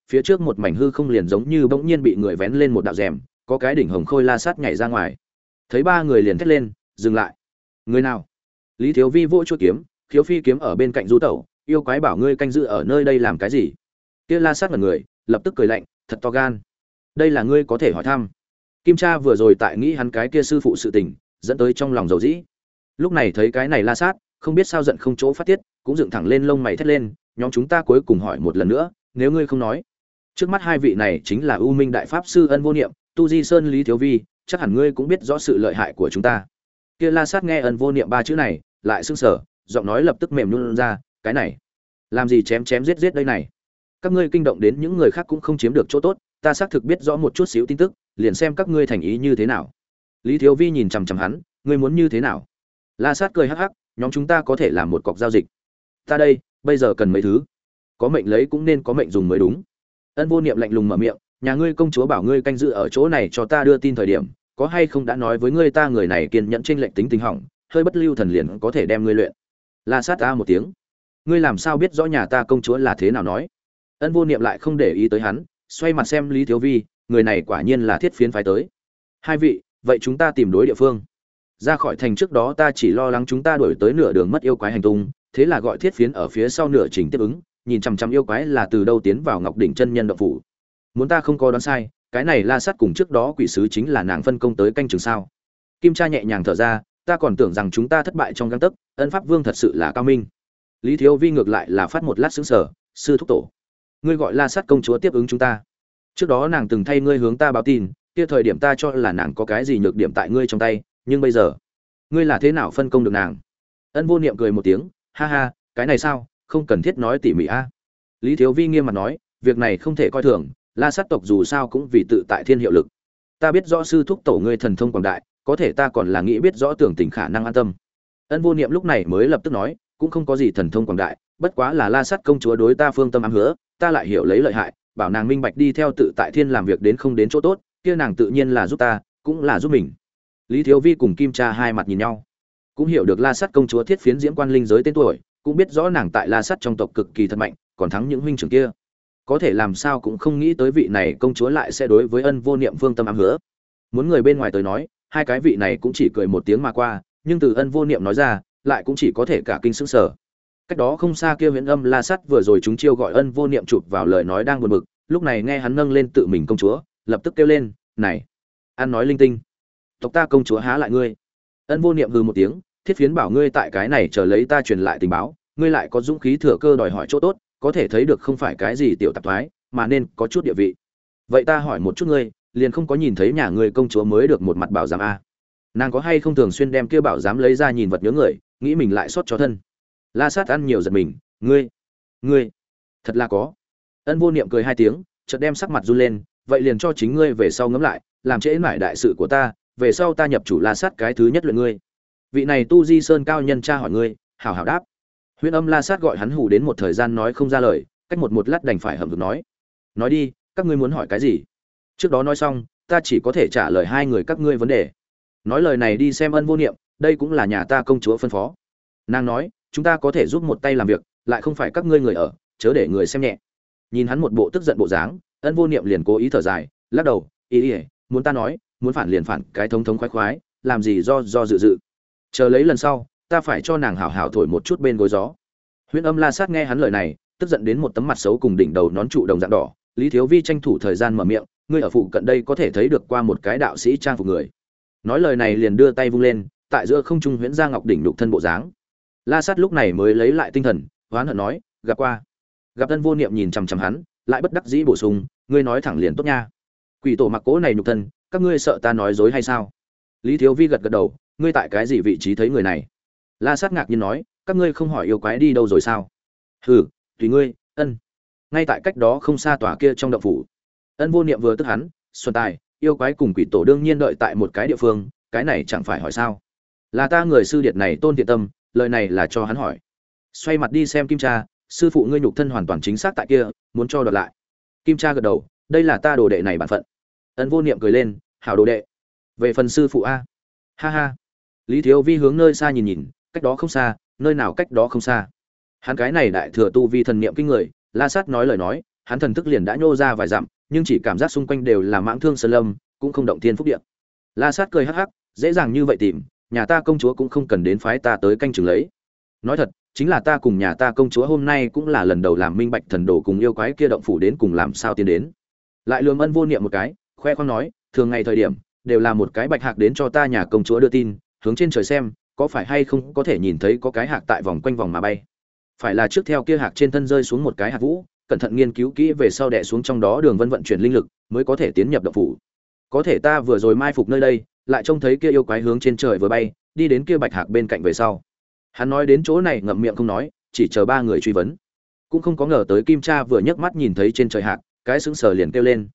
phía trước một mảnh hư không liền giống như bỗng nhiên bị người vén lên một đạo rèm, có cái đỉnh hồng khôi la sát nhảy ra ngoài. Thấy ba người liền thét lên, dừng lại. Người nào? Lý Thiếu Vi vỗ chuôi kiếm, Khiếu Phi kiếm ở bên cạnh du tẩu, yêu quái bảo ngươi canh giữ ở nơi đây làm cái gì? Kia la sát ngẩn người, lập tức cười lạnh, thật to gan. Đây là ngươi có thể hỏi thăm. Kim Cha vừa rồi tại nghĩ hắn cái kia sư phụ sự tình, dẫn tới trong lòng dầu dĩ. Lúc này thấy cái này la sát, không biết sao giận không chỗ phát tiết, cũng dựng thẳng lên lông mày thét lên, nhóm chúng ta cuối cùng hỏi một lần nữa, nếu ngươi không nói. Trước mắt hai vị này chính là U Minh đại pháp sư Ân Vô Niệm, Tu Di Sơn Lý Thiếu Vi, chắc hẳn ngươi cũng biết rõ sự lợi hại của chúng ta. Kia la sát nghe Ân Vô Niệm ba chữ này, lại sững sờ, giọng nói lập tức mềm nhũn ra, cái này, làm gì chém chém giết giết đây này? Các ngươi kinh động đến những người khác cũng không chiếm được chỗ tốt, ta xác thực biết rõ một chút xíu tin tức, liền xem các ngươi thành ý như thế nào. Lý Thiếu Vi nhìn chằm chằm hắn, ngươi muốn như thế nào? La sát cười hắc hắc, nhóm chúng ta có thể làm một cọc giao dịch. Ta đây, bây giờ cần mấy thứ. Có mệnh lấy cũng nên có mệnh dùng mới đúng. Ân Vô Niệm lạnh lùng mở miệng, nhà ngươi công chúa bảo ngươi canh giữ ở chỗ này cho ta đưa tin thời điểm, có hay không đã nói với ngươi ta người này kiên nhẫn trên lệnh tính tình hỏng, hơi bất lưu thần liền có thể đem ngươi luyện. La sát a một tiếng. Ngươi làm sao biết rõ nhà ta công chúa là thế nào nói? Ân Vô Niệm lại không để ý tới hắn, xoay mặt xem Lý Thiếu Vi, người này quả nhiên là thiết phiến phái tới. Hai vị, vậy chúng ta tìm đối địa phương. Ra khỏi thành trước đó ta chỉ lo lắng chúng ta đuổi tới nửa đường mất yêu quái hành tung, thế là gọi thiết phiến ở phía sau nửa trình tiếp ứng, nhìn chằm chằm yêu quái là từ đâu tiến vào Ngọc đỉnh chân nhân động phủ. Muốn ta không có đoán sai, cái này la sát cùng trước đó quỷ sứ chính là nàng phân công tới canh chừng sao? Kim Cha nhẹ nhàng thở ra, ta còn tưởng rằng chúng ta thất bại trong gang tấc, Ân Pháp Vương thật sự là cao minh. Lý Thiếu Vi ngược lại là phát một lát sững sờ, sư thúc tổ, ngươi gọi la sát công chúa tiếp ứng chúng ta. Trước đó nàng từng thay ngươi hướng ta báo tin, kia thời điểm ta cho là nàng có cái gì nhược điểm tại ngươi trong tay, nhưng bây giờ, ngươi là thế nào phân công được nàng? Ân Vô Niệm cười một tiếng, ha ha, cái này sao, không cần thiết nói tỉ mỉ a. Lý Thiếu Vi nghiêm mặt nói, việc này không thể coi thường, la sát tộc dù sao cũng vì tự tại thiên hiệu lực. Ta biết rõ sư thúc tổ ngươi thần thông quảng đại, có thể ta còn là nghĩ biết rõ tưởng tình khả năng an tâm. Ân Vô Niệm lúc này mới lập tức nói, cũng không có gì thần thông quảng đại, bất quá là la sát công chúa đối ta phương tâm ám hứa, ta lại hiểu lấy lợi hại, bảo nàng minh bạch đi theo tự tại thiên làm việc đến không đến chỗ tốt, kia nàng tự nhiên là giúp ta, cũng là giúp mình. Lý Thiếu Vi cùng Kim Cha hai mặt nhìn nhau, cũng hiểu được la sát công chúa thiết phiến diễm quan linh giới tên tuổi, cũng biết rõ nàng tại la sát trong tộc cực kỳ thật mạnh, còn thắng những huynh trưởng kia. Có thể làm sao cũng không nghĩ tới vị này công chúa lại sẽ đối với Ân Vô Niệm phương tâm ám hứa. Muốn người bên ngoài tới nói, hai cái vị này cũng chỉ cười một tiếng mà qua, nhưng từ Ân Vô Niệm nói ra, lại cũng chỉ có thể cả kinh sững sờ. Cách đó không xa kia Huyền Âm La Sát vừa rồi chúng chiêu gọi Ân Vô Niệm chụp vào lời nói đang buồn bực, lúc này nghe hắn nâng lên tự mình công chúa, lập tức kêu lên, "Này, ăn nói linh tinh, tộc ta công chúa há lại ngươi?" Ân Vô Niệm hừ một tiếng, thiết phiến bảo ngươi tại cái này chờ lấy ta truyền lại tình báo, ngươi lại có dũng khí thừa cơ đòi hỏi chỗ tốt, có thể thấy được không phải cái gì tiểu tạp thoái, mà nên có chút địa vị. Vậy ta hỏi một chút ngươi, liền không có nhìn thấy nhà ngươi công chúa mới được một mặt bảo giám a? Nàng có hay không thường xuyên đem kia bảo giám lấy ra nhìn vật nhớ người, nghĩ mình lại sót cho thân? La Sát ăn nhiều giật mình, ngươi, thật là có. Ân Vô Niệm cười hai tiếng, chợt đem sắc mặt run lên, vậy liền cho chính ngươi về sau ngẫm lại, làm trễ mãi đại sự của ta, về sau ta nhập chủ La Sát cái thứ nhất luyện ngươi. Vị này Tu Di Sơn cao nhân tra hỏi ngươi, hảo hảo đáp. Huyền Âm La Sát gọi hắn hù đến một thời gian nói không ra lời, cách một lát đành phải hậm hực nói đi, các ngươi muốn hỏi cái gì? Trước đó nói xong, ta chỉ có thể trả lời hai người các ngươi vấn đề. Nói lời này đi xem Ân Vô Niệm, đây cũng là nhà ta công chúa phân phó. Nàng nói, chúng ta có thể giúp một tay làm việc, lại không phải các ngươi người ở, chớ để người xem nhẹ. Nhìn hắn một bộ tức giận bộ dáng, Ân Vô Niệm liền cố ý thở dài, lắc đầu, muốn ta nói, muốn phản liền phản, cái thống thống khoái khoái, làm gì do dự. Chờ lấy lần sau, ta phải cho nàng hảo hảo thổi một chút bên gối gió. Huyền Âm La Sát nghe hắn lời này, tức giận đến một tấm mặt xấu cùng đỉnh đầu nón trụ đồng dạng đỏ. Lý Thiếu Vi tranh thủ thời gian mở miệng, ngươi ở phụ cận đây có thể thấy được qua một cái đạo sĩ trang phục người. Nói lời này liền đưa tay vung lên, tại giữa không trung huyễn ra ngọc đỉnh đục thân bộ dáng. La Sát lúc này mới lấy lại tinh thần, hoán hận nói, gặp qua. Gặp Ân Vô Niệm nhìn chằm chằm hắn, lại bất đắc dĩ bổ sung, ngươi nói thẳng liền tốt nha. Quỷ tổ mặc cố này nhục thân, các ngươi sợ ta nói dối hay sao? Lý Thiếu Vi gật gật đầu, ngươi tại cái gì vị trí thấy người này? La Sát ngạc nhiên nói, các ngươi không hỏi yêu quái đi đâu rồi sao? Hừ, tùy ngươi, Ân. Ngay tại cách đó không xa tòa kia trong động phủ. Ân Vô Niệm vừa tức hắn, xuân tài, yêu quái cùng quỷ tổ đương nhiên đợi tại một cái địa phương, cái này chẳng phải hỏi sao? Là ta người sư điệt này Tôn Thiện Tâm, lời này là cho hắn hỏi. Xoay mặt đi xem Kim Cha, sư phụ ngươi nhục thân hoàn toàn chính xác tại kia, muốn cho đoạt lại. Kim Cha gật đầu, đây là ta đồ đệ này bản phận. Ân Vô Niệm cười lên, hảo đồ đệ. Về phần sư phụ a, ha ha. Lý Thiếu Vi hướng nơi xa nhìn nhìn, cách đó không xa, nơi nào cách đó không xa. Hắn cái này đại thừa tu vi thần niệm kinh người, La Sát nói lời nói, hắn thần thức liền đã nhô ra vài dặm, nhưng chỉ cảm giác xung quanh đều là mãng thương sơn lâm, cũng không động thiên phúc địa. La Sát cười hắc hắc, dễ dàng như vậy tìm, nhà ta công chúa cũng không cần đến phái ta tới canh chừng lấy. Nói thật, chính là ta cùng nhà ta công chúa hôm nay cũng là lần đầu làm minh bạch thần đồ cùng yêu quái kia động phủ đến cùng làm sao tiến đến. Lại lườm Ân Vô Niệm một cái, khoe khoang nói, thường ngày thời điểm đều là một cái bạch hạc đến cho ta nhà công chúa đưa tin, hướng trên trời xem, có phải hay không có thể nhìn thấy có cái hạc tại vòng quanh vòng mà bay. Phải là trước theo kia hạc trên thân rơi xuống một cái hạc vũ, cẩn thận nghiên cứu kỹ về sau đè xuống trong đó đường vân vận chuyển linh lực, mới có thể tiến nhập động phủ. Có thể ta vừa rồi mai phục nơi đây, lại trông thấy kia yêu quái hướng trên trời vừa bay, đi đến kia bạch hạc bên cạnh về sau. Hắn nói đến chỗ này ngậm miệng không nói, chỉ chờ ba người truy vấn. Cũng không có ngờ tới Kim Cha vừa nhấc mắt nhìn thấy trên trời hạc, cái sững sờ liền kêu lên,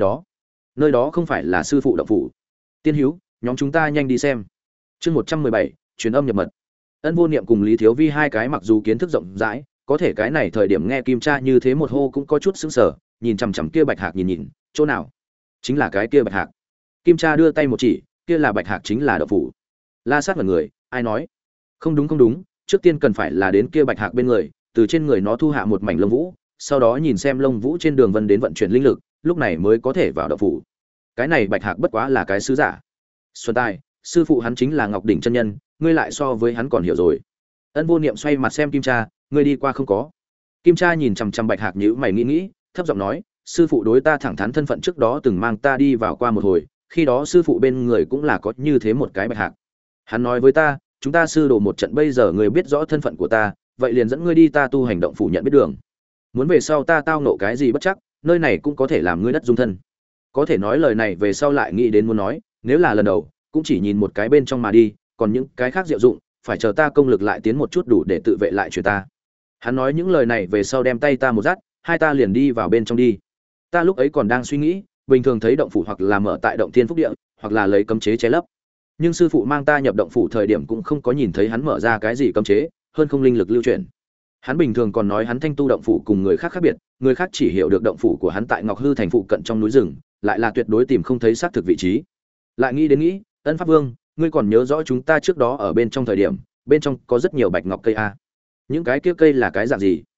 nơi đó không phải là sư phụ động phủ. Tiên Hữu, nhóm chúng ta nhanh đi xem. Chương 117, truyền âm nhập mật. Ân Vô Niệm cùng Lý Thiếu Vi hai cái mặc dù kiến thức rộng rãi, có thể cái này thời điểm nghe Kim Cha như thế một hô cũng có chút sững sờ, nhìn chằm chằm kia bạch hạc nhìn, chỗ nào? Chính là cái kia bạch hạc. Kim Cha đưa tay một chỉ, kia là bạch hạc chính là động phủ. La Sát mặt người, ai nói? Không đúng, trước tiên cần phải là đến kia bạch hạc bên người, từ trên người nó thu hạ một mảnh lông vũ, sau đó nhìn xem lông vũ trên đường vân đến vận chuyển linh lực, lúc này mới có thể vào động phủ. Cái này bạch hạc bất quá là cái sứ giả. Xuân Tài, sư phụ hắn chính là Ngọc đỉnh chân nhân, ngươi lại so với hắn còn hiểu rồi. Ân Vô Niệm xoay mặt xem Kim Cha, ngươi đi qua không có? Kim Cha nhìn chằm chằm bạch hạc nhíu mày nghĩ, thấp giọng nói, sư phụ đối ta thẳng thắn thân phận trước đó từng mang ta đi vào qua một hồi, khi đó sư phụ bên người cũng là có như thế một cái bạch hạc. Hắn nói với ta, chúng ta sư đồ một trận, bây giờ ngươi biết rõ thân phận của ta, vậy liền dẫn ngươi đi ta tu hành động phủ nhận biết đường. Muốn về sau ta tao nộ cái gì bất chắc, nơi này cũng có thể làm ngươi đất dung thân. Có thể nói lời này về sau lại nghĩ đến muốn nói, nếu là lần đầu, cũng chỉ nhìn một cái bên trong mà đi, còn những cái khác diệu dụng, phải chờ ta công lực lại tiến một chút đủ để tự vệ lại chuyện ta. Hắn nói những lời này về sau đem tay ta một dắt, hai ta liền đi vào bên trong đi. Ta lúc ấy còn đang suy nghĩ, bình thường thấy động phủ hoặc là mở tại động thiên phúc địa, hoặc là lấy cấm chế che lấp. Nhưng sư phụ mang ta nhập động phủ thời điểm cũng không có nhìn thấy hắn mở ra cái gì cấm chế, hơn không linh lực lưu chuyển. Hắn bình thường còn nói hắn thanh tu động phủ cùng người khác khác biệt, người khác chỉ hiểu được động phủ của hắn tại Ngọc Hư thành phụ cận trong núi rừng, lại là tuyệt đối tìm không thấy xác thực vị trí. Lại nghĩ, Ân Pháp Vương, ngươi còn nhớ rõ chúng ta trước đó ở bên trong thời điểm, bên trong có rất nhiều bạch ngọc cây a. Những cái kia cây là cái dạng gì?